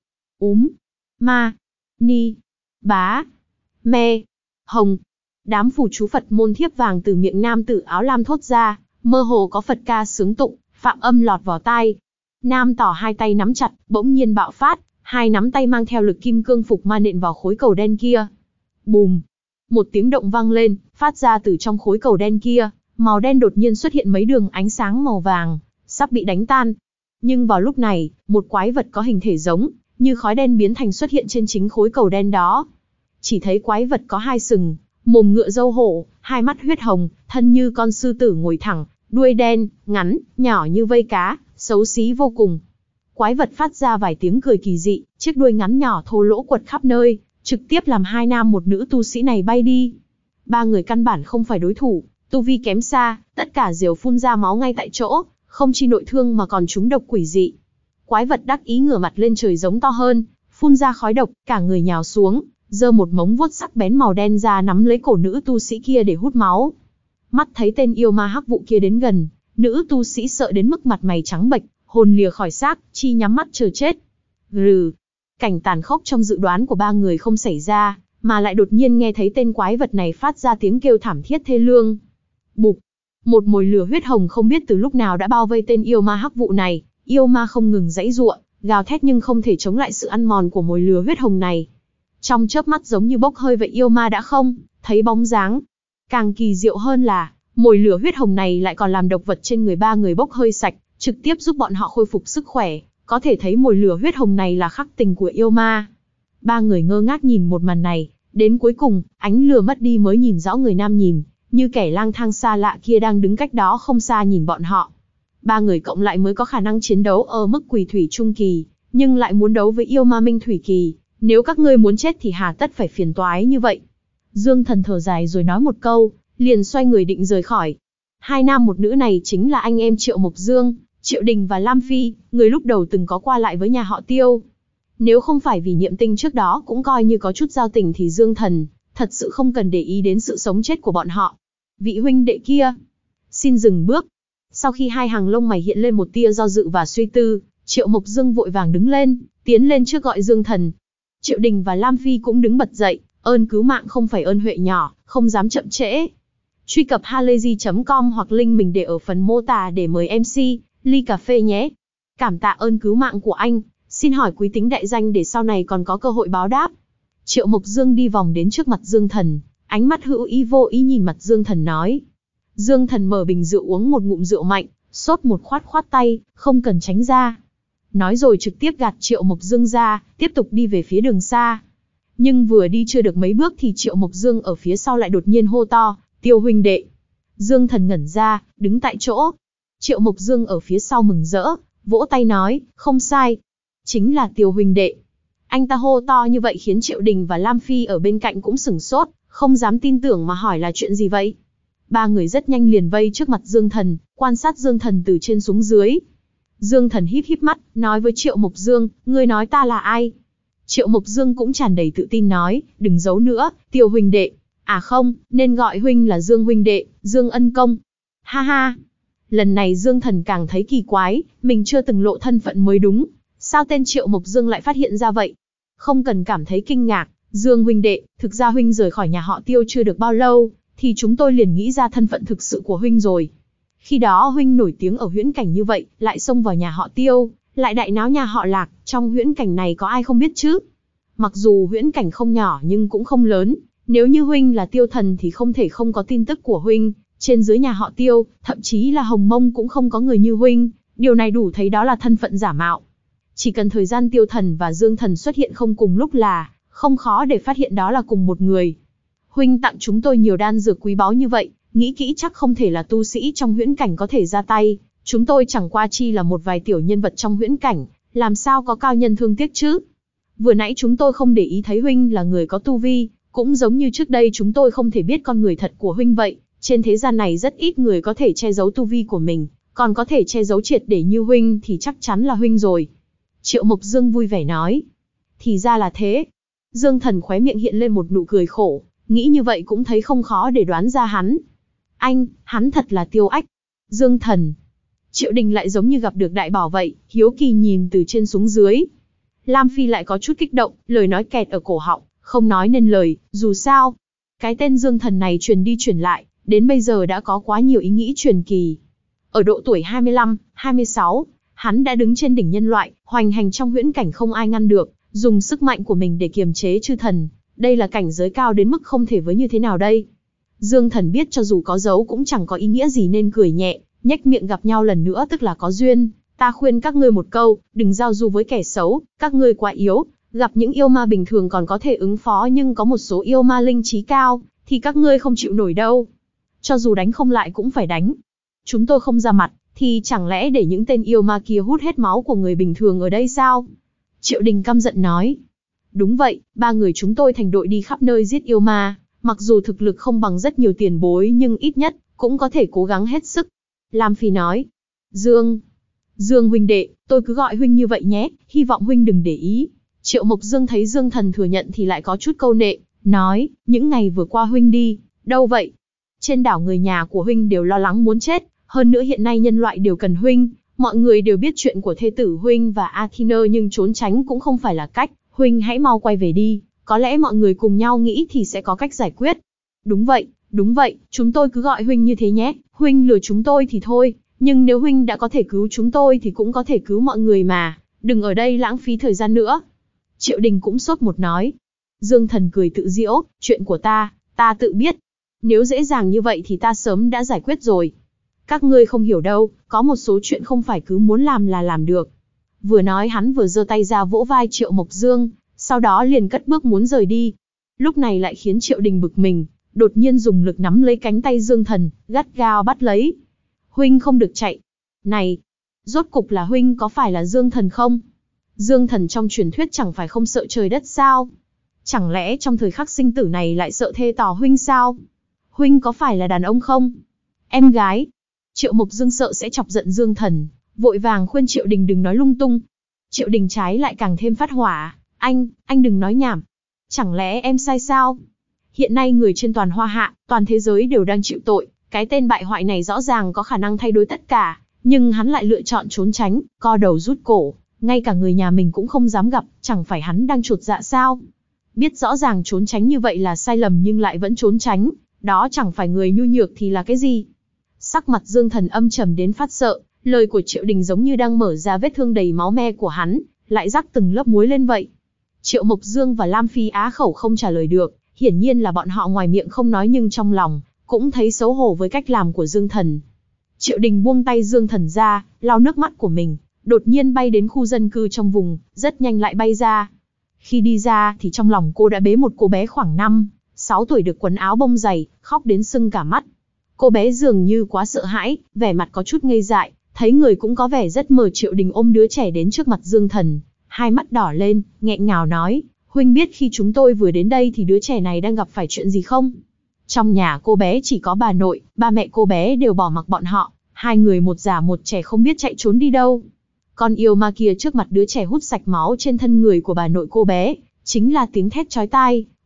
Ma, Ni, Bá, Me, Hồng. Đám phù chú Phật môn thiếp vàng từ miệng nam tử áo lam thốt ra, mơ hồ có Phật ca sướng tụng, phạm âm lọt vào tai. Nam tỏ hai tay nắm chặt, bỗng nhiên bạo phát, hai nắm tay mang theo lực kim cương phục ma nện vào khối cầu đen kia. Bùm! Một tiếng động vang lên, phát ra từ trong khối cầu đen kia, màu đen đột nhiên xuất hiện mấy đường ánh sáng màu vàng, sắp bị đánh tan. Nhưng vào lúc này, một quái vật có hình thể giống như khói đen biến thành xuất hiện trên chính khối cầu đen đó. Chỉ thấy quái vật có hai sừng, mồm ngựa râu hổ, hai mắt huyết hồng, thân như con sư tử ngồi thẳng, đuôi đen, ngắn, nhỏ như vây cá, xấu xí vô cùng. Quái vật phát ra vài tiếng cười kỳ dị, chiếc đuôi ngắn nhỏ thô lỗ quật khắp nơi, trực tiếp làm hai nam một nữ tu sĩ này bay đi. Ba người căn bản không phải đối thủ, tu vi kém xa, tất cả đều phun ra máu ngay tại chỗ, không chỉ nội thương mà còn trúng độc quỷ dị. Quái vật đắc ý ngửa mặt lên trời giống to hơn, phun ra khói độc, cả người nhào xuống, giơ một móng vuốt sắc bén màu đen ra nắm lấy cổ nữ tu sĩ kia để hút máu. Mắt thấy tên yêu ma hắc vụ kia đến gần, nữ tu sĩ sợ đến mức mặt mày trắng bệch, hồn lìa khỏi xác, chi nhắm mắt chờ chết. Gừ. Cảnh tàn khốc trong dự đoán của ba người không xảy ra, mà lại đột nhiên nghe thấy tên quái vật này phát ra tiếng kêu thảm thiết thê lương. Bụp. Một mồi lửa huyết hồng không biết từ lúc nào đã bao vây tên yêu ma hắc vụ này, yêu ma không ngừng giãy giụa, gào thét nhưng không thể chống lại sự ăn mòn của mồi lửa huyết hồng này. Trong chớp mắt giống như bốc hơi vậy, yêu ma đã không thấy bóng dáng. Càng kỳ diệu hơn là, mồi lửa huyết hồng này lại còn làm độc vật trên người ba người bốc hơi sạch, trực tiếp giúp bọn họ khôi phục sức khỏe. Có thể thấy mồi lửa huyết hồng này là khắc tình của yêu ma. Ba người ngơ ngác nhìn một màn này, đến cuối cùng, ánh lửa mất đi mới nhìn rõ người nam nhìn, như kẻ lang thang xa lạ kia đang đứng cách đó không xa nhìn bọn họ. Ba người cộng lại mới có khả năng chiến đấu ở mức quỷ thủy trung kỳ, nhưng lại muốn đấu với yêu ma minh thủy kỳ. Nếu các ngươi muốn chết thì hà tất phải phiền toái như vậy. Dương Thần thở dài rồi nói một câu, liền xoay người định rời khỏi. Hai nam một nữ này chính là anh em Triệu Mộc Dương, Triệu Đình và Lam Phi, người lúc đầu từng có qua lại với nhà họ Tiêu. Nếu không phải vì Niệm Tinh trước đó cũng coi như có chút giao tình thì Dương Thần thật sự không cần để ý đến sự sống chết của bọn họ. Vị huynh đệ kia, xin dừng bước. Sau khi hai hàng lông mày hiện lên một tia do dự và suy tư, Triệu Mộc Dương vội vàng đứng lên, tiến lên trước gọi Dương Thần. Triệu Đình và Lam Phi cũng đứng bật dậy, ơn cứu mạng không phải ơn huệ nhỏ, không dám chậm trễ. Truy cập halayzi.com hoặc link mình để ở phần mô tả để mời MC ly cà phê nhé. Cảm tạ ơn cứu mạng của anh, xin hỏi quý tính đại danh để sau này còn có cơ hội báo đáp. Triệu Mộc Dương đi vòng đến trước mặt Dương Thần, ánh mắt hữu ý vô ý nhìn mặt Dương Thần nói. Dương Thần mở bình rượu uống một ngụm rượu mạnh, sốt một khoát tay, không cần tránh ra. Nói rồi trực tiếp gạt Triệu Mộc Dương ra, tiếp tục đi về phía đường xa. Nhưng vừa đi chưa được mấy bước thì Triệu Mộc Dương ở phía sau lại đột nhiên hô to, Tiêu huynh đệ. Dương Thần ngẩn ra, đứng tại chỗ. Triệu Mộc Dương ở phía sau mừng rỡ, vỗ tay nói, không sai. Chính là Tiêu huynh đệ. Anh ta hô to như vậy khiến Triệu Đình và Lam Phi ở bên cạnh cũng sửng sốt, không dám tin tưởng mà hỏi là chuyện gì vậy. Ba người rất nhanh liền vây trước mặt Dương Thần, quan sát Dương Thần từ trên xuống dưới. Dương Thần híp híp mắt, nói với Triệu Mộc Dương, ngươi nói ta là ai? Triệu Mộc Dương cũng tràn đầy tự tin nói, đừng giấu nữa, Tiêu huynh đệ. À không, nên gọi huynh là Dương huynh đệ, Dương ân công. Ha ha. Lần này Dương Thần càng thấy kỳ quái, mình chưa từng lộ thân phận mới đúng. Sao tên Triệu Mộc Dương lại phát hiện ra vậy? Không cần cảm thấy kinh ngạc, Dương huynh đệ, thực ra huynh rời khỏi nhà họ Tiêu chưa được bao lâu, thì chúng tôi liền nghĩ ra thân phận thực sự của huynh rồi. Khi đó huynh nổi tiếng ở huyễn cảnh như vậy, lại xông vào nhà họ Tiêu, lại đại náo nhà họ Lạc, trong huyễn cảnh này có ai không biết chứ? Mặc dù huyễn cảnh không nhỏ nhưng cũng không lớn, nếu như huynh là Tiêu Thần thì không thể không có tin tức của huynh, trên dưới nhà họ Tiêu, thậm chí là Hồng Mông cũng không có người như huynh, điều này đủ thấy đó là thân phận giả mạo. Chỉ cần thời gian Tiêu Thần và Dương Thần xuất hiện không cùng lúc là không khó để phát hiện đó là cùng một người. Huynh tặng chúng tôi nhiều đan dược quý báu như vậy, nghĩ kỹ chắc không thể là tu sĩ trong huyễn cảnh có thể ra tay, chúng tôi chẳng qua chi là một vài tiểu nhân vật trong huyễn cảnh, làm sao có cao nhân thương tiếc chứ? Vừa nãy chúng tôi không để ý thấy huynh là người có tu vi, cũng giống như trước đây chúng tôi không thể biết con người thật của huynh vậy, trên thế gian này rất ít người có thể che giấu tu vi của mình, còn có thể che giấu triệt để như huynh thì chắc chắn là huynh rồi. Triệu Mộc Dương vui vẻ nói. Thì ra là thế. Dương Thần khóe miệng hiện lên một nụ cười khổ, nghĩ như vậy cũng thấy không khó để đoán ra hắn. Hắn thật là Tiêu Ách. Dương Thần. Triệu Đình lại giống như gặp được đại bảo vậy, hiếu kỳ nhìn từ trên xuống dưới. Lam Phi lại có chút kích động, lời nói kẹt ở cổ họng, không nói nên lời, dù sao. Cái tên Dương Thần này truyền đi truyền lại, đến bây giờ đã có quá nhiều ý nghĩ truyền kỳ. Ở độ tuổi 25, 26, hắn đã đứng trên đỉnh nhân loại, hoành hành trong huyễn cảnh không ai ngăn được, dùng sức mạnh của mình để kiềm chế chư thần. Đây là cảnh giới cao đến mức không thể với như thế nào đây? Dương Thần biết cho dù có giấu cũng chẳng có ý nghĩa gì nên cười nhẹ, nhếch miệng gặp nhau lần nữa tức là có duyên. Ta khuyên các ngươi một câu, đừng giao du với kẻ xấu, các ngươi quá yếu. Gặp những yêu ma bình thường còn có thể ứng phó nhưng có một số yêu ma linh trí cao, thì các ngươi không chịu nổi đâu. Cho dù đánh không lại cũng phải đánh. Chúng tôi không ra mặt, thì chẳng lẽ để những tên yêu ma kia hút hết máu của người bình thường ở đây sao? Triệu Đình căm giận nói. Đúng vậy, ba người chúng tôi thành đội đi khắp nơi giết yêu ma, mặc dù thực lực không bằng rất nhiều tiền bối nhưng ít nhất cũng có thể cố gắng hết sức. Lam Phi nói. Dương huynh đệ, tôi cứ gọi huynh như vậy nhé, hy vọng huynh đừng để ý. Triệu Mộc Dương thấy Dương Thần thừa nhận thì lại có chút câu nệ, nói, những ngày vừa qua huynh đi, đâu vậy? Trên đảo người nhà của huynh đều lo lắng muốn chết, hơn nữa hiện nay nhân loại đều cần huynh, mọi người đều biết chuyện của thê tử huynh và Athena nhưng trốn tránh cũng không phải là cách, huynh hãy mau quay về đi, có lẽ mọi người cùng nhau nghĩ thì sẽ có cách giải quyết. Đúng vậy, chúng tôi cứ gọi huynh như thế nhé, huynh lừa chúng tôi thì thôi, nhưng nếu huynh đã có thể cứu chúng tôi thì cũng có thể cứu mọi người mà, đừng ở đây lãng phí thời gian nữa. Triệu Đình cũng sốt một nói. Dương Thần cười tự giễu, chuyện của ta tự biết. Nếu dễ dàng như vậy thì ta sớm đã giải quyết rồi. Các ngươi không hiểu đâu, có một số chuyện không phải cứ muốn làm là làm được. Vừa nói hắn vừa giơ tay ra vỗ vai Triệu Mộc Dương, sau đó liền cất bước muốn rời đi. Lúc này lại khiến Triệu Đình bực mình, đột nhiên dùng lực nắm lấy cánh tay Dương Thần, gắt gao bắt lấy. Huynh không được chạy. Này, rốt cục là huynh có phải là Dương Thần không? Dương Thần trong truyền thuyết chẳng phải không sợ trời đất sao? Chẳng lẽ trong thời khắc sinh tử này lại sợ thê tỏ huynh sao? Huynh có phải là đàn ông không? Em gái. Triệu Mộc Dương sợ sẽ chọc giận Dương Thần, vội vàng khuyên Triệu Đình đừng nói lung tung. Triệu Đình trái lại càng thêm phát hỏa. Anh đừng nói nhảm. Chẳng lẽ em sai sao? Hiện nay người trên toàn Hoa Hạ, toàn thế giới đều đang chịu tội. Cái tên bại hoại này rõ ràng có khả năng thay đổi tất cả, nhưng hắn lại lựa chọn trốn tránh, co đầu rút cổ. Ngay cả người nhà mình cũng không dám gặp, chẳng phải hắn đang chột dạ sao? Biết rõ ràng trốn tránh như vậy là sai lầm nhưng lại vẫn trốn tránh, đó chẳng phải người nhu nhược thì là cái gì? Sắc mặt Dương Thần âm trầm đến phát sợ, lời của Triệu Đình giống như đang mở ra vết thương đầy máu me của hắn, lại rắc từng lớp muối lên vậy. Triệu Mộc Dương và Lam Phi á khẩu không trả lời được, hiển nhiên là bọn họ ngoài miệng không nói nhưng trong lòng cũng thấy xấu hổ với cách làm của Dương Thần. Triệu Đình buông tay Dương Thần ra, lau nước mắt của mình, đột nhiên bay đến khu dân cư trong vùng, rất nhanh lại bay ra. Khi đi ra thì trong lòng cô đã bế một cô bé khoảng 5-6 tuổi được quần áo bông dày, khóc đến sưng cả mắt. Cô bé dường như quá sợ hãi, vẻ mặt có chút ngây dại, thấy người cũng có vẻ rất mờ. Triệu Đình ôm đứa trẻ đến trước mặt Dương Thần, hai mắt đỏ lên, nghẹn ngào nói, huynh biết khi chúng tôi vừa đến đây thì đứa trẻ này đang gặp phải chuyện gì không? Trong nhà cô bé chỉ có bà nội, ba mẹ cô bé đều bỏ mặc bọn họ, hai người một già một trẻ không biết chạy trốn đi đâu. Con yêu ma kia trước mặt đứa trẻ hút sạch máu trên thân người của bà nội cô bé, chính là tiếng thét chói tai,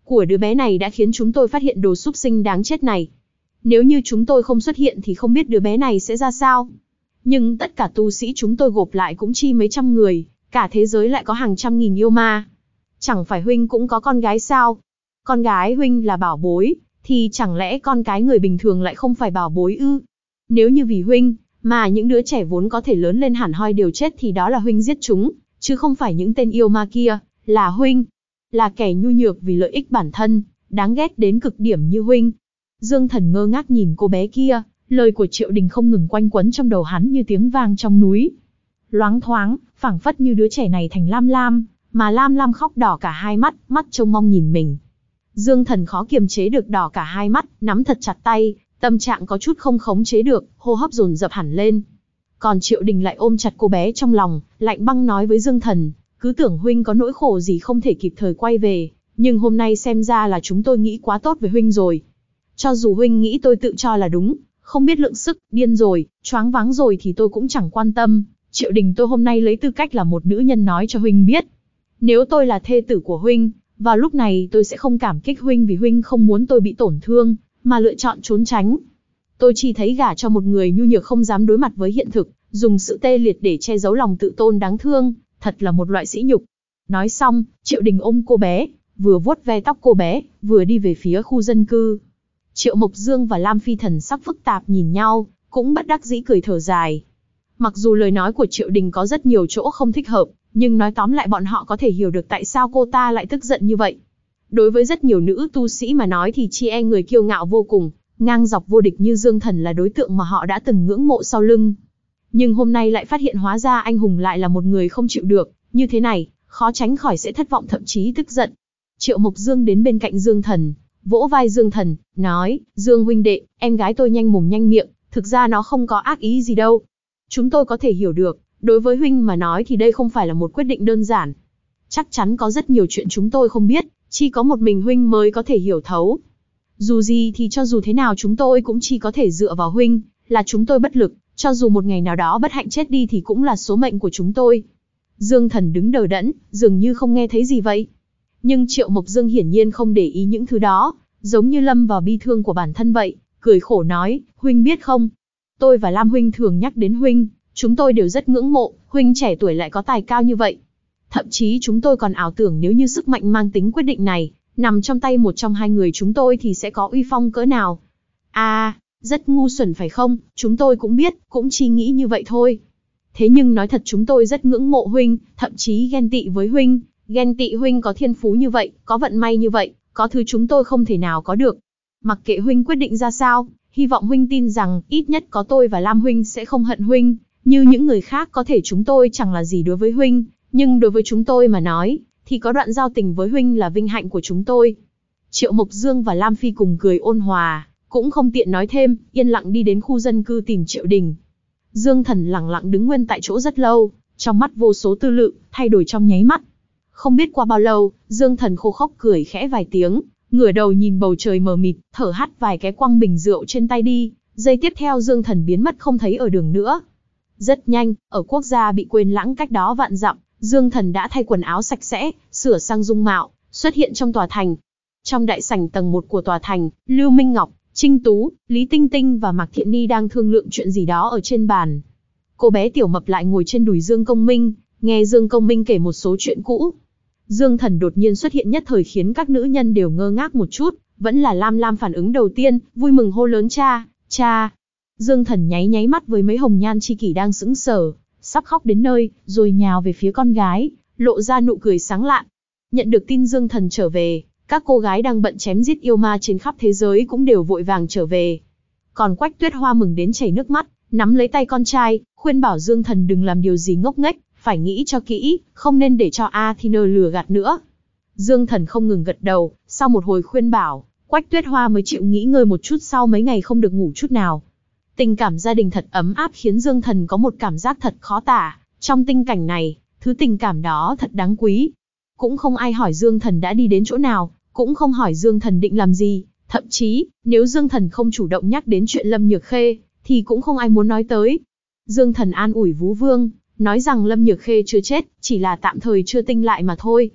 của đứa bé này đã khiến chúng tôi phát hiện đồ súc sinh đáng chết này. Nếu như chúng tôi không xuất hiện thì không biết đứa bé này sẽ ra sao. Nhưng tất cả tu sĩ chúng tôi gộp lại cũng chi mấy trăm người, cả thế giới lại có hàng trăm nghìn yêu ma. Chẳng phải huynh cũng có con gái sao? Con gái huynh là bảo bối, thì chẳng lẽ con cái người bình thường lại không phải bảo bối ư? Nếu như vì huynh, mà những đứa trẻ vốn có thể lớn lên hẳn hoi đều chết thì đó là huynh giết chúng, chứ không phải những tên yêu ma kia, là huynh. Là kẻ nhu nhược vì lợi ích bản thân, đáng ghét đến cực điểm như huynh. Dương Thần ngơ ngác nhìn cô bé kia, lời của Triệu Đình không ngừng quanh quẩn trong đầu hắn như tiếng vang trong núi. Loáng thoáng, phảng phất như đứa trẻ này thành Lam Lam, mà Lam Lam khóc đỏ cả hai mắt, mắt trông mong nhìn mình. Dương Thần khó kiềm chế được đỏ cả hai mắt, nắm thật chặt tay, tâm trạng có chút không khống chế được, hô hấp dồn dập hẳn lên. Còn Triệu Đình lại ôm chặt cô bé trong lòng, lạnh băng nói với Dương Thần, cứ tưởng huynh có nỗi khổ gì không thể kịp thời quay về, nhưng hôm nay xem ra là chúng tôi nghĩ quá tốt về huynh rồi. Cho dù huynh nghĩ tôi tự cho là đúng, không biết lượng sức, điên rồi, choáng váng rồi thì tôi cũng chẳng quan tâm. Triệu Đình, tôi hôm nay lấy tư cách là một nữ nhân nói cho huynh biết. Nếu tôi là thê tử của huynh, vào lúc này tôi sẽ không cảm kích huynh vì huynh không muốn tôi bị tổn thương, mà lựa chọn trốn tránh. Tôi chỉ thấy gả cho một người nhu nhược không dám đối mặt với hiện thực, dùng sự tê liệt để che giấu lòng tự tôn đáng thương, thật là một loại sỉ nhục. Nói xong, Triệu Đình ôm cô bé, vừa vuốt ve tóc cô bé, vừa đi về phía khu dân cư. Triệu Mộc Dương và Lam Phi thần sắc phức tạp nhìn nhau, cũng bất đắc dĩ cười thở dài. Mặc dù lời nói của Triệu Đình có rất nhiều chỗ không thích hợp, nhưng nói tóm lại bọn họ có thể hiểu được tại sao cô ta lại tức giận như vậy. Đối với rất nhiều nữ tu sĩ mà nói thì chi e người kiêu ngạo vô cùng, ngang dọc vô địch như Dương Thần là đối tượng mà họ đã từng ngưỡng mộ sau lưng. Nhưng hôm nay lại phát hiện hóa ra anh hùng lại là một người không chịu được, như thế này, khó tránh khỏi sẽ thất vọng thậm chí tức giận. Triệu Mộc Dương đến bên cạnh Dương Thần, vỗ vai Dương Thần, nói, Dương huynh đệ, em gái tôi nhanh mồm nhanh miệng, thực ra nó không có ác ý gì đâu. Chúng tôi có thể hiểu được, đối với huynh mà nói thì đây không phải là một quyết định đơn giản. Chắc chắn có rất nhiều chuyện chúng tôi không biết, chỉ có một mình huynh mới có thể hiểu thấu. Dù gì thì cho dù thế nào chúng tôi cũng chỉ có thể dựa vào huynh, là chúng tôi bất lực, cho dù một ngày nào đó bất hạnh chết đi thì cũng là số mệnh của chúng tôi. Dương Thần đứng đờ đẫn, dường như không nghe thấy gì vậy. Nhưng Triệu Mộc Dương hiển nhiên không để ý những thứ đó, giống như lâm vào bi thương của bản thân vậy, cười khổ nói, huynh biết không? Tôi và Lam huynh thường nhắc đến huynh, chúng tôi đều rất ngưỡng mộ, huynh trẻ tuổi lại có tài cao như vậy. Thậm chí chúng tôi còn ảo tưởng nếu như sức mạnh mang tính quyết định này, nằm trong tay một trong hai người chúng tôi thì sẽ có uy phong cỡ nào. Rất ngu xuẩn phải không, chúng tôi cũng biết, cũng chỉ nghĩ như vậy thôi. Thế nhưng nói thật chúng tôi rất ngưỡng mộ huynh, thậm chí ghen tị với huynh, ghen tị huynh có thiên phú như vậy, có vận may như vậy, có thứ chúng tôi không thể nào có được. Mặc kệ huynh quyết định ra sao, hy vọng huynh tin rằng, ít nhất có tôi và Lam huynh sẽ không hận huynh, như những người khác có thể chúng tôi chẳng là gì đối với huynh, nhưng đối với chúng tôi mà nói, thì có đoạn giao tình với huynh là vinh hạnh của chúng tôi. Triệu Mộc Dương và Lam Phi cùng cười ôn hòa, cũng không tiện nói thêm, yên lặng đi đến khu dân cư tìm Triệu Đình. Dương Thần lặng lặng đứng nguyên tại chỗ rất lâu, trong mắt vô số tư lự, thay đổi trong nháy mắt. Không biết qua bao lâu, Dương Thần khô khốc cười khẽ vài tiếng, ngửa đầu nhìn bầu trời mờ mịt, thở hắt vài cái quăng bình rượu trên tay đi, giây tiếp theo Dương Thần biến mất không thấy ở đường nữa. Rất nhanh, ở quốc gia bị quên lãng cách đó vạn dặm, Dương Thần đã thay quần áo sạch sẽ, sửa sang dung mạo, xuất hiện trong tòa thành. Trong đại sảnh tầng 1 của tòa thành, Lưu Minh Ngọc, Trinh Tú, Lý Tinh Tinh và Mạc Thiện Ni đang thương lượng chuyện gì đó ở trên bàn. Cô bé Tiểu Mập lại ngồi trên đùi Dương Công Minh, nghe Dương Công Minh kể một số chuyện cũ. Dương Thần đột nhiên xuất hiện nhất thời khiến các nữ nhân đều ngơ ngác một chút, vẫn là Lam Lam phản ứng đầu tiên, vui mừng hô lớn cha, cha. Dương Thần nháy nháy mắt với mấy hồng nhan chi kỷ đang sững sờ, sắp khóc đến nơi, rồi nhào về phía con gái, lộ ra nụ cười sáng lạn. Nhận được tin Dương Thần trở về, các cô gái đang bận chém giết yêu ma trên khắp thế giới cũng đều vội vàng trở về. Còn Quách Tuyết Hoa mừng đến chảy nước mắt, nắm lấy tay con trai, khuyên bảo Dương Thần đừng làm điều gì ngốc nghếch, phải nghĩ cho kỹ, không nên để cho Athena lừa gạt nữa. Dương Thần không ngừng gật đầu, sau một hồi khuyên bảo, Quách Tuyết Hoa mới chịu nghỉ ngơi một chút sau mấy ngày không được ngủ chút nào. Tình cảm gia đình thật ấm áp khiến Dương Thần có một cảm giác thật khó tả, trong tình cảnh này, thứ tình cảm đó thật đáng quý. Cũng không ai hỏi Dương Thần đã đi đến chỗ nào, cũng không hỏi Dương Thần định làm gì, thậm chí, nếu Dương Thần không chủ động nhắc đến chuyện Lâm Nhược Khê, thì cũng không ai muốn nói tới. Dương Thần an ủi Vú Vương, nói rằng Lâm Nhược Khê chưa chết, chỉ là tạm thời chưa tinh lại mà thôi.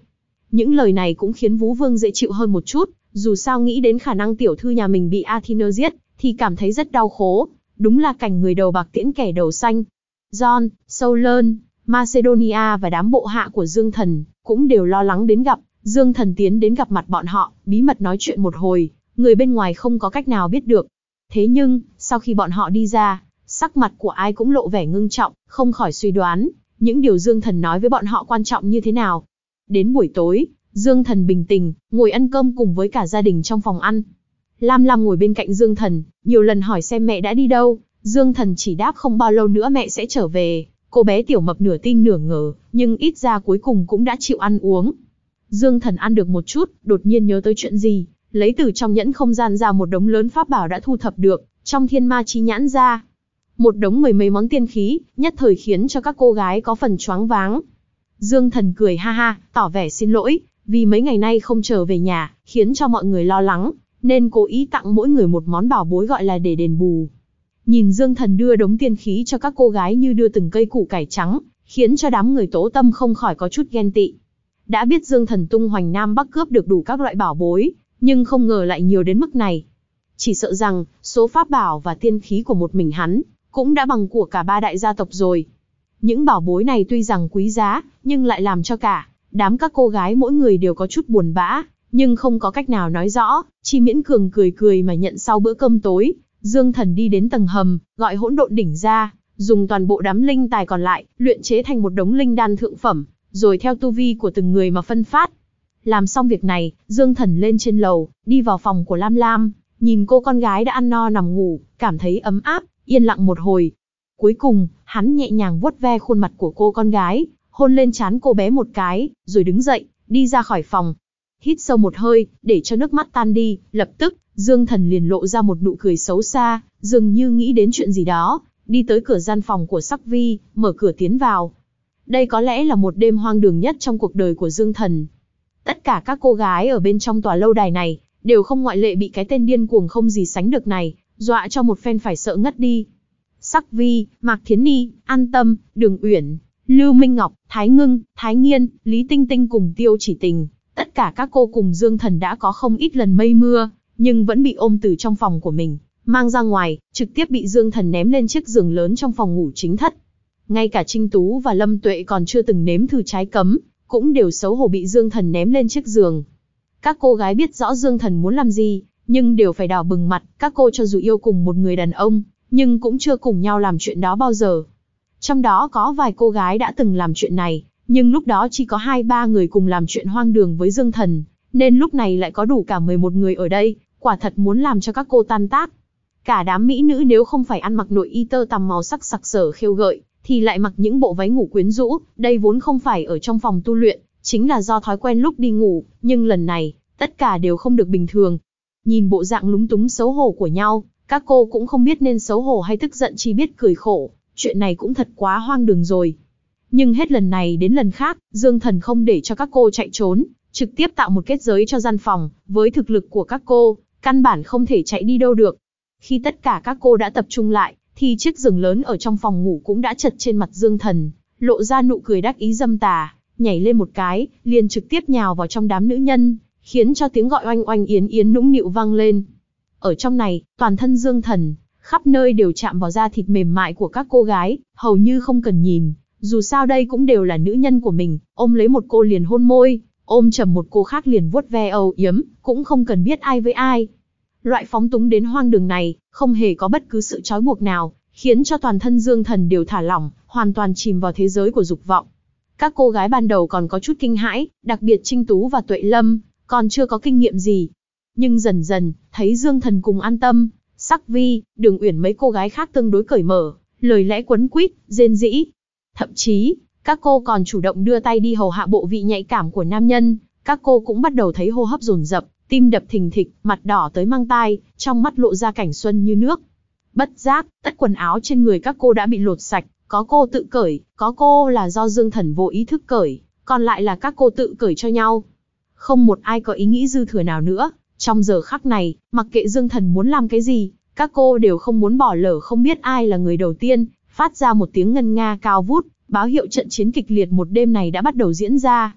Những lời này cũng khiến Vũ Vương dễ chịu hơn một chút, dù sao nghĩ đến khả năng tiểu thư nhà mình bị Athena giết, thì cảm thấy rất đau khổ. Đúng là cảnh người đầu bạc tiễn kẻ đầu xanh. John, Solon, Macedonia và đám bộ hạ của Dương Thần cũng đều lo lắng đến gặp. Dương Thần tiến đến gặp mặt bọn họ, bí mật nói chuyện một hồi, người bên ngoài không có cách nào biết được. Thế nhưng, sau khi bọn họ đi ra, sắc mặt của ai cũng lộ vẻ ngưng trọng, không khỏi suy đoán, những điều Dương Thần nói với bọn họ quan trọng như thế nào. Đến buổi tối, Dương Thần bình tĩnh, ngồi ăn cơm cùng với cả gia đình trong phòng ăn. Lam Lam ngồi bên cạnh Dương Thần, nhiều lần hỏi xem mẹ đã đi đâu. Dương Thần chỉ đáp không bao lâu nữa mẹ sẽ trở về. Cô bé tiểu mập nửa tin nửa ngờ, nhưng ít ra cuối cùng cũng đã chịu ăn uống. Dương Thần ăn được một chút, đột nhiên nhớ tới chuyện gì, lấy từ trong nhẫn không gian ra một đống lớn pháp bảo đã thu thập được, trong thiên ma chi nhãn ra. Một đống mười mấy món tiên khí, nhất thời khiến cho các cô gái có phần choáng váng. Dương Thần cười ha ha, tỏ vẻ xin lỗi, vì mấy ngày nay không trở về nhà, khiến cho mọi người lo lắng, nên cố ý tặng mỗi người một món bảo bối gọi là để đền bù. Nhìn Dương Thần đưa đống tiên khí cho các cô gái như đưa từng cây củ cải trắng, khiến cho đám người Tố Tâm không khỏi có chút ghen tị. Đã biết Dương Thần tung hoành Nam Bắc cướp được đủ các loại bảo bối, nhưng không ngờ lại nhiều đến mức này. Chỉ sợ rằng, số pháp bảo và tiên khí của một mình hắn, cũng đã bằng của cả ba đại gia tộc rồi. Những bảo bối này tuy rằng quý giá, nhưng lại làm cho cả đám các cô gái mỗi người đều có chút buồn bã, nhưng không có cách nào nói rõ, chỉ miễn cường cười cười mà nhận sau bữa cơm tối. Dương Thần đi đến tầng hầm, gọi hỗn độn đỉnh ra, dùng toàn bộ đám linh tài còn lại, luyện chế thành một đống linh đan thượng phẩm, rồi theo tu vi của từng người mà phân phát. Làm xong việc này, Dương Thần lên trên lầu, đi vào phòng của Lam Lam, nhìn cô con gái đã ăn no nằm ngủ, cảm thấy ấm áp, yên lặng một hồi. Cuối cùng, hắn nhẹ nhàng vuốt ve khuôn mặt của cô con gái, hôn lên trán cô bé một cái, rồi đứng dậy, đi ra khỏi phòng. Hít sâu một hơi, để cho nước mắt tan đi, lập tức, Dương Thần liền lộ ra một nụ cười xấu xa, dường như nghĩ đến chuyện gì đó, đi tới cửa gian phòng của Sắc Vi, mở cửa tiến vào. Đây có lẽ là một đêm hoang đường nhất trong cuộc đời của Dương Thần. Tất cả các cô gái ở bên trong tòa lâu đài này, đều không ngoại lệ bị cái tên điên cuồng không gì sánh được này, dọa cho một phen phải sợ ngất đi. Sắc Vi, Mạc Thiến Ni, An Tâm, Đường Uyển, Lưu Minh Ngọc, Thái Ngưng, Thái Nghiên, Lý Tinh Tinh cùng Tiêu Chỉ Tình, tất cả các cô cùng Dương Thần đã có không ít lần mây mưa, nhưng vẫn bị ôm từ trong phòng của mình, mang ra ngoài, trực tiếp bị Dương Thần ném lên chiếc giường lớn trong phòng ngủ chính thất. Ngay cả Trinh Tú và Lâm Tuệ còn chưa từng nếm thử trái cấm, cũng đều xấu hổ bị Dương Thần ném lên chiếc giường. Các cô gái biết rõ Dương Thần muốn làm gì, nhưng đều phải đỏ bừng mặt, các cô cho dù yêu cùng một người đàn ông, nhưng cũng chưa cùng nhau làm chuyện đó bao giờ. Trong đó có vài cô gái đã từng làm chuyện này, nhưng lúc đó chỉ có 2-3 người cùng làm chuyện hoang đường với Dương Thần, nên lúc này lại có đủ cả 11 người ở đây, quả thật muốn làm cho các cô tan tác. Cả đám mỹ nữ nếu không phải ăn mặc nội y tơ tằm màu sắc sặc sỡ khêu gợi, thì lại mặc những bộ váy ngủ quyến rũ, đây vốn không phải ở trong phòng tu luyện, chính là do thói quen lúc đi ngủ, nhưng lần này, tất cả đều không được bình thường. Nhìn bộ dạng lúng túng xấu hổ của nhau, các cô cũng không biết nên xấu hổ hay tức giận, chỉ biết cười khổ, chuyện này cũng thật quá hoang đường rồi. Nhưng hết lần này đến lần khác, Dương Thần không để cho các cô chạy trốn, trực tiếp tạo một kết giới cho gian phòng, với thực lực của các cô, căn bản không thể chạy đi đâu được. Khi tất cả các cô đã tập trung lại, thì chiếc giường lớn ở trong phòng ngủ cũng đã chật trên mặt Dương Thần, lộ ra nụ cười đắc ý dâm tà, nhảy lên một cái, liền trực tiếp nhào vào trong đám nữ nhân, khiến cho tiếng gọi oanh oanh yến yến nũng nịu vang lên. Ở trong này, toàn thân Dương Thần, khắp nơi đều chạm vào da thịt mềm mại của các cô gái, hầu như không cần nhìn, dù sao đây cũng đều là nữ nhân của mình, ôm lấy một cô liền hôn môi, ôm chầm một cô khác liền vuốt ve âu yếm, cũng không cần biết ai với ai. Loại phóng túng đến hoang đường này, không hề có bất cứ sự trói buộc nào, khiến cho toàn thân Dương Thần đều thả lỏng, hoàn toàn chìm vào thế giới của dục vọng. Các cô gái ban đầu còn có chút kinh hãi, đặc biệt Trinh Tú và Tuệ Lâm, còn chưa có kinh nghiệm gì. Nhưng dần dần, thấy Dương Thần cùng An Tâm, Sắc Vi, Đường Uyển mấy cô gái khác tương đối cởi mở, lời lẽ quấn quýt, rên rỉ. Thậm chí, các cô còn chủ động đưa tay đi hầu hạ bộ vị nhạy cảm của nam nhân, các cô cũng bắt đầu thấy hô hấp dồn dập, tim đập thình thịch, mặt đỏ tới mang tai, trong mắt lộ ra cảnh xuân như nước. Bất giác, tất quần áo trên người các cô đã bị lột sạch, có cô tự cởi, có cô là do Dương Thần vô ý thức cởi, còn lại là các cô tự cởi cho nhau. Không một ai có ý nghĩ dư thừa nào nữa, trong giờ khắc này, mặc kệ Dương Thần muốn làm cái gì, các cô đều không muốn bỏ lỡ, không biết ai là người đầu tiên, phát ra một tiếng ngân nga cao vút, báo hiệu trận chiến kịch liệt một đêm này đã bắt đầu diễn ra.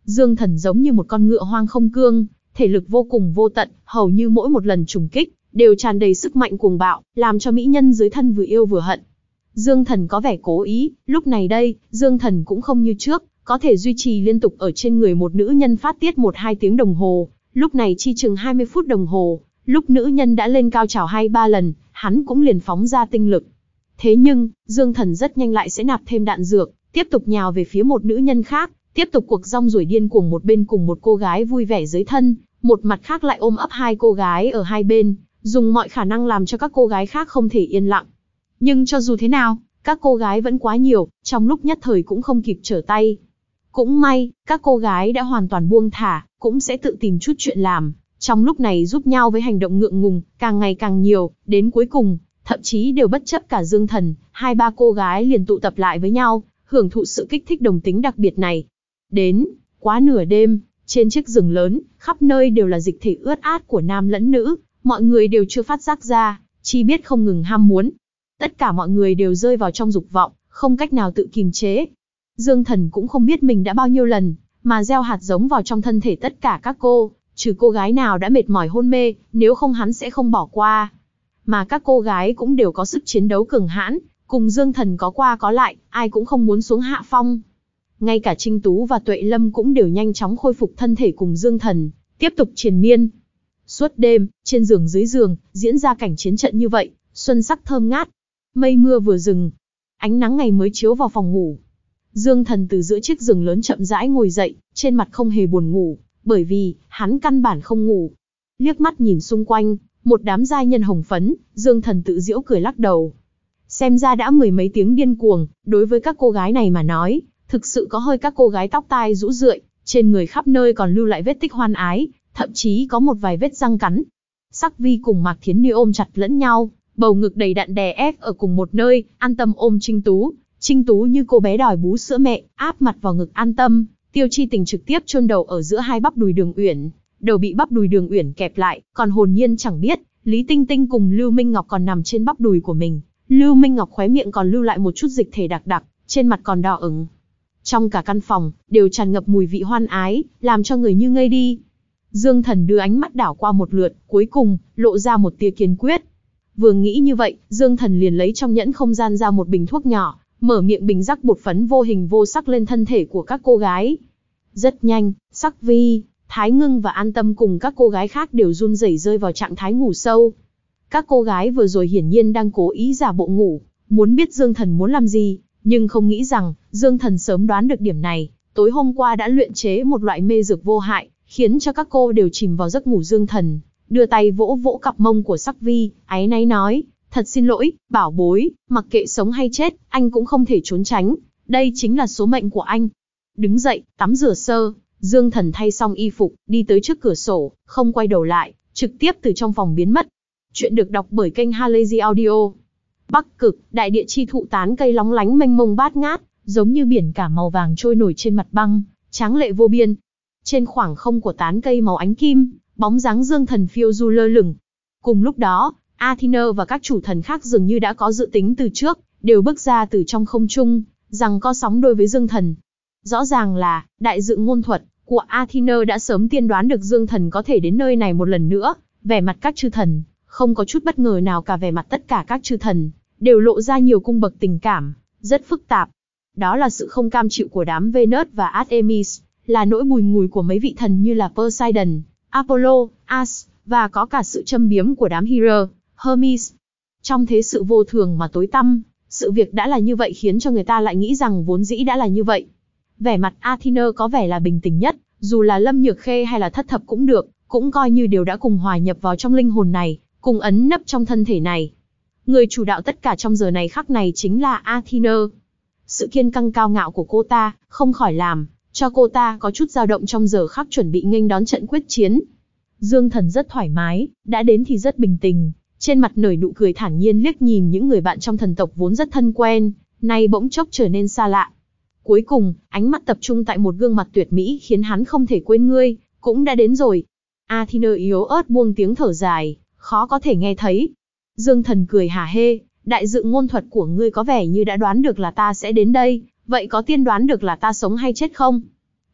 Dương Thần giống như một con ngựa hoang không cương, thể lực vô cùng vô tận, hầu như mỗi một lần trùng kích, đều tràn đầy sức mạnh cuồng bạo, làm cho mỹ nhân dưới thân vừa yêu vừa hận. Dương Thần có vẻ cố ý, lúc này đây, Dương Thần cũng không như trước, có thể duy trì liên tục ở trên người một nữ nhân phát tiết 1-2 tiếng đồng hồ, lúc này chi chừng 20 phút đồng hồ, lúc nữ nhân đã lên cao trào 2-3 lần, hắn cũng liền phóng ra tinh lực. Thế nhưng, Dương Thần rất nhanh lại sẽ nạp thêm đạn dược, tiếp tục nhào về phía một nữ nhân khác, tiếp tục cuộc rong ruổi điên cuồng, một bên cùng một cô gái vui vẻ dưới thân, một mặt khác lại ôm ấp 2 cô gái ở hai bên, dùng mọi khả năng làm cho các cô gái khác không thể yên lặng. Nhưng cho dù thế nào, các cô gái vẫn quá nhiều, trong lúc nhất thời cũng không kịp trở tay. Cũng may, các cô gái đã hoàn toàn buông thả, cũng sẽ tự tìm chút chuyện làm, trong lúc này giúp nhau với hành động ngượng ngùng, càng ngày càng nhiều, đến cuối cùng, thậm chí đều bất chấp cả Dương Thần, 2-3 cô gái liền tụ tập lại với nhau, hưởng thụ sự kích thích đồng tính đặc biệt này. Đến, quá nửa đêm, trên chiếc giường lớn, khắp nơi đều là dịch thể ướt át của nam lẫn nữ, mọi người đều chưa phát giác ra, chỉ biết không ngừng ham muốn. Tất cả mọi người đều rơi vào trong dục vọng, không cách nào tự kiềm chế. Dương Thần cũng không biết mình đã bao nhiêu lần, mà gieo hạt giống vào trong thân thể tất cả các cô, trừ cô gái nào đã mệt mỏi hôn mê, nếu không hắn sẽ không bỏ qua. Mà các cô gái cũng đều có sức chiến đấu cường hãn, cùng Dương Thần có qua có lại, ai cũng không muốn xuống hạ phong. Ngay cả Trinh Tú và Tuệ Lâm cũng đều nhanh chóng khôi phục thân thể cùng Dương Thần, tiếp tục triền miên. Suốt đêm, trên giường dưới giường, diễn ra cảnh chiến trận như vậy, xuân sắc thơm ngát. Mây mưa vừa dừng, ánh nắng ngày mới chiếu vào phòng ngủ. Dương Thần từ giữa chiếc giường lớn chậm rãi ngồi dậy, trên mặt không hề buồn ngủ, bởi vì, hắn căn bản không ngủ. Liếc mắt nhìn xung quanh, một đám giai nhân hồng phấn, Dương Thần tự giễu cười lắc đầu. Xem ra đã 10 mấy tiếng điên cuồng, đối với các cô gái này mà nói, thực sự có hơi các cô gái tóc tai rũ rượi, trên người khắp nơi còn lưu lại vết tích hoan ái, thậm chí có một vài vết răng cắn. Sắc Vi cùng Mạc Thiến Như ôm chặt lẫn nhau, bầu ngực đầy đặn đè ép ở cùng một nơi, An Tâm ôm Trinh Tú. Trinh Tú như cô bé đòi bú sữa mẹ, áp mặt vào ngực An Tâm. Tiêu Chi Tình trực tiếp chôn đầu ở giữa hai bắp đùi Đường Uyển, đầu bị bắp đùi Đường Uyển kẹp lại, còn hồn nhiên chẳng biết, Lý Tinh Tinh cùng Lưu Minh Ngọc còn nằm trên bắp đùi của mình. Lưu Minh Ngọc khóe miệng còn lưu lại một chút dịch thể đặc đặc, trên mặt còn đỏ ửng. Trong cả căn phòng, đều tràn ngập mùi vị hoan ái, làm cho người như ngây đi. Dương Thần đưa ánh mắt đảo qua một lượt, cuối cùng, lộ ra một tia kiên quyết. Vừa nghĩ như vậy, Dương Thần liền lấy trong nhẫn không gian ra một bình thuốc nhỏ, mở miệng bình rắc bột phấn vô hình vô sắc lên thân thể của các cô gái. Rất nhanh, Sắc Vi, Thái Ngưng và An Tâm cùng các cô gái khác đều run rẩy rơi vào trạng thái ngủ sâu. Các cô gái vừa rồi hiển nhiên đang cố ý giả bộ ngủ, muốn biết Dương Thần muốn làm gì, nhưng không nghĩ rằng, Dương Thần sớm đoán được điểm này, tối hôm qua đã luyện chế một loại mê dược vô hại, khiến cho các cô đều chìm vào giấc ngủ. Dương Thần đưa tay vỗ vỗ cặp mông của Sắc Vi, áy náy nói, thật xin lỗi, bảo bối, mặc kệ sống hay chết, anh cũng không thể trốn tránh, đây chính là số mệnh của anh. Đứng dậy, tắm rửa sơ, Dương Thần thay xong y phục, đi tới trước cửa sổ, không quay đầu lại, trực tiếp từ trong phòng biến mất. Chuyện được đọc bởi kênh Halazy Audio. Bắc Cực, đại địa chi thụ tán cây lóng lánh mênh mông bát ngát, giống như biển cả màu vàng trôi nổi trên mặt băng, tráng lệ vô biên. Trên khoảng không của tán cây màu ánh kim, bóng dáng Dương Thần phiêu du lơ lửng. Cùng lúc đó, Athena và các chủ thần khác dường như đã có dự tính từ trước, đều bước ra từ trong không trung, rằng co sóng đôi với Dương Thần. Rõ ràng là, đại dự ngôn thuật của Athena đã sớm tiên đoán được Dương Thần có thể đến nơi này một lần nữa. Vẻ mặt các chư thần, không có chút bất ngờ nào cả, vẻ mặt tất cả các chư thần, đều lộ ra nhiều cung bậc tình cảm, rất phức tạp. Đó là sự không cam chịu của đám Venus và Artemis, là nỗi bùi ngùi của mấy vị thần như là Poseidon, Apollo, As, và có cả sự châm biếm của đám Hera, Hermes. Trong thế sự vô thường mà tối tăm, sự việc đã là như vậy khiến cho người ta lại nghĩ rằng vốn dĩ đã là như vậy. Vẻ mặt Athena có vẻ là bình tĩnh nhất, dù là Lâm Nhược Khê hay là Thất Thập cũng được, cũng coi như đều đã cùng hòa nhập vào trong linh hồn này, cùng ấn nấp trong thân thể này. Người chủ đạo tất cả trong giờ này khắc này chính là Athena. Sự kiên căng cao ngạo của cô ta, không khỏi làm cho cô ta có chút dao động trong giờ khắc chuẩn bị nghênh đón trận quyết chiến. Dương Thần rất thoải mái, đã đến thì rất bình tĩnh, trên mặt nở nụ cười thản nhiên, liếc nhìn những người bạn trong thần tộc vốn rất thân quen, nay bỗng chốc trở nên xa lạ. Cuối cùng, ánh mắt tập trung tại một gương mặt tuyệt mỹ khiến hắn không thể quên. Ngươi cũng đã đến rồi. Athena yếu ớt buông tiếng thở dài, khó có thể nghe thấy. Dương Thần cười hả hê, đại dự ngôn thuật của ngươi có vẻ như đã đoán được là ta sẽ đến đây, vậy có tiên đoán được là ta sống hay chết không?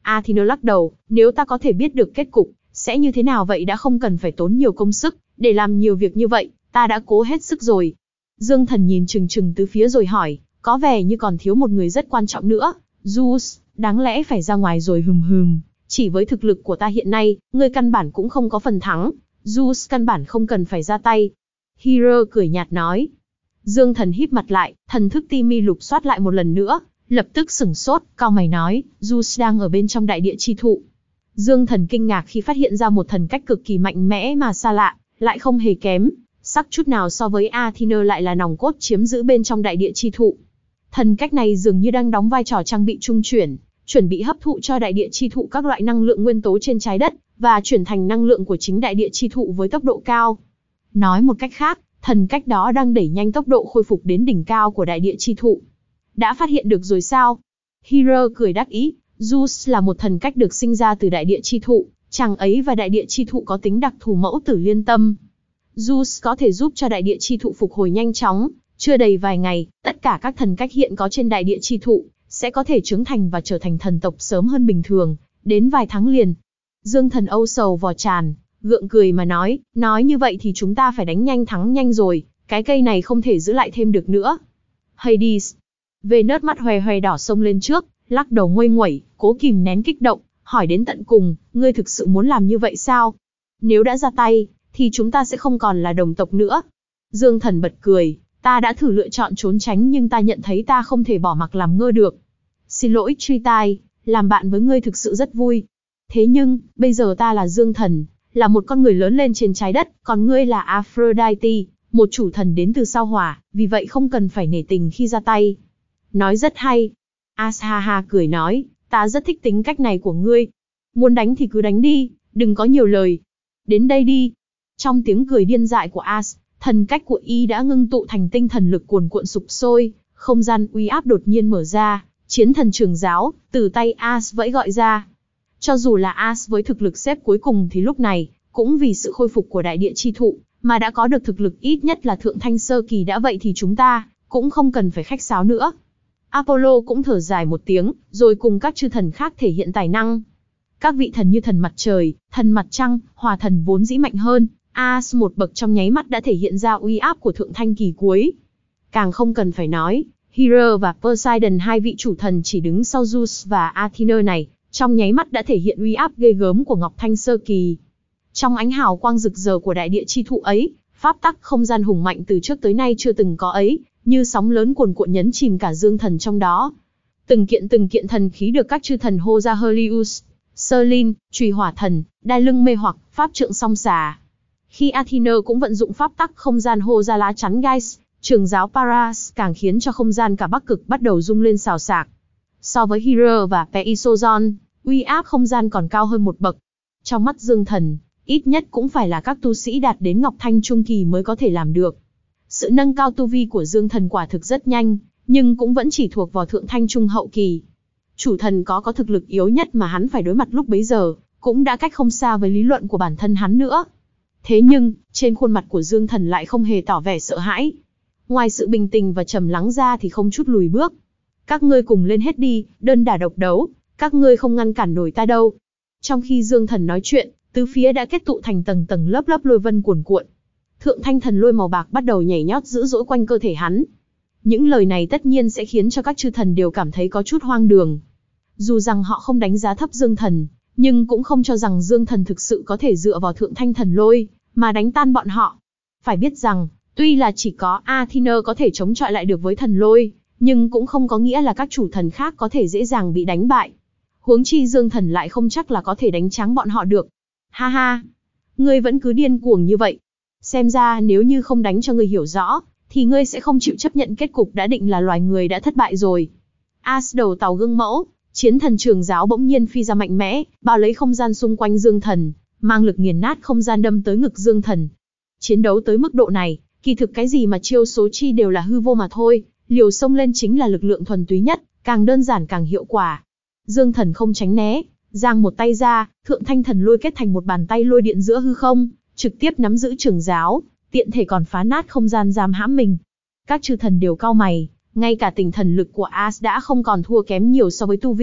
Athena lắc đầu, nếu ta có thể biết được kết cục, sẽ như thế nào vậy đã không cần phải tốn nhiều công sức, để làm nhiều việc như vậy, ta đã cố hết sức rồi. Dương Thần nhìn chừng chừng tứ phía rồi hỏi, có vẻ như còn thiếu một người rất quan trọng nữa, Zeus, đáng lẽ phải ra ngoài rồi chỉ với thực lực của ta hiện nay, ngươi căn bản cũng không có phần thắng, Zeus căn bản không cần phải ra tay. Hera cười nhạt nói. Dương Thần híp mặt lại, thần thức Timi lục soát lại một lần nữa, lập tức sửng sốt, cau mày nói, Zeus đang ở bên trong đại địa chi thụ. Dương Thần kinh ngạc khi phát hiện ra một thần cách cực kỳ mạnh mẽ mà xa lạ, lại không hề kém sắc chút nào so với Athena, lại là nòng cốt chiếm giữ bên trong đại địa chi thụ. Thần cách này dường như đang đóng vai trò trang bị trung chuyển, chuẩn bị hấp thụ cho đại địa chi thụ các loại năng lượng nguyên tố trên trái đất, và chuyển thành năng lượng của chính đại địa chi thụ với tốc độ cao. Nói một cách khác, thần cách đó đang đẩy nhanh tốc độ khôi phục đến đỉnh cao của đại địa chi thụ. Đã phát hiện được rồi sao? Hera cười đắc ý, Zeus là một thần cách được sinh ra từ đại địa chi thụ, chàng ấy và đại địa chi thụ có tính đặc thù mẫu tử liên tâm. Zeus có thể giúp cho đại địa chi thụ phục hồi nhanh chóng, chưa đầy vài ngày, tất cả các thần cách hiện có trên đại địa chi thụ sẽ có thể trưởng thành và trở thành thần tộc sớm hơn bình thường, đến vài tháng liền. Dương Thần âu sầu vò tràn, gượng cười mà nói như vậy thì chúng ta phải đánh nhanh thắng nhanh rồi, cái cây này không thể giữ lại thêm được nữa. Hades, Venus mắt hoe hoe đỏ xông lên trước, lắc đầu nguây nguẩy, cố kìm nén kích động, hỏi đến tận cùng, ngươi thực sự muốn làm như vậy sao? Nếu đã ra tay, thì chúng ta sẽ không còn là đồng tộc nữa. Dương Thần bật cười, ta đã thử lựa chọn trốn tránh nhưng ta nhận thấy ta không thể bỏ mặc làm ngơ được. Xin lỗi Tritai, làm bạn với ngươi thực sự rất vui. Thế nhưng, bây giờ ta là Dương Thần, là một con người lớn lên trên trái đất, còn ngươi là Aphrodite, một chủ thần đến từ sao hỏa, vì vậy không cần phải nể tình khi ra tay. Nói rất hay. Ashaha cười nói, ta rất thích tính cách này của ngươi. Muốn đánh thì cứ đánh đi, đừng có nhiều lời. Đến đây đi. Trong tiếng cười điên dại của As, thần cách của y đã ngưng tụ thành tinh thần lực cuồn cuộn sục sôi, không gian uy áp đột nhiên mở ra, chiến thần trường giáo, từ tay As vẫy gọi ra. Cho dù là As với thực lực xếp cuối cùng thì lúc này, cũng vì sự khôi phục của đại địa chi thụ, mà đã có được thực lực ít nhất là thượng thanh sơ kỳ đã vậy thì chúng ta, cũng không cần phải khách sáo nữa. Apollo cũng thở dài một tiếng, rồi cùng các chư thần khác thể hiện tài năng. Các vị thần như thần mặt trời, thần mặt trăng, hỏa thần vốn dĩ mạnh hơn, As một bậc trong nháy mắt đã thể hiện ra uy áp của thượng thanh kỳ cuối. Càng không cần phải nói, Hera và Poseidon, hai vị chủ thần chỉ đứng sau Zeus và Athena này, trong nháy mắt đã thể hiện uy áp ghê gớm của Ngọc Thanh sơ kỳ. Trong ánh hào quang rực rỡ của đại địa chi thụ ấy, pháp tắc không gian hùng mạnh từ trước tới nay chưa từng có ấy, như sóng lớn cuồn cuộn nhấn chìm cả Dương Thần trong đó. Từng kiện thần khí được các chư thần hô ra: Helios, Serlin, Chùy Hỏa Thần, Đai Lưng Mê Hoặc, Pháp Trượng Song Xà. Khi Athena cũng vận dụng pháp tắc không gian hô ra lá chắn Geis, trường giáo Paras, càng khiến cho không gian cả Bắc Cực bắt đầu rung lên xào xạc. So với Hera và Poseidon, uy áp không gian còn cao hơn một bậc. Trong mắt Dương Thần, ít nhất cũng phải là các tu sĩ đạt đến Ngọc Thanh trung kỳ mới có thể làm được. Sự nâng cao tu vi của Dương Thần quả thực rất nhanh, nhưng cũng vẫn chỉ thuộc vào thượng thanh trung hậu kỳ. Chủ thần có thực lực yếu nhất mà hắn phải đối mặt lúc bấy giờ, cũng đã cách không xa với lý luận của bản thân hắn nữa. Thế nhưng, trên khuôn mặt của Dương Thần lại không hề tỏ vẻ sợ hãi. Ngoài sự bình tĩnh và trầm lắng ra thì không chút lùi bước. Các ngươi cùng lên hết đi, đơn đả độc đấu, các ngươi không ngăn cản nổi ta đâu. Trong khi Dương Thần nói chuyện, tứ phía đã kết tụ thành tầng tầng lớp lớp lôi vân cuồn cuộn. Thượng thanh thần lôi màu bạc bắt đầu nhảy nhót dữ dỗi quanh cơ thể hắn. Những lời này tất nhiên sẽ khiến cho các chư thần đều cảm thấy có chút hoang đường. Dù rằng họ không đánh giá thấp Dương Thần, nhưng cũng không cho rằng Dương Thần thực sự có thể dựa vào thượng thanh thần lôi mà đánh tan bọn họ. Phải biết rằng, tuy là chỉ có Athena có thể chống chọi lại được với thần lôi, nhưng cũng không có nghĩa là các chủ thần khác có thể dễ dàng bị đánh bại. Huống chi Dương Thần lại không chắc là có thể đánh trắng bọn họ được. Ha ha, ngươi vẫn cứ điên cuồng như vậy. Xem ra nếu như không đánh cho ngươi hiểu rõ, thì ngươi sẽ không chịu chấp nhận kết cục đã định là loài người đã thất bại rồi. As đầu tàu gương mẫu, chiến thần trường giáo bỗng nhiên phi ra mạnh mẽ, bao lấy không gian xung quanh Dương Thần, mang lực nghiền nát không gian đâm tới ngực Dương Thần. Chiến đấu tới mức độ này, kỳ thực cái gì mà chiêu số chi đều là hư vô mà thôi, liều xông lên chính là lực lượng thuần túy nhất, càng đơn giản càng hiệu quả. Dương Thần không tránh né, giang một tay ra, thượng thanh thần lôi kết thành một bàn tay lôi điện giữa hư không, trực tiếp nắm giữ trường giáo, tiện thể còn phá nát không gian giam hãm mình. Các chư thần đều cau mày, ngay cả tinh thần lực của As đã không còn thua kém nhiều so với tu vi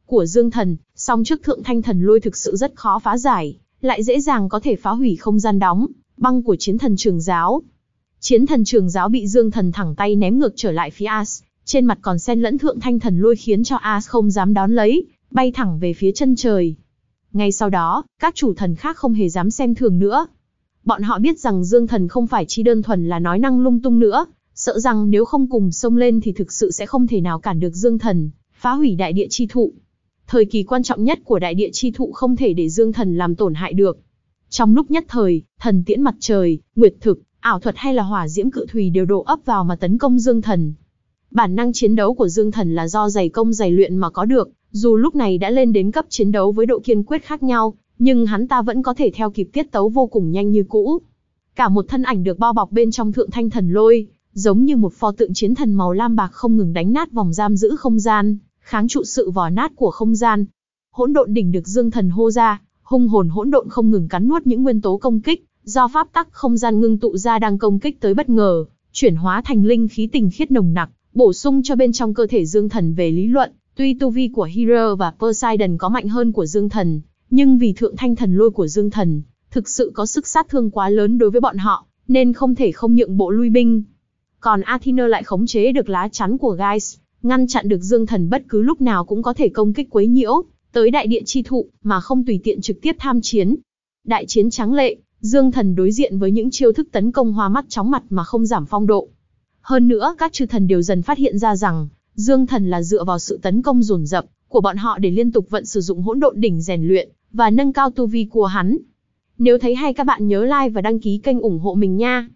của Dương Thần, song trước Thượng Thanh Thần Lôi thực sự rất khó phá giải, lại dễ dàng có thể phá hủy không gian đóng băng của Chiến Thần Trường Giáo. Chiến Thần Trường Giáo bị Dương Thần thẳng tay ném ngược trở lại phía As, trên mặt còn xen lẫn Thượng Thanh Thần Lôi khiến cho As không dám đón lấy, bay thẳng về phía chân trời. Ngay sau đó, các chủ thần khác không hề dám xem thường nữa. Bọn họ biết rằng Dương Thần không phải chỉ đơn thuần là nói năng lung tung nữa, sợ rằng nếu không cùng xông lên thì thực sự sẽ không thể nào cản được Dương Thần, phá hủy đại địa chi thụ. Thời kỳ quan trọng nhất của đại địa chi thụ không thể để Dương Thần làm tổn hại được. Trong lúc nhất thời, thần tiễn mặt trời, nguyệt thực, ảo thuật hay là hỏa diễm cự thủy đều đổ ấp vào mà tấn công Dương Thần. Bản năng chiến đấu của Dương Thần là do dày công dày luyện mà có được, dù lúc này đã lên đến cấp chiến đấu với độ kiên quyết khác nhau, nhưng hắn ta vẫn có thể theo kịp tiết tấu vô cùng nhanh như cũ. Cả một thân ảnh được bao bọc bên trong Thượng Thanh Thần Lôi, giống như một pho tượng chiến thần màu lam bạc không ngừng đánh nát vòng giam giữ không gian, kháng trụ sự vò nát của không gian. Hỗn độn đỉnh được Dương Thần hô ra, hung hồn hỗn độn không ngừng cắn nuốt những nguyên tố công kích, do pháp tắc không gian ngưng tụ ra đang công kích tới bất ngờ, chuyển hóa thành linh khí tinh khiết nồng nặc, bổ sung cho bên trong cơ thể Dương Thần. Về lý luận, tuy tu vi của Hera và Poseidon có mạnh hơn của Dương Thần, nhưng vì Thượng Thanh Thần Lôi của Dương Thần thực sự có sức sát thương quá lớn đối với bọn họ, nên không thể không nhượng bộ lui binh. Còn Athena lại khống chế được lá chắn của Geist, ngăn chặn được Dương Thần bất cứ lúc nào cũng có thể công kích quấy nhiễu tới đại địa chi thụ, mà không tùy tiện trực tiếp tham chiến. Đại chiến tráng lệ, Dương Thần đối diện với những chiêu thức tấn công hoa mắt chóng mặt mà không giảm phong độ. Hơn nữa, các chư thần đều dần phát hiện ra rằng Dương Thần là dựa vào sự tấn công dồn dập của bọn họ để liên tục vận sử dụng hỗn độn đỉnh rèn luyện và nâng cao tu vi của hắn. Nếu thấy hay các bạn nhớ like và đăng ký kênh ủng hộ mình nha.